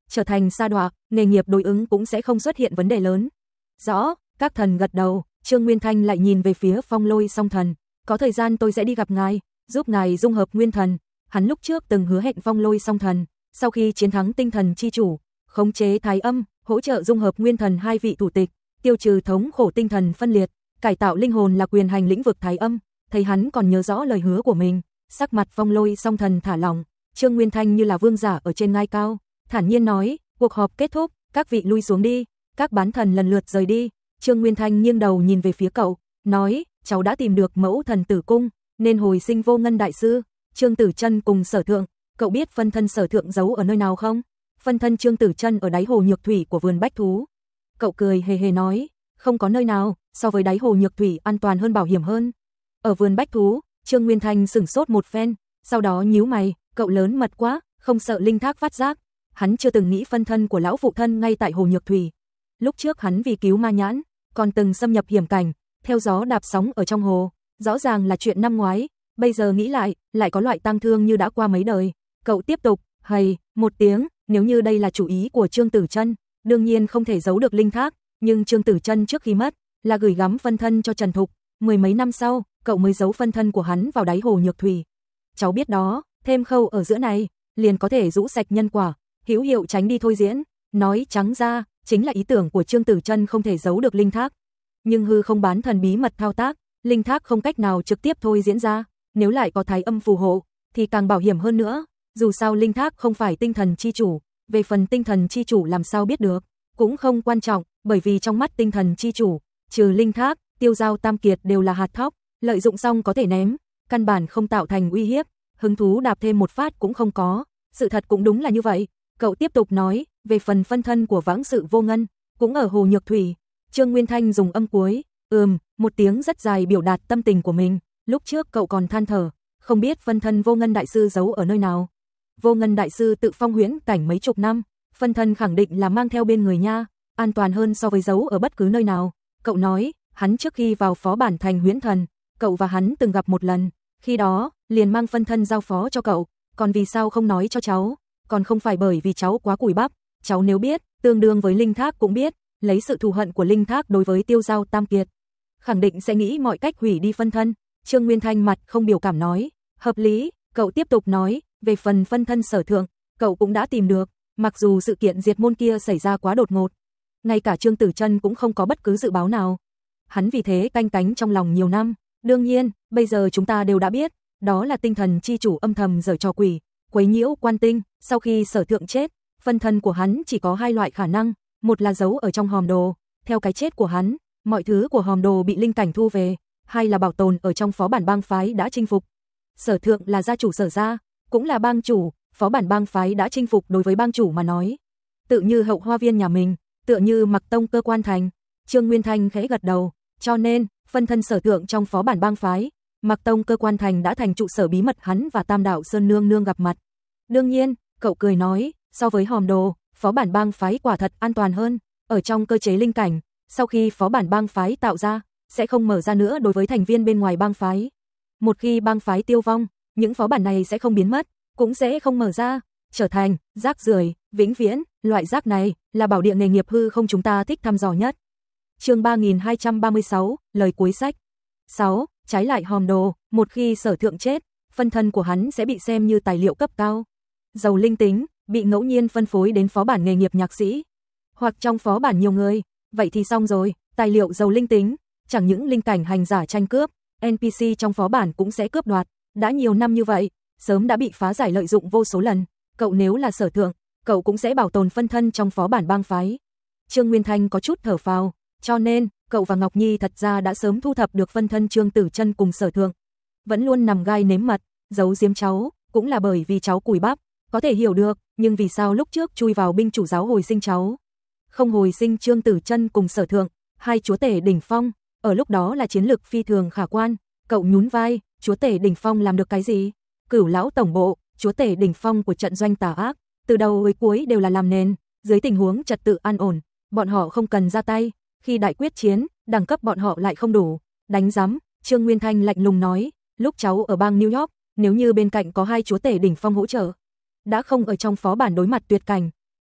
trở thành sa đọa, nghề nghiệp đối ứng cũng sẽ không xuất hiện vấn đề lớn. Rõ, các thần gật đầu, Trương Nguyên Thanh lại nhìn về phía Phong Lôi Song Thần, có thời gian tôi sẽ đi gặp ngài, giúp ngài dung hợp nguyên thần. Hắn lúc trước từng hứa hẹn Phong Lôi Song Thần, sau khi chiến thắng tinh thần chi chủ, khống chế thái âm, hỗ trợ dung hợp nguyên thần hai vị thủ tịch, tiêu trừ thống khổ tinh thần phân liệt, cải tạo linh hồn là quyền hành lĩnh vực thái âm. Thấy hắn còn nhớ rõ lời hứa của mình, sắc mặt Phong Lôi Song Thần thả lỏng, Trương Nguyên Thanh như là vương giả ở trên ngai cao, thản nhiên nói, cuộc họp kết thúc, các vị lui xuống đi. Các bán thần lần lượt rời đi. Trương Nguyên Thanh nghiêng đầu nhìn về phía cậu, nói, cháu đã tìm được mẫu thần tử cung, nên hồi sinh vô ngân đại sư. Trương Tử Chân cùng Sở Thượng, cậu biết phân thân Sở Thượng giấu ở nơi nào không? Phân thân Trương Tử Chân ở đáy hồ nhược thủy của vườn bách thú. Cậu cười hề hề nói, không có nơi nào, so với đáy hồ nhược thủy an toàn hơn bảo hiểm hơn. Ở vườn bách thú, Trương Nguyên Thanh sửng sốt một phen, sau đó nhíu mày, cậu lớn mật quá, không sợ linh thác phát giác. Hắn chưa từng nghĩ phân thân của lão phụ thân ngay tại hồ nhược thủy. Lúc trước hắn vì cứu ma nhãn, còn từng xâm nhập hiểm cảnh, theo gió đạp sóng ở trong hồ, rõ ràng là chuyện năm ngoái, bây giờ nghĩ lại, lại có loại tang thương như đã qua mấy đời. Cậu tiếp tục, hầy, một tiếng, nếu như đây là chủ ý của Trương Tử Chân, đương nhiên không thể giấu được linh thác, nhưng Trương Tử Chân trước khi mất, là gửi gắm phân thân cho Trần Thục, mười mấy năm sau, cậu mới giấu phân thân của hắn vào đáy hồ nhược thủy. Cháu biết đó, thêm khâu ở giữa này, liền có thể rũ sạch nhân quả, hữu hiệu tránh đi thôi diễn, nói trắng ra, chính là ý tưởng của Trương Tử Chân không thể giấu được linh thác. Nhưng hư không bán thần bí mật thao tác, linh thác không cách nào trực tiếp thôi diễn ra, nếu lại có thái âm phù hộ, thì càng bảo hiểm hơn nữa, dù sao linh thác không phải tinh thần chi chủ, về phần tinh thần chi chủ làm sao biết được, cũng không quan trọng, bởi vì trong mắt tinh thần chi chủ, trừ linh thác, Tiêu Giao Tam Kiệt đều là hạt thóc, lợi dụng xong có thể ném, căn bản không tạo thành uy hiếp, hứng thú đạp thêm một phát cũng không có, sự thật cũng đúng là như vậy. Cậu tiếp tục nói, về phần phân thân của vãng sự vô ngân, cũng ở hồ nhược thủy. Trương Nguyên Thanh dùng âm cuối, ừm, một tiếng rất dài biểu đạt tâm tình của mình, lúc trước cậu còn than thở, không biết phân thân vô ngân đại sư giấu ở nơi nào. Vô ngân đại sư tự phong huyễn cảnh mấy chục năm, phân thân khẳng định là mang theo bên người nha, an toàn hơn so với giấu ở bất cứ nơi nào. Cậu nói, hắn trước khi vào phó bản thành huyễn thần, cậu và hắn từng gặp một lần, khi đó, liền mang phân thân giao phó cho cậu, còn vì sao không nói cho cháu? Còn không phải bởi vì cháu quá cùi bắp, cháu nếu biết, tương đương với linh thác cũng biết, lấy sự thù hận của linh thác đối với Tiêu Giao Tam Kiệt, khẳng định sẽ nghĩ mọi cách hủy đi phân thân. Trương Nguyên Thanh mặt không biểu cảm nói, hợp lý. Cậu tiếp tục nói, về phần phân thân Sở Thượng, cậu cũng đã tìm được, mặc dù sự kiện diệt môn kia xảy ra quá đột ngột, ngay cả Trương Tử Chân cũng không có bất cứ dự báo nào. Hắn vì thế canh cánh trong lòng nhiều năm, đương nhiên, bây giờ chúng ta đều đã biết, đó là tinh thần chi chủ âm thầm giở trò quỷ, quấy nhiễu quan tinh. Sau khi Sở Thượng chết, phân thân của hắn chỉ có hai loại khả năng, một là giấu ở trong hòm đồ, theo cái chết của hắn, mọi thứ của hòm đồ bị linh cảnh thu về, hai là bảo tồn ở trong phó bản bang phái đã chinh phục. Sở Thượng là gia chủ Sở gia, cũng là bang chủ, phó bản bang phái đã chinh phục đối với bang chủ mà nói, tự như hậu hoa viên nhà mình, tựa như Mặc Tông cơ quan thành. Trương Nguyên Thanh khẽ gật đầu, cho nên, phân thân Sở Thượng trong phó bản bang phái, Mặc Tông cơ quan thành đã thành trụ sở bí mật hắn và Tam Đạo Sơn nương nương gặp mặt. Đương nhiên, cậu cười nói, so với hòm đồ, phó bản bang phái quả thật an toàn hơn, ở trong cơ chế linh cảnh, sau khi phó bản bang phái tạo ra, sẽ không mở ra nữa đối với thành viên bên ngoài bang phái. Một khi bang phái tiêu vong, những phó bản này sẽ không biến mất, cũng sẽ không mở ra, trở thành rác rưởi, vĩnh viễn. Loại rác này là bảo địa nghề nghiệp hư không chúng ta thích thăm dò nhất. Chương ba nghìn hai trăm ba mươi sáu, lời cuối sách. sáu. Trái lại hòm đồ, một khi Sở Thượng chết, phân thân của hắn sẽ bị xem như tài liệu cấp cao, giàu linh tính, bị ngẫu nhiên phân phối đến phó bản nghề nghiệp nhạc sĩ, hoặc trong phó bản nhiều người, vậy thì xong rồi, tài liệu giàu linh tính, chẳng những linh cảnh hành giả tranh cướp, en pê xê trong phó bản cũng sẽ cướp đoạt, đã nhiều năm như vậy, sớm đã bị phá giải lợi dụng vô số lần. Cậu nếu là Sở Thượng, cậu cũng sẽ bảo tồn phân thân trong phó bản bang phái. Trương Nguyên Thanh có chút thở phào, cho nên, cậu và Ngọc Nhi thật ra đã sớm thu thập được phân thân Trương Tử Chân cùng Sở Thượng. Vẫn luôn nằm gai nếm mật, giấu giếm cháu, cũng là bởi vì cháu cùi bắp, có thể hiểu được, nhưng vì sao lúc trước chui vào binh chủ giáo hồi sinh cháu, không hồi sinh Trương Tử Chân cùng Sở Thượng, hai chúa tể đỉnh phong, ở lúc đó là chiến lược phi thường khả quan. Cậu nhún vai, chúa tể đỉnh phong làm được cái gì? Cửu lão tổng bộ, chúa tể đỉnh phong của trận doanh tà ác, từ đầu tới cuối đều là làm nền, dưới tình huống trật tự an ổn, bọn họ không cần ra tay, khi đại quyết chiến, đẳng cấp bọn họ lại không đủ. Đánh rắm, Trương Nguyên Thanh lạnh lùng nói, lúc cháu ở bang New York, nếu như bên cạnh có hai chúa tể đỉnh phong hỗ trợ, đã không ở trong phó bản đối mặt tuyệt cảnh,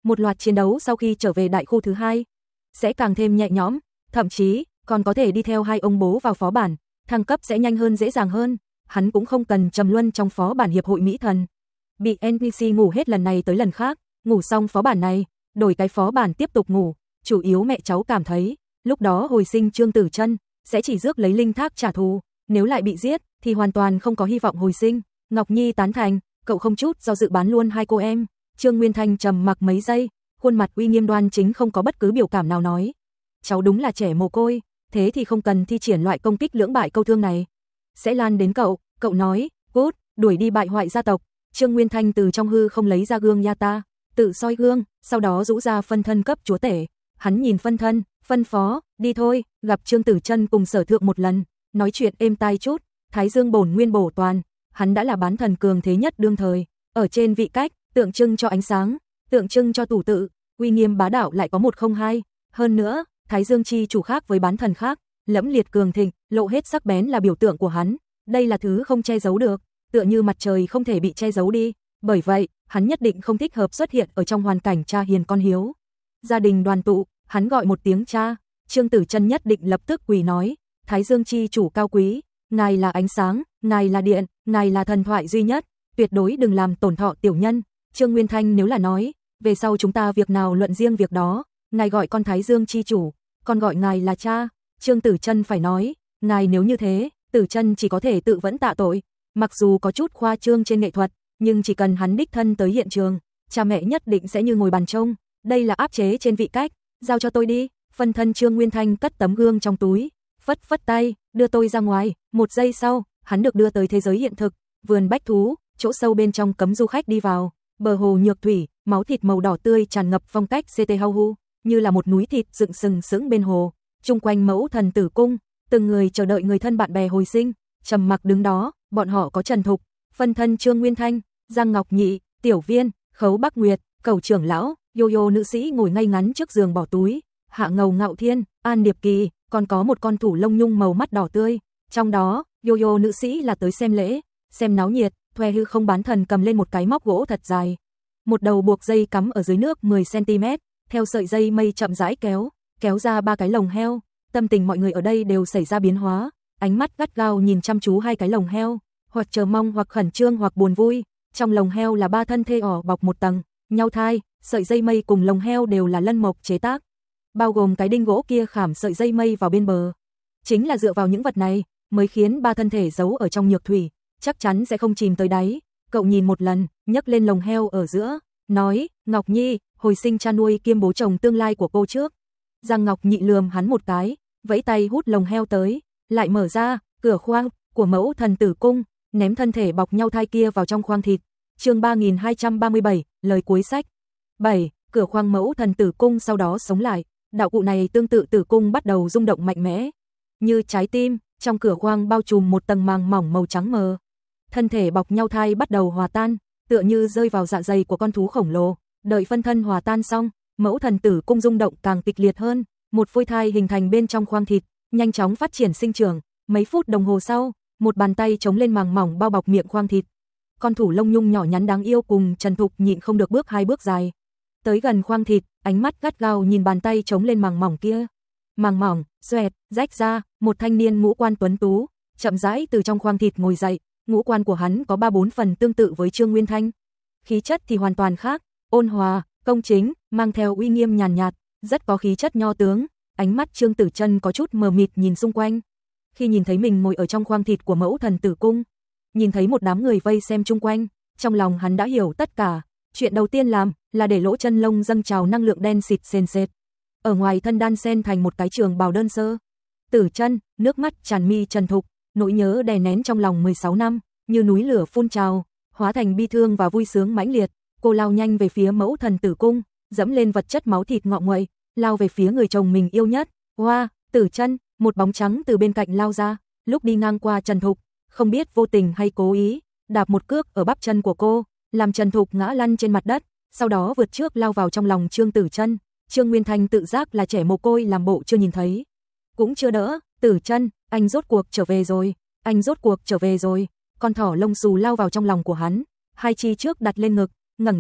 một loạt chiến đấu sau khi trở về đại khu thứ hai sẽ càng thêm nhẹ nhõm, thậm chí còn có thể đi theo hai ông bố vào phó bản, thăng cấp sẽ nhanh hơn dễ dàng hơn, hắn cũng không cần trầm luân trong phó bản hiệp hội mỹ thần. Bị en pê xê ngủ hết lần này tới lần khác, ngủ xong phó bản này, đổi cái phó bản tiếp tục ngủ, chủ yếu mẹ cháu cảm thấy, lúc đó hồi sinh Trương Tử Chân sẽ chỉ rước lấy linh thác trả thù, nếu lại bị giết thì hoàn toàn không có hy vọng hồi sinh. Ngọc Nhi tán thành, cậu không chút do dự bán luôn hai cô em. Trương Nguyên Thanh trầm mặc mấy giây, khuôn mặt uy nghiêm đoan chính không có bất cứ biểu cảm nào nói, cháu đúng là trẻ mồ côi, thế thì không cần thi triển loại công kích lưỡng bại câu thương này, sẽ lan đến cậu. Cậu nói, cút, đuổi đi bại hoại gia tộc. Trương Nguyên Thanh từ trong hư không lấy ra gương Yata, tự soi gương, sau đó rũ ra phân thân cấp chúa tể. Hắn nhìn phân thân, phân phó, đi thôi, gặp Trương Tử Chân cùng Sở Thượng một lần, nói chuyện êm tai chút, Thái Dương bổn nguyên bổ toàn, hắn đã là bán thần cường thế nhất đương thời, ở trên vị cách, tượng trưng cho ánh sáng, tượng trưng cho tủ tự, uy nghiêm bá đạo lại có một không hai, hơn nữa, Thái Dương chi chủ khác với bán thần khác, lẫm liệt cường thịnh, lộ hết sắc bén là biểu tượng của hắn, đây là thứ không che giấu được, tựa như mặt trời không thể bị che giấu đi, bởi vậy, hắn nhất định không thích hợp xuất hiện ở trong hoàn cảnh cha hiền con hiếu. Gia đình đoàn tụ, hắn gọi một tiếng cha, Trương Tử Chân nhất định lập tức quỳ nói, Thái Dương chi chủ cao quý, ngài là ánh sáng, ngài là điện, ngài là thần thoại duy nhất, tuyệt đối đừng làm tổn thọ tiểu nhân. Trương Nguyên Thanh nếu là nói, về sau chúng ta việc nào luận riêng việc đó, ngài gọi con Thái Dương chi chủ, con gọi ngài là cha. Trương Tử Chân phải nói, ngài nếu như thế, Tử Chân chỉ có thể tự vẫn tạ tội, mặc dù có chút khoa trương trên nghệ thuật, nhưng chỉ cần hắn đích thân tới hiện trường, cha mẹ nhất định sẽ như ngồi bàn trông, đây là áp chế trên vị cách, giao cho tôi đi. Phân thân Trương Nguyên Thanh cất tấm gương trong túi, phất phất tay, đưa tôi ra ngoài. Một giây sau, hắn được đưa tới thế giới hiện thực, vườn bách thú, chỗ sâu bên trong cấm du khách đi vào, bờ hồ nhược thủy, máu thịt màu đỏ tươi tràn ngập phong cách xê tê Hau Hu, như là một núi thịt dựng sừng sững bên hồ, chung quanh mẫu thần tử cung, từng người chờ đợi người thân bạn bè hồi sinh, trầm mặc đứng đó, bọn họ có Trần Thục, phân thân Trương Nguyên Thanh, Giang Ngọc Nhị, Tiểu Viên, Khấu Bắc Nguyệt, Cẩu trưởng lão, Yo-yo nữ sĩ ngồi ngay ngắn trước giường bỏ túi, Hạ Ngầu Ngạo Thiên, An Điệp Kỳ, còn có một con thủ lông nhung màu mắt đỏ tươi, trong đó, Yo-yo nữ sĩ là tới xem lễ, xem náo nhiệt, Thuê hư không bán thần cầm lên một cái móc gỗ thật dài, một đầu buộc dây cắm ở dưới nước mười xăng ti mét, theo sợi dây mây chậm rãi kéo, kéo ra ba cái lồng heo, tâm tình mọi người ở đây đều xảy ra biến hóa, ánh mắt gắt gao nhìn chăm chú hai cái lồng heo, hoặc chờ mong hoặc khẩn trương hoặc buồn vui. Trong lồng heo là ba thân thê ỏ bọc một tầng, nhau thai, sợi dây mây cùng lồng heo đều là lân mộc chế tác, bao gồm cái đinh gỗ kia khảm sợi dây mây vào bên bờ. Chính là dựa vào những vật này mới khiến ba thân thể giấu ở trong nhược thủy, chắc chắn sẽ không chìm tới đáy. Cậu nhìn một lần, nhấc lên lồng heo ở giữa, nói, Ngọc Nhi, hồi sinh cha nuôi kiêm bố chồng tương lai của cô trước. Giang Ngọc Nhị lườm hắn một cái, vẫy tay hút lồng heo tới, lại mở ra, cửa khoang của mẫu thần tử cung, ném thân thể bọc nhau thai kia vào trong khoang thịt. Chương ba nghìn hai trăm ba mươi bảy, lời cuối sách. bảy. Cửa khoang mẫu thần tử cung sau đó sống lại, đạo cụ này tương tự tử cung bắt đầu rung động mạnh mẽ, như trái tim, trong cửa khoang bao trùm một tầng màng mỏng màu trắng mờ. Thân thể bọc nhau thai bắt đầu hòa tan, tựa như rơi vào dạ dày của con thú khổng lồ, đợi phân thân hòa tan xong, mẫu thần tử cung rung động càng kịch liệt hơn, một phôi thai hình thành bên trong khoang thịt, nhanh chóng phát triển sinh trưởng, mấy phút đồng hồ sau, một bàn tay chống lên màng mỏng bao bọc miệng khoang thịt. Con thủ lông nhung nhỏ nhắn đáng yêu cùng Trần Thục nhịn không được bước hai bước dài, tới gần khoang thịt, ánh mắt gắt gao nhìn bàn tay chống lên màng mỏng kia. Màng mỏng, xoẹt, rách ra, một thanh niên ngũ quan tuấn tú, chậm rãi từ trong khoang thịt ngồi dậy, ngũ quan của hắn có ba bốn phần tương tự với Trương Nguyên Thanh. Khí chất thì hoàn toàn khác, ôn hòa, công chính, mang theo uy nghiêm nhàn nhạt, rất có khí chất nho tướng. Ánh mắt Trương Tử Chân có chút mờ mịt nhìn xung quanh. Khi nhìn thấy mình ngồi ở trong khoang thịt của mẫu thần tử cung, nhìn thấy một đám người vây xem chung quanh, trong lòng hắn đã hiểu tất cả. Chuyện đầu tiên làm là để lỗ chân lông dâng trào năng lượng đen xịt sền sệt. Ở ngoài thân đan sen thành một cái trường bào đơn sơ. Tử Chân, nước mắt tràn mi Trần Thục, nỗi nhớ đè nén trong lòng mười sáu năm, như núi lửa phun trào, hóa thành bi thương và vui sướng mãnh liệt. Cô lao nhanh về phía mẫu thần tử cung, dẫm lên vật chất máu thịt ngọ nguậy, lao về phía người chồng mình yêu nhất. Hoa, Tử Chân, một bóng trắng từ bên cạnh lao ra, lúc đi ngang qua Trần Thục, không biết vô tình hay cố ý, đạp một cước ở bắp chân của cô, làm Trần Thục ngã lăn trên mặt đất, sau đó vượt trước lao vào trong lòng Trương Tử Chân. Trương Nguyên Thanh tự giác là trẻ mồ côi làm bộ chưa nhìn thấy, cũng chưa đỡ. Tử Chân, anh rốt cuộc trở về rồi, anh rốt cuộc trở về rồi. Con thỏ lông xù lao vào trong lòng của hắn, hai chi trước đặt lên ngực, ngẩng đầu,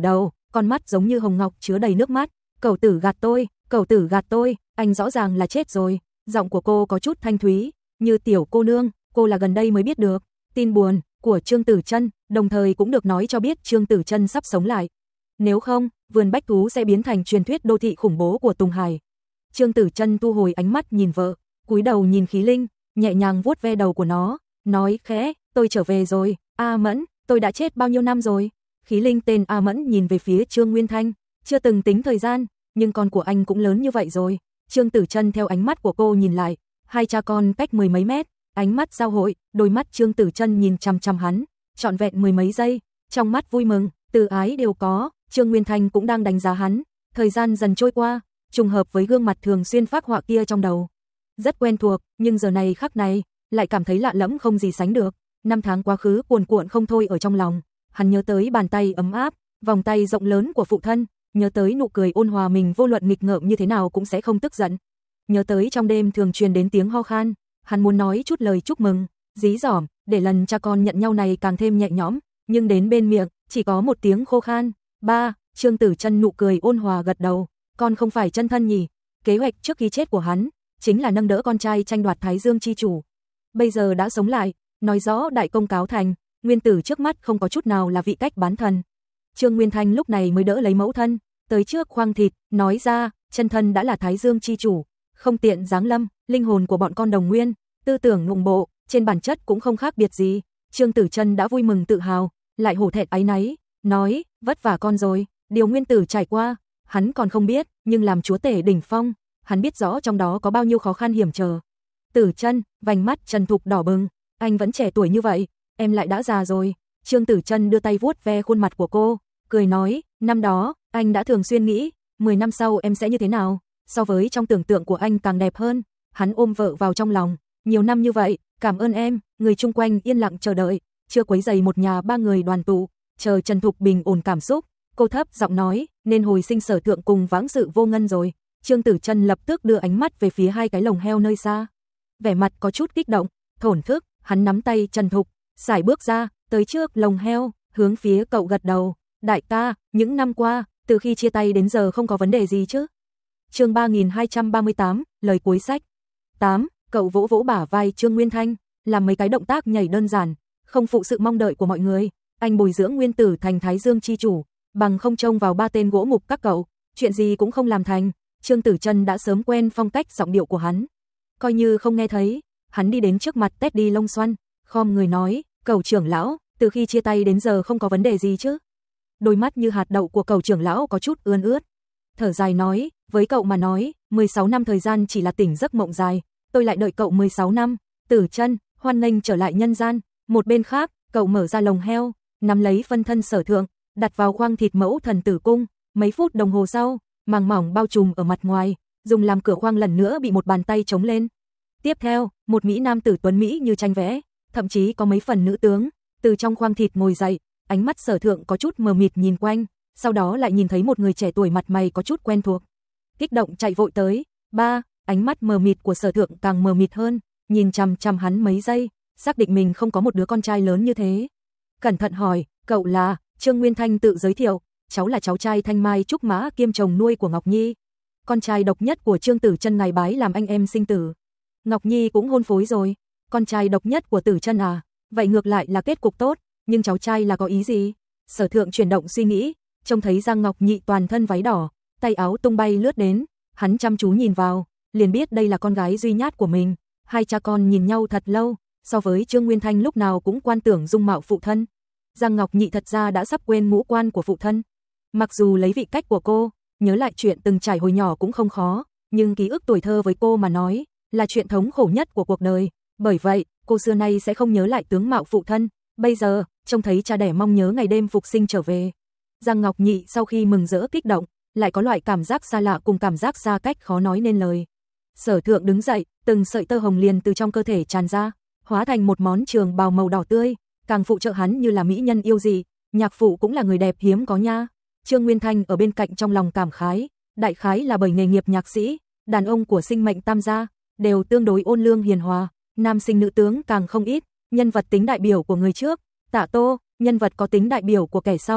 con mắt giống như hồng ngọc chứa đầy nước mắt. Cậu tử gạt tôi, cậu tử gạt tôi, anh rõ ràng là chết rồi. Giọng của cô có chút thanh thúy, như tiểu cô nương, cô là gần đây mới biết được. Tin buồn của Trương Tử Chân, đồng thời cũng được nói cho biết Trương Tử Chân sắp sống lại. Nếu không, vườn bách thú sẽ biến thành truyền thuyết đô thị khủng bố của Tùng Hải. Trương Tử Chân thu hồi ánh mắt nhìn vợ, cúi đầu nhìn Khí Linh, nhẹ nhàng vuốt ve đầu của nó, nói khẽ, tôi trở về rồi, A Mẫn, tôi đã chết bao nhiêu năm rồi. Khí Linh tên A Mẫn nhìn về phía Trương Nguyên Thanh, chưa từng tính thời gian, nhưng con của anh cũng lớn như vậy rồi. Trương Tử Chân theo ánh mắt của cô nhìn lại, hai cha con cách mười mấy mét, ánh mắt giao hội, đôi mắt Trương Tử Chân nhìn chằm chằm hắn, trọn vẹn mười mấy giây, trong mắt vui mừng, từ ái đều có. Trương Nguyên Thanh cũng đang đánh giá hắn, thời gian dần trôi qua, trùng hợp với gương mặt thường xuyên phác họa kia trong đầu. Rất quen thuộc, nhưng giờ này khắc này, lại cảm thấy lạ lẫm không gì sánh được. Năm tháng quá khứ cuồn cuộn không thôi ở trong lòng, hắn nhớ tới bàn tay ấm áp, vòng tay rộng lớn của phụ thân, nhớ tới nụ cười ôn hòa mình vô luận nghịch ngợm như thế nào cũng sẽ không tức giận. Nhớ tới trong đêm thường truyền đến tiếng ho khan, hắn muốn nói chút lời chúc mừng, dí dỏm, để lần cha con nhận nhau này càng thêm nhẹ nhõm, nhưng đến bên miệng, chỉ có một tiếng khô khan. Ba, Trương Tử Chân nụ cười ôn hòa gật đầu, con không phải chân thân nhỉ? Kế hoạch trước khi chết của hắn, chính là nâng đỡ con trai tranh đoạt Thái Dương chi chủ. Bây giờ đã sống lại, nói rõ đại công cáo thành, nguyên tử trước mắt không có chút nào là vị cách bán thần. Trương Nguyên Thanh lúc này mới đỡ lấy mẫu thân, tới trước khoang thịt, nói ra, chân thân đã là Thái Dương chi chủ, không tiện giáng lâm, linh hồn của bọn con đồng nguyên, tư tưởng ngụng bộ, trên bản chất cũng không khác biệt gì. Trương Tử Chân đã vui mừng tự hào, lại hổ thẹn áy náy, nói, vất vả con rồi, điều nguyên tử trải qua, hắn còn không biết, nhưng làm chúa tể đỉnh phong, hắn biết rõ trong đó có bao nhiêu khó khăn hiểm trở. Tử Chân, vành mắt Trần Thục đỏ bừng, anh vẫn trẻ tuổi như vậy, em lại đã già rồi. Trương Tử Chân đưa tay vuốt ve khuôn mặt của cô, cười nói, năm đó, anh đã thường xuyên nghĩ, mười năm sau em sẽ như thế nào, so với trong tưởng tượng của anh càng đẹp hơn. Hắn ôm vợ vào trong lòng, nhiều năm như vậy, cảm ơn em. Người chung quanh yên lặng chờ đợi, chưa quấy rầy một nhà ba người đoàn tụ, chờ Trần Thục bình ổn cảm xúc, cô thấp giọng nói, nên hồi sinh sở thượng cùng vãng sự vô ngân rồi. Trương Tử Chân lập tức đưa ánh mắt về phía hai cái lồng heo nơi xa, vẻ mặt có chút kích động, thổn thức. Hắn nắm tay Trần Thục, sải bước ra, tới trước lồng heo, hướng phía cậu gật đầu, đại ca, những năm qua, từ khi chia tay đến giờ không có vấn đề gì chứ? Chương ba nghìn hai trăm ba mươi tám, lời cuối sách. tám, cậu vỗ vỗ bả vai Trương Nguyên Thanh, làm mấy cái động tác nhảy đơn giản, không phụ sự mong đợi của mọi người. Anh bồi dưỡng nguyên tử thành Thái Dương chi chủ, bằng không trông vào ba tên gỗ mục các cậu, chuyện gì cũng không làm thành. Trương Tử Chân đã sớm quen phong cách giọng điệu của hắn, coi như không nghe thấy. Hắn đi đến trước mặt Teddy Long Xuân, khom người nói, cậu trưởng lão, từ khi chia tay đến giờ không có vấn đề gì chứ? Đôi mắt như hạt đậu của cậu trưởng lão có chút ươn ướt, thở dài nói, với cậu mà nói, mười sáu năm thời gian chỉ là tỉnh giấc mộng dài, tôi lại đợi cậu mười sáu năm. Tử Chân, hoan nghênh trở lại nhân gian. Một bên khác, cậu mở ra lồng heo, nắm lấy phân thân sở thượng, đặt vào khoang thịt mẫu thần tử cung. Mấy phút đồng hồ sau, màng mỏng bao trùm ở mặt ngoài, dùng làm cửa khoang lần nữa bị một bàn tay chống lên. Tiếp theo, một mỹ nam tử tuấn mỹ như tranh vẽ, thậm chí có mấy phần nữ tướng, từ trong khoang thịt ngồi dậy, ánh mắt sở thượng có chút mờ mịt nhìn quanh, sau đó lại nhìn thấy một người trẻ tuổi mặt mày có chút quen thuộc. Kích động chạy vội tới, ba, ánh mắt mờ mịt của sở thượng càng mờ mịt hơn, nhìn chằm chằm hắn mấy giây, xác định mình không có một đứa con trai lớn như thế. Cẩn thận hỏi, cậu là? Trương Nguyên Thanh tự giới thiệu, cháu là cháu trai Thanh Mai Trúc Mã kiêm chồng nuôi của Ngọc Nhi, con trai độc nhất của Trương Tử Chân ngài bái làm anh em sinh tử. Ngọc Nhi cũng hôn phối rồi, con trai độc nhất của Tử Chân à? Vậy ngược lại là kết cục tốt, nhưng cháu trai là có ý gì? Sở thượng chuyển động suy nghĩ, trông thấy Giang Ngọc Nhị toàn thân váy đỏ, tay áo tung bay lướt đến, hắn chăm chú nhìn vào, liền biết đây là con gái duy nhất của mình. Hai cha con nhìn nhau thật lâu, so với Trương Nguyên Thanh lúc nào cũng quan tưởng dung mạo phụ thân, Giang Ngọc Nhị thật ra đã sắp quên ngũ quan của phụ thân. Mặc dù lấy vị cách của cô, nhớ lại chuyện từng trải hồi nhỏ cũng không khó, nhưng ký ức tuổi thơ với cô mà nói, là chuyện thống khổ nhất của cuộc đời. Bởi vậy, cô xưa nay sẽ không nhớ lại tướng mạo phụ thân. Bây giờ, trông thấy cha đẻ mong nhớ ngày đêm phục sinh trở về, Giang Ngọc Nhị sau khi mừng rỡ kích động, lại có loại cảm giác xa lạ cùng cảm giác xa cách khó nói nên lời. Sở thượng đứng dậy, từng sợi tơ hồng liền từ trong cơ thể tràn ra, hóa thành một món trường bào màu đỏ tươi, càng phụ trợ hắn như là mỹ nhân yêu dị, nhạc phụ cũng là người đẹp hiếm có nha. Trương Nguyên Thanh ở bên cạnh trong lòng cảm khái, đại khái là bởi nghề nghiệp nhạc sĩ, đàn ông của sinh mệnh tam gia đều tương đối ôn lương hiền hòa, nam sinh nữ tướng càng không ít, nhân vật tính đại biểu của người trước, Tạ Tô, nhân vật có tính đại biểu của kẻ sau,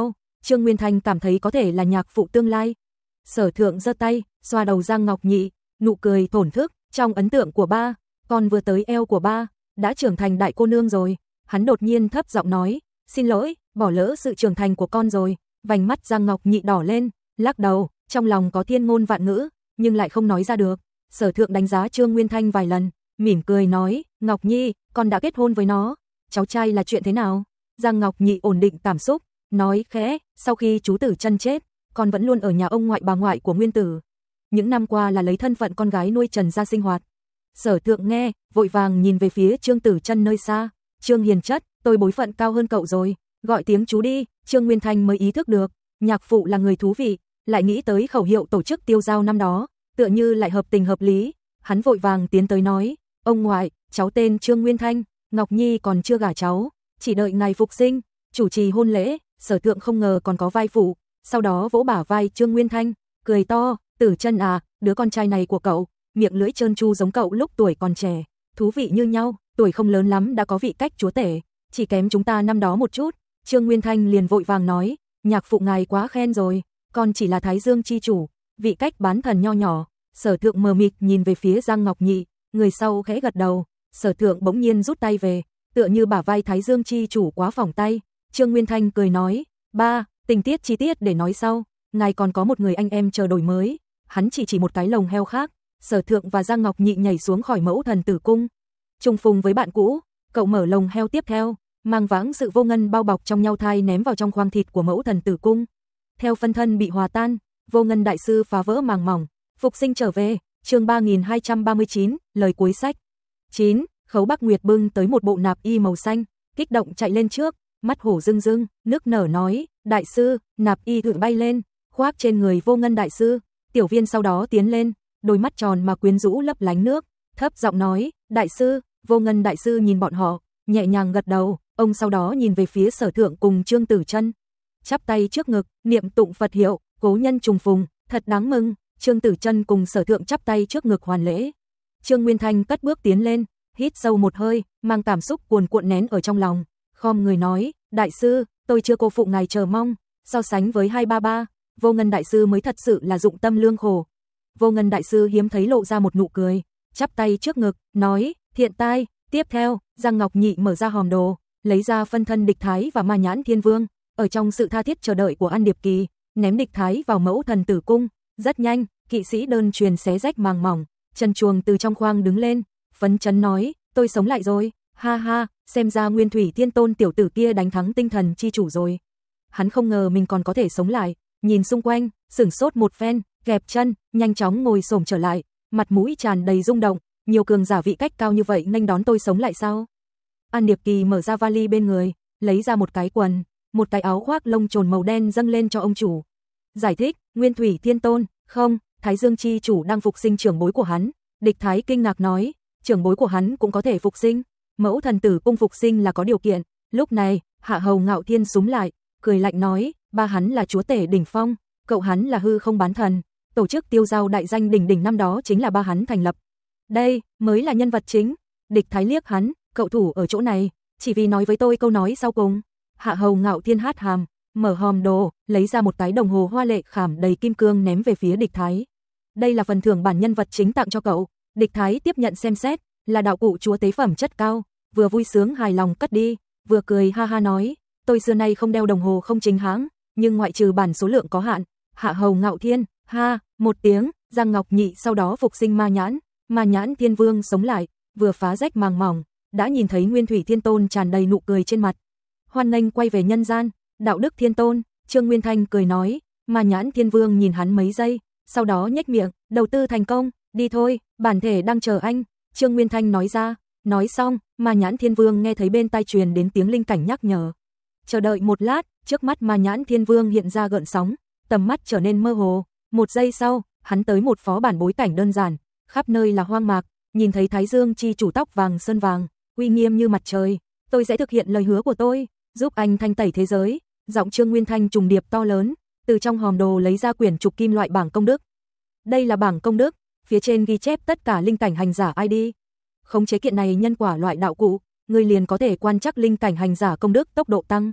Trương Nguyên Thanh cảm thấy có thể là nhạc phụ tương lai. Sở Thượng giơ tay, xoa đầu Giang Ngọc Nhị, nụ cười thổn thức, trong ấn tượng của ba, con vừa tới eo của ba, đã trưởng thành đại cô nương rồi. Hắn đột nhiên thấp giọng nói, xin lỗi, bỏ lỡ sự trưởng thành của con rồi. Vành mắt Giang Ngọc Nhị đỏ lên, lắc đầu, trong lòng có thiên ngôn vạn ngữ, nhưng lại không nói ra được. Sở Thượng đánh giá Trương Nguyên Thanh vài lần, mỉm cười nói, Ngọc Nhi, con đã kết hôn với nó, cháu trai là chuyện thế nào? Giang Ngọc Nhị ổn định cảm xúc, nói khẽ, sau khi chú Tử Chân chết, con vẫn luôn ở nhà ông ngoại bà ngoại của Nguyên Tử. Những năm qua là lấy thân phận con gái nuôi Trần ra sinh hoạt. Sở Thượng nghe, vội vàng nhìn về phía Trương Tử Chân nơi xa, Trương Hiền chất, tôi bối phận cao hơn cậu rồi, gọi tiếng chú đi. Trương Nguyên Thanh mới ý thức được, nhạc phụ là người thú vị, lại nghĩ tới khẩu hiệu tổ chức tiêu giao năm đó, tựa như lại hợp tình hợp lý. Hắn vội vàng tiến tới nói, ông ngoại, cháu tên Trương Nguyên Thanh, Ngọc Nhi còn chưa gả cháu, chỉ đợi ngài phục sinh, chủ trì hôn lễ. Sở Thượng không ngờ còn có vai phụ, sau đó vỗ bả vai Trương Nguyên Thanh, cười to, Tử Chân à, đứa con trai này của cậu, miệng lưỡi trơn tru giống cậu lúc tuổi còn trẻ, thú vị như nhau, tuổi không lớn lắm đã có vị cách chúa tể, chỉ kém chúng ta năm đó một chút. Trương Nguyên Thanh liền vội vàng nói, nhạc phụ ngài quá khen rồi, con chỉ là Thái Dương chi chủ, vị cách bán thần nho nhỏ. Sở Thượng mờ mịt nhìn về phía Giang Ngọc Nhị, người sau khẽ gật đầu. Sở Thượng bỗng nhiên rút tay về, tựa như bả vai Thái Dương chi chủ quá phỏng tay. Trương Nguyên Thanh cười nói, ba, tình tiết chi tiết để nói sau, ngài còn có một người anh em chờ đổi mới. Hắn chỉ chỉ một cái lồng heo khác. Sở Thượng và Giang Ngọc Nhị nhảy xuống khỏi mẫu thần tử cung, trùng phùng với bạn cũ. Cậu mở lồng heo tiếp theo, mang vãng sự vô ngân bao bọc trong nhau thai ném vào trong khoang thịt của mẫu thần tử cung. Theo phân thân bị hòa tan, vô ngân đại sư phá vỡ màng mỏng, phục sinh trở về. Chương ba nghìn hai trăm ba mươi chín, lời cuối sách. chín. Khấu Bắc Nguyệt bưng tới một bộ nạp y màu xanh, kích động chạy lên trước, mắt hổ rưng rưng, nước nở nói, đại sư. Nạp y thượng bay lên, khoác trên người vô ngân đại sư. Tiểu Viên sau đó tiến lên, đôi mắt tròn mà quyến rũ lấp lánh nước, thấp giọng nói, đại sư. Vô ngân đại sư nhìn bọn họ, nhẹ nhàng gật đầu. Ông sau đó nhìn về phía Sở Thượng cùng Trương Tử Chân, chắp tay trước ngực, niệm tụng Phật hiệu, cố nhân trùng phùng, thật đáng mừng. Trương Tử Chân cùng Sở Thượng chắp tay trước ngực hoàn lễ. Trương Nguyên Thanh cất bước tiến lên, hít sâu một hơi, mang cảm xúc cuồn cuộn nén ở trong lòng, khom người nói, đại sư, tôi chưa cô phụ ngài chờ mong. So sánh với hai ba ba, Vô Ngân đại sư mới thật sự là dụng tâm lương khổ. Vô Ngân đại sư hiếm thấy lộ ra một nụ cười, chắp tay trước ngực, nói, thiện tai. Tiếp theo, Giang Ngọc Nhị mở ra hòm đồ, lấy ra phân thân Địch Thái và Ma Nhãn Thiên Vương, ở trong sự tha thiết chờ đợi của An Điệp Kỳ, ném Địch Thái vào mẫu thần tử cung. Rất nhanh, kỵ sĩ đơn truyền xé rách màng mỏng, Trần Chuồng từ trong khoang đứng lên, phấn chấn nói, tôi sống lại rồi, ha ha, xem ra Nguyên Thủy Thiên Tôn tiểu tử kia đánh thắng tinh thần chi chủ rồi. Hắn không ngờ mình còn có thể sống lại, nhìn xung quanh, sửng sốt một phen, gẹp chân, nhanh chóng ngồi xổm trở lại, mặt mũi tràn đầy rung động, nhiều cường giả vị cách cao như vậy nghênh đón tôi sống lại sao? An Điệp Kỳ mở ra vali bên người, lấy ra một cái quần, một cái áo khoác lông trồn màu đen dâng lên cho ông chủ. Giải thích, Nguyên Thủy Thiên Tôn, không, Thái Dương chi chủ đang phục sinh trưởng bối của hắn. Địch Thái kinh ngạc nói, trưởng bối của hắn cũng có thể phục sinh? Mẫu thần tử cung phục sinh là có điều kiện. Lúc này, Hạ Hầu Ngạo Thiên súm lại, cười lạnh nói, ba hắn là chúa tể đỉnh phong, cậu hắn là hư không bán thần, tổ chức tiêu giao đại danh đỉnh đỉnh năm đó chính là ba hắn thành lập. Đây mới là nhân vật chính. Địch Thái liếc hắn, cậu thủ ở chỗ này, chỉ vì nói với tôi câu nói sau cùng. Hạ Hầu Ngạo Thiên hát hàm, mở hòm đồ, lấy ra một cái đồng hồ hoa lệ khảm đầy kim cương ném về phía Địch Thái. Đây là phần thưởng bản nhân vật chính tặng cho cậu. Địch Thái tiếp nhận xem xét, là đạo cụ chúa tế phẩm chất cao, vừa vui sướng hài lòng cất đi, vừa cười ha ha nói, tôi xưa nay không đeo đồng hồ không chính hãng, nhưng ngoại trừ bản số lượng có hạn. Hạ Hầu Ngạo Thiên, ha, một tiếng. Giang Ngọc Nhị sau đó phục sinh Ma Nhãn, Ma Nhãn Thiên Vương sống lại, vừa phá rách màng mỏng, đã nhìn thấy Nguyên Thủy Thiên Tôn tràn đầy nụ cười trên mặt. Hoan nghênh quay về nhân gian, Đạo Đức Thiên Tôn. Trương Nguyên Thanh cười nói. Ma Nhãn Thiên Vương nhìn hắn mấy giây, sau đó nhếch miệng, đầu tư thành công, đi thôi, bản thể đang chờ anh. Trương Nguyên Thanh nói ra. Nói xong, Ma Nhãn Thiên Vương nghe thấy bên tai truyền đến tiếng linh cảnh nhắc nhở. Chờ đợi một lát, trước mắt Ma Nhãn Thiên Vương hiện ra gợn sóng, tầm mắt trở nên mơ hồ. Một giây sau, hắn tới một phó bản bối cảnh đơn giản, khắp nơi là hoang mạc, nhìn thấy Thái Dương chi chủ tóc vàng sơn vàng, uy nghiêm như mặt trời. Tôi sẽ thực hiện lời hứa của tôi, giúp anh thanh tẩy thế giới. Giọng Trương Nguyên Thanh trùng điệp to lớn, từ trong hòm đồ lấy ra quyển trục kim loại bảng công đức. Đây là bảng công đức, phía trên ghi chép tất cả linh cảnh hành giả i đê. Khống chế kiện này nhân quả loại đạo cụ, người liền có thể quan trắc linh cảnh hành giả công đức tốc độ tăng.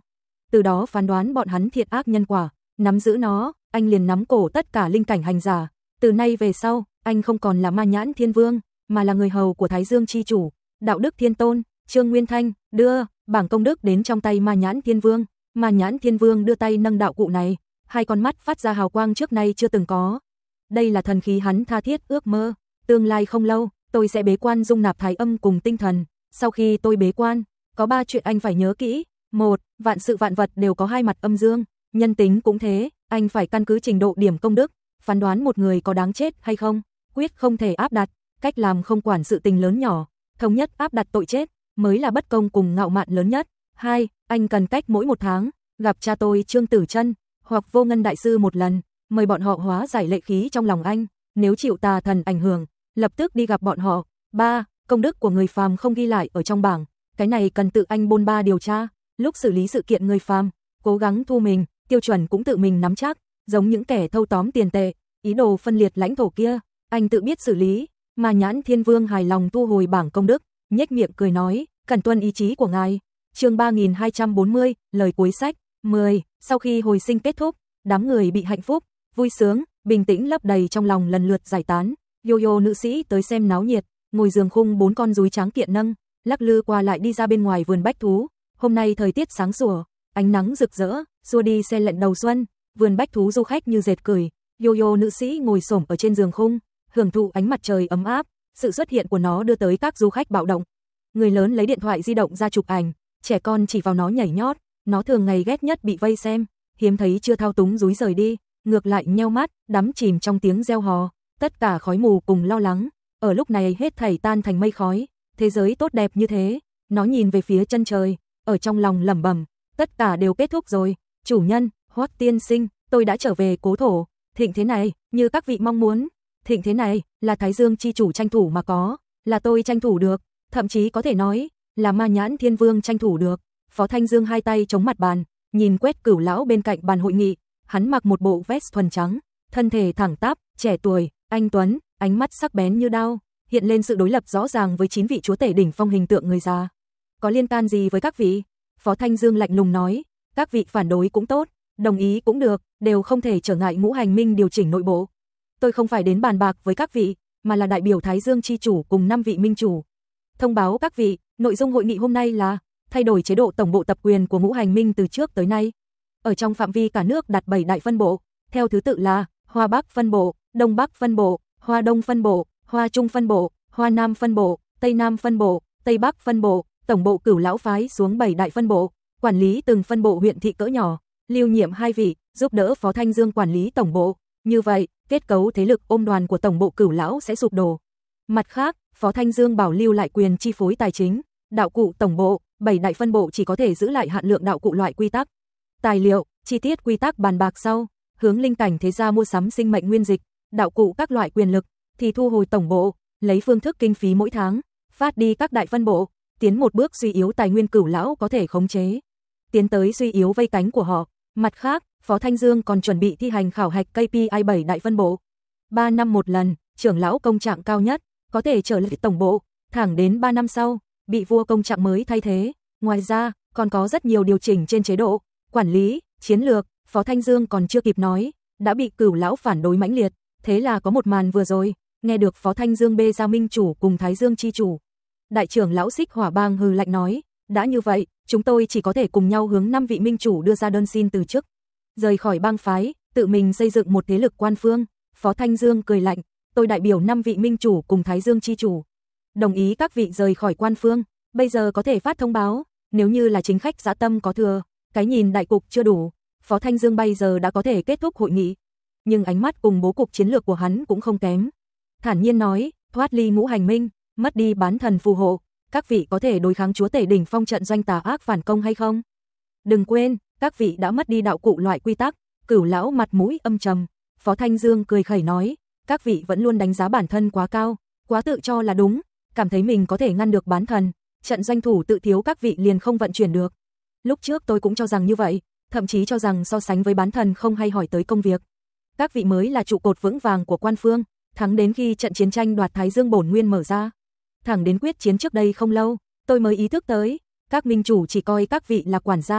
từ đó phán đoán bọn hắn thiện ác nhân quả, nắm giữ nó, anh liền nắm cổ tất cả linh cảnh hành giả, từ nay về sau, anh không còn là Ma Nhãn Thiên Vương, mà là người hầu của Thái Dương chi chủ, Đạo Đức Thiên Tôn. Trương Nguyên Thanh đưa bảng công đức đến trong tay Ma Nhãn Thiên Vương, Ma Nhãn Thiên Vương đưa tay nâng đạo cụ này, hai con mắt phát ra hào quang trước nay chưa từng có. Đây là thần khí hắn tha thiết ước mơ, tương lai không lâu, tôi sẽ bế quan dung nạp thái âm cùng tinh thần, sau khi tôi bế quan, có ba chuyện anh phải nhớ kỹ. Một, vạn sự vạn vật đều có hai mặt âm dương, nhân tính cũng thế, anh phải căn cứ trình độ điểm công đức, phán đoán một người có đáng chết hay không, quyết không thể áp đặt, cách làm không quản sự tình lớn nhỏ, thống nhất áp đặt tội chết, mới là bất công cùng ngạo mạn lớn nhất. Hai, anh cần cách mỗi một tháng, gặp cha tôi Trương Tử Chân hoặc Vô Ngân Đại Sư một lần, mời bọn họ hóa giải lệ khí trong lòng anh, nếu chịu tà thần ảnh hưởng, lập tức đi gặp bọn họ. Ba, công đức của người phàm không ghi lại ở trong bảng, cái này cần tự anh bôn ba điều tra, lúc xử lý sự kiện người phàm, cố gắng thu mình, tiêu chuẩn cũng tự mình nắm chắc, giống những kẻ thâu tóm tiền tệ, ý đồ phân liệt lãnh thổ kia, anh tự biết xử lý. Ma Nhãn Thiên Vương hài lòng thu hồi bảng công đức, nhếch miệng cười nói, cần tuân ý chí của ngài. Chương ba nghìn hai trăm bốn mươi, lời cuối sách. mười. Sau khi hồi sinh kết thúc, đám người bị hạnh phúc, vui sướng, bình tĩnh lấp đầy trong lòng lần lượt giải tán. Yo-yo nữ sĩ tới xem náo nhiệt, ngồi giường khung bốn con rúi tráng kiện nâng, lắc lư qua lại đi ra bên ngoài vườn bách thú. Hôm nay thời tiết sáng sủa, ánh nắng rực rỡ, xua đi xe lạnh đầu xuân, vườn bách thú du khách như dệt cười. Yo-yo nữ sĩ ngồi xổm ở trên giường khung, hưởng thụ ánh mặt trời ấm áp, sự xuất hiện của nó đưa tới các du khách bạo động. Người lớn lấy điện thoại di động ra chụp ảnh, trẻ con chỉ vào nó nhảy nhót, nó thường ngày ghét nhất bị vây xem, hiếm thấy chưa thao túng dúi rời đi, ngược lại nheo mắt, đắm chìm trong tiếng reo hò, tất cả khói mù cùng lo lắng, ở lúc này hết thảy tan thành mây khói, thế giới tốt đẹp như thế, nó nhìn về phía chân trời, ở trong lòng lẩm bẩm, tất cả đều kết thúc rồi, chủ nhân, Hoắc tiên sinh, tôi đã trở về cố thổ, thịnh thế này, như các vị mong muốn, thịnh thế này, là Thái Dương chi chủ tranh thủ mà có, là tôi tranh thủ được, thậm chí có thể nói, là Ma Nhãn Thiên Vương tranh thủ được. Phó Thanh Dương hai tay chống mặt bàn, nhìn Quét Cửu lão bên cạnh bàn hội nghị, hắn mặc một bộ vest thuần trắng, thân thể thẳng tắp, trẻ tuổi, anh tuấn, ánh mắt sắc bén như đao, hiện lên sự đối lập rõ ràng với chín vị chúa tể đỉnh phong hình tượng người già. Có liên can gì với các vị? Phó Thanh Dương lạnh lùng nói, các vị phản đối cũng tốt, đồng ý cũng được, đều không thể trở ngại Ngũ Hành Minh điều chỉnh nội bộ. Tôi không phải đến bàn bạc với các vị, mà là đại biểu Thái Dương chi chủ cùng năm vị minh chủ. Thông báo các vị, nội dung hội nghị hôm nay là thay đổi chế độ tổng bộ tập quyền của Ngũ Hành Minh từ trước tới nay. Ở trong phạm vi cả nước đặt bảy đại phân bộ, theo thứ tự là Hoa Bắc phân bộ, Đông Bắc phân bộ, Hoa Đông phân bộ, Hoa Trung phân bộ, Hoa Nam phân bộ, Tây Nam phân bộ, Tây Bắc phân bộ, tổng bộ Cửu lão phái xuống bảy đại phân bộ, quản lý từng phân bộ huyện thị cỡ nhỏ, lưu nhiệm hai vị, giúp đỡ Phó Thanh Dương quản lý tổng bộ. Như vậy, kết cấu thế lực ôm đoàn của tổng bộ Cửu lão sẽ sụp đổ. Mặt khác, Phó Thanh Dương bảo lưu lại quyền chi phối tài chính, đạo cụ tổng bộ, bảy đại phân bộ chỉ có thể giữ lại hạn lượng đạo cụ loại quy tắc. Tài liệu, chi tiết quy tắc bàn bạc sau, hướng linh cảnh thế gia mua sắm sinh mệnh nguyên dịch, đạo cụ các loại quyền lực, thì thu hồi tổng bộ, lấy phương thức kinh phí mỗi tháng, phát đi các đại phân bộ, tiến một bước suy yếu tài nguyên Cửu lão có thể khống chế, tiến tới suy yếu vây cánh của họ. Mặt khác, Phó Thanh Dương còn chuẩn bị thi hành khảo hạch K P I bảy đại phân bộ. ba năm một lần, trưởng lão công trạng cao nhất, có thể trở lại tổng bộ, thẳng đến ba năm sau, bị vua công trạng mới thay thế. Ngoài ra, còn có rất nhiều điều chỉnh trên chế độ, quản lý, chiến lược, Phó Thanh Dương còn chưa kịp nói, đã bị Cửu lão phản đối mãnh liệt, thế là có một màn vừa rồi, nghe được Phó Thanh Dương bê ra minh chủ cùng Thái Dương chi chủ. Đại trưởng lão Xích Hỏa Bang hừ lạnh nói, đã như vậy, chúng tôi chỉ có thể cùng nhau hướng năm vị minh chủ đưa ra đơn xin từ chức, rời khỏi bang phái, tự mình xây dựng một thế lực quan phương. Phó Thanh Dương cười lạnh, tôi đại biểu năm vị minh chủ cùng Thái Dương chi chủ, đồng ý các vị rời khỏi quan phương, bây giờ có thể phát thông báo, nếu như là chính khách dã tâm có thừa, cái nhìn đại cục chưa đủ, Phó Thanh Dương bây giờ đã có thể kết thúc hội nghị, nhưng ánh mắt cùng bố cục chiến lược của hắn cũng không kém. Thản nhiên nói, thoát ly Ngũ Hành Minh, mất đi bán thần phù hộ, các vị có thể đối kháng chúa tể đỉnh phong trận doanh tà ác phản công hay không? Đừng quên, các vị đã mất đi đạo cụ loại quy tắc. Cửu lão mặt mũi âm trầm, Phó Thanh Dương cười khẩy nói, các vị vẫn luôn đánh giá bản thân quá cao, quá tự cho là đúng, cảm thấy mình có thể ngăn được bán thần, trận doanh thủ tự thiếu các vị liền không vận chuyển được. Lúc trước tôi cũng cho rằng như vậy, thậm chí cho rằng so sánh với bán thần không hay hỏi tới công việc. Các vị mới là trụ cột vững vàng của quan phương, thắng đến khi trận chiến tranh đoạt Thái Dương bổn nguyên mở ra. Thẳng đến quyết chiến trước đây không lâu, tôi mới ý thức tới, các minh chủ chỉ coi các vị là quản gia,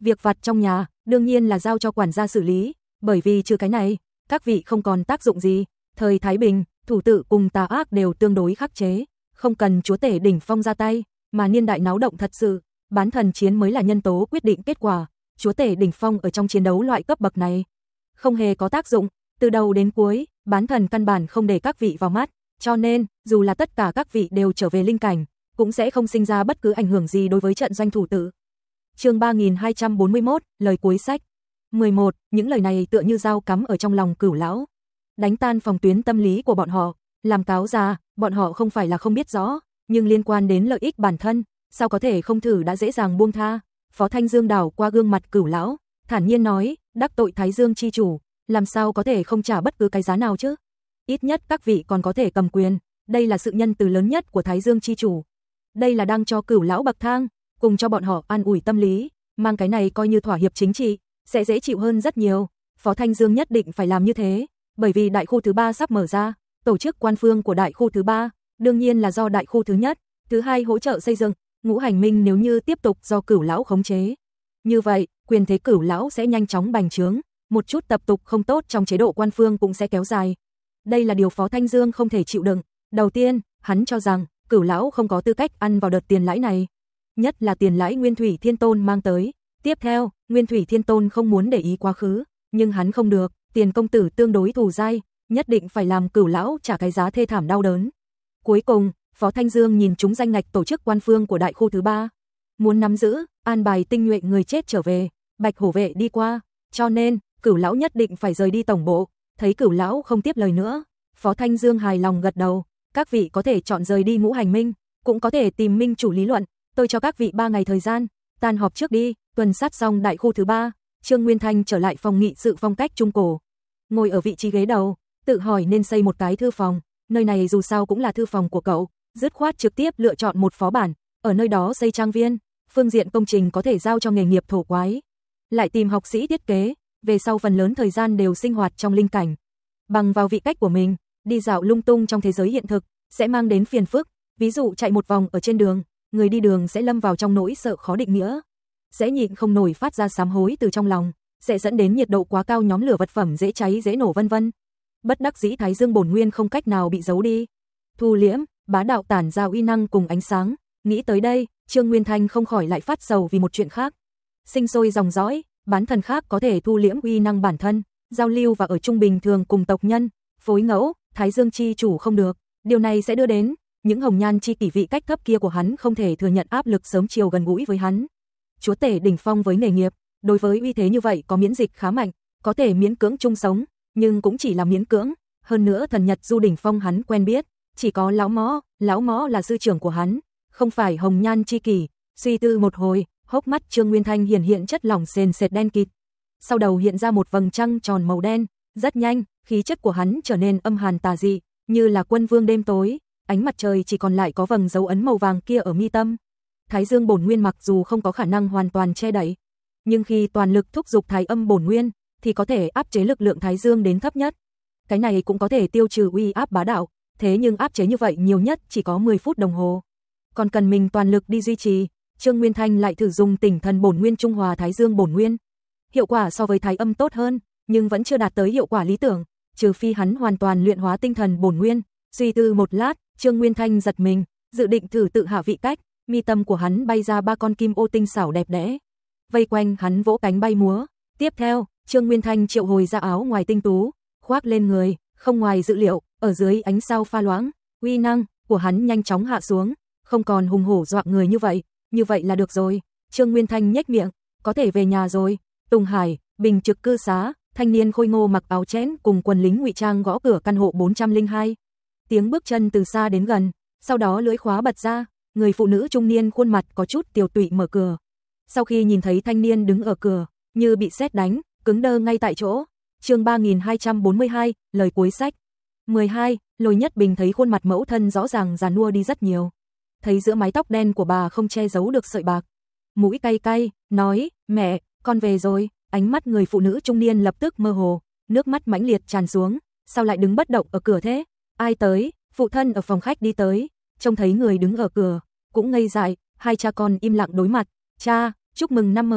Việc vặt trong nhà, đương nhiên là giao cho quản gia xử lý, bởi vì trừ cái này, các vị không còn tác dụng gì. Thời Thái Bình, thủ tự cùng tà ác đều tương đối khắc chế, không cần chúa tể đỉnh phong ra tay, mà niên đại náo động thật sự, bán thần chiến mới là nhân tố quyết định kết quả. Chúa tể đỉnh phong ở trong chiến đấu loại cấp bậc này không hề có tác dụng, từ đầu đến cuối, bán thần căn bản không để các vị vào mắt, cho nên, dù là tất cả các vị đều trở về linh cảnh, cũng sẽ không sinh ra bất cứ ảnh hưởng gì đối với trận doanh thủ tự. Chương ba nghìn hai trăm bốn mươi mốt, lời cuối sách. mười một, những lời này tựa như dao cắm ở trong lòng Cửu lão, đánh tan phòng tuyến tâm lý của bọn họ, làm cáo già, bọn họ không phải là không biết rõ, nhưng liên quan đến lợi ích bản thân, sao có thể không thử đã dễ dàng buông tha. Phó Thanh Dương đảo qua gương mặt Cửu lão, thản nhiên nói, đắc tội Thái Dương chi chủ, làm sao có thể không trả bất cứ cái giá nào chứ? Ít nhất các vị còn có thể cầm quyền, đây là sự nhân từ lớn nhất của Thái Dương chi chủ. Đây là đang cho Cửu lão bậc thang, cùng cho bọn họ an ủi tâm lý, mang cái này coi như thỏa hiệp chính trị, sẽ dễ chịu hơn rất nhiều. Phó Thanh Dương nhất định phải làm như thế, bởi vì đại khu thứ ba sắp mở ra, tổ chức quan phương của đại khu thứ ba, đương nhiên là do đại khu thứ nhất, thứ hai hỗ trợ xây dựng, ngũ hành minh nếu như tiếp tục do Cửu lão khống chế. Như vậy, quyền thế Cửu lão sẽ nhanh chóng bành trướng, một chút tập tục không tốt trong chế độ quan phương cũng sẽ kéo dài. Đây là điều Phó Thanh Dương không thể chịu đựng. Đầu tiên, hắn cho rằng Cửu lão không có tư cách ăn vào đợt tiền lãi này, nhất là tiền lãi Nguyên Thủy Thiên Tôn mang tới. Tiếp theo, Nguyên Thủy Thiên Tôn không muốn để ý quá khứ, nhưng hắn không được, Tiền công tử tương đối thù dai, nhất định phải làm Cửu lão trả cái giá thê thảm đau đớn. Cuối cùng, Phó Thanh Dương nhìn chúng danh ngạch tổ chức quan phương của đại khu thứ ba, muốn nắm giữ, an bài tinh nhuệ người chết trở về, Bạch Hổ vệ đi qua, cho nên Cửu lão nhất định phải rời đi tổng bộ. Thấy Cửu lão không tiếp lời nữa, Phó Thanh Dương hài lòng gật đầu, các vị có thể chọn rời đi ngũ hành minh, cũng có thể tìm minh chủ lý luận, tôi cho các vị ba ngày thời gian, tan họp trước đi. Tuần sát xong đại khu thứ ba, Trương Nguyên Thanh trở lại phòng nghị sự phong cách trung cổ, ngồi ở vị trí ghế đầu, tự hỏi nên xây một cái thư phòng, nơi này dù sao cũng là thư phòng của cậu, dứt khoát trực tiếp lựa chọn một phó bản, ở nơi đó xây trang viên, phương diện công trình có thể giao cho nghề nghiệp thổ quái, lại tìm học sĩ thiết kế, về sau phần lớn thời gian đều sinh hoạt trong linh cảnh. Bằng vào vị cách của mình, đi dạo lung tung trong thế giới hiện thực sẽ mang đến phiền phức, ví dụ chạy một vòng ở trên đường, người đi đường sẽ lâm vào trong nỗi sợ khó định nghĩa, sẽ nhịn không nổi phát ra sám hối từ trong lòng, sẽ dẫn đến nhiệt độ quá cao nhóm lửa vật phẩm dễ cháy dễ nổ vân vân. Bất đắc dĩ Thái Dương bổn nguyên không cách nào bị giấu đi, thu liễm, bá đạo tản ra uy năng cùng ánh sáng. Nghĩ tới đây, Trương Nguyên Thanh không khỏi lại phát sầu vì một chuyện khác. Sinh sôi dòng dõi, bán thần khác có thể thu liễm uy năng bản thân, giao lưu và ở chung bình thường cùng tộc nhân, phối ngẫu, Thái Dương chi chủ không được, điều này sẽ đưa đến những hồng nhan chi kỷ vị cách thấp kia của hắn không thể thừa nhận áp lực sớm chiều gần gũi với hắn. Chúa tể đỉnh phong với nghề nghiệp, đối với uy thế như vậy có miễn dịch khá mạnh, có thể miễn cưỡng chung sống, nhưng cũng chỉ là miễn cưỡng. Hơn nữa thần Nhật Du đỉnh phong hắn quen biết, chỉ có lão mõ, lão mõ là sư trưởng của hắn, không phải hồng nhan chi kỷ. Suy tư một hồi, hốc mắt Trương Nguyên Thanh hiển hiện chất lỏng sền sệt đen kịt, sau đầu hiện ra một vầng trăng tròn màu đen, rất nhanh, khí chất của hắn trở nên âm hàn tà dị, như là quân vương đêm tối, ánh mặt trời chỉ còn lại có vầng dấu ấn màu vàng kia ở mi tâm. Thái Dương bổn nguyên mặc dù không có khả năng hoàn toàn che đậy, nhưng khi toàn lực thúc giục Thái Âm bổn nguyên thì có thể áp chế lực lượng Thái Dương đến thấp nhất. Cái này cũng có thể tiêu trừ uy áp bá đạo, thế nhưng áp chế như vậy nhiều nhất chỉ có mười phút đồng hồ. Còn cần mình toàn lực đi duy trì, Trương Nguyên Thanh lại thử dùng Tỉnh Thần bổn nguyên trung hòa Thái Dương bổn nguyên. Hiệu quả so với Thái Âm tốt hơn, nhưng vẫn chưa đạt tới hiệu quả lý tưởng, trừ phi hắn hoàn toàn luyện hóa tinh thần bổn nguyên. Suy tư một lát, Trương Nguyên Thanh giật mình, dự định thử tự hạ vị cách, mi tâm của hắn bay ra ba con kim ô tinh xảo đẹp đẽ, vây quanh hắn vỗ cánh bay múa. Tiếp theo, Trương Nguyên Thanh triệu hồi ra áo ngoài tinh tú, khoác lên người, không ngoài dự liệu, ở dưới ánh sao pha loãng, uy năng của hắn nhanh chóng hạ xuống, không còn hùng hổ dọa người như vậy, như vậy là được rồi. Trương Nguyên Thanh nhếch miệng, có thể về nhà rồi. Tùng Hải, bình trực cư xá, thanh niên khôi ngô mặc áo chẽn cùng quần lính ngụy trang gõ cửa căn hộ bốn trăm lẻ hai. Tiếng bước chân từ xa đến gần, sau đó lưỡi khóa bật ra, người phụ nữ trung niên khuôn mặt có chút tiều tụy mở cửa. Sau khi nhìn thấy thanh niên đứng ở cửa, như bị sét đánh, cứng đơ ngay tại chỗ. Chương ba nghìn hai trăm bốn mươi hai, lời cuối sách. mười hai, Lôi Nhất Bình thấy khuôn mặt mẫu thân rõ ràng già nua đi rất nhiều. Thấy giữa mái tóc đen của bà không che giấu được sợi bạc. Mũi cay cay, nói, mẹ, con về rồi. Ánh mắt người phụ nữ trung niên lập tức mơ hồ, nước mắt mãnh liệt tràn xuống. Sao lại đứng bất động ở cửa thế? Ai tới? Phụ thân ở phòng khách đi tới, trông thấy người đứng ở cửa, cũng ngây dại. Hai cha con im lặng đối mặt. Cha, chúc mừng năm mới.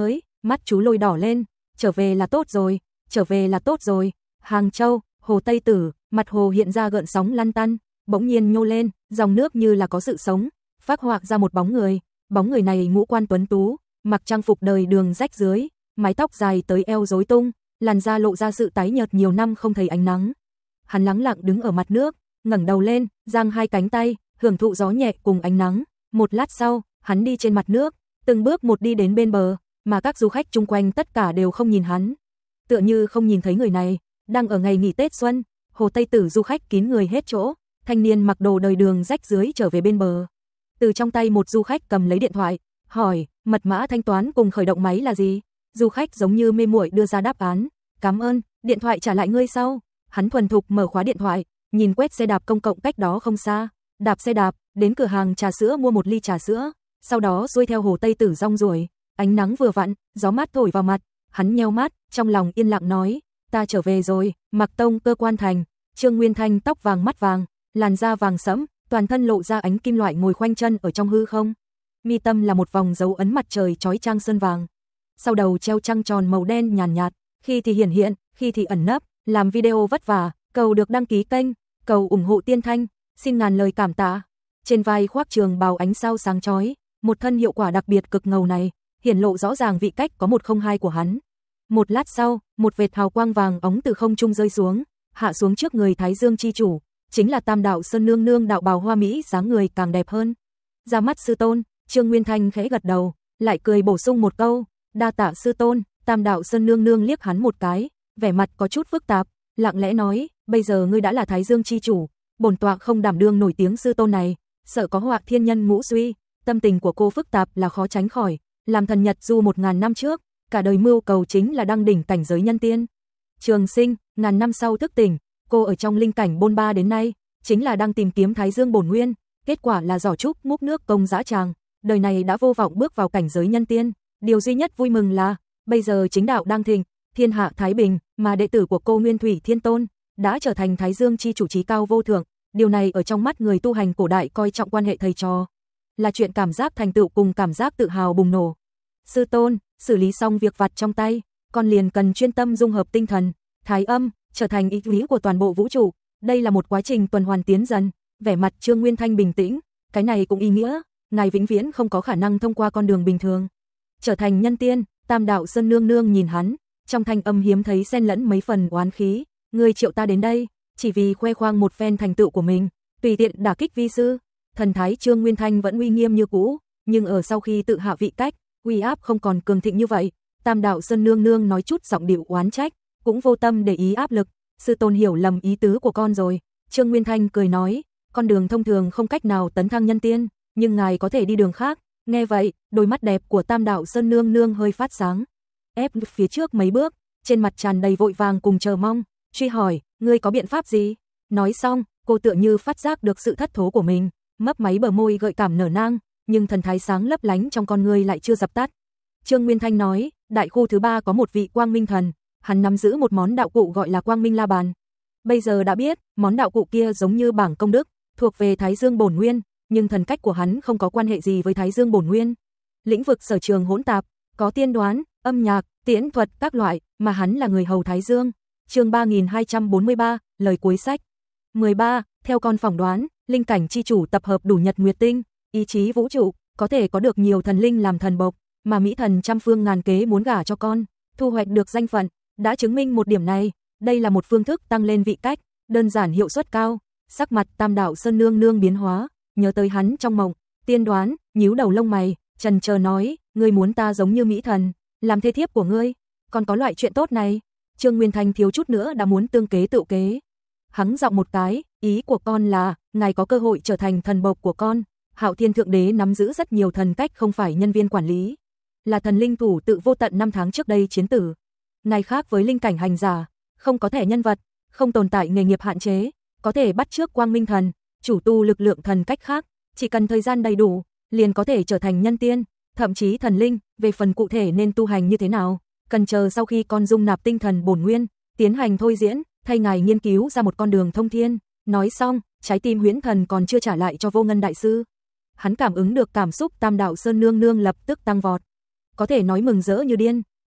mắt chú Lôi đỏ lên, trở về là tốt rồi, trở về là tốt rồi. Hàng Châu, Hồ Tây Tử, mặt hồ hiện ra gợn sóng lăn tăn, bỗng nhiên nhô lên, dòng nước như là có sự sống, phác họa ra một bóng người, bóng người này ngũ quan tuấn tú, mặc trang phục đời đường rách dưới, mái tóc dài tới eo rối tung, làn da lộ ra sự tái nhợt nhiều năm không thấy ánh nắng. Hắn lắng lặng đứng ở mặt nước, ngẩng đầu lên, giang hai cánh tay, hưởng thụ gió nhẹ cùng ánh nắng. Một lát sau, hắn đi trên mặt nước, từng bước một đi đến bên bờ, mà các du khách chung quanh tất cả đều không nhìn hắn, tựa như không nhìn thấy người này. Đang ở ngày nghỉ Tết xuân, Hồ Tây Tử du khách kín người hết chỗ, thanh niên mặc đồ đời đường rách dưới trở về bên bờ. Từ trong tay một du khách cầm lấy điện thoại, hỏi, mật mã thanh toán cùng khởi động máy là gì? Du khách giống như mê muội đưa ra đáp án, cảm ơn, điện thoại trả lại ngươi sau. Hắn thuần thục mở khóa điện thoại, nhìn quét xe đạp công cộng cách đó không xa, đạp xe đạp, đến cửa hàng trà sữa mua một ly trà sữa, sau đó xuôi theo Hồ Tây Tử rong ruổi, ánh nắng vừa vặn, gió mát thổi vào mặt, hắn nheo mắt, trong lòng yên lặng nói, ta trở về rồi. Mạc Tông cơ quan thành, Trương Nguyên Thanh tóc vàng mắt vàng, làn da vàng sẫm, toàn thân lộ ra ánh kim loại ngồi khoanh chân ở trong hư không. Mi tâm là một vòng dấu ấn mặt trời chói chang sơn vàng. Sau đầu treo trăng tròn màu đen nhàn nhạt, khi thì hiển hiện, khi thì ẩn nấp, làm video vất vả, cầu được đăng ký kênh, cầu ủng hộ Tiên Thanh, xin ngàn lời cảm tạ. Trên vai khoác trường bào ánh sao sáng chói, một thân hiệu quả đặc biệt cực ngầu này, hiển lộ rõ ràng vị cách có một không hai của hắn. Một lát sau, một vệt hào quang vàng óng từ không trung rơi xuống, hạ xuống trước người Thái Dương chi chủ, chính là Tam Đạo Sơn Nương Nương đạo bào hoa mỹ dáng người càng đẹp hơn. Ra mắt sư tôn, Trương Nguyên Thanh khẽ gật đầu, lại cười bổ sung một câu, đa tạ sư tôn. Tam Đạo Sơn Nương Nương liếc hắn một cái, vẻ mặt có chút phức tạp, lặng lẽ nói, bây giờ ngươi đã là Thái Dương chi chủ, bổn tọa không đảm đương nổi tiếng sư tôn này, sợ có họa thiên nhân ngũ suy. Tâm tình của cô phức tạp là khó tránh khỏi, làm thần Nhật du một ngàn năm trước, cả đời mưu cầu chính là đăng đỉnh cảnh giới nhân tiên. Trường sinh, ngàn năm sau thức tỉnh, cô ở trong linh cảnh bôn ba đến nay, chính là đang tìm kiếm Thái Dương bổn nguyên, kết quả là giỏ trúc múc nước công dã tràng, đời này đã vô vọng bước vào cảnh giới nhân tiên. Điều duy nhất vui mừng là, bây giờ chính đạo đang thịnh, thiên hạ thái bình, mà đệ tử của cô Nguyên Thủy Thiên Tôn đã trở thành Thái Dương chi chủ trí cao vô thượng. Điều này ở trong mắt người tu hành cổ đại coi trọng quan hệ thầy trò, là chuyện cảm giác thành tựu cùng cảm giác tự hào bùng nổ. Sư tôn, xử lý xong việc vặt trong tay, con liền cần chuyên tâm dung hợp tinh thần, thái âm, trở thành ý lý của toàn bộ vũ trụ. Đây là một quá trình tuần hoàn tiến dần. Vẻ mặt Trương Nguyên Thanh bình tĩnh, cái này cũng ý nghĩa, ngài vĩnh viễn không có khả năng thông qua con đường bình thường trở thành nhân tiên. Tam Đạo Sơn Nương Nương nhìn hắn, trong thanh âm hiếm thấy xen lẫn mấy phần oán khí, ngươi triệu ta đến đây, chỉ vì khoe khoang một phen thành tựu của mình, tùy tiện đả kích vi sư. Thần thái Trương Nguyên Thanh vẫn uy nghiêm như cũ, nhưng ở sau khi tự hạ vị cách, uy áp không còn cường thịnh như vậy. Tam Đạo Sơn Nương Nương nói chút giọng điệu oán trách, cũng vô tâm để ý áp lực. Sư tôn hiểu lầm ý tứ của con rồi. Trương Nguyên Thanh cười nói, con đường thông thường không cách nào tấn thăng nhân tiên, nhưng ngài có thể đi đường khác. Nghe vậy, đôi mắt đẹp của Tam Đạo Sơn Nương Nương hơi phát sáng, ép phía trước mấy bước, trên mặt tràn đầy vội vàng cùng chờ mong, truy hỏi, ngươi có biện pháp gì? Nói xong, cô tựa như phát giác được sự thất thố của mình, mấp máy bờ môi gợi cảm nở nang, nhưng thần thái sáng lấp lánh trong con ngươi lại chưa dập tắt. Trương Nguyên Thanh nói, đại khu thứ ba có một vị Quang Minh thần, hắn nắm giữ một món đạo cụ gọi là Quang Minh La Bàn. Bây giờ đã biết, món đạo cụ kia giống như bảng công đức, thuộc về Thái Dương bổn nguyên, nhưng thần cách của hắn không có quan hệ gì với Thái Dương bổn nguyên. Lĩnh vực sở trường hỗn tạp, có tiên đoán, âm nhạc, tiễn thuật các loại, mà hắn là người hầu Thái Dương. Chương ba nghìn hai trăm bốn mươi ba, lời cuối sách. mười ba, theo con phỏng đoán, linh cảnh chi chủ tập hợp đủ nhật nguyệt tinh, ý chí vũ trụ, có thể có được nhiều thần linh làm thần bộc, mà mỹ thần trăm phương ngàn kế muốn gả cho con, thu hoạch được danh phận, đã chứng minh một điểm này. Đây là một phương thức tăng lên vị cách, đơn giản hiệu suất cao. Sắc mặt Tam Đạo Sơn Nương Nương biến hóa, nhớ tới hắn trong mộng, tiên đoán, nhíu đầu lông mày, chần chờ nói, ngươi muốn ta giống như mỹ thần, làm thê thiếp của ngươi, còn có loại chuyện tốt này? Trương Nguyên Thanh thiếu chút nữa đã muốn tương kế tự kế. Hắng giọng một cái, ý của con là, ngài có cơ hội trở thành thần bộc của con. Hạo Thiên Thượng Đế nắm giữ rất nhiều thần cách không phải nhân viên quản lý, là thần linh thủ tự vô tận năm tháng trước đây chiến tử. Ngài khác với linh cảnh hành giả, không có thẻ nhân vật, không tồn tại nghề nghiệp hạn chế, có thể bắt chước Quang Minh thần, chủ tu lực lượng thần cách khác, chỉ cần thời gian đầy đủ, liền có thể trở thành nhân tiên, thậm chí thần linh. Về phần cụ thể nên tu hành như thế nào, cần chờ sau khi con dung nạp tinh thần bổn nguyên, tiến hành thôi diễn, thay ngài nghiên cứu ra một con đường thông thiên. Nói xong, trái tim huyễn thần còn chưa trả lại cho Vô Ngân đại sư. Hắn cảm ứng được cảm xúc Tam Đạo Sơn Nương Nương lập tức tăng vọt, có thể nói mừng rỡ như điên.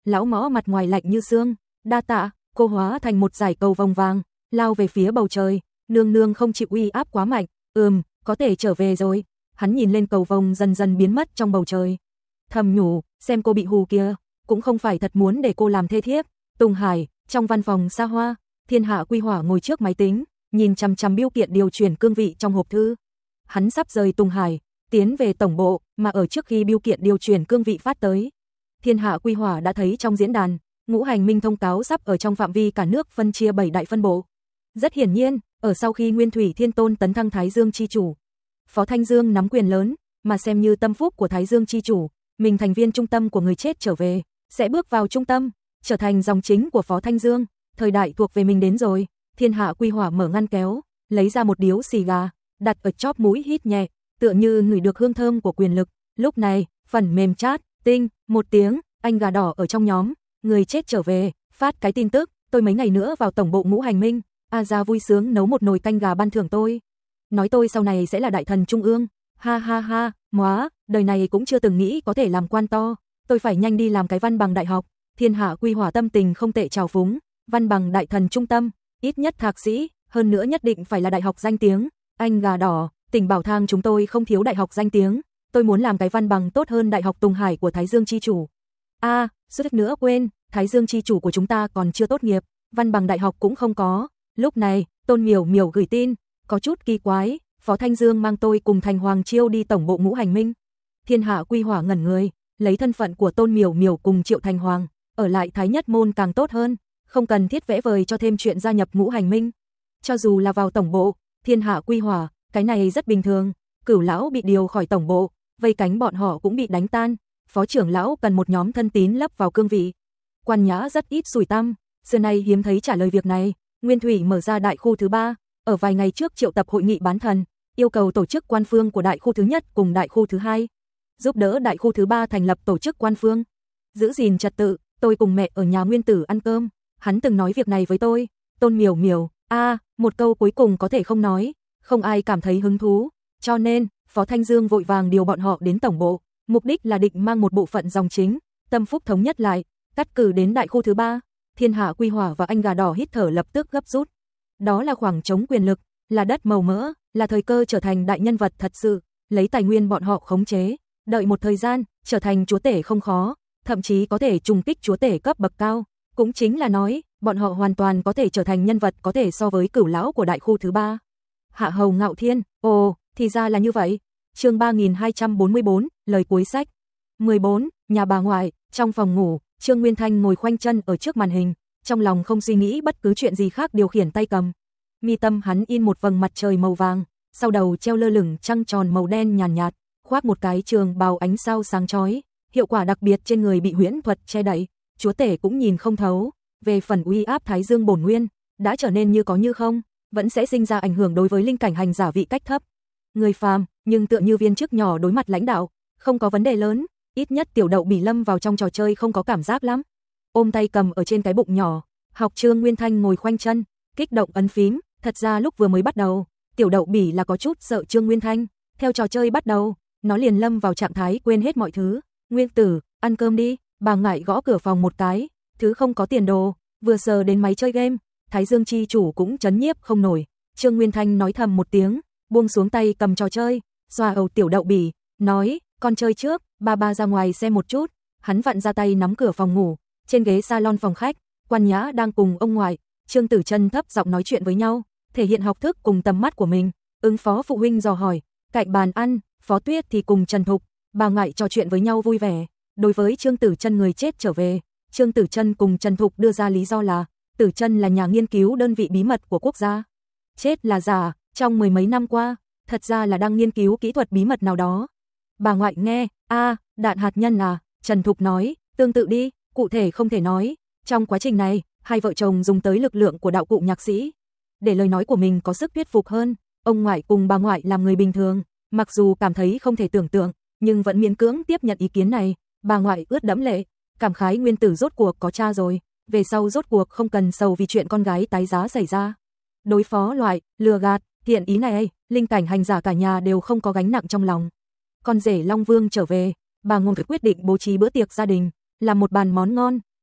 Lão Mõ mặt ngoài lạnh như xương, đa tạ, cô hóa thành một dải cầu vồng vàng, lao về phía bầu trời, nương nương không chịu uy áp quá mạnh, ừm, có thể trở về rồi. Hắn nhìn lên cầu vồng dần dần biến mất trong bầu trời. Thầm nhủ, xem cô bị hù kia, cũng không phải thật muốn để cô làm thê thiếp. Tùng Hải, trong văn phòng xa hoa, Thiên Hạ Quy Hỏa ngồi trước máy tính, nhìn chằm chằm biêu kiện điều chuyển cương vị trong hộp thư. Hắn sắp rời Tùng Hải, tiến về tổng bộ, mà ở trước khi biêu kiện điều chuyển cương vị phát tới, Thiên Hạ Quy Hỏa đã thấy trong diễn đàn, Ngũ Hành Minh thông cáo sắp ở trong phạm vi cả nước phân chia bảy đại phân bộ. Rất hiển nhiên, ở sau khi Nguyên Thủy Thiên Tôn tấn thăng Thái Dương chi chủ, Phó Thanh Dương nắm quyền lớn, mà xem như tâm phúc của Thái Dương chi chủ, mình thành viên trung tâm của người chết trở về, sẽ bước vào trung tâm, trở thành dòng chính của Phó Thanh Dương, thời đại thuộc về mình đến rồi. Thiên Hạ Quy Hỏa mở ngăn kéo, lấy ra một điếu xì gà, đặt ở chóp mũi hít nhẹ, tựa như ngửi được hương thơm của quyền lực. Lúc này, phần mềm chat, tinh, một tiếng, anh gà đỏ ở trong nhóm, người chết trở về, phát cái tin tức, tôi mấy ngày nữa vào tổng bộ Ngũ Hành Minh, A Gia vui sướng nấu một nồi canh gà ban thưởng tôi. Nói tôi sau này sẽ là đại thần trung ương, ha ha ha, móa, đời này cũng chưa từng nghĩ có thể làm quan to, tôi phải nhanh đi làm cái văn bằng đại học. Thiên Hạ Quy Hỏa tâm tình không tệ trào phúng, văn bằng đại thần trung tâm, ít nhất thạc sĩ, hơn nữa nhất định phải là đại học danh tiếng. Anh gà đỏ, tỉnh Bảo Thang chúng tôi không thiếu đại học danh tiếng, tôi muốn làm cái văn bằng tốt hơn Đại học Tùng Hải của Thái Dương chi chủ. A, à, suýt nữa quên, Thái Dương chi chủ của chúng ta còn chưa tốt nghiệp, văn bằng đại học cũng không có. Lúc này, Tôn Miểu Miểu gửi tin, có chút kỳ quái, Phó Thanh Dương mang tôi cùng Thành Hoàng Chiêu đi tổng bộ Ngũ Hành Minh. Thiên Hạ Quy Hỏa ngẩn người, lấy thân phận của Tôn Miểu Miểu cùng Triệu Thành Hoàng, ở lại Thái Nhất môn càng tốt hơn, không cần thiết vẽ vời cho thêm chuyện gia nhập Ngũ Hành Minh. Cho dù là vào tổng bộ, Thiên Hạ Quy Hỏa, cái này rất bình thường, Cửu lão bị điều khỏi tổng bộ, vây cánh bọn họ cũng bị đánh tan, Phó trưởng lão cần một nhóm thân tín lấp vào cương vị. Quan Nhã rất ít sủi tăm, xưa nay hiếm thấy trả lời việc này. Nguyên Thủy mở ra đại khu thứ ba, ở vài ngày trước triệu tập hội nghị bán thần, yêu cầu tổ chức quan phương của đại khu thứ nhất cùng đại khu thứ hai, giúp đỡ đại khu thứ ba thành lập tổ chức quan phương, giữ gìn trật tự. Tôi cùng mẹ ở nhà Nguyên Tử ăn cơm, hắn từng nói việc này với tôi. Tôn Miểu Miểu, a, à, một câu cuối cùng có thể không nói, không ai cảm thấy hứng thú, cho nên Phó Thanh Dương vội vàng điều bọn họ đến tổng bộ, mục đích là định mang một bộ phận dòng chính, tâm phúc thống nhất lại, cắt cử đến đại khu thứ ba. Thiên Hạ Quy Hỏa và anh gà đỏ hít thở lập tức gấp rút. Đó là khoảng trống quyền lực, là đất màu mỡ, là thời cơ trở thành đại nhân vật thật sự, lấy tài nguyên bọn họ khống chế, đợi một thời gian, trở thành chúa tể không khó, thậm chí có thể trùng kích chúa tể cấp bậc cao, cũng chính là nói, bọn họ hoàn toàn có thể trở thành nhân vật có thể so với Cửu lão của đại khu thứ ba. Hạ Hầu Ngạo Thiên, ồ, thì ra là như vậy. Chương ba nghìn hai trăm bốn mươi bốn, lời cuối sách. mười bốn, nhà bà ngoại, trong phòng ngủ, Trương Nguyên Thanh ngồi khoanh chân ở trước màn hình, trong lòng không suy nghĩ bất cứ chuyện gì khác điều khiển tay cầm. Mi tâm hắn in một vầng mặt trời màu vàng, sau đầu treo lơ lửng trăng tròn màu đen nhàn nhạt, nhạt, khoác một cái trường bào ánh sao sáng chói, hiệu quả đặc biệt trên người bị huyễn thuật che đậy, chúa tể cũng nhìn không thấu. Về phần uy áp Thái Dương bổn nguyên, đã trở nên như có như không, vẫn sẽ sinh ra ảnh hưởng đối với linh cảnh hành giả vị cách thấp. Người phàm, nhưng tựa như viên chức nhỏ đối mặt lãnh đạo, không có vấn đề lớn, ít nhất Tiểu Đậu Bỉ lâm vào trong trò chơi không có cảm giác lắm. Ôm tay cầm ở trên cái bụng nhỏ, học Trương Nguyên Thanh ngồi khoanh chân, kích động ấn phím, thật ra lúc vừa mới bắt đầu, Tiểu Đậu Bỉ là có chút sợ Trương Nguyên Thanh, theo trò chơi bắt đầu, nó liền lâm vào trạng thái quên hết mọi thứ. Nguyên Tử, ăn cơm đi. Bà Ngải gõ cửa phòng một cái, thứ không có tiền đồ, vừa sờ đến máy chơi game, Thái Dương chi chủ cũng chấn nhiếp không nổi. Trương Nguyên Thanh nói thầm một tiếng, buông xuống tay cầm trò chơi, xoa đầu Tiểu Đậu Bỉ, nói, con chơi trước, ba ba ra ngoài xem một chút. Hắn vặn ra tay nắm cửa phòng ngủ, trên ghế salon phòng khách, Quan Nhã đang cùng ông ngoại, Trương Tử Chân thấp giọng nói chuyện với nhau, thể hiện học thức cùng tầm mắt của mình, ứng phó phụ huynh dò hỏi. Cạnh bàn ăn, Phó Tuyết thì cùng Trần Thục, bà ngoại trò chuyện với nhau vui vẻ. Đối với Trương Tử Chân người chết trở về, Trương Tử Chân cùng Trần Thục đưa ra lý do là Tử Chân là nhà nghiên cứu đơn vị bí mật của quốc gia. Chết là giả, trong mười mấy năm qua, thật ra là đang nghiên cứu kỹ thuật bí mật nào đó. Bà ngoại nghe, a, à, đạn hạt nhân à, Trần Thục nói, tương tự đi, cụ thể không thể nói. Trong quá trình này, hai vợ chồng dùng tới lực lượng của đạo cụ nhạc sĩ, để lời nói của mình có sức thuyết phục hơn. Ông ngoại cùng bà ngoại làm người bình thường, mặc dù cảm thấy không thể tưởng tượng, nhưng vẫn miễn cưỡng tiếp nhận ý kiến này. Bà ngoại ướt đẫm lệ, cảm khái Nguyên Tử rốt cuộc có cha rồi, về sau rốt cuộc không cần sầu vì chuyện con gái tái giá xảy ra. Đối phó loại, lừa gạt, thiện ý này, linh cảnh hành giả cả nhà đều không có gánh nặng trong lòng. Con rể Long Vương trở về, bà Ngôn quyết định bố trí bữa tiệc gia đình, làm một bàn món ngon,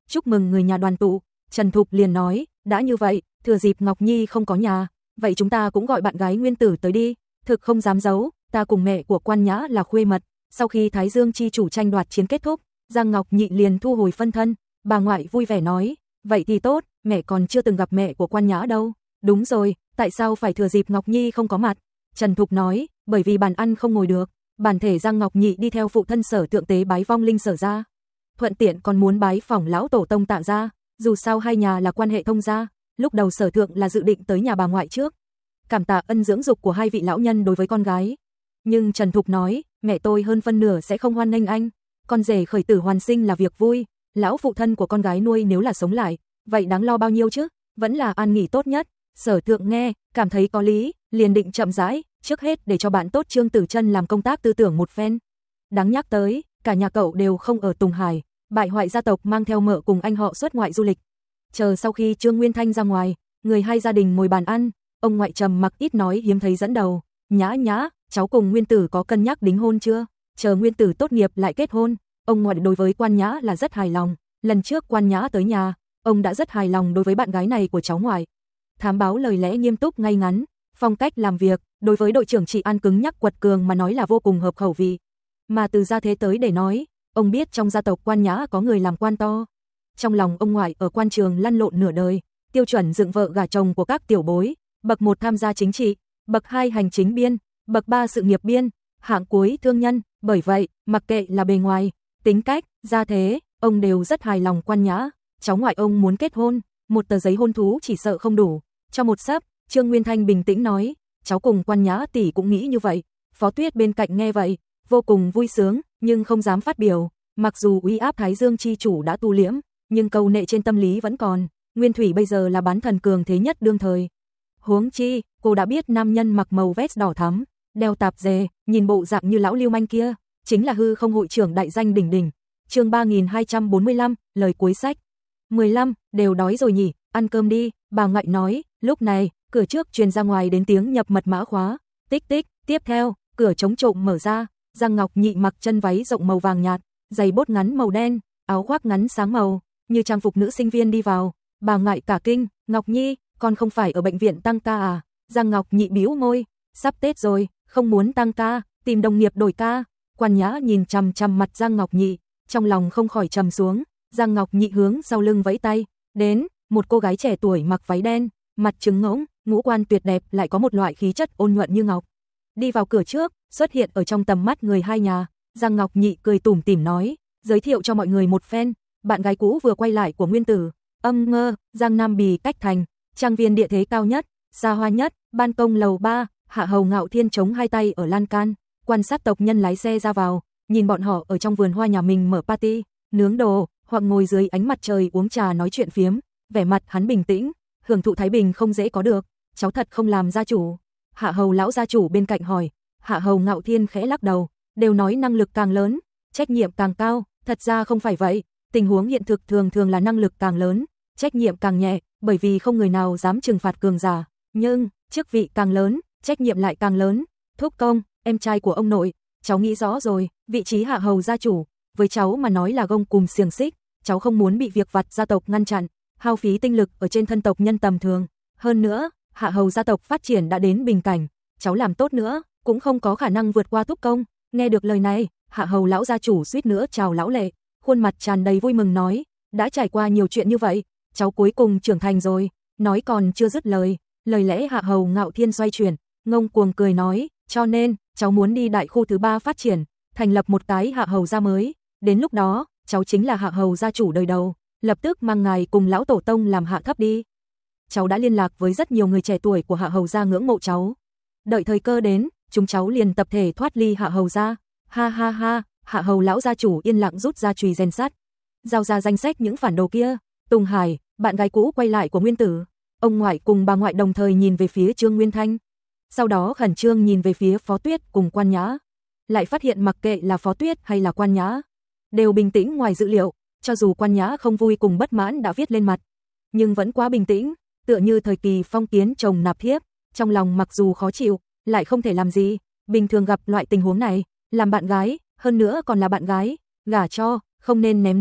chúc mừng người nhà đoàn tụ. Trần Thục liền nói, đã như vậy, thừa dịp Ngọc Nhi không có nhà, vậy chúng ta cũng gọi bạn gái Nguyên Tử tới đi. Thực không dám giấu, ta cùng mẹ của Quan Nhã là khuê mật. Sau khi Thái Dương chi chủ tranh đoạt chiến kết thúc, Giang Ngọc Nhị liền thu hồi phân thân. Bà ngoại vui vẻ nói, vậy thì tốt, mẹ còn chưa từng gặp mẹ của Quan Nhã đâu. Đúng rồi, tại sao phải thừa dịp Ngọc Nhi không có mặt? Trần Thục nói, bởi vì bàn ăn không ngồi được, bản thể Giang Ngọc Nhị đi theo phụ thân Sở Thượng Tế bái vong linh Sở gia, thuận tiện còn muốn bái phỏng lão tổ tông Tạ gia, dù sao hai nhà là quan hệ thông gia. Lúc đầu Sở Thượng là dự định tới nhà bà ngoại trước, cảm tạ ân dưỡng dục của hai vị lão nhân đối với con gái. Nhưng Trần Thục nói, mẹ tôi hơn phân nửa sẽ không hoan nghênh anh, con rể khởi tử hoàn sinh là việc vui, lão phụ thân của con gái nuôi nếu là sống lại, vậy đáng lo bao nhiêu chứ, vẫn là an nghỉ tốt nhất. Sở Thượng nghe, cảm thấy có lý, liền định chậm rãi, trước hết để cho bạn tốt Trương Tử Chân làm công tác tư tưởng một phen. Đáng nhắc tới, cả nhà cậu đều không ở Tùng Hải, bại hoại gia tộc mang theo mợ cùng anh họ xuất ngoại du lịch. Chờ sau khi Trương Nguyên Thanh ra ngoài, người hai gia đình ngồi bàn ăn, ông ngoại trầm mặc ít nói hiếm thấy dẫn đầu, Nhã Nhã, cháu cùng Nguyên Tử có cân nhắc đính hôn chưa? Chờ Nguyên Tử tốt nghiệp lại kết hôn. Ông ngoại đối với Quan Nhã là rất hài lòng, lần trước Quan Nhã tới nhà, ông đã rất hài lòng đối với bạn gái này của cháu ngoại. Thám báo lời lẽ nghiêm túc ngay ngắn, phong cách làm việc, đối với đội trưởng Trị An cứng nhắc quật cường mà nói là vô cùng hợp khẩu vị. Mà từ gia thế tới để nói, ông biết trong gia tộc Quan Nhã có người làm quan to. Trong lòng ông ngoại ở quan trường lăn lộn nửa đời, tiêu chuẩn dựng vợ gả chồng của các tiểu bối, bậc một tham gia chính trị, bậc hai hành chính biên, bậc ba sự nghiệp biên, hạng cuối thương nhân, bởi vậy, mặc kệ là bề ngoài, tính cách, gia thế, ông đều rất hài lòng Quan Nhã. Cháu ngoại ông muốn kết hôn, một tờ giấy hôn thú chỉ sợ không đủ, cho một sấp. Trương Nguyên Thanh bình tĩnh nói, cháu cùng Quan Nhã tỷ cũng nghĩ như vậy. Phó Tuyết bên cạnh nghe vậy, vô cùng vui sướng, nhưng không dám phát biểu, mặc dù uy áp Thái Dương chi chủ đã tu liễm, nhưng câu nệ trên tâm lý vẫn còn. Nguyên Thủy bây giờ là bán thần cường thế nhất đương thời. Huống chi, cô đã biết nam nhân mặc màu vest đỏ thắm, đeo tạp dề, nhìn bộ dạng như lão lưu manh kia, chính là hư không hội trưởng đại danh đỉnh đỉnh. Chương ba nghìn hai trăm bốn mươi lăm, lời cuối sách. mười lăm, đều đói rồi nhỉ, ăn cơm đi, bà ngoại nói. Lúc này, cửa trước truyền ra ngoài đến tiếng nhập mật mã khóa. Tích tích, tiếp theo, cửa chống trộm mở ra, Giang Ngọc Nhị mặc chân váy rộng màu vàng nhạt, giày bốt ngắn màu đen, áo khoác ngắn sáng màu, như trang phục nữ sinh viên đi vào. Bà ngoại cả kinh, Ngọc Nhi, con không phải ở bệnh viện tăng ca à? Giang Ngọc Nhị bĩu môi, sắp Tết rồi, không muốn tăng ca, tìm đồng nghiệp đổi ca. Quan Nhã nhìn chằm chằm mặt Giang Ngọc Nhị, trong lòng không khỏi trầm xuống. Giang Ngọc Nhị hướng sau lưng vẫy tay, đến, một cô gái trẻ tuổi mặc váy đen, mặt trứng ngỗng, ngũ quan tuyệt đẹp, lại có một loại khí chất ôn nhuận như ngọc. Đi vào cửa trước, xuất hiện ở trong tầm mắt người hai nhà. Giang Ngọc Nhị cười tủm tỉm nói, giới thiệu cho mọi người một phen, bạn gái cũ vừa quay lại của Nguyên Tử. Âm ngơ, Giang Nam Bì Cách Thành, trang viên địa thế cao nhất, xa hoa nhất, ban công lầu ba. Hạ Hầu Ngạo Thiên chống hai tay ở lan can, quan sát tộc nhân lái xe ra vào, nhìn bọn họ ở trong vườn hoa nhà mình mở party, nướng đồ, hoặc ngồi dưới ánh mặt trời uống trà nói chuyện phiếm, vẻ mặt hắn bình tĩnh, hưởng thụ thái bình không dễ có được, cháu thật không làm gia chủ. Hạ Hầu lão gia chủ bên cạnh hỏi. Hạ Hầu Ngạo Thiên khẽ lắc đầu, đều nói năng lực càng lớn, trách nhiệm càng cao, thật ra không phải vậy, tình huống hiện thực thường thường là năng lực càng lớn, trách nhiệm càng nhẹ, bởi vì không người nào dám trừng phạt cường giả, nhưng chức vị càng lớn, trách nhiệm lại càng lớn. Thúc Công, em trai của ông nội, cháu nghĩ rõ rồi, vị trí Hạ Hầu gia chủ, với cháu mà nói là gông cùm xiềng xích, cháu không muốn bị việc vặt gia tộc ngăn chặn, hao phí tinh lực ở trên thân tộc nhân tầm thường. Hơn nữa, Hạ Hầu gia tộc phát triển đã đến bình cảnh, cháu làm tốt nữa, cũng không có khả năng vượt qua Thúc Công. Nghe được lời này, Hạ Hầu lão gia chủ suýt nữa trào lão lệ, khuôn mặt tràn đầy vui mừng nói, đã trải qua nhiều chuyện như vậy, cháu cuối cùng trưởng thành rồi. Nói còn chưa dứt lời, lời lẽ Hạ Hầu Ngạo Thiên xoay chuyển, ngông cuồng cười nói, cho nên, cháu muốn đi đại khu thứ ba phát triển, thành lập một cái Hạ Hầu gia mới, đến lúc đó, cháu chính là Hạ Hầu gia chủ đời đầu, lập tức mang ngài cùng lão tổ tông làm hạ thấp đi. Cháu đã liên lạc với rất nhiều người trẻ tuổi của Hạ Hầu gia ngưỡng mộ cháu. Đợi thời cơ đến, chúng cháu liền tập thể thoát ly Hạ Hầu gia. Ha ha ha, Hạ Hầu lão gia chủ yên lặng rút ra chùy rèn sắt, giao ra danh sách những phản đồ kia. Tùng Hải, bạn gái cũ quay lại của Nguyên Tử. Ông ngoại cùng bà ngoại đồng thời nhìn về phía Trương Nguyên Thanh, sau đó khẩn trương nhìn về phía Phó Tuyết cùng Quan Nhã, lại phát hiện mặc kệ là Phó Tuyết hay là Quan Nhã, đều bình tĩnh ngoài dự liệu, cho dù Quan Nhã không vui cùng bất mãn đã viết lên mặt, nhưng vẫn quá bình tĩnh, tựa như thời kỳ phong kiến chồng nạp thiếp, trong lòng mặc dù khó chịu, lại không thể làm gì. Bình thường gặp loại tình huống này, làm bạn gái, hơn nữa còn là bạn gái, gả cho, không nên ném đũa,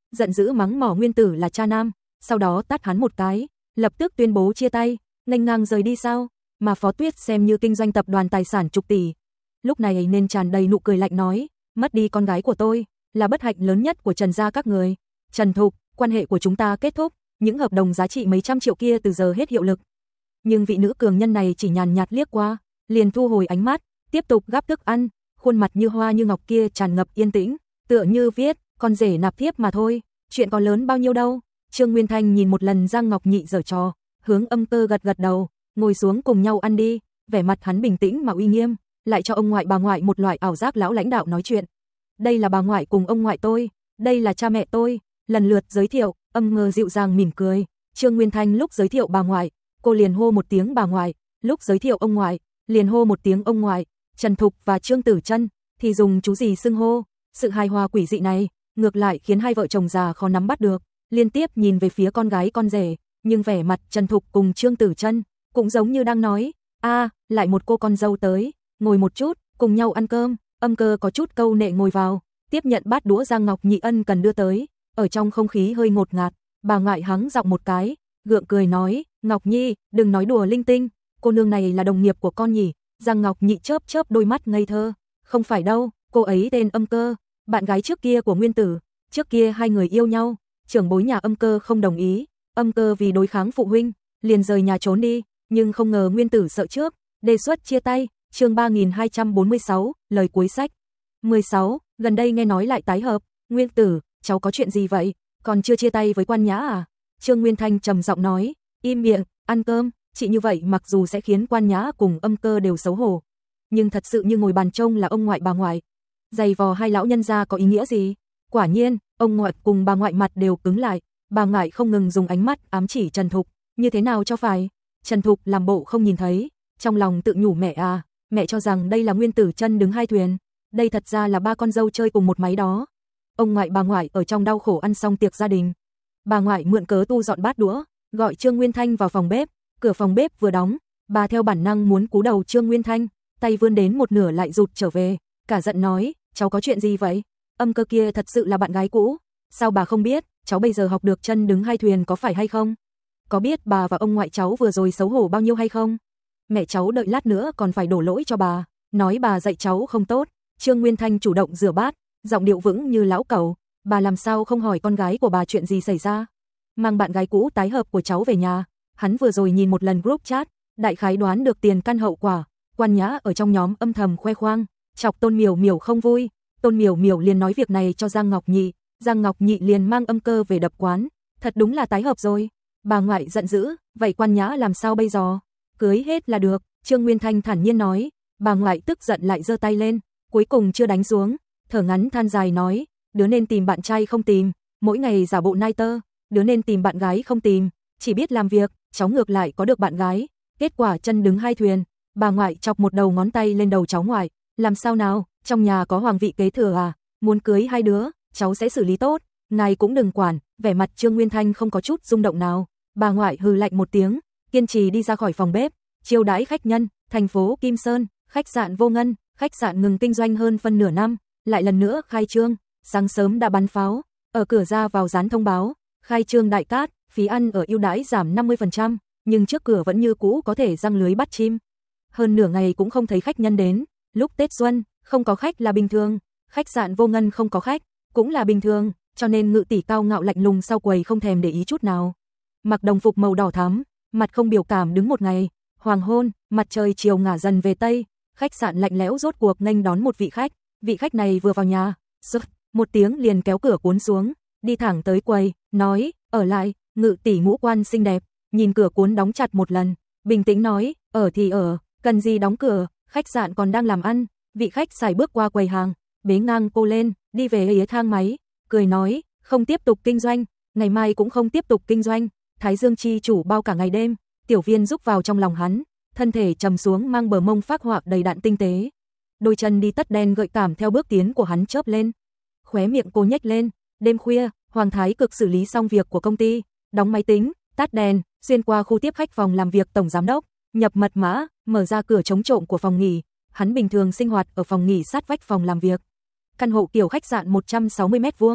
giận dữ mắng mỏ Nguyên Tử là cha nam, sau đó tát hắn một cái, lập tức tuyên bố chia tay, nghênh ngang rời đi sao? Mà Phó Tuyết xem như kinh doanh tập đoàn tài sản chục tỷ. Lúc này nên tràn đầy nụ cười lạnh nói, mất đi con gái của tôi, là bất hạnh lớn nhất của Trần gia các người. Trần Thục, quan hệ của chúng ta kết thúc, những hợp đồng giá trị mấy trăm triệu kia từ giờ hết hiệu lực. Nhưng vị nữ cường nhân này chỉ nhàn nhạt liếc qua, liền thu hồi ánh mắt, tiếp tục gắp thức ăn, khuôn mặt như hoa như ngọc kia tràn ngập yên tĩnh, tựa như viết, con rể nạp thiếp mà thôi, chuyện có lớn bao nhiêu đâu. Trương Nguyên Thanh nhìn một lần Giang Ngọc Nhị giở trò, hướng Âm Cơ gật gật đầu, ngồi xuống cùng nhau ăn đi, vẻ mặt hắn bình tĩnh mà uy nghiêm, lại cho ông ngoại bà ngoại một loại ảo giác lão lãnh đạo nói chuyện. Đây là bà ngoại cùng ông ngoại tôi, đây là cha mẹ tôi, lần lượt giới thiệu, Âm Ngơ dịu dàng mỉm cười. Trương Nguyên Thanh lúc giới thiệu bà ngoại, cô liền hô một tiếng bà ngoại, lúc giới thiệu ông ngoại, liền hô một tiếng ông ngoại. Trần Thục và Trương Tử Chân thì dùng chú gì xưng hô. Sự hài hòa quỷ dị này ngược lại khiến hai vợ chồng già khó nắm bắt được, liên tiếp nhìn về phía con gái con rể, nhưng vẻ mặt Trần Thục cùng Trương Tử Chân cũng giống như đang nói, a, lại một cô con dâu tới, ngồi một chút, cùng nhau ăn cơm. Âm Cơ có chút câu nệ ngồi vào, tiếp nhận bát đũa Giang Ngọc Nhị ân cần đưa tới, ở trong không khí hơi ngột ngạt, bà ngoại hắng giọng một cái, gượng cười nói, Ngọc Nhi, đừng nói đùa linh tinh, cô nương này là đồng nghiệp của con nhỉ? Giang Ngọc Nhị chớp chớp đôi mắt ngây thơ, không phải đâu, cô ấy tên Âm Cơ, bạn gái trước kia của Nguyên Tử, trước kia hai người yêu nhau, trưởng bối nhà Âm Cơ không đồng ý, Âm Cơ vì đối kháng phụ huynh, liền rời nhà trốn đi, nhưng không ngờ Nguyên Tử sợ trước, đề xuất chia tay. Chương ba nghìn hai trăm bốn mươi sáu, lời cuối sách. mười sáu, gần đây nghe nói lại tái hợp, Nguyên Tử, cháu có chuyện gì vậy, còn chưa chia tay với Quan Nhã à? Trương Nguyên Thanh trầm giọng nói, im miệng, ăn cơm, chị như vậy mặc dù sẽ khiến Quan Nhã cùng Âm Cơ đều xấu hổ, nhưng thật sự như ngồi bàn trông là ông ngoại bà ngoại. Giày vò hai lão nhân gia có ý nghĩa gì? Quả nhiên, ông ngoại cùng bà ngoại mặt đều cứng lại, bà ngoại không ngừng dùng ánh mắt ám chỉ Trần Thục, như thế nào cho phải? Trần Thục làm bộ không nhìn thấy, trong lòng tự nhủ mẹ à, mẹ cho rằng đây là Nguyên Tử chân đứng hai thuyền, đây thật ra là ba con dâu chơi cùng một máy đó. Ông ngoại bà ngoại ở trong đau khổ ăn xong tiệc gia đình. Bà ngoại mượn cớ tu dọn bát đũa, gọi Trương Nguyên Thanh vào phòng bếp, cửa phòng bếp vừa đóng, bà theo bản năng muốn cú đầu Trương Nguyên Thanh, tay vươn đến một nửa lại rụt trở về, cả giận nói, cháu có chuyện gì vậy? Âm Cơ kia thật sự là bạn gái cũ, sao bà không biết, cháu bây giờ học được chân đứng hai thuyền có phải hay không? Có biết bà và ông ngoại cháu vừa rồi xấu hổ bao nhiêu hay không? Mẹ cháu đợi lát nữa còn phải đổ lỗi cho bà, nói bà dạy cháu không tốt. Trương Nguyên Thanh chủ động rửa bát, giọng điệu vững như lão cẩu, bà làm sao không hỏi con gái của bà chuyện gì xảy ra? Mang bạn gái cũ tái hợp của cháu về nhà, hắn vừa rồi nhìn một lần group chat, đại khái đoán được tiền căn hậu quả, Quan Nhã ở trong nhóm âm thầm khoe khoang, chọc Tôn Miểu Miểu không vui, Tôn Miểu Miểu liền nói việc này cho Giang Ngọc Nhị, Giang Ngọc Nhị liền mang Âm Cơ về đập quán, thật đúng là tái hợp rồi. Bà ngoại giận dữ, vậy Quan Nhã làm sao bây giờ? Cưới hết là được, Trương Nguyên Thanh thản nhiên nói. Bà ngoại tức giận lại giơ tay lên, cuối cùng chưa đánh xuống, thở ngắn than dài nói, đứa nên tìm bạn trai không tìm, mỗi ngày giả bộ nai tơ, đứa nên tìm bạn gái không tìm, chỉ biết làm việc, cháu ngược lại có được bạn gái, kết quả chân đứng hai thuyền. Bà ngoại chọc một đầu ngón tay lên đầu cháu ngoại, làm sao nào, trong nhà có hoàng vị kế thừa à, muốn cưới hai đứa, cháu sẽ xử lý tốt, ngài cũng đừng quản. Vẻ mặt Trương Nguyên Thanh không có chút rung động nào. Bà ngoại hừ lạnh một tiếng, kiên trì đi ra khỏi phòng bếp, chiêu đãi khách nhân. Thành phố Kim Sơn, khách sạn Vô Ngân, khách sạn ngừng kinh doanh hơn phân nửa năm, lại lần nữa khai trương, sáng sớm đã bắn pháo, ở cửa ra vào dán thông báo, khai trương đại cát, phí ăn ở ưu đãi giảm năm mươi phần trăm, nhưng trước cửa vẫn như cũ có thể giăng lưới bắt chim. Hơn nửa ngày cũng không thấy khách nhân đến, lúc Tết Xuân, không có khách là bình thường, khách sạn Vô Ngân không có khách, cũng là bình thường, cho nên Ngự tỷ cao ngạo lạnh lùng sau quầy không thèm để ý chút nào. Mặc đồng phục màu đỏ thắm, mặt không biểu cảm đứng một ngày, hoàng hôn, mặt trời chiều ngả dần về tây, khách sạn lạnh lẽo rốt cuộc nghênh đón một vị khách, vị khách này vừa vào nhà, sực, một tiếng liền kéo cửa cuốn xuống, đi thẳng tới quầy, nói, ở lại. Ngự tỷ ngũ quan xinh đẹp, nhìn cửa cuốn đóng chặt một lần, bình tĩnh nói, ở thì ở, cần gì đóng cửa, khách sạn còn đang làm ăn. Vị khách xài bước qua quầy hàng, bế ngang cô lên, đi về phía thang máy, cười nói, không tiếp tục kinh doanh, ngày mai cũng không tiếp tục kinh doanh. Thái Dương chi chủ bao cả ngày đêm, Tiểu Viên rúc vào trong lòng hắn, thân thể trầm xuống mang bờ mông phác họa đầy đặn tinh tế. Đôi chân đi tất đen gợi cảm theo bước tiến của hắn chớp lên. Khóe miệng cô nhếch lên, đêm khuya, Hoàng Thái Cực xử lý xong việc của công ty, đóng máy tính, tắt đèn, xuyên qua khu tiếp khách phòng làm việc tổng giám đốc, nhập mật mã, mở ra cửa chống trộm của phòng nghỉ. Hắn bình thường sinh hoạt ở phòng nghỉ sát vách phòng làm việc. Căn hộ kiểu khách sạn một trăm sáu mươi mét vuông,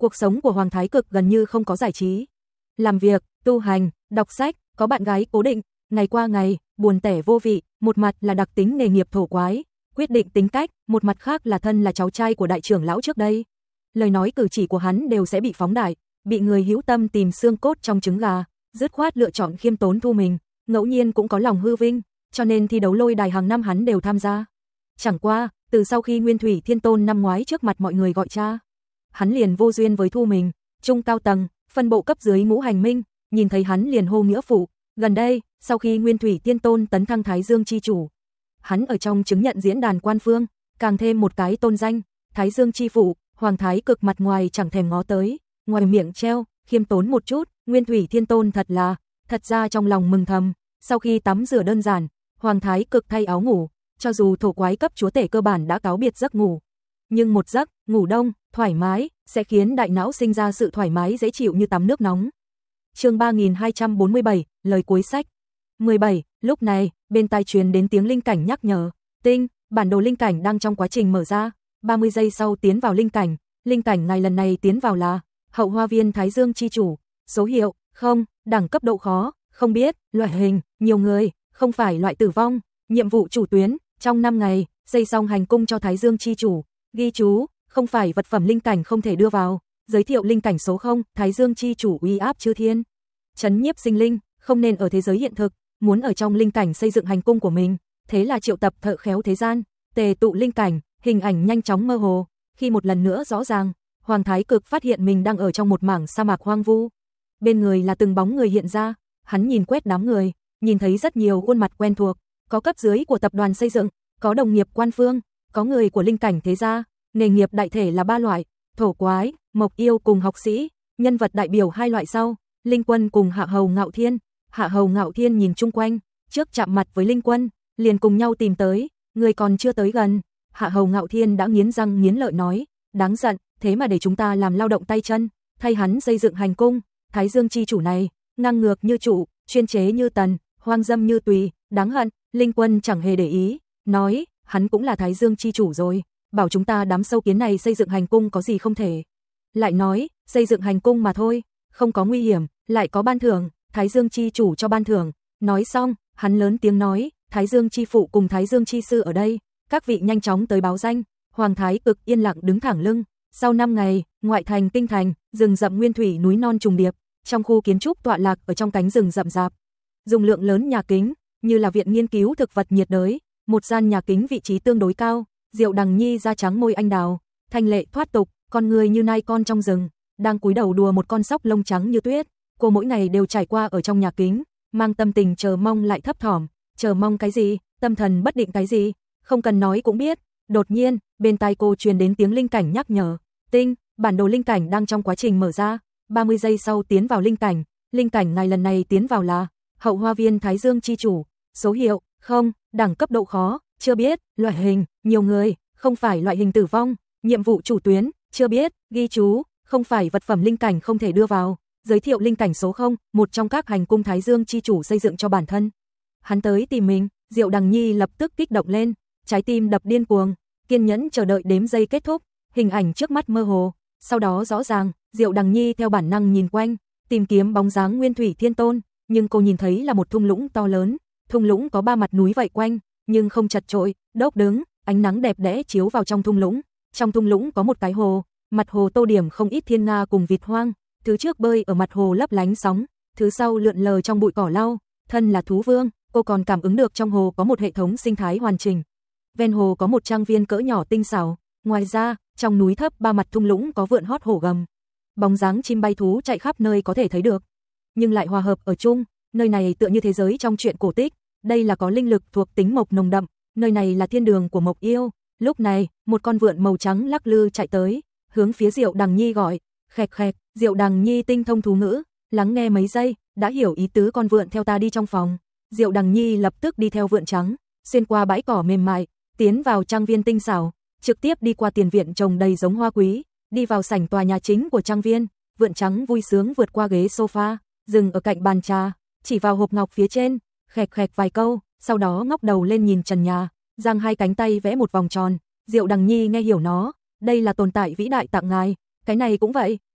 Cuộc sống của Hoàng Thái Cực gần như không có giải trí. Làm việc, tu hành, đọc sách, có bạn gái cố định, ngày qua ngày, buồn tẻ vô vị, một mặt là đặc tính nghề nghiệp thổ quái, quyết định tính cách, một mặt khác là thân là cháu trai của đại trưởng lão trước đây. Lời nói cử chỉ của hắn đều sẽ bị phóng đại, bị người hữu tâm tìm xương cốt trong trứng gà, dứt khoát lựa chọn khiêm tốn thu mình, ngẫu nhiên cũng có lòng hư vinh, cho nên thi đấu lôi đài hàng năm hắn đều tham gia. Chẳng qua, từ sau khi Nguyên Thủy Thiên Tôn năm ngoái trước mặt mọi người gọi cha, hắn liền vô duyên với thu mình, trung cao tầng, phân bộ cấp dưới ngũ hành minh, nhìn thấy hắn liền hô nghĩa phụ. Gần đây, sau khi Nguyên Thủy Thiên Tôn tấn thăng Thái Dương chi chủ, hắn ở trong chứng nhận diễn đàn quan phương, càng thêm một cái tôn danh, Thái Dương chi phụ. Hoàng Thái Cực mặt ngoài chẳng thèm ngó tới, ngoài miệng treo, khiêm tốn một chút, Nguyên Thủy Thiên Tôn thật là, thật ra trong lòng mừng thầm, sau khi tắm rửa đơn giản, Hoàng Thái Cực thay áo ngủ, cho dù thổ quái cấp chúa tể cơ bản đã cáo biệt giấc ngủ, nhưng một giấc, ngủ đông, thoải mái, sẽ khiến đại não sinh ra sự thoải mái dễ chịu như tắm nước nóng. Chương ba nghìn hai trăm bốn mươi bảy, lời cuối sách. mười bảy, lúc này, bên tai truyền đến tiếng linh cảnh nhắc nhở, tinh, bản đồ linh cảnh đang trong quá trình mở ra. ba mươi giây sau tiến vào linh cảnh, linh cảnh ngài lần này tiến vào là Hậu Hoa Viên Thái Dương chi chủ, số hiệu không, đẳng cấp độ khó, không biết, loại hình, nhiều người, không phải loại tử vong, nhiệm vụ chủ tuyến, trong năm ngày, xây xong hành cung cho Thái Dương chi chủ, ghi chú, không phải vật phẩm linh cảnh không thể đưa vào, giới thiệu linh cảnh số không, Thái Dương chi chủ uy áp chư thiên, trấn nhiếp sinh linh, không nên ở thế giới hiện thực, muốn ở trong linh cảnh xây dựng hành cung của mình, thế là triệu tập thợ khéo thế gian, tề tụ linh cảnh. Hình ảnh nhanh chóng mơ hồ, khi một lần nữa rõ ràng, Hoàng Thái Cực phát hiện mình đang ở trong một mảng sa mạc hoang vu. Bên người là từng bóng người hiện ra, hắn nhìn quét đám người, nhìn thấy rất nhiều khuôn mặt quen thuộc, có cấp dưới của tập đoàn xây dựng, có đồng nghiệp quan phương, có người của linh cảnh thế gia, nghề nghiệp đại thể là ba loại, thổ quái, mộc yêu cùng học sĩ, nhân vật đại biểu hai loại sau, Linh Quân cùng Hạ Hầu Ngạo Thiên. Hạ Hầu Ngạo Thiên nhìn chung quanh, trước chạm mặt với Linh Quân, liền cùng nhau tìm tới, người còn chưa tới gần. Hạ Hầu Ngạo Thiên đã nghiến răng nghiến lợi nói, đáng giận, thế mà để chúng ta làm lao động tay chân, thay hắn xây dựng hành cung, Thái Dương chi chủ này, ngang ngược như trụ, chuyên chế như tần, hoang dâm như tùy, đáng hận. Linh Quân chẳng hề để ý, nói, hắn cũng là Thái Dương chi chủ rồi, bảo chúng ta đám sâu kiến này xây dựng hành cung có gì không thể. Lại nói, xây dựng hành cung mà thôi, không có nguy hiểm, lại có ban thưởng, Thái Dương chi chủ cho ban thưởng. Nói xong, hắn lớn tiếng nói, Thái Dương chi phụ cùng Thái Dương chi sư ở đây. Các vị nhanh chóng tới báo danh. Hoàng Thái Cực yên lặng đứng thẳng lưng. Sau năm ngày, ngoại thành kinh thành, rừng rậm nguyên thủy núi non trùng điệp, trong khu kiến trúc tọa lạc ở trong cánh rừng rậm rạp. Dùng lượng lớn nhà kính, như là viện nghiên cứu thực vật nhiệt đới, một gian nhà kính vị trí tương đối cao, Diệu Đằng Nhi da trắng môi anh đào, thanh lệ thoát tục, con người như nai con trong rừng, đang cúi đầu đùa một con sóc lông trắng như tuyết. Cô mỗi ngày đều trải qua ở trong nhà kính, mang tâm tình chờ mong lại thấp thỏm, chờ mong cái gì, tâm thần bất định cái gì. Không cần nói cũng biết. Đột nhiên, bên tai cô truyền đến tiếng linh cảnh nhắc nhở, tinh, bản đồ linh cảnh đang trong quá trình mở ra, ba mươi giây sau tiến vào linh cảnh, linh cảnh ngài lần này tiến vào là Hậu Hoa Viên Thái Dương chi chủ, số hiệu không, đẳng cấp độ khó, chưa biết, loại hình, nhiều người, không phải loại hình tử vong, nhiệm vụ chủ tuyến, chưa biết, ghi chú, không phải vật phẩm linh cảnh không thể đưa vào, giới thiệu linh cảnh số không, một trong các hành cung Thái Dương chi chủ xây dựng cho bản thân. Hắn tới tìm mình. Diệu Đằng Nhi lập tức kích động lên, trái tim đập điên cuồng, kiên nhẫn chờ đợi đếm giây kết thúc, hình ảnh trước mắt mơ hồ, sau đó rõ ràng, Diệu Đằng Nhi theo bản năng nhìn quanh, tìm kiếm bóng dáng Nguyên Thủy Thiên Tôn, nhưng cô nhìn thấy là một thung lũng to lớn, thung lũng có ba mặt núi vây quanh, nhưng không chật chội, đốc đứng, ánh nắng đẹp đẽ chiếu vào trong thung lũng, trong thung lũng có một cái hồ, mặt hồ tô điểm không ít thiên nga cùng vịt hoang, thứ trước bơi ở mặt hồ lấp lánh sóng, thứ sau lượn lờ trong bụi cỏ lau, thân là thú vương. Cô còn cảm ứng được trong hồ có một hệ thống sinh thái hoàn chỉnh. Ven hồ có một trang viên cỡ nhỏ tinh xảo. Ngoài ra, trong núi thấp ba mặt thung lũng có vượn hót hổ gầm. Bóng dáng chim bay thú chạy khắp nơi có thể thấy được. Nhưng lại hòa hợp ở chung. Nơi này tựa như thế giới trong truyện cổ tích. Đây là có linh lực thuộc tính mộc nồng đậm. Nơi này là thiên đường của mộc yêu. Lúc này, một con vượn màu trắng lắc lư chạy tới, hướng phía Diệu Đằng Nhi gọi. Khẹt khẹt, Diệu Đằng Nhi tinh thông thú ngữ, lắng nghe mấy giây, đã hiểu ý tứ con vượn theo ta đi trong phòng. Diệu Đằng Nhi lập tức đi theo vượn trắng, xuyên qua bãi cỏ mềm mại, tiến vào trang viên tinh xảo, trực tiếp đi qua tiền viện trồng đầy giống hoa quý, đi vào sảnh tòa nhà chính của trang viên. Vượn trắng vui sướng vượt qua ghế sofa, dừng ở cạnh bàn trà, chỉ vào hộp ngọc phía trên, khẹt khẹt vài câu, sau đó ngóc đầu lên nhìn trần nhà, giang hai cánh tay vẽ một vòng tròn. Diệu Đằng Nhi nghe hiểu nó, đây là tồn tại vĩ đại tặng ngài. Cái này cũng vậy.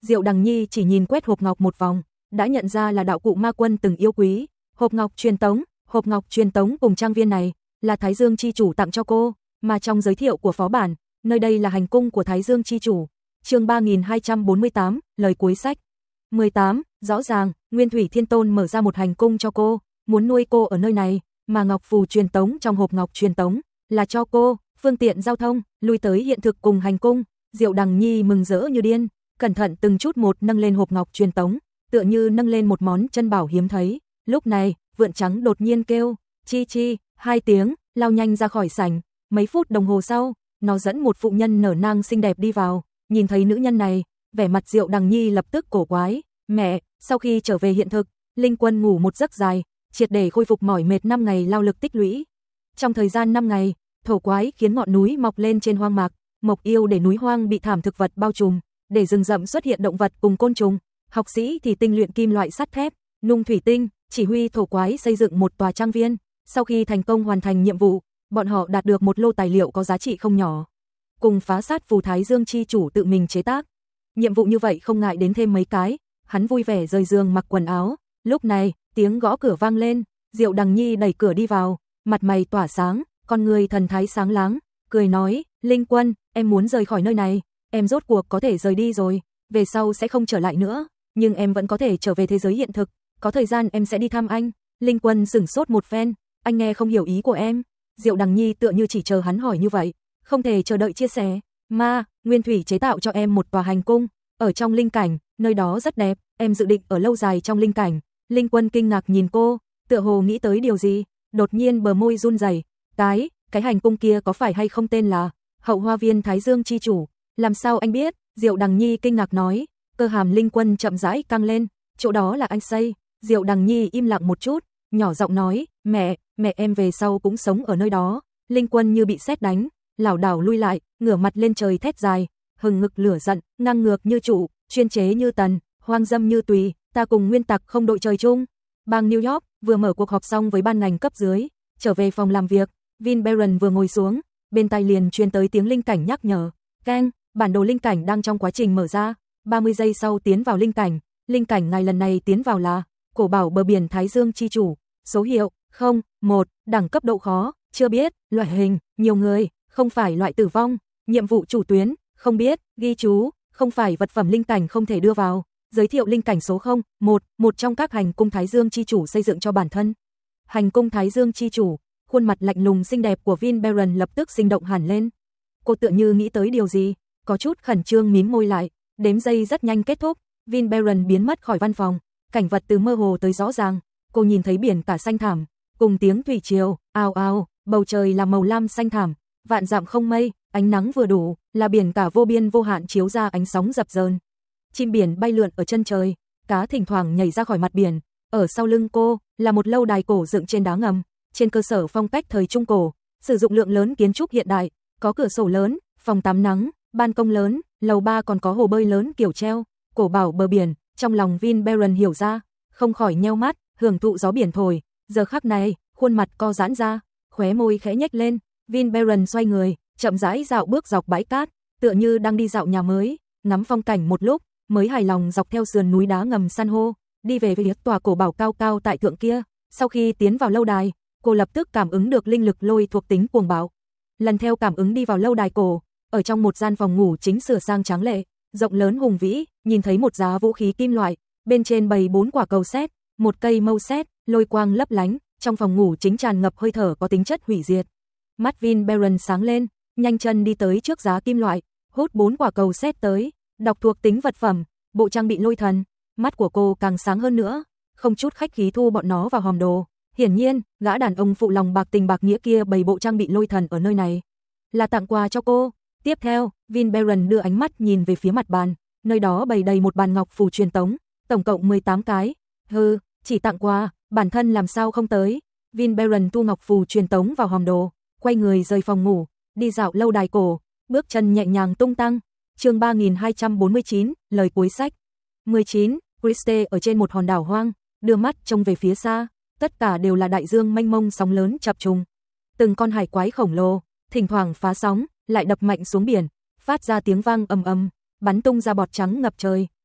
Diệu Đằng Nhi chỉ nhìn quét hộp ngọc một vòng, đã nhận ra là đạo cụ ma quân từng yêu quý, hộp ngọc truyền tống, hộp ngọc truyền tống cùng trang viên này là Thái Dương chi chủ tặng cho cô, mà trong giới thiệu của phó bản, nơi đây là hành cung của Thái Dương chi chủ. Chương ba nghìn hai trăm bốn mươi tám, lời cuối sách. mười tám, rõ ràng, Nguyên Thủy Thiên Tôn mở ra một hành cung cho cô, muốn nuôi cô ở nơi này, mà ngọc phù truyền tống trong hộp ngọc truyền tống là cho cô, phương tiện giao thông, lui tới hiện thực cùng hành cung. Diệu Đằng Nhi mừng rỡ như điên, cẩn thận từng chút một nâng lên hộp ngọc truyền tống, tựa như nâng lên một món chân bảo hiếm thấy. Lúc này, vượn trắng đột nhiên kêu, chi chi, hai tiếng, lao nhanh ra khỏi sảnh. Mấy phút đồng hồ sau, nó dẫn một phụ nhân nở nang xinh đẹp đi vào, nhìn thấy nữ nhân này, vẻ mặt Diệu Đằng Nhi lập tức cổ quái. Mẹ, sau khi trở về hiện thực, Linh Quân ngủ một giấc dài, triệt để khôi phục mỏi mệt năm ngày lao lực tích lũy. Trong thời gian năm ngày, thổ quái khiến ngọn núi mọc lên trên hoang mạc, mộc yêu để núi hoang bị thảm thực vật bao trùm, để rừng rậm xuất hiện động vật cùng côn trùng. Học sĩ thì tinh luyện kim loại sắt thép, nung thủy tinh, chỉ huy thổ quái xây dựng một tòa trang viên. Sau khi thành công hoàn thành nhiệm vụ, bọn họ đạt được một lô tài liệu có giá trị không nhỏ, cùng phá sát phù Thái Dương chi chủ tự mình chế tác. Nhiệm vụ như vậy không ngại đến thêm mấy cái, hắn vui vẻ rời giường mặc quần áo. Lúc này, tiếng gõ cửa vang lên, Diệu Đằng Nhi đẩy cửa đi vào, mặt mày tỏa sáng, con người thần thái sáng láng, cười nói, Linh Quân, em muốn rời khỏi nơi này, em rốt cuộc có thể rời đi rồi, về sau sẽ không trở lại nữa, nhưng em vẫn có thể trở về thế giới hiện thực, có thời gian em sẽ đi thăm anh. Linh Quân sửng sốt một phen, anh nghe không hiểu ý của em. Diệu Đằng Nhi tựa như chỉ chờ hắn hỏi như vậy, không thể chờ đợi chia sẻ. Ma, Nguyên Thủy chế tạo cho em một tòa hành cung, ở trong linh cảnh, nơi đó rất đẹp, em dự định ở lâu dài trong linh cảnh. Linh Quân kinh ngạc nhìn cô, tựa hồ nghĩ tới điều gì, đột nhiên bờ môi run rẩy. Cái, cái hành cung kia có phải hay không tên là Hậu Hoa Viên Thái Dương chi chủ? Làm sao anh biết? Diệu Đằng Nhi kinh ngạc nói. Cơ hàm Linh Quân chậm rãi căng lên, chỗ đó là anh xây. Diệu Đằng Nhi im lặng một chút, nhỏ giọng nói, mẹ, mẹ em về sau cũng sống ở nơi đó. Linh Quân như bị sét đánh, lảo đảo lui lại, ngửa mặt lên trời thét dài, hừng ngực lửa giận, ngang ngược như trụ, chuyên chế như tần, hoang dâm như tùy, ta cùng nguyên tặc không đội trời chung. Bang New York vừa mở cuộc họp xong với ban ngành cấp dưới, trở về phòng làm việc, Vin Baron vừa ngồi xuống, bên tai liền truyền tới tiếng linh cảnh nhắc nhở, keng, bản đồ linh cảnh đang trong quá trình mở ra, ba mươi giây sau tiến vào linh cảnh, linh cảnh ngài lần này tiến vào là Cổ Bảo bờ biển Thái Dương chi chủ, số hiệu không một, đẳng cấp độ khó, chưa biết, loại hình, nhiều người, không phải loại tử vong, nhiệm vụ chủ tuyến, không biết, ghi chú, không phải vật phẩm linh cảnh không thể đưa vào, giới thiệu linh cảnh số không một, một trong các hành cung Thái Dương chi chủ xây dựng cho bản thân. Hành cung Thái Dương chi chủ, khuôn mặt lạnh lùng xinh đẹp của Vin Baron lập tức sinh động hẳn lên. Cô tựa như nghĩ tới điều gì, có chút khẩn trương mím môi lại, đếm giây rất nhanh kết thúc, Vin Baron biến mất khỏi văn phòng, cảnh vật từ mơ hồ tới rõ ràng, cô nhìn thấy biển cả xanh thẳm, cùng tiếng thủy triều, ào ào, bầu trời là màu lam xanh thẳm, vạn dặm không mây, ánh nắng vừa đủ, là biển cả vô biên vô hạn chiếu ra ánh sóng dập dờn. Chim biển bay lượn ở chân trời, cá thỉnh thoảng nhảy ra khỏi mặt biển, ở sau lưng cô là một lâu đài cổ dựng trên đá ngầm, trên cơ sở phong cách thời trung cổ, sử dụng lượng lớn kiến trúc hiện đại, có cửa sổ lớn, phòng tắm nắng, ban công lớn, lầu ba còn có hồ bơi lớn kiểu treo, Cổ Bảo bờ biển. Trong lòng Vin Baron hiểu ra, không khỏi nheo mắt, hưởng thụ gió biển thổi. Giờ khắc này, khuôn mặt co giãn ra, khóe môi khẽ nhếch lên. Vin Baron xoay người, chậm rãi dạo bước dọc bãi cát, tựa như đang đi dạo nhà mới, ngắm phong cảnh một lúc, mới hài lòng dọc theo sườn núi đá ngầm san hô, đi về phía tòa cổ bảo cao cao tại thượng kia. Sau khi tiến vào lâu đài, cô lập tức cảm ứng được linh lực lôi thuộc tính cuồng bạo. Lần theo cảm ứng đi vào lâu đài cổ, ở trong một gian phòng ngủ chính sửa sang tráng lệ, rộng lớn hùng vĩ, nhìn thấy một giá vũ khí kim loại, bên trên bày bốn quả cầu sét, một cây mâu sét, lôi quang lấp lánh, trong phòng ngủ chính tràn ngập hơi thở có tính chất hủy diệt. Mắt Vin Baron sáng lên, nhanh chân đi tới trước giá kim loại, hút bốn quả cầu sét tới, đọc thuộc tính vật phẩm, bộ trang bị lôi thần. Mắt của cô càng sáng hơn nữa, không chút khách khí thu bọn nó vào hòm đồ. Hiển nhiên, gã đàn ông phụ lòng bạc tình bạc nghĩa kia bày bộ trang bị lôi thần ở nơi này, là tặng quà cho cô. Tiếp theo, Vin Baron đưa ánh mắt nhìn về phía mặt bàn, nơi đó bày đầy một bàn ngọc phù truyền tống, tổng cộng mười tám cái. Hừ, chỉ tặng quà, bản thân làm sao không tới. Vin Baron thu ngọc phù truyền tống vào hòm đồ, quay người rời phòng ngủ, đi dạo lâu đài cổ, bước chân nhẹ nhàng tung tăng. Chương ba nghìn hai trăm bốn mươi chín, lời cuối sách. mười chín, Christe ở trên một hòn đảo hoang, đưa mắt trông về phía xa, tất cả đều là đại dương mênh mông sóng lớn chập trùng. Từng con hải quái khổng lồ, thỉnh thoảng phá sóng, lại đập mạnh xuống biển, phát ra tiếng vang ầm ầm, bắn tung ra bọt trắng ngập trời.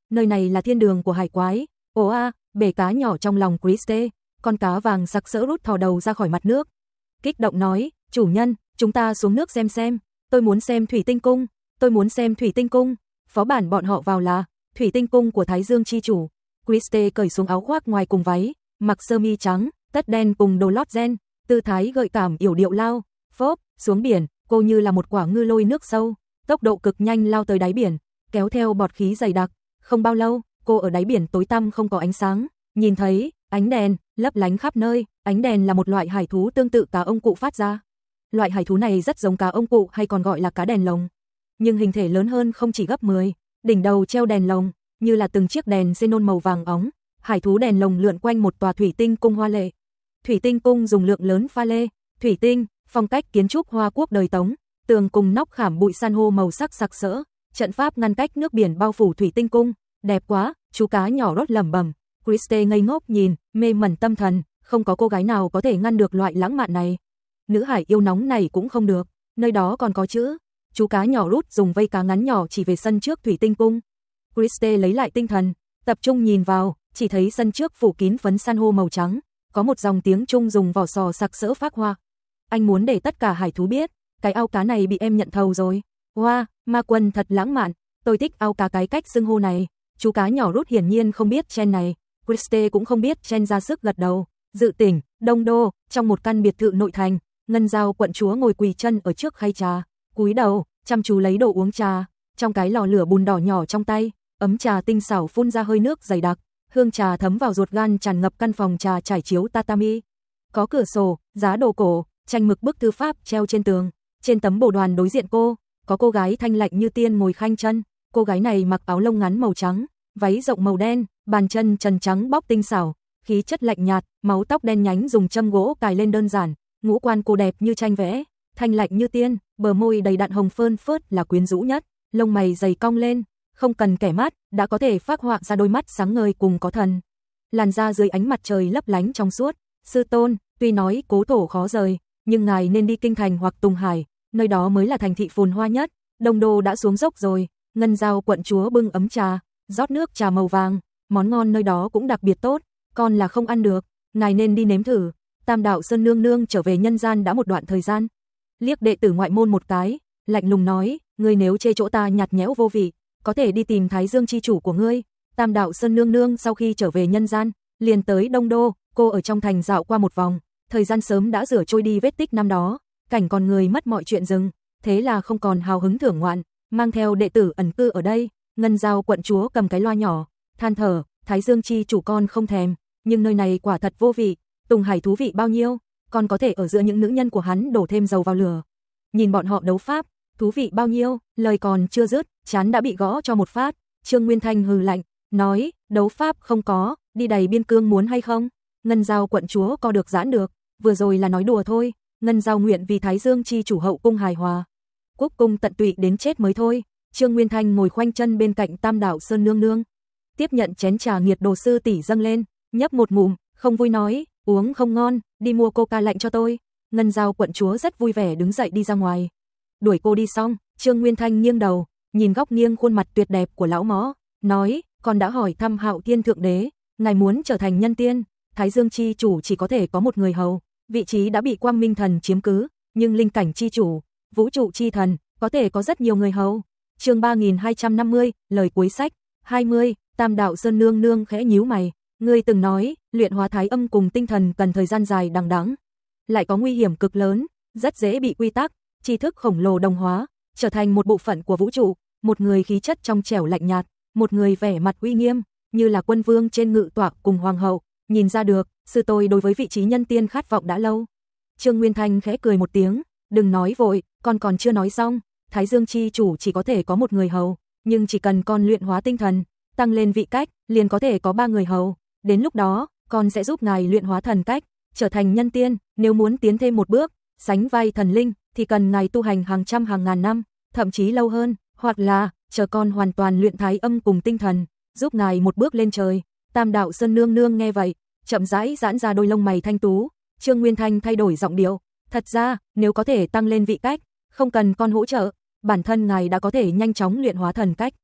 nơi này là thiên đường của hải quái. Ồ a, bể cá nhỏ trong lòng Christie, con cá vàng sặc sỡ rút thò đầu ra khỏi mặt nước. Kích động nói, chủ nhân, chúng ta xuống nước xem xem, tôi muốn xem thủy tinh cung, tôi muốn xem thủy tinh cung. Phó bản bọn họ vào là thủy tinh cung của Thái Dương chi chủ. Christie cởi xuống áo khoác ngoài cùng váy, mặc sơ mi trắng, tất đen cùng đồ lót ren, tư thái gợi cảm yểu điệu lao, phốp, xuống biển, cô như là một quả ngư lôi nước sâu, tốc độ cực nhanh lao tới đáy biển, kéo theo bọt khí dày đặc. Không bao lâu, cô ở đáy biển tối tăm không có ánh sáng, nhìn thấy ánh đèn lấp lánh khắp nơi. Ánh đèn là một loại hải thú tương tự cá ông cụ phát ra. Loại hải thú này rất giống cá ông cụ hay còn gọi là cá đèn lồng, nhưng hình thể lớn hơn không chỉ gấp mười, đỉnh đầu treo đèn lồng, như là từng chiếc đèn xenon màu vàng óng. Hải thú đèn lồng lượn quanh một tòa thủy tinh cung hoa lệ. Thủy tinh cung dùng lượng lớn pha lê, thủy tinh, phong cách kiến trúc Hoa Quốc đời Tống, tường cùng nóc khảm bụi san hô màu sắc sặc sỡ, trận pháp ngăn cách nước biển bao phủ thủy tinh cung, đẹp quá, chú cá nhỏ rót lẩm bẩm. Christie ngây ngốc nhìn, mê mẩn tâm thần, không có cô gái nào có thể ngăn được loại lãng mạn này. Nữ hải yêu nóng này cũng không được, nơi đó còn có chữ. Chú cá nhỏ rút dùng vây cá ngắn nhỏ chỉ về sân trước thủy tinh cung. Christie lấy lại tinh thần, tập trung nhìn vào, chỉ thấy sân trước phủ kín phấn san hô màu trắng, có một dòng tiếng Trung dùng vỏ sò sặc sỡ phác hoa. Anh muốn để tất cả hải thú biết, cái ao cá này bị em nhận thầu rồi. Wow, ma quân thật lãng mạn, tôi thích ao cá cái cách xưng hô này. Chú cá nhỏ rút hiển nhiên không biết Chen này, Christie cũng không biết Chen ra sức gật đầu. Dự tỉnh, Đông Đô, trong một căn biệt thự nội thành, Ngân Giao quận chúa ngồi quỳ chân ở trước khay trà, cúi đầu, chăm chú lấy đồ uống trà, trong cái lò lửa bùn đỏ nhỏ trong tay, ấm trà tinh xảo phun ra hơi nước dày đặc, hương trà thấm vào ruột gan tràn ngập căn phòng trà trải chiếu tatami. Có cửa sổ, giá đồ cổ, tranh mực bức thư pháp treo trên tường, trên tấm bồ đoàn đối diện cô, có cô gái thanh lạnh như tiên ngồi khanh chân, cô gái này mặc áo lông ngắn màu trắng, váy rộng màu đen, bàn chân trần trắng bóc tinh xảo, khí chất lạnh nhạt, máu tóc đen nhánh dùng châm gỗ cài lên đơn giản, ngũ quan cô đẹp như tranh vẽ, thanh lạnh như tiên, bờ môi đầy đặn hồng phơn phớt là quyến rũ nhất, lông mày dày cong lên, không cần kẻ mắt, đã có thể phác họa ra đôi mắt sáng ngời cùng có thần. Làn da dưới ánh mặt trời lấp lánh trong suốt. Sư tôn, tuy nói cố thổ khó rời, nhưng ngài nên đi Kinh Thành hoặc Tùng Hải, nơi đó mới là thành thị phồn hoa nhất. Đông Đô đã xuống dốc rồi. Ngân Giao quận chúa bưng ấm trà, rót nước trà màu vàng, món ngon nơi đó cũng đặc biệt tốt, con là không ăn được, ngài nên đi nếm thử. Tam đạo Sơn nương nương trở về nhân gian đã một đoạn thời gian, liếc đệ tử ngoại môn một cái, lạnh lùng nói, ngươi nếu chê chỗ ta nhạt nhẽo vô vị, có thể đi tìm Thái Dương chi chủ của ngươi. Tam đạo Sơn nương nương sau khi trở về nhân gian, liền tới Đông Đô, cô ở trong thành dạo qua một vòng, thời gian sớm đã rửa trôi đi vết tích năm đó, cảnh còn người mất mọi chuyện dừng, thế là không còn hào hứng thưởng ngoạn, mang theo đệ tử ẩn cư ở đây. Ngân Giao quận chúa cầm cái loa nhỏ, than thở, Thái Dương chi chủ con không thèm, nhưng nơi này quả thật vô vị. Tùng Hải thú vị bao nhiêu, con có thể ở giữa những nữ nhân của hắn đổ thêm dầu vào lửa. Nhìn bọn họ đấu pháp, thú vị bao nhiêu, lời còn chưa dứt, chán đã bị gõ cho một phát. Trương Nguyên Thanh hừ lạnh, nói, đấu pháp không có, đi đầy biên cương muốn hay không? Ngân Giao quận chúa co được giãn được, vừa rồi là nói đùa thôi. Ngân Giao nguyện vì Thái Dương chi chủ hậu cung hài hòa, quốc cung tận tụy đến chết mới thôi. Trương Nguyên Thanh ngồi khoanh chân bên cạnh Tam đạo Sơn nương nương, tiếp nhận chén trà nghiệt đồ sư tỷ dâng lên, nhấp một ngụm, không vui nói, uống không ngon, đi mua coca lạnh cho tôi. Ngân Giao quận chúa rất vui vẻ đứng dậy đi ra ngoài. Đuổi cô đi xong, Trương Nguyên Thanh nghiêng đầu, nhìn góc nghiêng khuôn mặt tuyệt đẹp của lão mõ, nói, con đã hỏi thăm Hạo Thiên thượng đế, ngài muốn trở thành nhân tiên, Thái Dương chi chủ chỉ có thể có một người hầu, vị trí đã bị Quang Minh thần chiếm cứ, nhưng linh cảnh chi chủ, vũ trụ chi thần, có thể có rất nhiều người hầu. Chương ba nghìn hai trăm năm mươi, lời cuối sách. hai mươi, Tam đạo Sơn nương nương khẽ nhíu mày, ngươi từng nói, luyện hóa thái âm cùng tinh thần cần thời gian dài đằng đẵng, lại có nguy hiểm cực lớn, rất dễ bị quy tắc, tri thức khổng lồ đồng hóa, trở thành một bộ phận của vũ trụ, một người khí chất trong trẻo lạnh nhạt, một người vẻ mặt uy nghiêm, như là quân vương trên ngự tọa cùng hoàng hậu, nhìn ra được, sư tôi đối với vị trí nhân tiên khát vọng đã lâu. Trương Nguyên Thanh khẽ cười một tiếng, đừng nói vội, con còn chưa nói xong, Thái Dương chi chủ chỉ có thể có một người hầu, nhưng chỉ cần con luyện hóa tinh thần, tăng lên vị cách, liền có thể có ba người hầu, đến lúc đó, con sẽ giúp ngài luyện hóa thần cách, trở thành nhân tiên, nếu muốn tiến thêm một bước, sánh vai thần linh, thì cần ngài tu hành hàng trăm hàng ngàn năm, thậm chí lâu hơn, hoặc là, chờ con hoàn toàn luyện thái âm cùng tinh thần, giúp ngài một bước lên trời. Tam đạo Sơn nương nương nghe vậy, chậm rãi giãn ra đôi lông mày thanh tú. Trương Nguyên Thanh thay đổi giọng điệu, thật ra, nếu có thể tăng lên vị cách, không cần con hỗ trợ, bản thân ngài đã có thể nhanh chóng luyện hóa thần cách.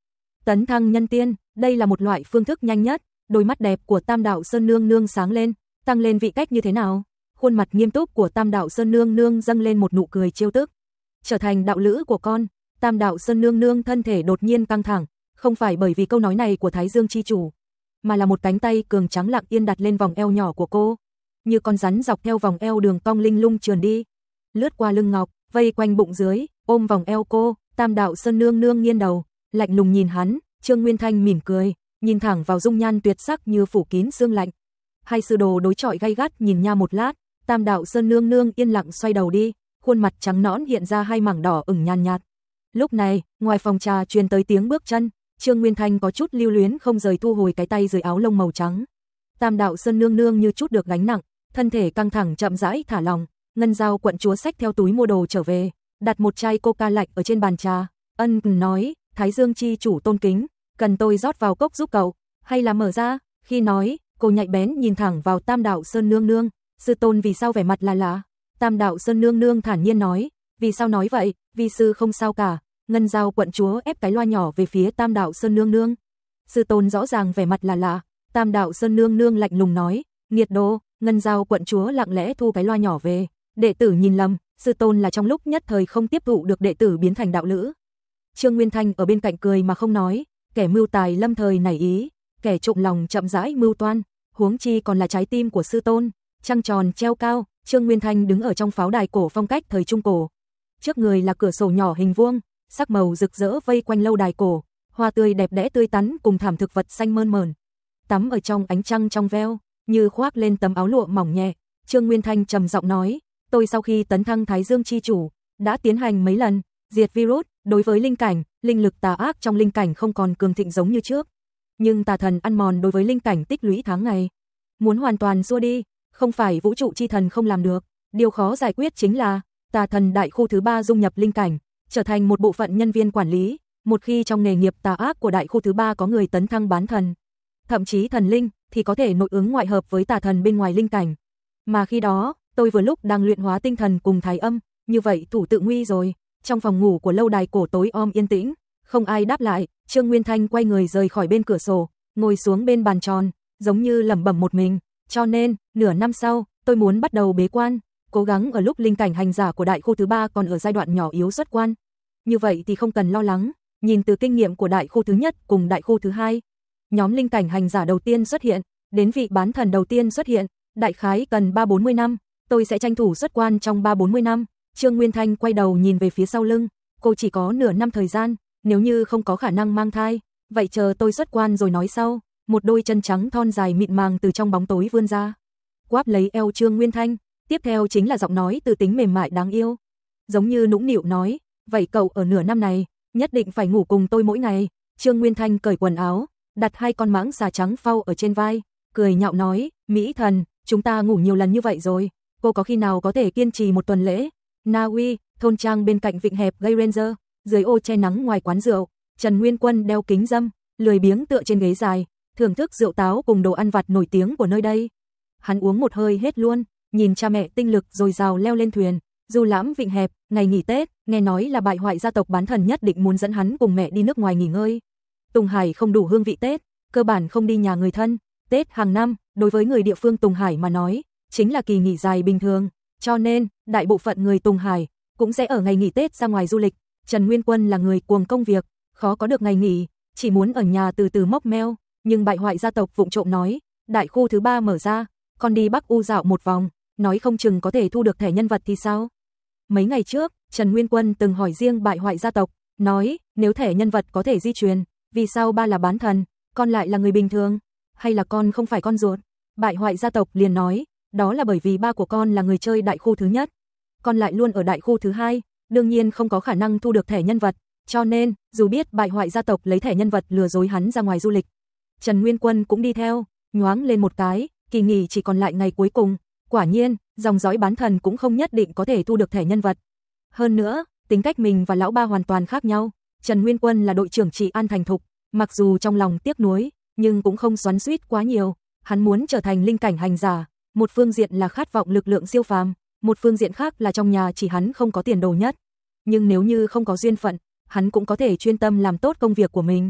Tấn thăng nhân tiên, đây là một loại phương thức nhanh nhất. Đôi mắt đẹp của Tam Đạo Sơn Nương Nương sáng lên, tăng lên vị cách như thế nào? Khuôn mặt nghiêm túc của Tam Đạo Sơn Nương Nương dâng lên một nụ cười trêu tức. Trở thành đạo lữ của con. Tam Đạo Sơn Nương Nương thân thể đột nhiên căng thẳng, không phải bởi vì câu nói này của Thái Dương chi chủ, mà là một cánh tay cường trắng lặng yên đặt lên vòng eo nhỏ của cô, như con rắn dọc theo vòng eo đường cong linh lung trườn đi, lướt qua lưng ngọc, vây quanh bụng dưới, ôm vòng eo cô. Tam Đạo Sơn Nương Nương nghiêng đầu, lạnh lùng nhìn hắn. Trương Nguyên Thanh mỉm cười, nhìn thẳng vào dung nhan tuyệt sắc như phủ kín sương lạnh. Hai sư đồ đối chọi gay gắt nhìn nhau một lát, Tam Đạo Sơn Nương Nương yên lặng xoay đầu đi, khuôn mặt trắng nõn hiện ra hai mảng đỏ ửng nhàn nhạt. Lúc này, ngoài phòng trà truyền tới tiếng bước chân, Trương Nguyên Thanh có chút lưu luyến không rời thu hồi cái tay dưới áo lông màu trắng. Tam Đạo Sơn Nương Nương như chút được gánh nặng, thân thể căng thẳng chậm rãi thả lòng, ngân dao quận chúa xách theo túi mua đồ trở về, đặt một chai coca lạnh ở trên bàn trà, ân nói, Thái Dương chi chủ tôn kính, cần tôi rót vào cốc giúp cậu, hay là mở ra? Khi nói, cô nhạy bén nhìn thẳng vào Tam Đạo Sơn Nương Nương, sư tôn vì sao vẻ mặt là lạ? Tam Đạo Sơn Nương Nương thản nhiên nói, vì sao nói vậy, vi sư không sao cả. Ngân dao quận chúa ép cái loa nhỏ về phía Tam Đạo Sơn Nương Nương. Sư tôn rõ ràng vẻ mặt là lạ. Tam Đạo Sơn Nương Nương lạnh lùng nói, nghiệt đồ. Ngân dao quận chúa lặng lẽ thu cái loa nhỏ về. Đệ tử nhìn lầm, sư tôn là trong lúc nhất thời không tiếp thụ được đệ tử biến thành đạo lữ. Trương Nguyên Thanh ở bên cạnh cười mà không nói, kẻ mưu tài lâm thời nảy ý, kẻ trộm lòng chậm rãi mưu toan, huống chi còn là trái tim của sư tôn. Trăng tròn treo cao, Trương Nguyên Thanh đứng ở trong pháo đài cổ phong cách thời trung cổ. Trước người là cửa sổ nhỏ hình vuông, sắc màu rực rỡ vây quanh lâu đài cổ, hoa tươi đẹp đẽ tươi tắn cùng thảm thực vật xanh mơn mởn. Tắm ở trong ánh trăng trong veo, như khoác lên tấm áo lụa mỏng nhẹ, Trương Nguyên Thanh trầm giọng nói, tôi sau khi tấn thăng Thái Dương chi chủ, đã tiến hành mấy lần diệt virus, đối với linh cảnh, linh lực tà ác trong linh cảnh không còn cường thịnh giống như trước, nhưng tà thần ăn mòn đối với linh cảnh tích lũy tháng ngày, muốn hoàn toàn xua đi, không phải vũ trụ chi thần không làm được, điều khó giải quyết chính là tà thần đại khu thứ ba dung nhập linh cảnh, trở thành một bộ phận nhân viên quản lý. Một khi trong nghề nghiệp tà ác của đại khu thứ ba có người tấn thăng bán thần, thậm chí thần linh, thì có thể nội ứng ngoại hợp với tà thần bên ngoài linh cảnh. Mà khi đó, tôi vừa lúc đang luyện hóa tinh thần cùng thái âm, như vậy thủ tự nguy rồi. Trong phòng ngủ của lâu đài cổ tối om yên tĩnh, không ai đáp lại, Trương Nguyên Thanh quay người rời khỏi bên cửa sổ, ngồi xuống bên bàn tròn, giống như lẩm bẩm một mình, cho nên, nửa năm sau, tôi muốn bắt đầu bế quan, cố gắng ở lúc linh cảnh hành giả của đại khu thứ ba còn ở giai đoạn nhỏ yếu xuất quan. Như vậy thì không cần lo lắng, nhìn từ kinh nghiệm của đại khu thứ nhất cùng đại khu thứ hai, nhóm linh cảnh hành giả đầu tiên xuất hiện, đến vị bán thần đầu tiên xuất hiện, đại khái cần ba bốn mươi năm, tôi sẽ tranh thủ xuất quan trong ba bốn mươi năm. Trương Nguyên Thanh quay đầu nhìn về phía sau lưng, cô chỉ có nửa năm thời gian, nếu như không có khả năng mang thai, vậy chờ tôi xuất quan rồi nói sau. Một đôi chân trắng thon dài mịn màng từ trong bóng tối vươn ra, quáp lấy eo Trương Nguyên Thanh, tiếp theo chính là giọng nói từ tính mềm mại đáng yêu, giống như nũng nịu nói, vậy cậu ở nửa năm này, nhất định phải ngủ cùng tôi mỗi ngày. Trương Nguyên Thanh cởi quần áo, đặt hai con mãng xà trắng phau ở trên vai, cười nhạo nói, Mỹ thần, chúng ta ngủ nhiều lần như vậy rồi, cô có khi nào có thể kiên trì một tuần lễ? Na Uy, thôn trang bên cạnh vịnh hẹp gây Ranger, dưới ô che nắng ngoài quán rượu, Trần Nguyên Quân đeo kính râm, lười biếng tựa trên ghế dài, thưởng thức rượu táo cùng đồ ăn vặt nổi tiếng của nơi đây. Hắn uống một hơi hết luôn, nhìn cha mẹ tinh lực dồi dào leo lên thuyền, du lãm vịnh hẹp, ngày nghỉ Tết, nghe nói là bại hoại gia tộc bán thần nhất định muốn dẫn hắn cùng mẹ đi nước ngoài nghỉ ngơi. Tùng Hải không đủ hương vị Tết, cơ bản không đi nhà người thân, Tết hàng năm, đối với người địa phương Tùng Hải mà nói, chính là kỳ nghỉ dài bình thường, cho nên, đại bộ phận người Tùng Hải cũng sẽ ở ngày nghỉ Tết ra ngoài du lịch. Trần Nguyên Quân là người cuồng công việc, khó có được ngày nghỉ, chỉ muốn ở nhà từ từ móc meo, nhưng bại hoại gia tộc vụng trộm nói, đại khu thứ ba mở ra, con đi Bắc U dạo một vòng, nói không chừng có thể thu được thẻ nhân vật thì sao? Mấy ngày trước, Trần Nguyên Quân từng hỏi riêng bại hoại gia tộc, nói, nếu thẻ nhân vật có thể di truyền, vì sao ba là bán thần, con lại là người bình thường, hay là con không phải con ruột? Bại hoại gia tộc liền nói, đó là bởi vì ba của con là người chơi đại khu thứ nhất, con lại luôn ở đại khu thứ hai, đương nhiên không có khả năng thu được thẻ nhân vật, cho nên, dù biết bại hoại gia tộc lấy thẻ nhân vật lừa dối hắn ra ngoài du lịch, Trần Nguyên Quân cũng đi theo, nhoáng lên một cái, kỳ nghỉ chỉ còn lại ngày cuối cùng, quả nhiên, dòng dõi bán thần cũng không nhất định có thể thu được thẻ nhân vật. Hơn nữa, tính cách mình và lão ba hoàn toàn khác nhau, Trần Nguyên Quân là đội trưởng trị an thành thục, mặc dù trong lòng tiếc nuối, nhưng cũng không xoắn xuýt quá nhiều, hắn muốn trở thành linh cảnh hành giả, một phương diện là khát vọng lực lượng siêu phàm, một phương diện khác là trong nhà chỉ hắn không có tiền đồ nhất. Nhưng nếu như không có duyên phận, hắn cũng có thể chuyên tâm làm tốt công việc của mình.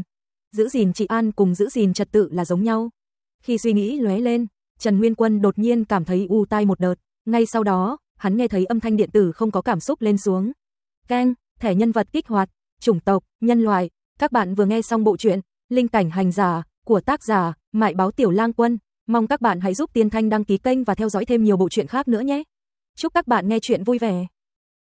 giữ gìn trị an cùng giữ gìn trật tự là giống nhau. Khi suy nghĩ lóe lên, Trần Nguyên Quân đột nhiên cảm thấy u tai một đợt, ngay sau đó, hắn nghe thấy âm thanh điện tử không có cảm xúc lên xuống. Keng, thẻ nhân vật kích hoạt, chủng tộc, nhân loại. Các bạn vừa nghe xong bộ truyện Linh Cảnh Hành Giả của tác giả Mại Báo Tiểu Lang Quân. Mong các bạn hãy giúp Tiên Thanh đăng ký kênh và theo dõi thêm nhiều bộ truyện khác nữa nhé. Chúc các bạn nghe truyện vui vẻ.